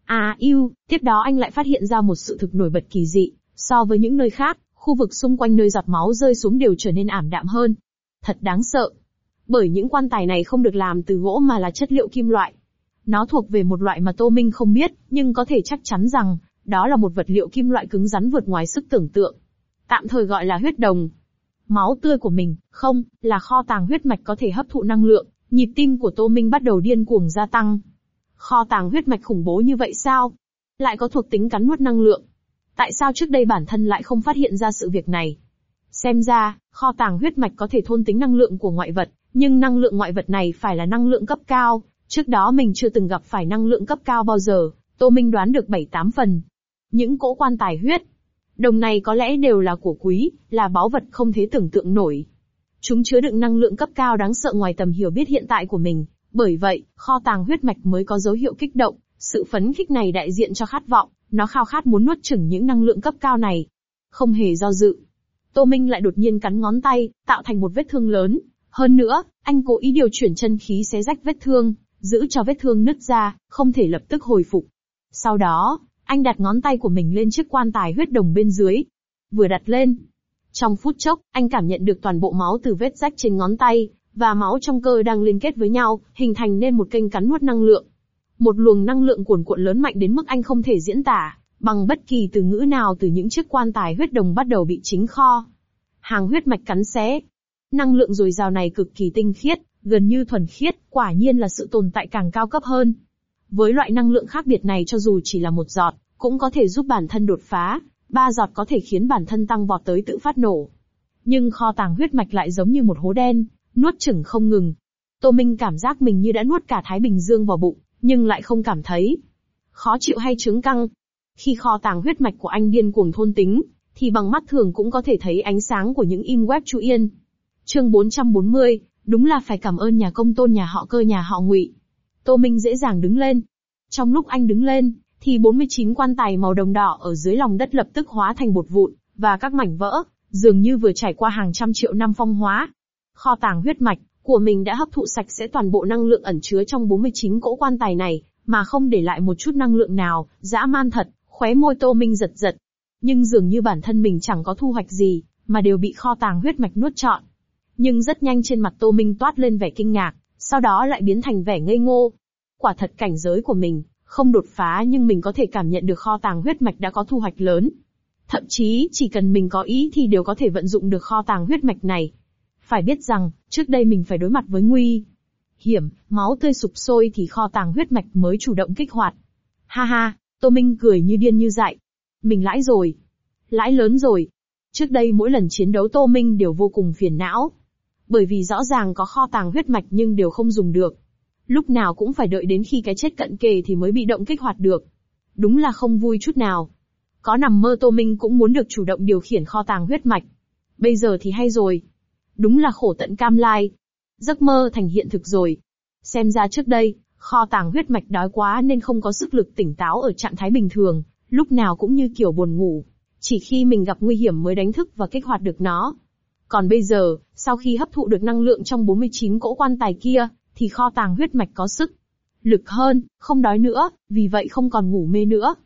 Tiếp đó anh lại phát hiện ra một sự thực nổi bật kỳ dị, so với những nơi khác, khu vực xung quanh nơi giọt máu rơi xuống đều trở nên ảm đạm hơn. Thật đáng sợ. Bởi những quan tài này không được làm từ gỗ mà là chất liệu kim loại. Nó thuộc về một loại mà Tô Minh không biết, nhưng có thể chắc chắn rằng, đó là một vật liệu kim loại cứng rắn vượt ngoài sức tưởng tượng. Tạm thời gọi là huyết đồng. Máu tươi của mình, không, là kho tàng huyết mạch có thể hấp thụ năng lượng, nhịp tim của Tô Minh bắt đầu điên cuồng gia tăng. Kho tàng huyết mạch khủng bố như vậy sao? Lại có thuộc tính cắn nuốt năng lượng. Tại sao trước đây bản thân lại không phát hiện ra sự việc này? Xem ra, kho tàng huyết mạch có thể thôn tính năng lượng của ngoại vật, nhưng năng lượng ngoại vật này phải là năng lượng cấp cao. Trước đó mình chưa từng gặp phải năng lượng cấp cao bao giờ, Tô Minh đoán được 7-8 phần. Những cỗ quan tài huyết đồng này có lẽ đều là của quý, là báu vật không thể tưởng tượng nổi. Chúng chứa đựng năng lượng cấp cao đáng sợ ngoài tầm hiểu biết hiện tại của mình, bởi vậy, kho tàng huyết mạch mới có dấu hiệu kích động, sự phấn khích này đại diện cho khát vọng, nó khao khát muốn nuốt chửng những năng lượng cấp cao này. Không hề do dự, Tô Minh lại đột nhiên cắn ngón tay, tạo thành một vết thương lớn. Hơn nữa, anh cố ý điều chuyển chân khí xé rách vết thương, giữ cho vết thương nứt ra, không thể lập tức hồi phục. Sau đó, anh đặt ngón tay của mình lên chiếc quan tài huyết đồng bên dưới. Vừa đặt lên, trong phút chốc, anh cảm nhận được toàn bộ máu từ vết rách trên ngón tay, và máu trong cơ đang liên kết với nhau, hình thành nên một kênh cắn nuốt năng lượng. Một luồng năng lượng cuồn cuộn lớn mạnh đến mức anh không thể diễn tả, bằng bất kỳ từ ngữ nào từ những chiếc quan tài huyết đồng bắt đầu bị chính kho hàng huyết mạch cắn xé. Năng lượng dồi dào này cực kỳ tinh khiết, gần như thuần khiết, quả nhiên là sự tồn tại càng cao cấp hơn. Với loại năng lượng khác biệt này cho dù chỉ là một giọt, cũng có thể giúp bản thân đột phá, 3 giọt có thể khiến bản thân tăng vọt tới tự phát nổ. Nhưng kho tàng huyết mạch lại giống như một hố đen, nuốt chửng không ngừng. Tô Minh cảm giác mình như đã nuốt cả Thái Bình Dương vào bụng, nhưng lại không cảm thấy khó chịu hay chướng căng. Khi kho tàng huyết mạch của anh điên cuồng thôn tính, thì bằng mắt thường cũng có thể thấy ánh sáng của những im web Chu Yên. Chương 440, đúng là phải cảm ơn nhà công tôn nhà họ Cơ nhà họ Ngụy. Tô Minh dễ dàng đứng lên. Trong lúc anh đứng lên, thì 49 quan tài màu đồng đỏ ở dưới lòng đất lập tức hóa thành bột vụn, và các mảnh vỡ, dường như vừa trải qua hàng trăm triệu năm phong hóa. Kho tàng huyết mạch của mình đã hấp thụ sạch sẽ toàn bộ năng lượng ẩn chứa trong 49 cỗ quan tài này, mà không để lại một chút năng lượng nào, dã man thật, khóe môi Tô Minh giật giật. Nhưng dường như bản thân mình chẳng có thu hoạch gì, mà đều bị kho tàng huyết mạch nuốt trọn. Nhưng rất nhanh trên mặt Tô Minh toát lên vẻ kinh ngạc, sau đó lại biến thành vẻ ngây ngô. Quả thật cảnh giới của mình không đột phá nhưng mình có thể cảm nhận được kho tàng huyết mạch đã có thu hoạch lớn. Thậm chí chỉ cần mình có ý thì đều có thể vận dụng được kho tàng huyết mạch này. Phải biết rằng, trước đây mình phải đối mặt với nguy hiểm, máu tươi sục sôi thì kho tàng huyết mạch mới chủ động kích hoạt. Ha ha, Tô Minh cười như điên như dại. Mình lãi rồi. Lãi lớn rồi. Trước đây mỗi lần chiến đấu Tô Minh đều vô cùng phiền não. Bởi vì rõ ràng có kho tàng huyết mạch nhưng đều không dùng được. Lúc nào cũng phải đợi đến khi cái chết cận kề thì mới bị động kích hoạt được. Đúng là không vui chút nào. Có nằm mơ Tô Minh cũng muốn được chủ động điều khiển kho tàng huyết mạch. Bây giờ thì hay rồi. Đúng là khổ tận cam lai. Giấc mơ thành hiện thực rồi. Xem ra trước đây, kho tàng huyết mạch đói quá nên không có sức lực tỉnh táo ở trạng thái bình thường, lúc nào cũng như kiểu buồn ngủ. Chỉ khi mình gặp nguy hiểm mới đánh thức và kích hoạt được nó. Còn bây giờ, sau khi hấp thụ được năng lượng trong 49 cỗ quan tài kia, thì kho tàng huyết mạch có sức lực hơn, không đói nữa, vì vậy không còn ngủ mê nữa.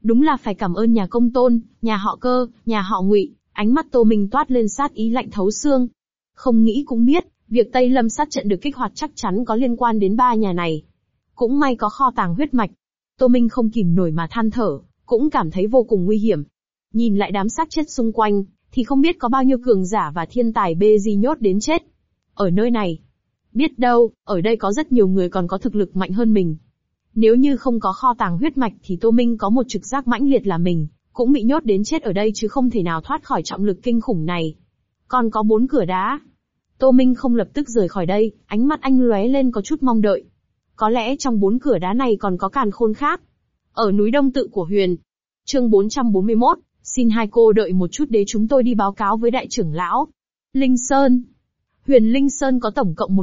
Đúng là phải cảm ơn nhà Công Tôn, nhà họ Cơ, nhà họ Ngụy. Ánh mắt Tô Minh toát lên sát ý lạnh thấu xương. Không nghĩ cũng biết, việc Tây Lâm sát trận được kích hoạt chắc chắn có liên quan đến ba nhà này. Cũng may có kho tàng huyết mạch. Tô Minh không kìm nổi mà than thở, cũng cảm thấy vô cùng nguy hiểm. Nhìn lại đám xác chết xung quanh, thì không biết có bao nhiêu cường giả và thiên tài bê di nhốt đến chết. Ở nơi này, biết đâu, ở đây có rất nhiều người còn có thực lực mạnh hơn mình. Nếu như không có kho tàng huyết mạch thì Tô Minh có một trực giác mãnh liệt là mình cũng bị nhốt đến chết ở đây chứ không thể nào thoát khỏi trọng lực kinh khủng này. Còn có 4 cửa đá. Tô Minh không lập tức rời khỏi đây, ánh mắt anh lóe lên có chút mong đợi. Có lẽ trong 4 cửa đá này còn có càn khôn khác. Ở núi Đông Tự của Huyền. Chương 441, xin hai cô đợi một chút để chúng tôi đi báo cáo với đại trưởng lão. Linh Sơn. Huyền Linh Sơn có tổng cộng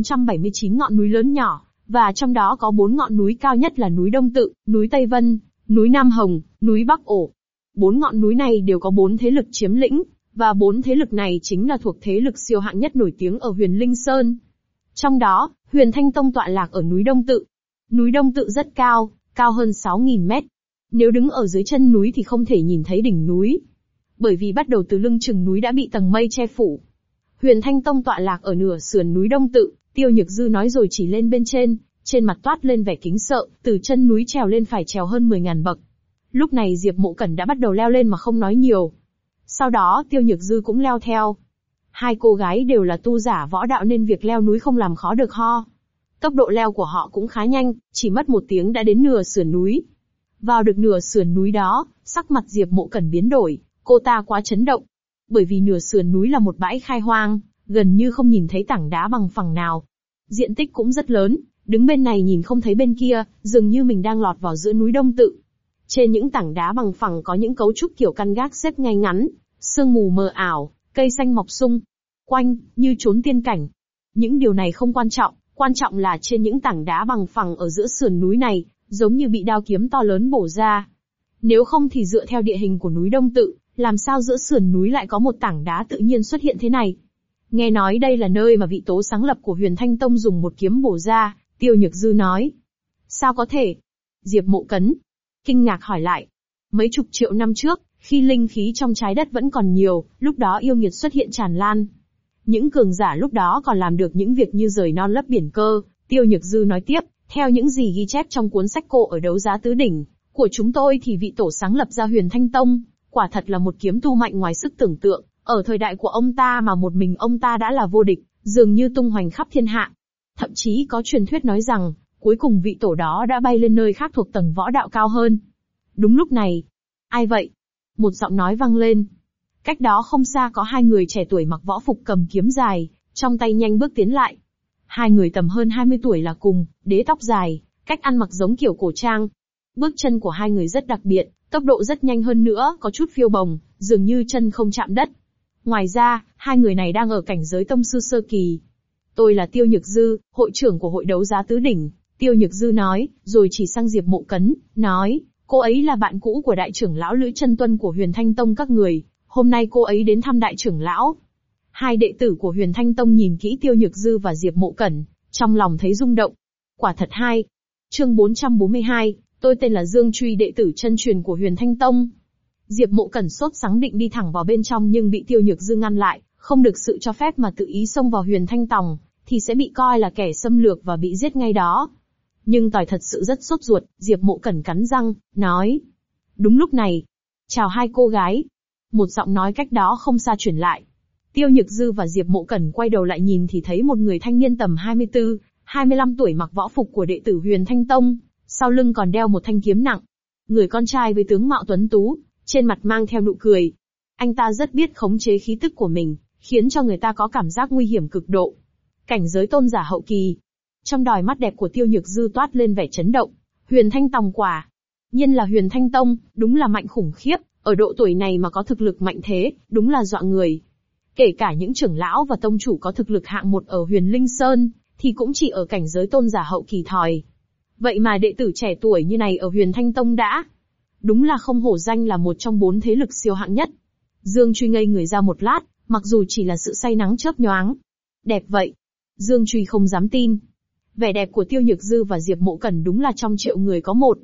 1479 ngọn núi lớn nhỏ, và trong đó có 4 ngọn núi cao nhất là núi Đông Tự, núi Tây Vân, núi Nam Hồng, núi Bắc Ổ. 4 ngọn núi này đều có 4 thế lực chiếm lĩnh, và 4 thế lực này chính là thuộc thế lực siêu hạng nhất nổi tiếng ở Huyền Linh Sơn. Trong đó, Huyền Thanh Tông tọa lạc ở núi Đông Tự. Núi Đông Tự rất cao, cao hơn 6.000 mét. Nếu đứng ở dưới chân núi thì không thể nhìn thấy đỉnh núi. Bởi vì bắt đầu từ lưng chừng núi đã bị tầng mây che phủ. Huyền Thanh Tông tọa lạc ở nửa sườn núi Đông Tự, Tiêu Nhược Dư nói rồi chỉ lên bên trên mặt toát lên vẻ kính sợ, từ chân núi trèo lên phải trèo hơn 10.000 bậc. Lúc này Diệp Mộ Cẩn đã bắt đầu leo lên mà không nói nhiều. Sau đó Tiêu Nhược Dư cũng leo theo. Hai cô gái đều là tu giả võ đạo nên việc leo núi không làm khó được ho. Tốc độ leo của họ cũng khá nhanh, chỉ mất 1 tiếng đã đến nửa sườn núi. Vào được nửa sườn núi đó, sắc mặt Diệp Mộ Cẩn biến đổi, cô ta quá chấn động. Bởi vì nửa sườn núi là một bãi khai hoang, gần như không nhìn thấy tảng đá bằng phẳng nào. Diện tích cũng rất lớn, đứng bên này nhìn không thấy bên kia, dường như mình đang lọt vào giữa núi Đông Tự. Trên những tảng đá bằng phẳng có những cấu trúc kiểu căn gác xếp ngay ngắn, sương mù mờ ảo, cây xanh mọc xung quanh, như trốn tiên cảnh. Những điều này không quan trọng là trên những tảng đá bằng phẳng ở giữa sườn núi này, giống như bị đao kiếm to lớn bổ ra. Nếu không thì dựa theo địa hình của núi Đông Tự, làm sao giữa sườn núi lại có một tảng đá tự nhiên xuất hiện thế này? Nghe nói đây là nơi mà vị tố sáng lập của Huyền Thanh Tông dùng một kiếm bổ ra, Tiêu Nhược Dư nói. Sao có thể? Diệp Mộ Cẩn kinh ngạc hỏi lại. Mấy chục triệu năm trước, khi linh khí trong trái đất vẫn còn nhiều, lúc đó yêu nghiệt xuất hiện tràn lan. Những cường giả lúc đó còn làm được những việc như rời non lấp biển cơ. Tiêu Nhược Dư nói tiếp, theo những gì ghi chép trong cuốn sách cổ ở đấu giá tứ đỉnh của chúng tôi thì vị tổ sáng lập ra Huyền Thanh Tông, quả thật là một kiếm tu mạnh ngoài sức tưởng tượng. Ở thời đại của ông ta mà một mình ông ta đã là vô địch, dường như tung hoành khắp thiên hạ. Thậm chí có truyền thuyết nói rằng, cuối cùng vị tổ đó đã bay lên nơi khác thuộc tầng võ đạo cao hơn. Đúng lúc này, ai vậy? Một giọng nói vang lên. Cách đó không xa có 2 người trẻ tuổi mặc võ phục cầm kiếm dài, trong tay nhanh bước tiến lại. 2 người tầm hơn 20 tuổi là cùng, đế tóc dài, cách ăn mặc giống kiểu cổ trang. Bước chân của 2 người rất đặc biệt, tốc độ rất nhanh hơn nữa, có chút phiêu bồng, dường như chân không chạm đất. Ngoài ra, 2 người này đang ở cảnh giới tông sư sơ kỳ. Tôi là Tiêu Nhược Dư, hội trưởng của hội đấu giá tứ đỉnh. Tiêu Nhược Dư nói, rồi chỉ sang Diệp Mộ Cẩn, nói, cô ấy là bạn cũ của đại trưởng lão Lữ Chân Tuân của Huyền Thanh Tông các người, hôm nay cô ấy đến thăm đại trưởng lão. 2 đệ tử của Huyền Thanh Tông nhìn kỹ Tiêu Nhược Dư và Diệp Mộ Cẩn, trong lòng thấy rung động. Quả thật hay. Chương 442, tôi tên là Dương Truy, đệ tử chân truyền của Huyền Thanh Tông. Diệp Mộ Cẩn sốt sắng định đi thẳng vào bên trong nhưng bị Tiêu Nhược Dư ngăn lại, không được sự cho phép mà tự ý xông vào Huyền Thanh Tông, thì sẽ bị coi là kẻ xâm lược và bị giết ngay đó. Nhưng tỏi thật sự rất sốt ruột, Diệp Mộ Cẩn cắn răng, nói. Đúng lúc này, chào 2 cô gái. Một giọng nói cách đó không xa truyền lại. Tiêu Nhược Dư và Diệp Mộ Cẩn quay đầu lại nhìn thì thấy một người thanh niên tầm 24, 25 tuổi mặc võ phục của đệ tử Huyền Thanh Tông, sau lưng còn đeo một thanh kiếm nặng. Người con trai với tướng mạo tuấn tú, trên mặt mang theo nụ cười. Anh ta rất biết khống chế khí tức của mình, khiến cho người ta có cảm giác nguy hiểm cực độ. Cảnh giới tôn giả hậu kỳ. Trong đôi mắt đẹp của Tiêu Nhược Dư toát lên vẻ chấn động. Huyền Thanh Tông quả nhiên là Huyền Thanh Tông, đúng là mạnh khủng khiếp, ở độ tuổi này mà có thực lực mạnh thế, đúng là dọa người. Kể cả những trưởng lão và tông chủ có thực lực hạng 1 ở Huyền Linh Sơn, thì cũng chỉ ở cảnh giới tôn giả hậu kỳ thòi. Vậy mà đệ tử trẻ tuổi như này ở Huyền Thanh Tông đã. Đúng là không hổ danh là một trong 4 thế lực siêu hạng nhất. Dương Truy ngây người ra một lát, mặc dù chỉ là sự say nắng chớp nhoáng. Đẹp vậy. Dương Truy không dám tin. Vẻ đẹp của Tiêu Nhược Dư và Diệp Mộ Cẩn đúng là trong triệu người có một.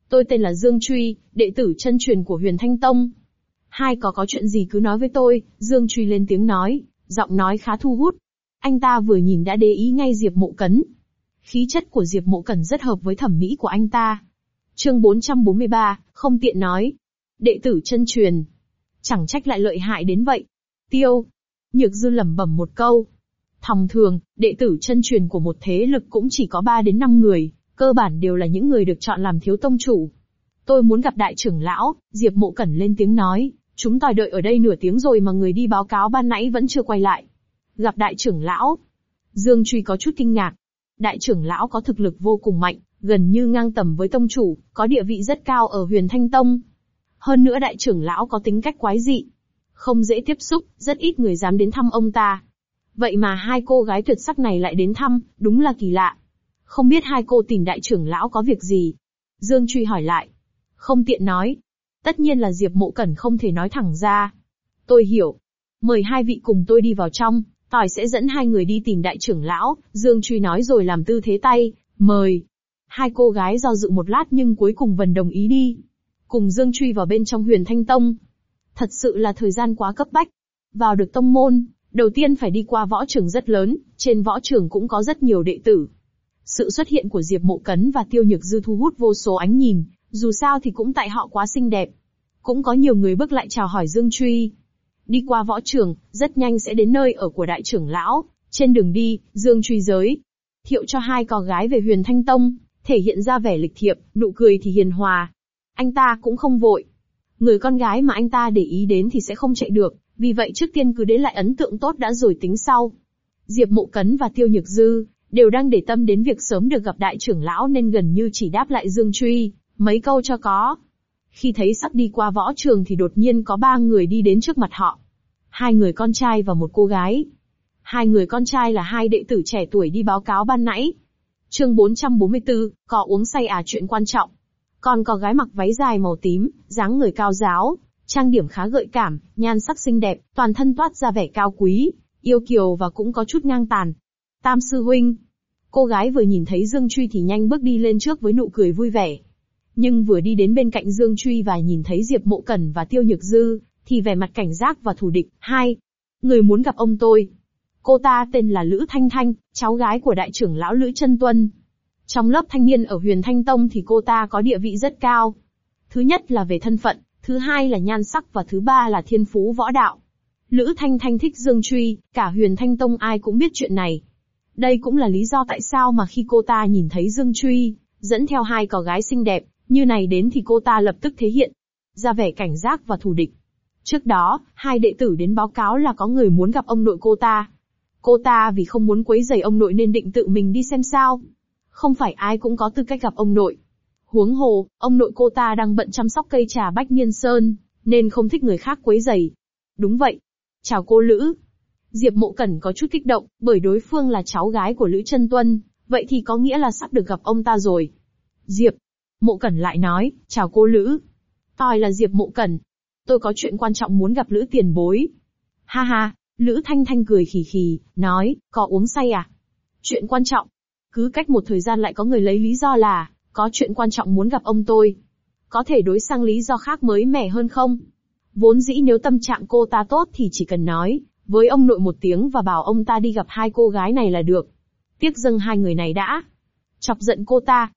Tôi tên là Dương Truy, đệ tử chân truyền của Huyền Thanh Tông. Hai có chuyện gì cứ nói với tôi, Dương Truy lên tiếng nói, giọng nói khá thu hút. Anh ta vừa nhìn đã để ý ngay Diệp Mộ Cẩn. Khí chất của Diệp Mộ Cẩn rất hợp với thẩm mỹ của anh ta. Chương 443, không tiện nói. Đệ tử chân truyền. Chẳng trách lại lợi hại đến vậy. Tiêu. Nhược Dư lẩm bẩm một câu. Thông thường, đệ tử chân truyền của một thế lực cũng chỉ có 3 đến 5 người, cơ bản đều là những người được chọn làm thiếu tông chủ. Tôi muốn gặp đại trưởng lão, Diệp Mộ Cẩn lên tiếng nói, chúng tôi đợi ở đây nửa tiếng rồi mà người đi báo cáo ban nãy vẫn chưa quay lại. Gặp đại trưởng lão. Dương Truy có chút kinh ngạc. Đại trưởng lão có thực lực vô cùng mạnh, gần như ngang tầm với tông chủ, có địa vị rất cao ở Huyền Thanh Tông. Hơn nữa đại trưởng lão có tính cách quái dị, không dễ tiếp xúc, rất ít người dám đến thăm ông ta. Vậy mà hai cô gái tuyệt sắc này lại đến thăm, đúng là kỳ lạ. Không biết hai cô tìm đại trưởng lão có việc gì? Dương Truy hỏi lại. Không tiện nói. Tất nhiên là Diệp Mộ Cẩn không thể nói thẳng ra. Tôi hiểu. Mời hai vị cùng tôi đi vào trong, tỏi sẽ dẫn hai người đi tìm đại trưởng lão, Dương Truy nói rồi làm tư thế tay, mời. Hai cô gái do dự một lát nhưng cuối cùng vẫn đồng ý đi. Cùng Dương Truy vào bên trong Huyền Thanh Tông. Thật sự là thời gian quá cấp bách. Vào được tông môn, đầu tiên phải đi qua võ trường rất lớn, trên võ trường cũng có rất nhiều đệ tử. Sự xuất hiện của Diệp Mộ Cẩn và Tiêu Nhược Dư thu hút vô số ánh nhìn, dù sao thì cũng tại họ quá xinh đẹp. Cũng có nhiều người bước lại chào hỏi Dương Truy. Đi qua võ trường, rất nhanh sẽ đến nơi ở của đại trưởng lão. Trên đường đi, Dương Truy giới thiệu cho hai cô gái về Huyền Thanh Tông, thể hiện ra vẻ lịch thiệp, nụ cười thì hiền hòa. Anh ta cũng không vội. Người con gái mà anh ta để ý đến thì sẽ không chạy được, vì vậy trước tiên cứ để lại ấn tượng tốt đã rồi tính sau. Diệp Mộ Cẩn và Tiêu Nhược Dư đều đang để tâm đến việc sớm được gặp đại trưởng lão nên gần như chỉ đáp lại Dương Truy mấy câu cho có. Khi thấy sắp đi qua võ trường thì đột nhiên có 3 người đi đến trước mặt họ. 2 người con trai và một cô gái. 2 người con trai là 2 đệ tử trẻ tuổi đi báo cáo ban nãy. Chương 444, có uống say à, chuyện quan trọng. Còn có gái mặc váy dài màu tím, dáng người cao ráo, trang điểm khá gợi cảm, nhan sắc xinh đẹp, toàn thân toát ra vẻ cao quý, yêu kiều và cũng có chút ngang tàn. Tam sư huynh. Cô gái vừa nhìn thấy Dương Truy thì nhanh bước đi lên trước với nụ cười vui vẻ. Nhưng vừa đi đến bên cạnh Dương Truy và nhìn thấy Diệp Mộ Cẩn và Tiêu Nhược Dư, thì vẻ mặt cảnh giác và thù địch. 2. Người muốn gặp ông tôi. Cô ta tên là Lữ Thanh Thanh, cháu gái của đại trưởng lão Lữ Chân Tuân. Trong lớp thanh niên ở Huyền Thanh Tông thì cô ta có địa vị rất cao. Thứ nhất là về thân phận, thứ hai là nhan sắc và thứ ba là thiên phú võ đạo. Lữ Thanh Thanh thích Dương Truy, cả Huyền Thanh Tông ai cũng biết chuyện này. Đây cũng là lý do tại sao mà khi cô ta nhìn thấy Dương Truy, dẫn theo 2 cô gái xinh đẹp, như này đến thì cô ta lập tức thể hiện ra vẻ cảnh giác và thù địch. Trước đó, 2 đệ tử đến báo cáo là có người muốn gặp ông nội cô ta. Cô ta vì không muốn quấy rầy ông nội nên định tự mình đi xem sao. Không phải ai cũng có tư cách gặp ông nội. Huống hồ, ông nội cô ta đang bận chăm sóc cây trà Bách Niên Sơn, nên không thích người khác quấy rầy. Đúng vậy. Chào cô Lữ. Diệp Mộ Cẩn có chút kích động, bởi đối phương là cháu gái của Lữ Chân Tuân, vậy thì có nghĩa là sắp được gặp ông ta rồi. Diệp Mộ Cẩn lại nói, chào cô Lữ. Tôi là Diệp Mộ Cẩn. Tôi có chuyện quan trọng muốn gặp Lữ tiền bối. Ha ha, Lữ Thanh Thanh cười khì khì, nói, có uống say à? Chuyện quan trọng. Cứ cách một thời gian lại có người lấy lý do là, có chuyện quan trọng muốn gặp ông tôi. Có thể đối sang lý do khác mới mẻ hơn không? Vốn dĩ nếu tâm trạng cô ta tốt thì chỉ cần nói với ông nội một tiếng và bảo ông ta đi gặp 2 cô gái này là được. Tiếc dâng 2 người này đã chọc giận cô ta.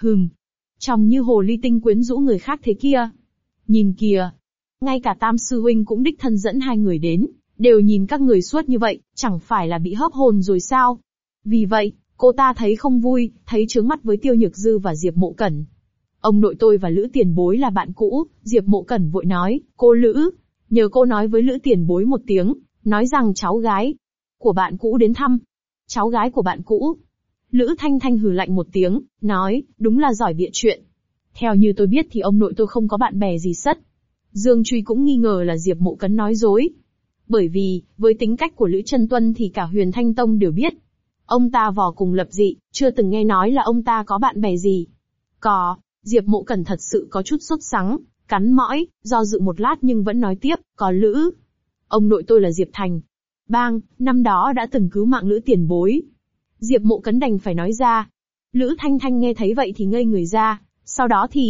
Trông như hồ ly tinh quyến rũ người khác thế kia. Nhìn kìa. Ngay cả Tam sư huynh cũng đích thân dẫn 2 người đến, đều nhìn các người suốt như vậy, chẳng phải là bị hớp hồn rồi sao? Vì vậy, cô ta thấy không vui, thấy chướng mắt với Tiêu Nhược Dư và Diệp Mộ Cẩn. Ông nội tôi và Lữ tiền bối là bạn cũ, Diệp Mộ Cẩn vội nói, cô Lữ, nhờ cô nói với Lữ tiền bối một tiếng, nói rằng cháu gái của bạn cũ đến thăm. Cháu gái của bạn cũ. Lữ Thanh Thanh hừ lạnh một tiếng, nói, đúng là giỏi bịa chuyện. Theo như tôi biết thì ông nội tôi không có bạn bè gì sất. Dương Truy cũng nghi ngờ là Diệp Mộ Cẩn nói dối. Bởi vì, với tính cách của Lữ Chân Tuân thì cả Huyền Thanh Tông đều biết. Ông ta vò cùng lập dị, chưa từng nghe nói là ông ta có bạn bè gì. Diệp Mộ Cẩn thật sự có chút sốt sắng, cắn mỏi, do dự một lát nhưng vẫn nói tiếp, có Lữ. Ông nội tôi là Diệp Thành. Bang, năm đó đã từng cứu mạng Lữ tiền bối. Diệp Mộ Cẩn đành phải nói ra. Lữ Thanh Thanh nghe thấy vậy thì ngây người ra, sau đó thì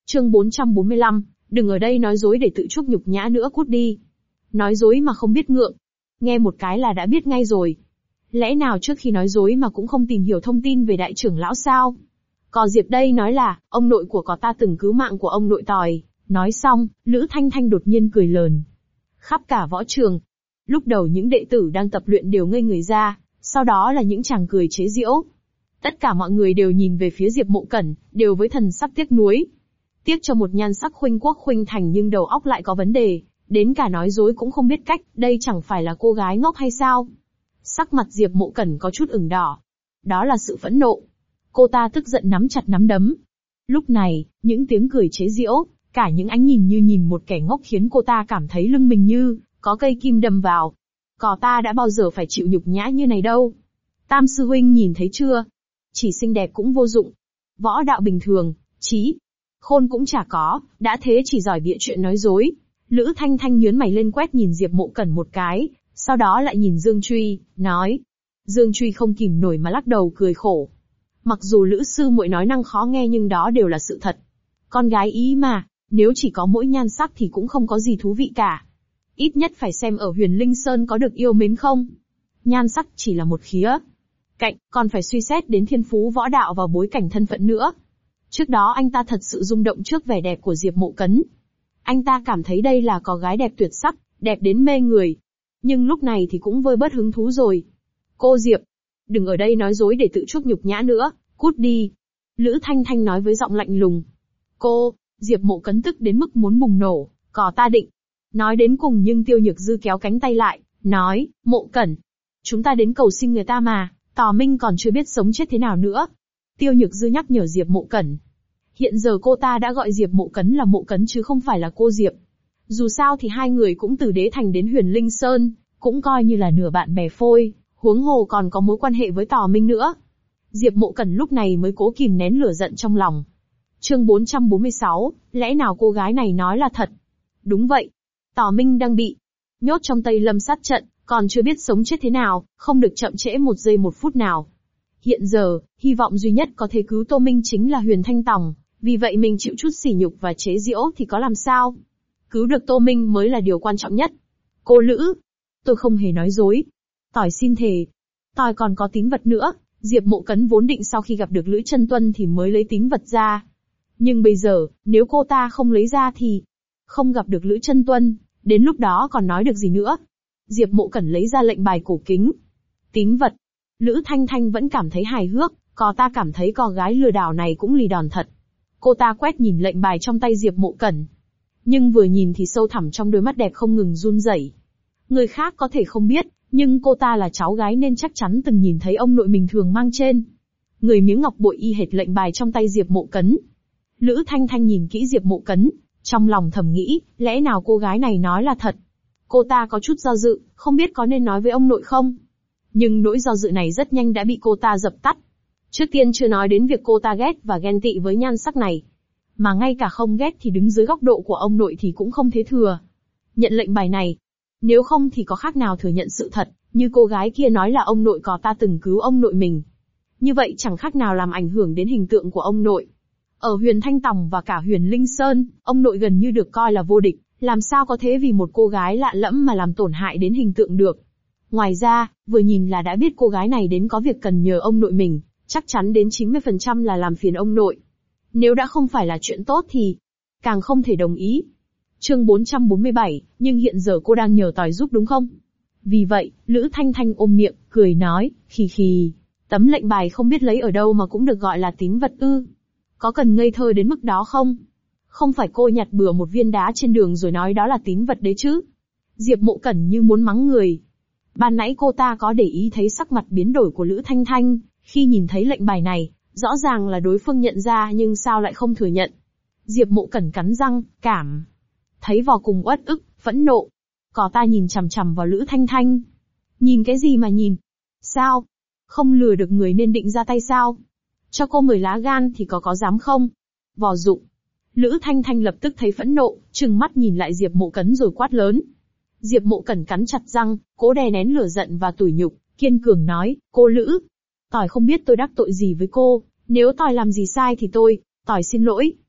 Chương 445, đừng ở đây nói dối để tự chuốc nhục nhã nữa, cút đi. Nói dối mà không biết ngượng. Nghe một cái là đã biết ngay rồi. Lẽ nào trước khi nói dối mà cũng không tìm hiểu thông tin về đại trưởng lão sao? Cò Diệp đây nói là, ông nội của cò ta từng cứu mạng của ông nội tỏi. Nói xong, Lữ Thanh Thanh đột nhiên cười lờn. Khắp cả võ trường. Lúc đầu những đệ tử đang tập luyện đều ngây người ra, sau đó là những chàng cười chế giễu. Tất cả mọi người đều nhìn về phía Diệp Mộ Cẩn, đều với thần sắc tiếc nuối. Tiếc cho một nhan sắc khuynh quốc khuynh thành nhưng đầu óc lại có vấn đề, đến cả nói dối cũng không biết cách, đây chẳng phải là cô gái ngốc hay sao? Sắc mặt Diệp Mộ Cẩn có chút ửng đỏ. Đó là sự phẫn nộ. Cô ta tức giận nắm chặt nắm đấm. Lúc này, những tiếng cười chế giễu, cả những ánh nhìn như nhìn một kẻ ngốc khiến cô ta cảm thấy lưng mình như có cây kim đâm vào. Cò ta đã bao giờ phải chịu nhục nhã như này đâu. Tam sư huynh nhìn thấy chưa? Chỉ xinh đẹp cũng vô dụng. Võ đạo bình thường, trí khôn cũng chả có, đã thế chỉ giỏi bịa chuyện nói dối. Lữ Thanh Thanh nhướng mày lên quét nhìn Diệp Mộ Cẩn một cái, sau đó lại nhìn Dương Truy, nói. Dương Truy không kìm nổi mà lắc đầu cười khổ. Mặc dù Lữ sư muội nói năng khó nghe nhưng đó đều là sự thật. Con gái ý mà, nếu chỉ có mỗi nhan sắc thì cũng không có gì thú vị cả. Ít nhất phải xem ở Huyền Linh Sơn có được yêu mến không. Nhan sắc chỉ là một khía cạnh, còn phải suy xét đến thiên phú võ đạo và bối cảnh thân phận nữa. Trước đó anh ta thật sự rung động trước vẻ đẹp của Diệp Mộ Cẩn. Anh ta cảm thấy đây là có gái đẹp tuyệt sắc, đẹp đến mê người. Nhưng lúc này thì cũng vơi bớt hứng thú rồi. Cô Diệp, đừng ở đây nói dối để tự chuốc nhục nhã nữa, cút đi. Lữ Thanh Thanh nói với giọng lạnh lùng. Cô, Diệp Mộ Cẩn tức đến mức muốn bùng nổ, cò ta định. Nói đến cùng nhưng Tiêu Nhược Dư kéo cánh tay lại, nói, Mộ Cẩn. Chúng ta đến cầu xin người ta mà, Tò Minh còn chưa biết sống chết thế nào nữa. Tiêu Nhược Dư nhắc nhở Diệp Mộ Cẩn. Hiện giờ cô ta đã gọi Diệp Mộ Cẩn là Mộ Cẩn chứ không phải là cô Diệp. Dù sao thì hai người cũng từ Đế Thành đến Huyền Linh Sơn, cũng coi như là nửa bạn bè phôi, huống hồ còn có mối quan hệ với Tò Minh nữa. Diệp Mộ Cẩn lúc này mới cố kìm nén lửa giận trong lòng. Chương 446, lẽ nào cô gái này nói là thật? Đúng vậy. Tò Minh đang bị nhốt trong Tây Lâm sát trận, còn chưa biết sống chết thế nào, không được chậm trễ một giây một phút nào. Hiện giờ, hy vọng duy nhất có thể cứu Tô Minh chính là Huyền Thanh Tòng, vì vậy mình chịu chút sỉ nhục và chế giễu thì có làm sao? Cứu được Tô Minh mới là điều quan trọng nhất. Cô Lữ, tôi không hề nói dối. Tỏi xin thề. Tỏi còn có tín vật nữa. Diệp Mộ Cẩn vốn định sau khi gặp được Lữ Chân Tuân thì mới lấy tín vật ra. Nhưng bây giờ, nếu cô ta không lấy ra thì không gặp được Lữ Chân Tuân, đến lúc đó còn nói được gì nữa? Diệp Mộ Cẩn lấy ra lệnh bài cổ kính. Tín vật. Lữ Thanh Thanh vẫn cảm thấy hài hước, cò ta cảm thấy cò gái lừa đảo này cũng lì đòn thật. Cô ta quét nhìn lệnh bài trong tay Diệp Mộ Cẩn. Nhưng vừa nhìn thì sâu thẳm trong đôi mắt đẹp không ngừng run rẩy. Người khác có thể không biết, nhưng cô ta là cháu gái nên chắc chắn từng nhìn thấy ông nội mình thường mang trên người miếng ngọc bội y hệt lệnh bài trong tay Diệp Mộ Cẩn. Lữ Thanh Thanh nhìn kỹ Diệp Mộ Cẩn, trong lòng thầm nghĩ, lẽ nào cô gái này nói là thật? Cô ta có chút do dự, không biết có nên nói với ông nội không? Nhưng nỗi do dự này rất nhanh đã bị cô ta dập tắt. Trước tiên chưa nói đến việc cô ta ghét và ghen tị với nhan sắc này. Mà ngay cả không ghét thì đứng dưới góc độ của ông nội thì cũng không thế thừa nhận lệnh bài này. Nếu không thì có khác nào thừa nhận sự thật, như cô gái kia nói là ông nội có ta từng cứu ông nội mình. Như vậy chẳng khác nào làm ảnh hưởng đến hình tượng của ông nội. Ở Huyền Thanh Tòng và cả Huyền Linh Sơn, ông nội gần như được coi là vô địch, làm sao có thể vì một cô gái lạ lẫm mà làm tổn hại đến hình tượng được. Ngoài ra, vừa nhìn là đã biết cô gái này đến có việc cần nhờ ông nội mình, chắc chắn đến 90% là làm phiền ông nội. Nếu đã không phải là chuyện tốt thì càng không thể đồng ý. Chương 447, nhưng hiện giờ cô đang nhờ tỏi giúp đúng không? Vì vậy, Lữ Thanh Thanh ôm miệng, cười nói, khì khì, tấm lệnh bài không biết lấy ở đâu mà cũng được gọi là tín vật ư? Có cần ngây thơ đến mức đó không? Không phải cô nhặt bừa một viên đá trên đường rồi nói đó là tín vật đấy chứ? Diệp Mộ Cẩn như muốn mắng người. Ban nãy cô ta có để ý thấy sắc mặt biến đổi của Lữ Thanh Thanh, khi nhìn thấy lệnh bài này, rõ ràng là đối phương nhận ra nhưng sao lại không thừa nhận. Diệp Mộ Cẩn cắn răng, cảm thấy vô cùng uất ức, phẫn nộ. Cò ta nhìn chằm chằm vào Lữ Thanh Thanh. Nhìn cái gì mà nhìn? Sao? Không lừa được người nên định ra tay sao? Cho cô 10 lá gan thì có dám không? Vò dụng. Lữ Thanh Thanh lập tức thấy phẫn nộ, trừng mắt nhìn lại Diệp Mộ Cẩn rồi quát lớn. Diệp Mộ Cẩn cắn chặt răng, cố đè nén lửa giận và tủi nhục, kiên cường nói, cô Lữ, tỏi không biết tôi đắc tội gì với cô, nếu tỏi làm gì sai thì tỏi xin lỗi.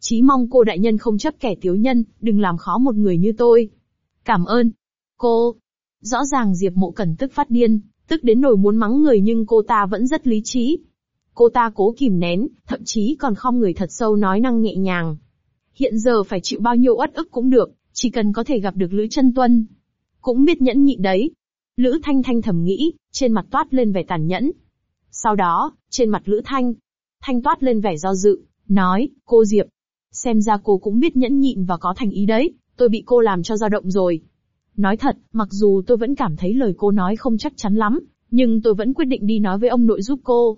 Chí mong cô đại nhân không chấp kẻ tiếu nhân, đừng làm khó một người như tôi. Cảm ơn. Cô. Rõ ràng Diệp Mộ Cẩn tức phát điên, tức đến nỗi muốn mắng người nhưng cô ta vẫn rất lý trí. Cô ta cố kìm nén, thậm chí còn khom người thật sâu nói năng nhẹ nhàng. Hiện giờ phải chịu bao nhiêu uất ức cũng được, chỉ cần có thể gặp được Lữ Chân Tuân. Cũng biết nhẫn nhịn đấy. Lữ Thanh Thanh thầm nghĩ, trên mặt toát lên vẻ tàn nhẫn. Sau đó, trên mặt Lữ Thanh toát lên vẻ do dự, nói, cô Diệp. Xem ra cô cũng biết nhẫn nhịn và có thành ý đấy, tôi bị cô làm cho dao động rồi. Nói thật, mặc dù tôi vẫn cảm thấy lời cô nói không chắc chắn lắm, nhưng tôi vẫn quyết định đi nói với ông nội giúp cô,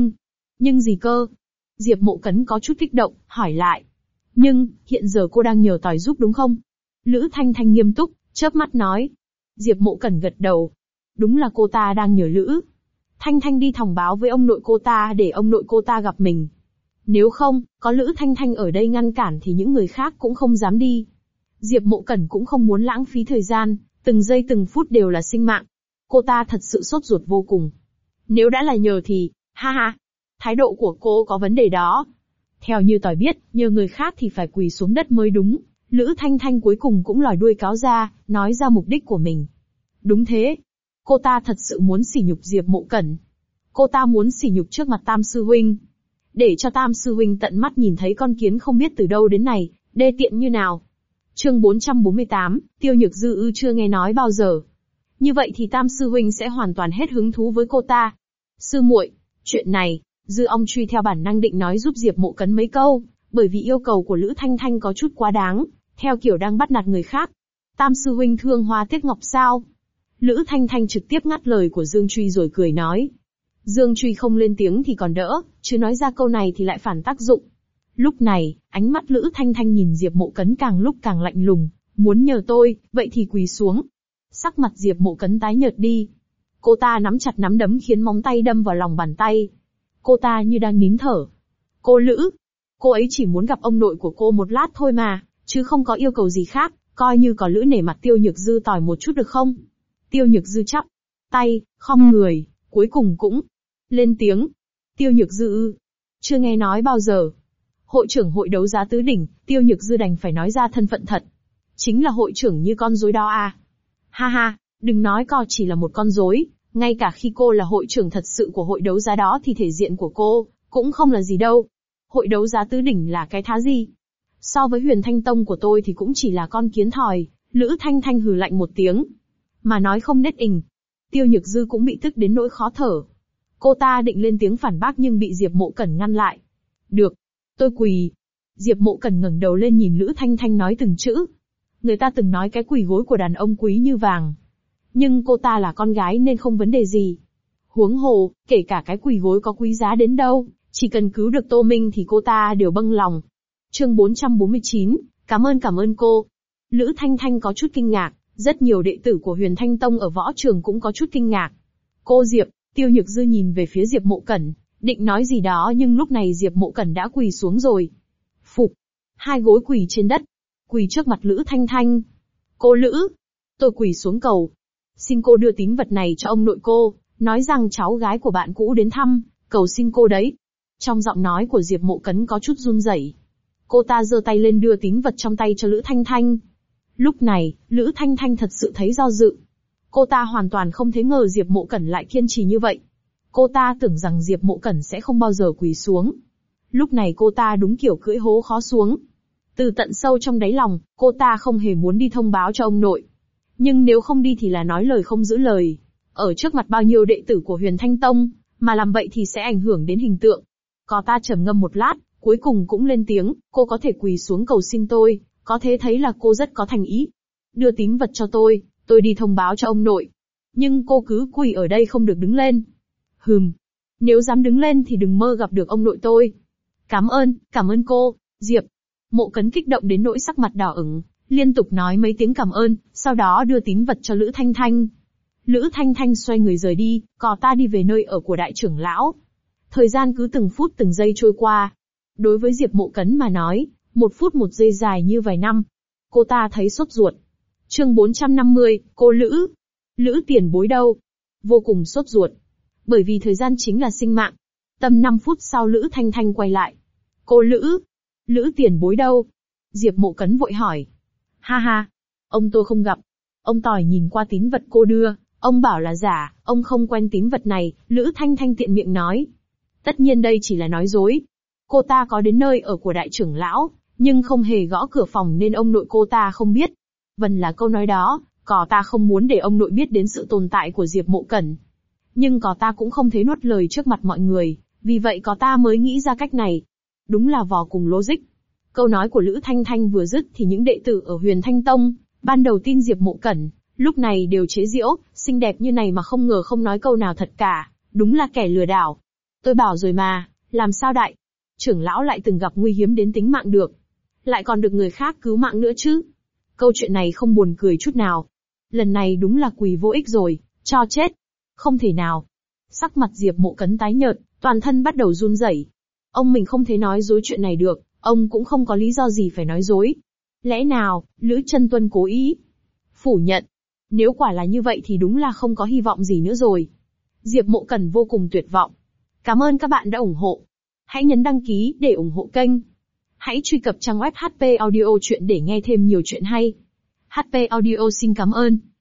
nhưng gì cơ? Diệp Mộ Cấn có chút kích động, hỏi lại. Nhưng, hiện giờ cô đang nhờ tỏi giúp đúng không? Lữ Thanh Thanh nghiêm túc, chớp mắt nói. Diệp Mộ Cẩn gật đầu. Đúng là cô ta đang nhờ Lữ Thanh Thanh đi thông báo với ông nội cô ta để ông nội cô ta gặp mình. Nếu không, có Lữ Thanh Thanh ở đây ngăn cản thì những người khác cũng không dám đi. Diệp Mộ Cẩn cũng không muốn lãng phí thời gian, từng giây từng phút đều là sinh mạng. Cô ta thật sự sốt ruột vô cùng. Nếu đã là nhờ thì, ha ha, thái độ của cô có vấn đề đó. Theo như tỏi biết, nhờ người khác thì phải quỳ xuống đất mới đúng. Lữ Thanh Thanh cuối cùng cũng lòi đuôi cáo ra, nói ra mục đích của mình. Đúng thế. Cô ta thật sự muốn sỉ nhục Diệp Mộ Cẩn. Cô ta muốn sỉ nhục trước mặt Tam Sư Huynh. Để cho Tam Sư Huynh tận mắt nhìn thấy con kiến không biết từ đâu đến này, đê tiện như nào. Chương 448, Tiêu Nhược Dư chưa nghe nói bao giờ. Như vậy thì Tam Sư Huynh sẽ hoàn toàn hết hứng thú với cô ta. Sư muội, chuyện này, Dư Ong Truy theo bản năng định nói giúp Diệp Mộ Cấn mấy câu, bởi vì yêu cầu của Lữ Thanh Thanh có chút quá đáng, theo kiểu đang bắt nạt người khác. Tam Sư Huynh thương hoa tiếc ngọc sao? Lữ Thanh Thanh trực tiếp ngắt lời của Dương Truy rồi cười nói. Dương Truy không lên tiếng thì còn đỡ, chứ nói ra câu này thì lại phản tác dụng. Lúc này, ánh mắt Lữ Thanh Thanh nhìn Diệp Mộ Cấn càng lúc càng lạnh lùng, muốn nhờ tôi, vậy thì quỳ xuống. Sắc mặt Diệp Mộ Cấn tái nhợt đi. Cô ta nắm chặt nắm đấm khiến móng tay đâm vào lòng bàn tay. Cô ta như đang nín thở. Cô Lữ, cô ấy chỉ muốn gặp ông nội của cô một lát thôi mà, chứ không có yêu cầu gì khác, coi như có Lữ nể mặt Tiêu Nhược Dư tỏi một chút được không? Tiêu Nhược Dư chắp tay, khom người, cuối cùng cũng lên tiếng. Tiêu Nhược Dư chưa nghe nói bao giờ. Hội trưởng hội đấu giá tứ đỉnh, Tiêu Nhược Dư đành phải nói ra thân phận thật. Chính là hội trưởng như con rối đó à? Ha ha, đừng nói co chỉ là một con rối, ngay cả khi cô là hội trưởng thật sự của hội đấu giá đó thì thể diện của cô cũng không là gì đâu. Hội đấu giá tứ đỉnh là cái thá gì? So với Huyền Thanh Tông của tôi thì cũng chỉ là con kiến thòi. Lữ Thanh Thanh hừ lạnh một tiếng, mà nói không nết ình. Tiêu Nhược Dư cũng bị tức đến nỗi khó thở. Cô ta định lên tiếng phản bác nhưng bị Diệp Mộ Cẩn ngăn lại. Được, tôi quỳ. Diệp Mộ Cẩn ngẩng đầu lên nhìn Lữ Thanh Thanh nói từng chữ. Người ta từng nói cái quỳ gối của đàn ông quý như vàng. Nhưng cô ta là con gái nên không vấn đề gì. Huống hồ, kể cả cái quỳ gối có quý giá đến đâu, chỉ cần cứu được Tô Minh thì cô ta đều bâng lòng. Chương 449, cảm ơn cô. Lữ Thanh Thanh có chút kinh ngạc, rất nhiều đệ tử của Huyền Thanh Tông ở võ trường cũng có chút kinh ngạc. Cô Diệp, Tiêu Nhược Dư nhìn về phía Diệp Mộ Cẩn, định nói gì đó nhưng lúc này Diệp Mộ Cẩn đã quỳ xuống rồi. Phục, hai gối quỳ trên đất, quỳ trước mặt Lữ Thanh Thanh. Cô Lữ, tôi quỳ xuống cầu. Xin cô đưa tín vật này cho ông nội cô, nói rằng cháu gái của bạn cũ đến thăm, cầu xin cô đấy. Trong giọng nói của Diệp Mộ Cấn có chút run rẩy. Cô ta giơ tay lên đưa tín vật trong tay cho Lữ Thanh Thanh. Lúc này, Lữ Thanh Thanh thật sự thấy do dự. Cô ta hoàn toàn không thể ngờ Diệp Mộ Cẩn lại kiên trì như vậy. Cô ta tưởng rằng Diệp Mộ Cẩn sẽ không bao giờ quỳ xuống. Lúc này cô ta đúng kiểu cưỡi hố khó xuống. Từ tận sâu trong đáy lòng, cô ta không hề muốn đi thông báo cho ông nội. Nhưng nếu không đi thì là nói lời không giữ lời. Ở trước mặt bao nhiêu đệ tử của Huyền Thanh Tông, mà làm vậy thì sẽ ảnh hưởng đến hình tượng. Cô ta trầm ngâm một lát, cuối cùng cũng lên tiếng, cô có thể quỳ xuống cầu xin tôi, có thể thấy là cô rất có thành ý. Đưa tín vật cho tôi đi thông báo cho ông nội. Nhưng cô cứ quỳ ở đây không được đứng lên. Nếu dám đứng lên thì đừng mơ gặp được ông nội tôi. Cảm ơn cô, Diệp. Mộ Cấn kích động đến nỗi sắc mặt đỏ ửng, liên tục nói mấy tiếng cảm ơn, sau đó đưa tín vật cho Lữ Thanh Thanh. Lữ Thanh Thanh xoay người rời đi, cô ta đi về nơi ở của đại trưởng lão. Thời gian cứ từng phút từng giây trôi qua. Đối với Diệp Mộ Cấn mà nói, một phút một giây dài như vài năm. Cô ta thấy sốt ruột. Chương 450, cô Lữ. Lữ tiền bối đâu? Vô cùng sốt ruột. Bởi vì thời gian chính là sinh mạng. Tầm 5 phút sau Lữ Thanh Thanh quay lại. Cô Lữ. Lữ tiền bối đâu? Diệp Mộ Cấn vội hỏi. Ha ha, ông tôi không gặp. Ông tỏi nhìn qua tín vật cô đưa, ông bảo là giả, ông không quen tín vật này, Lữ Thanh Thanh tiện miệng nói. Tất nhiên đây chỉ là nói dối. Cô ta có đến nơi ở của đại trưởng lão, nhưng không hề gõ cửa phòng nên ông nội cô ta không biết. Vần là câu nói đó, cỏ ta không muốn để ông nội biết đến sự tồn tại của Diệp Mộ Cẩn. Nhưng cỏ ta cũng không thấy nuốt lời trước mặt mọi người, vì vậy cỏ ta mới nghĩ ra cách này. Đúng là vò cùng logic. Câu nói của Lữ Thanh Thanh vừa dứt thì những đệ tử ở Huyền Thanh Tông, ban đầu tin Diệp Mộ Cẩn, lúc này đều chế giễu, xinh đẹp như này mà không ngờ không nói câu nào thật cả, đúng là kẻ lừa đảo. Tôi bảo rồi mà, làm sao đại trưởng lão lại từng gặp nguy hiểm đến tính mạng được, lại còn được người khác cứu mạng nữa chứ? Câu chuyện này không buồn cười chút nào. Lần này đúng là quỳ vô ích rồi, cho chết. Không thể nào. Sắc mặt Diệp Mộ Cấn tái nhợt, toàn thân bắt đầu run rẩy. Ông mình không thể nói dối chuyện này được, ông cũng không có lý do gì phải nói dối. Lẽ nào, Lữ Chân Tuân cố ý phủ nhận? Nếu quả là như vậy thì đúng là không có hy vọng gì nữa rồi. Diệp Mộ Cẩn vô cùng tuyệt vọng. Cảm ơn các bạn đã ủng hộ. Hãy nhấn đăng ký để ủng hộ kênh. Hãy truy cập trang web HP Audio Chuyện để nghe thêm nhiều chuyện hay. HP Audio xin cảm ơn.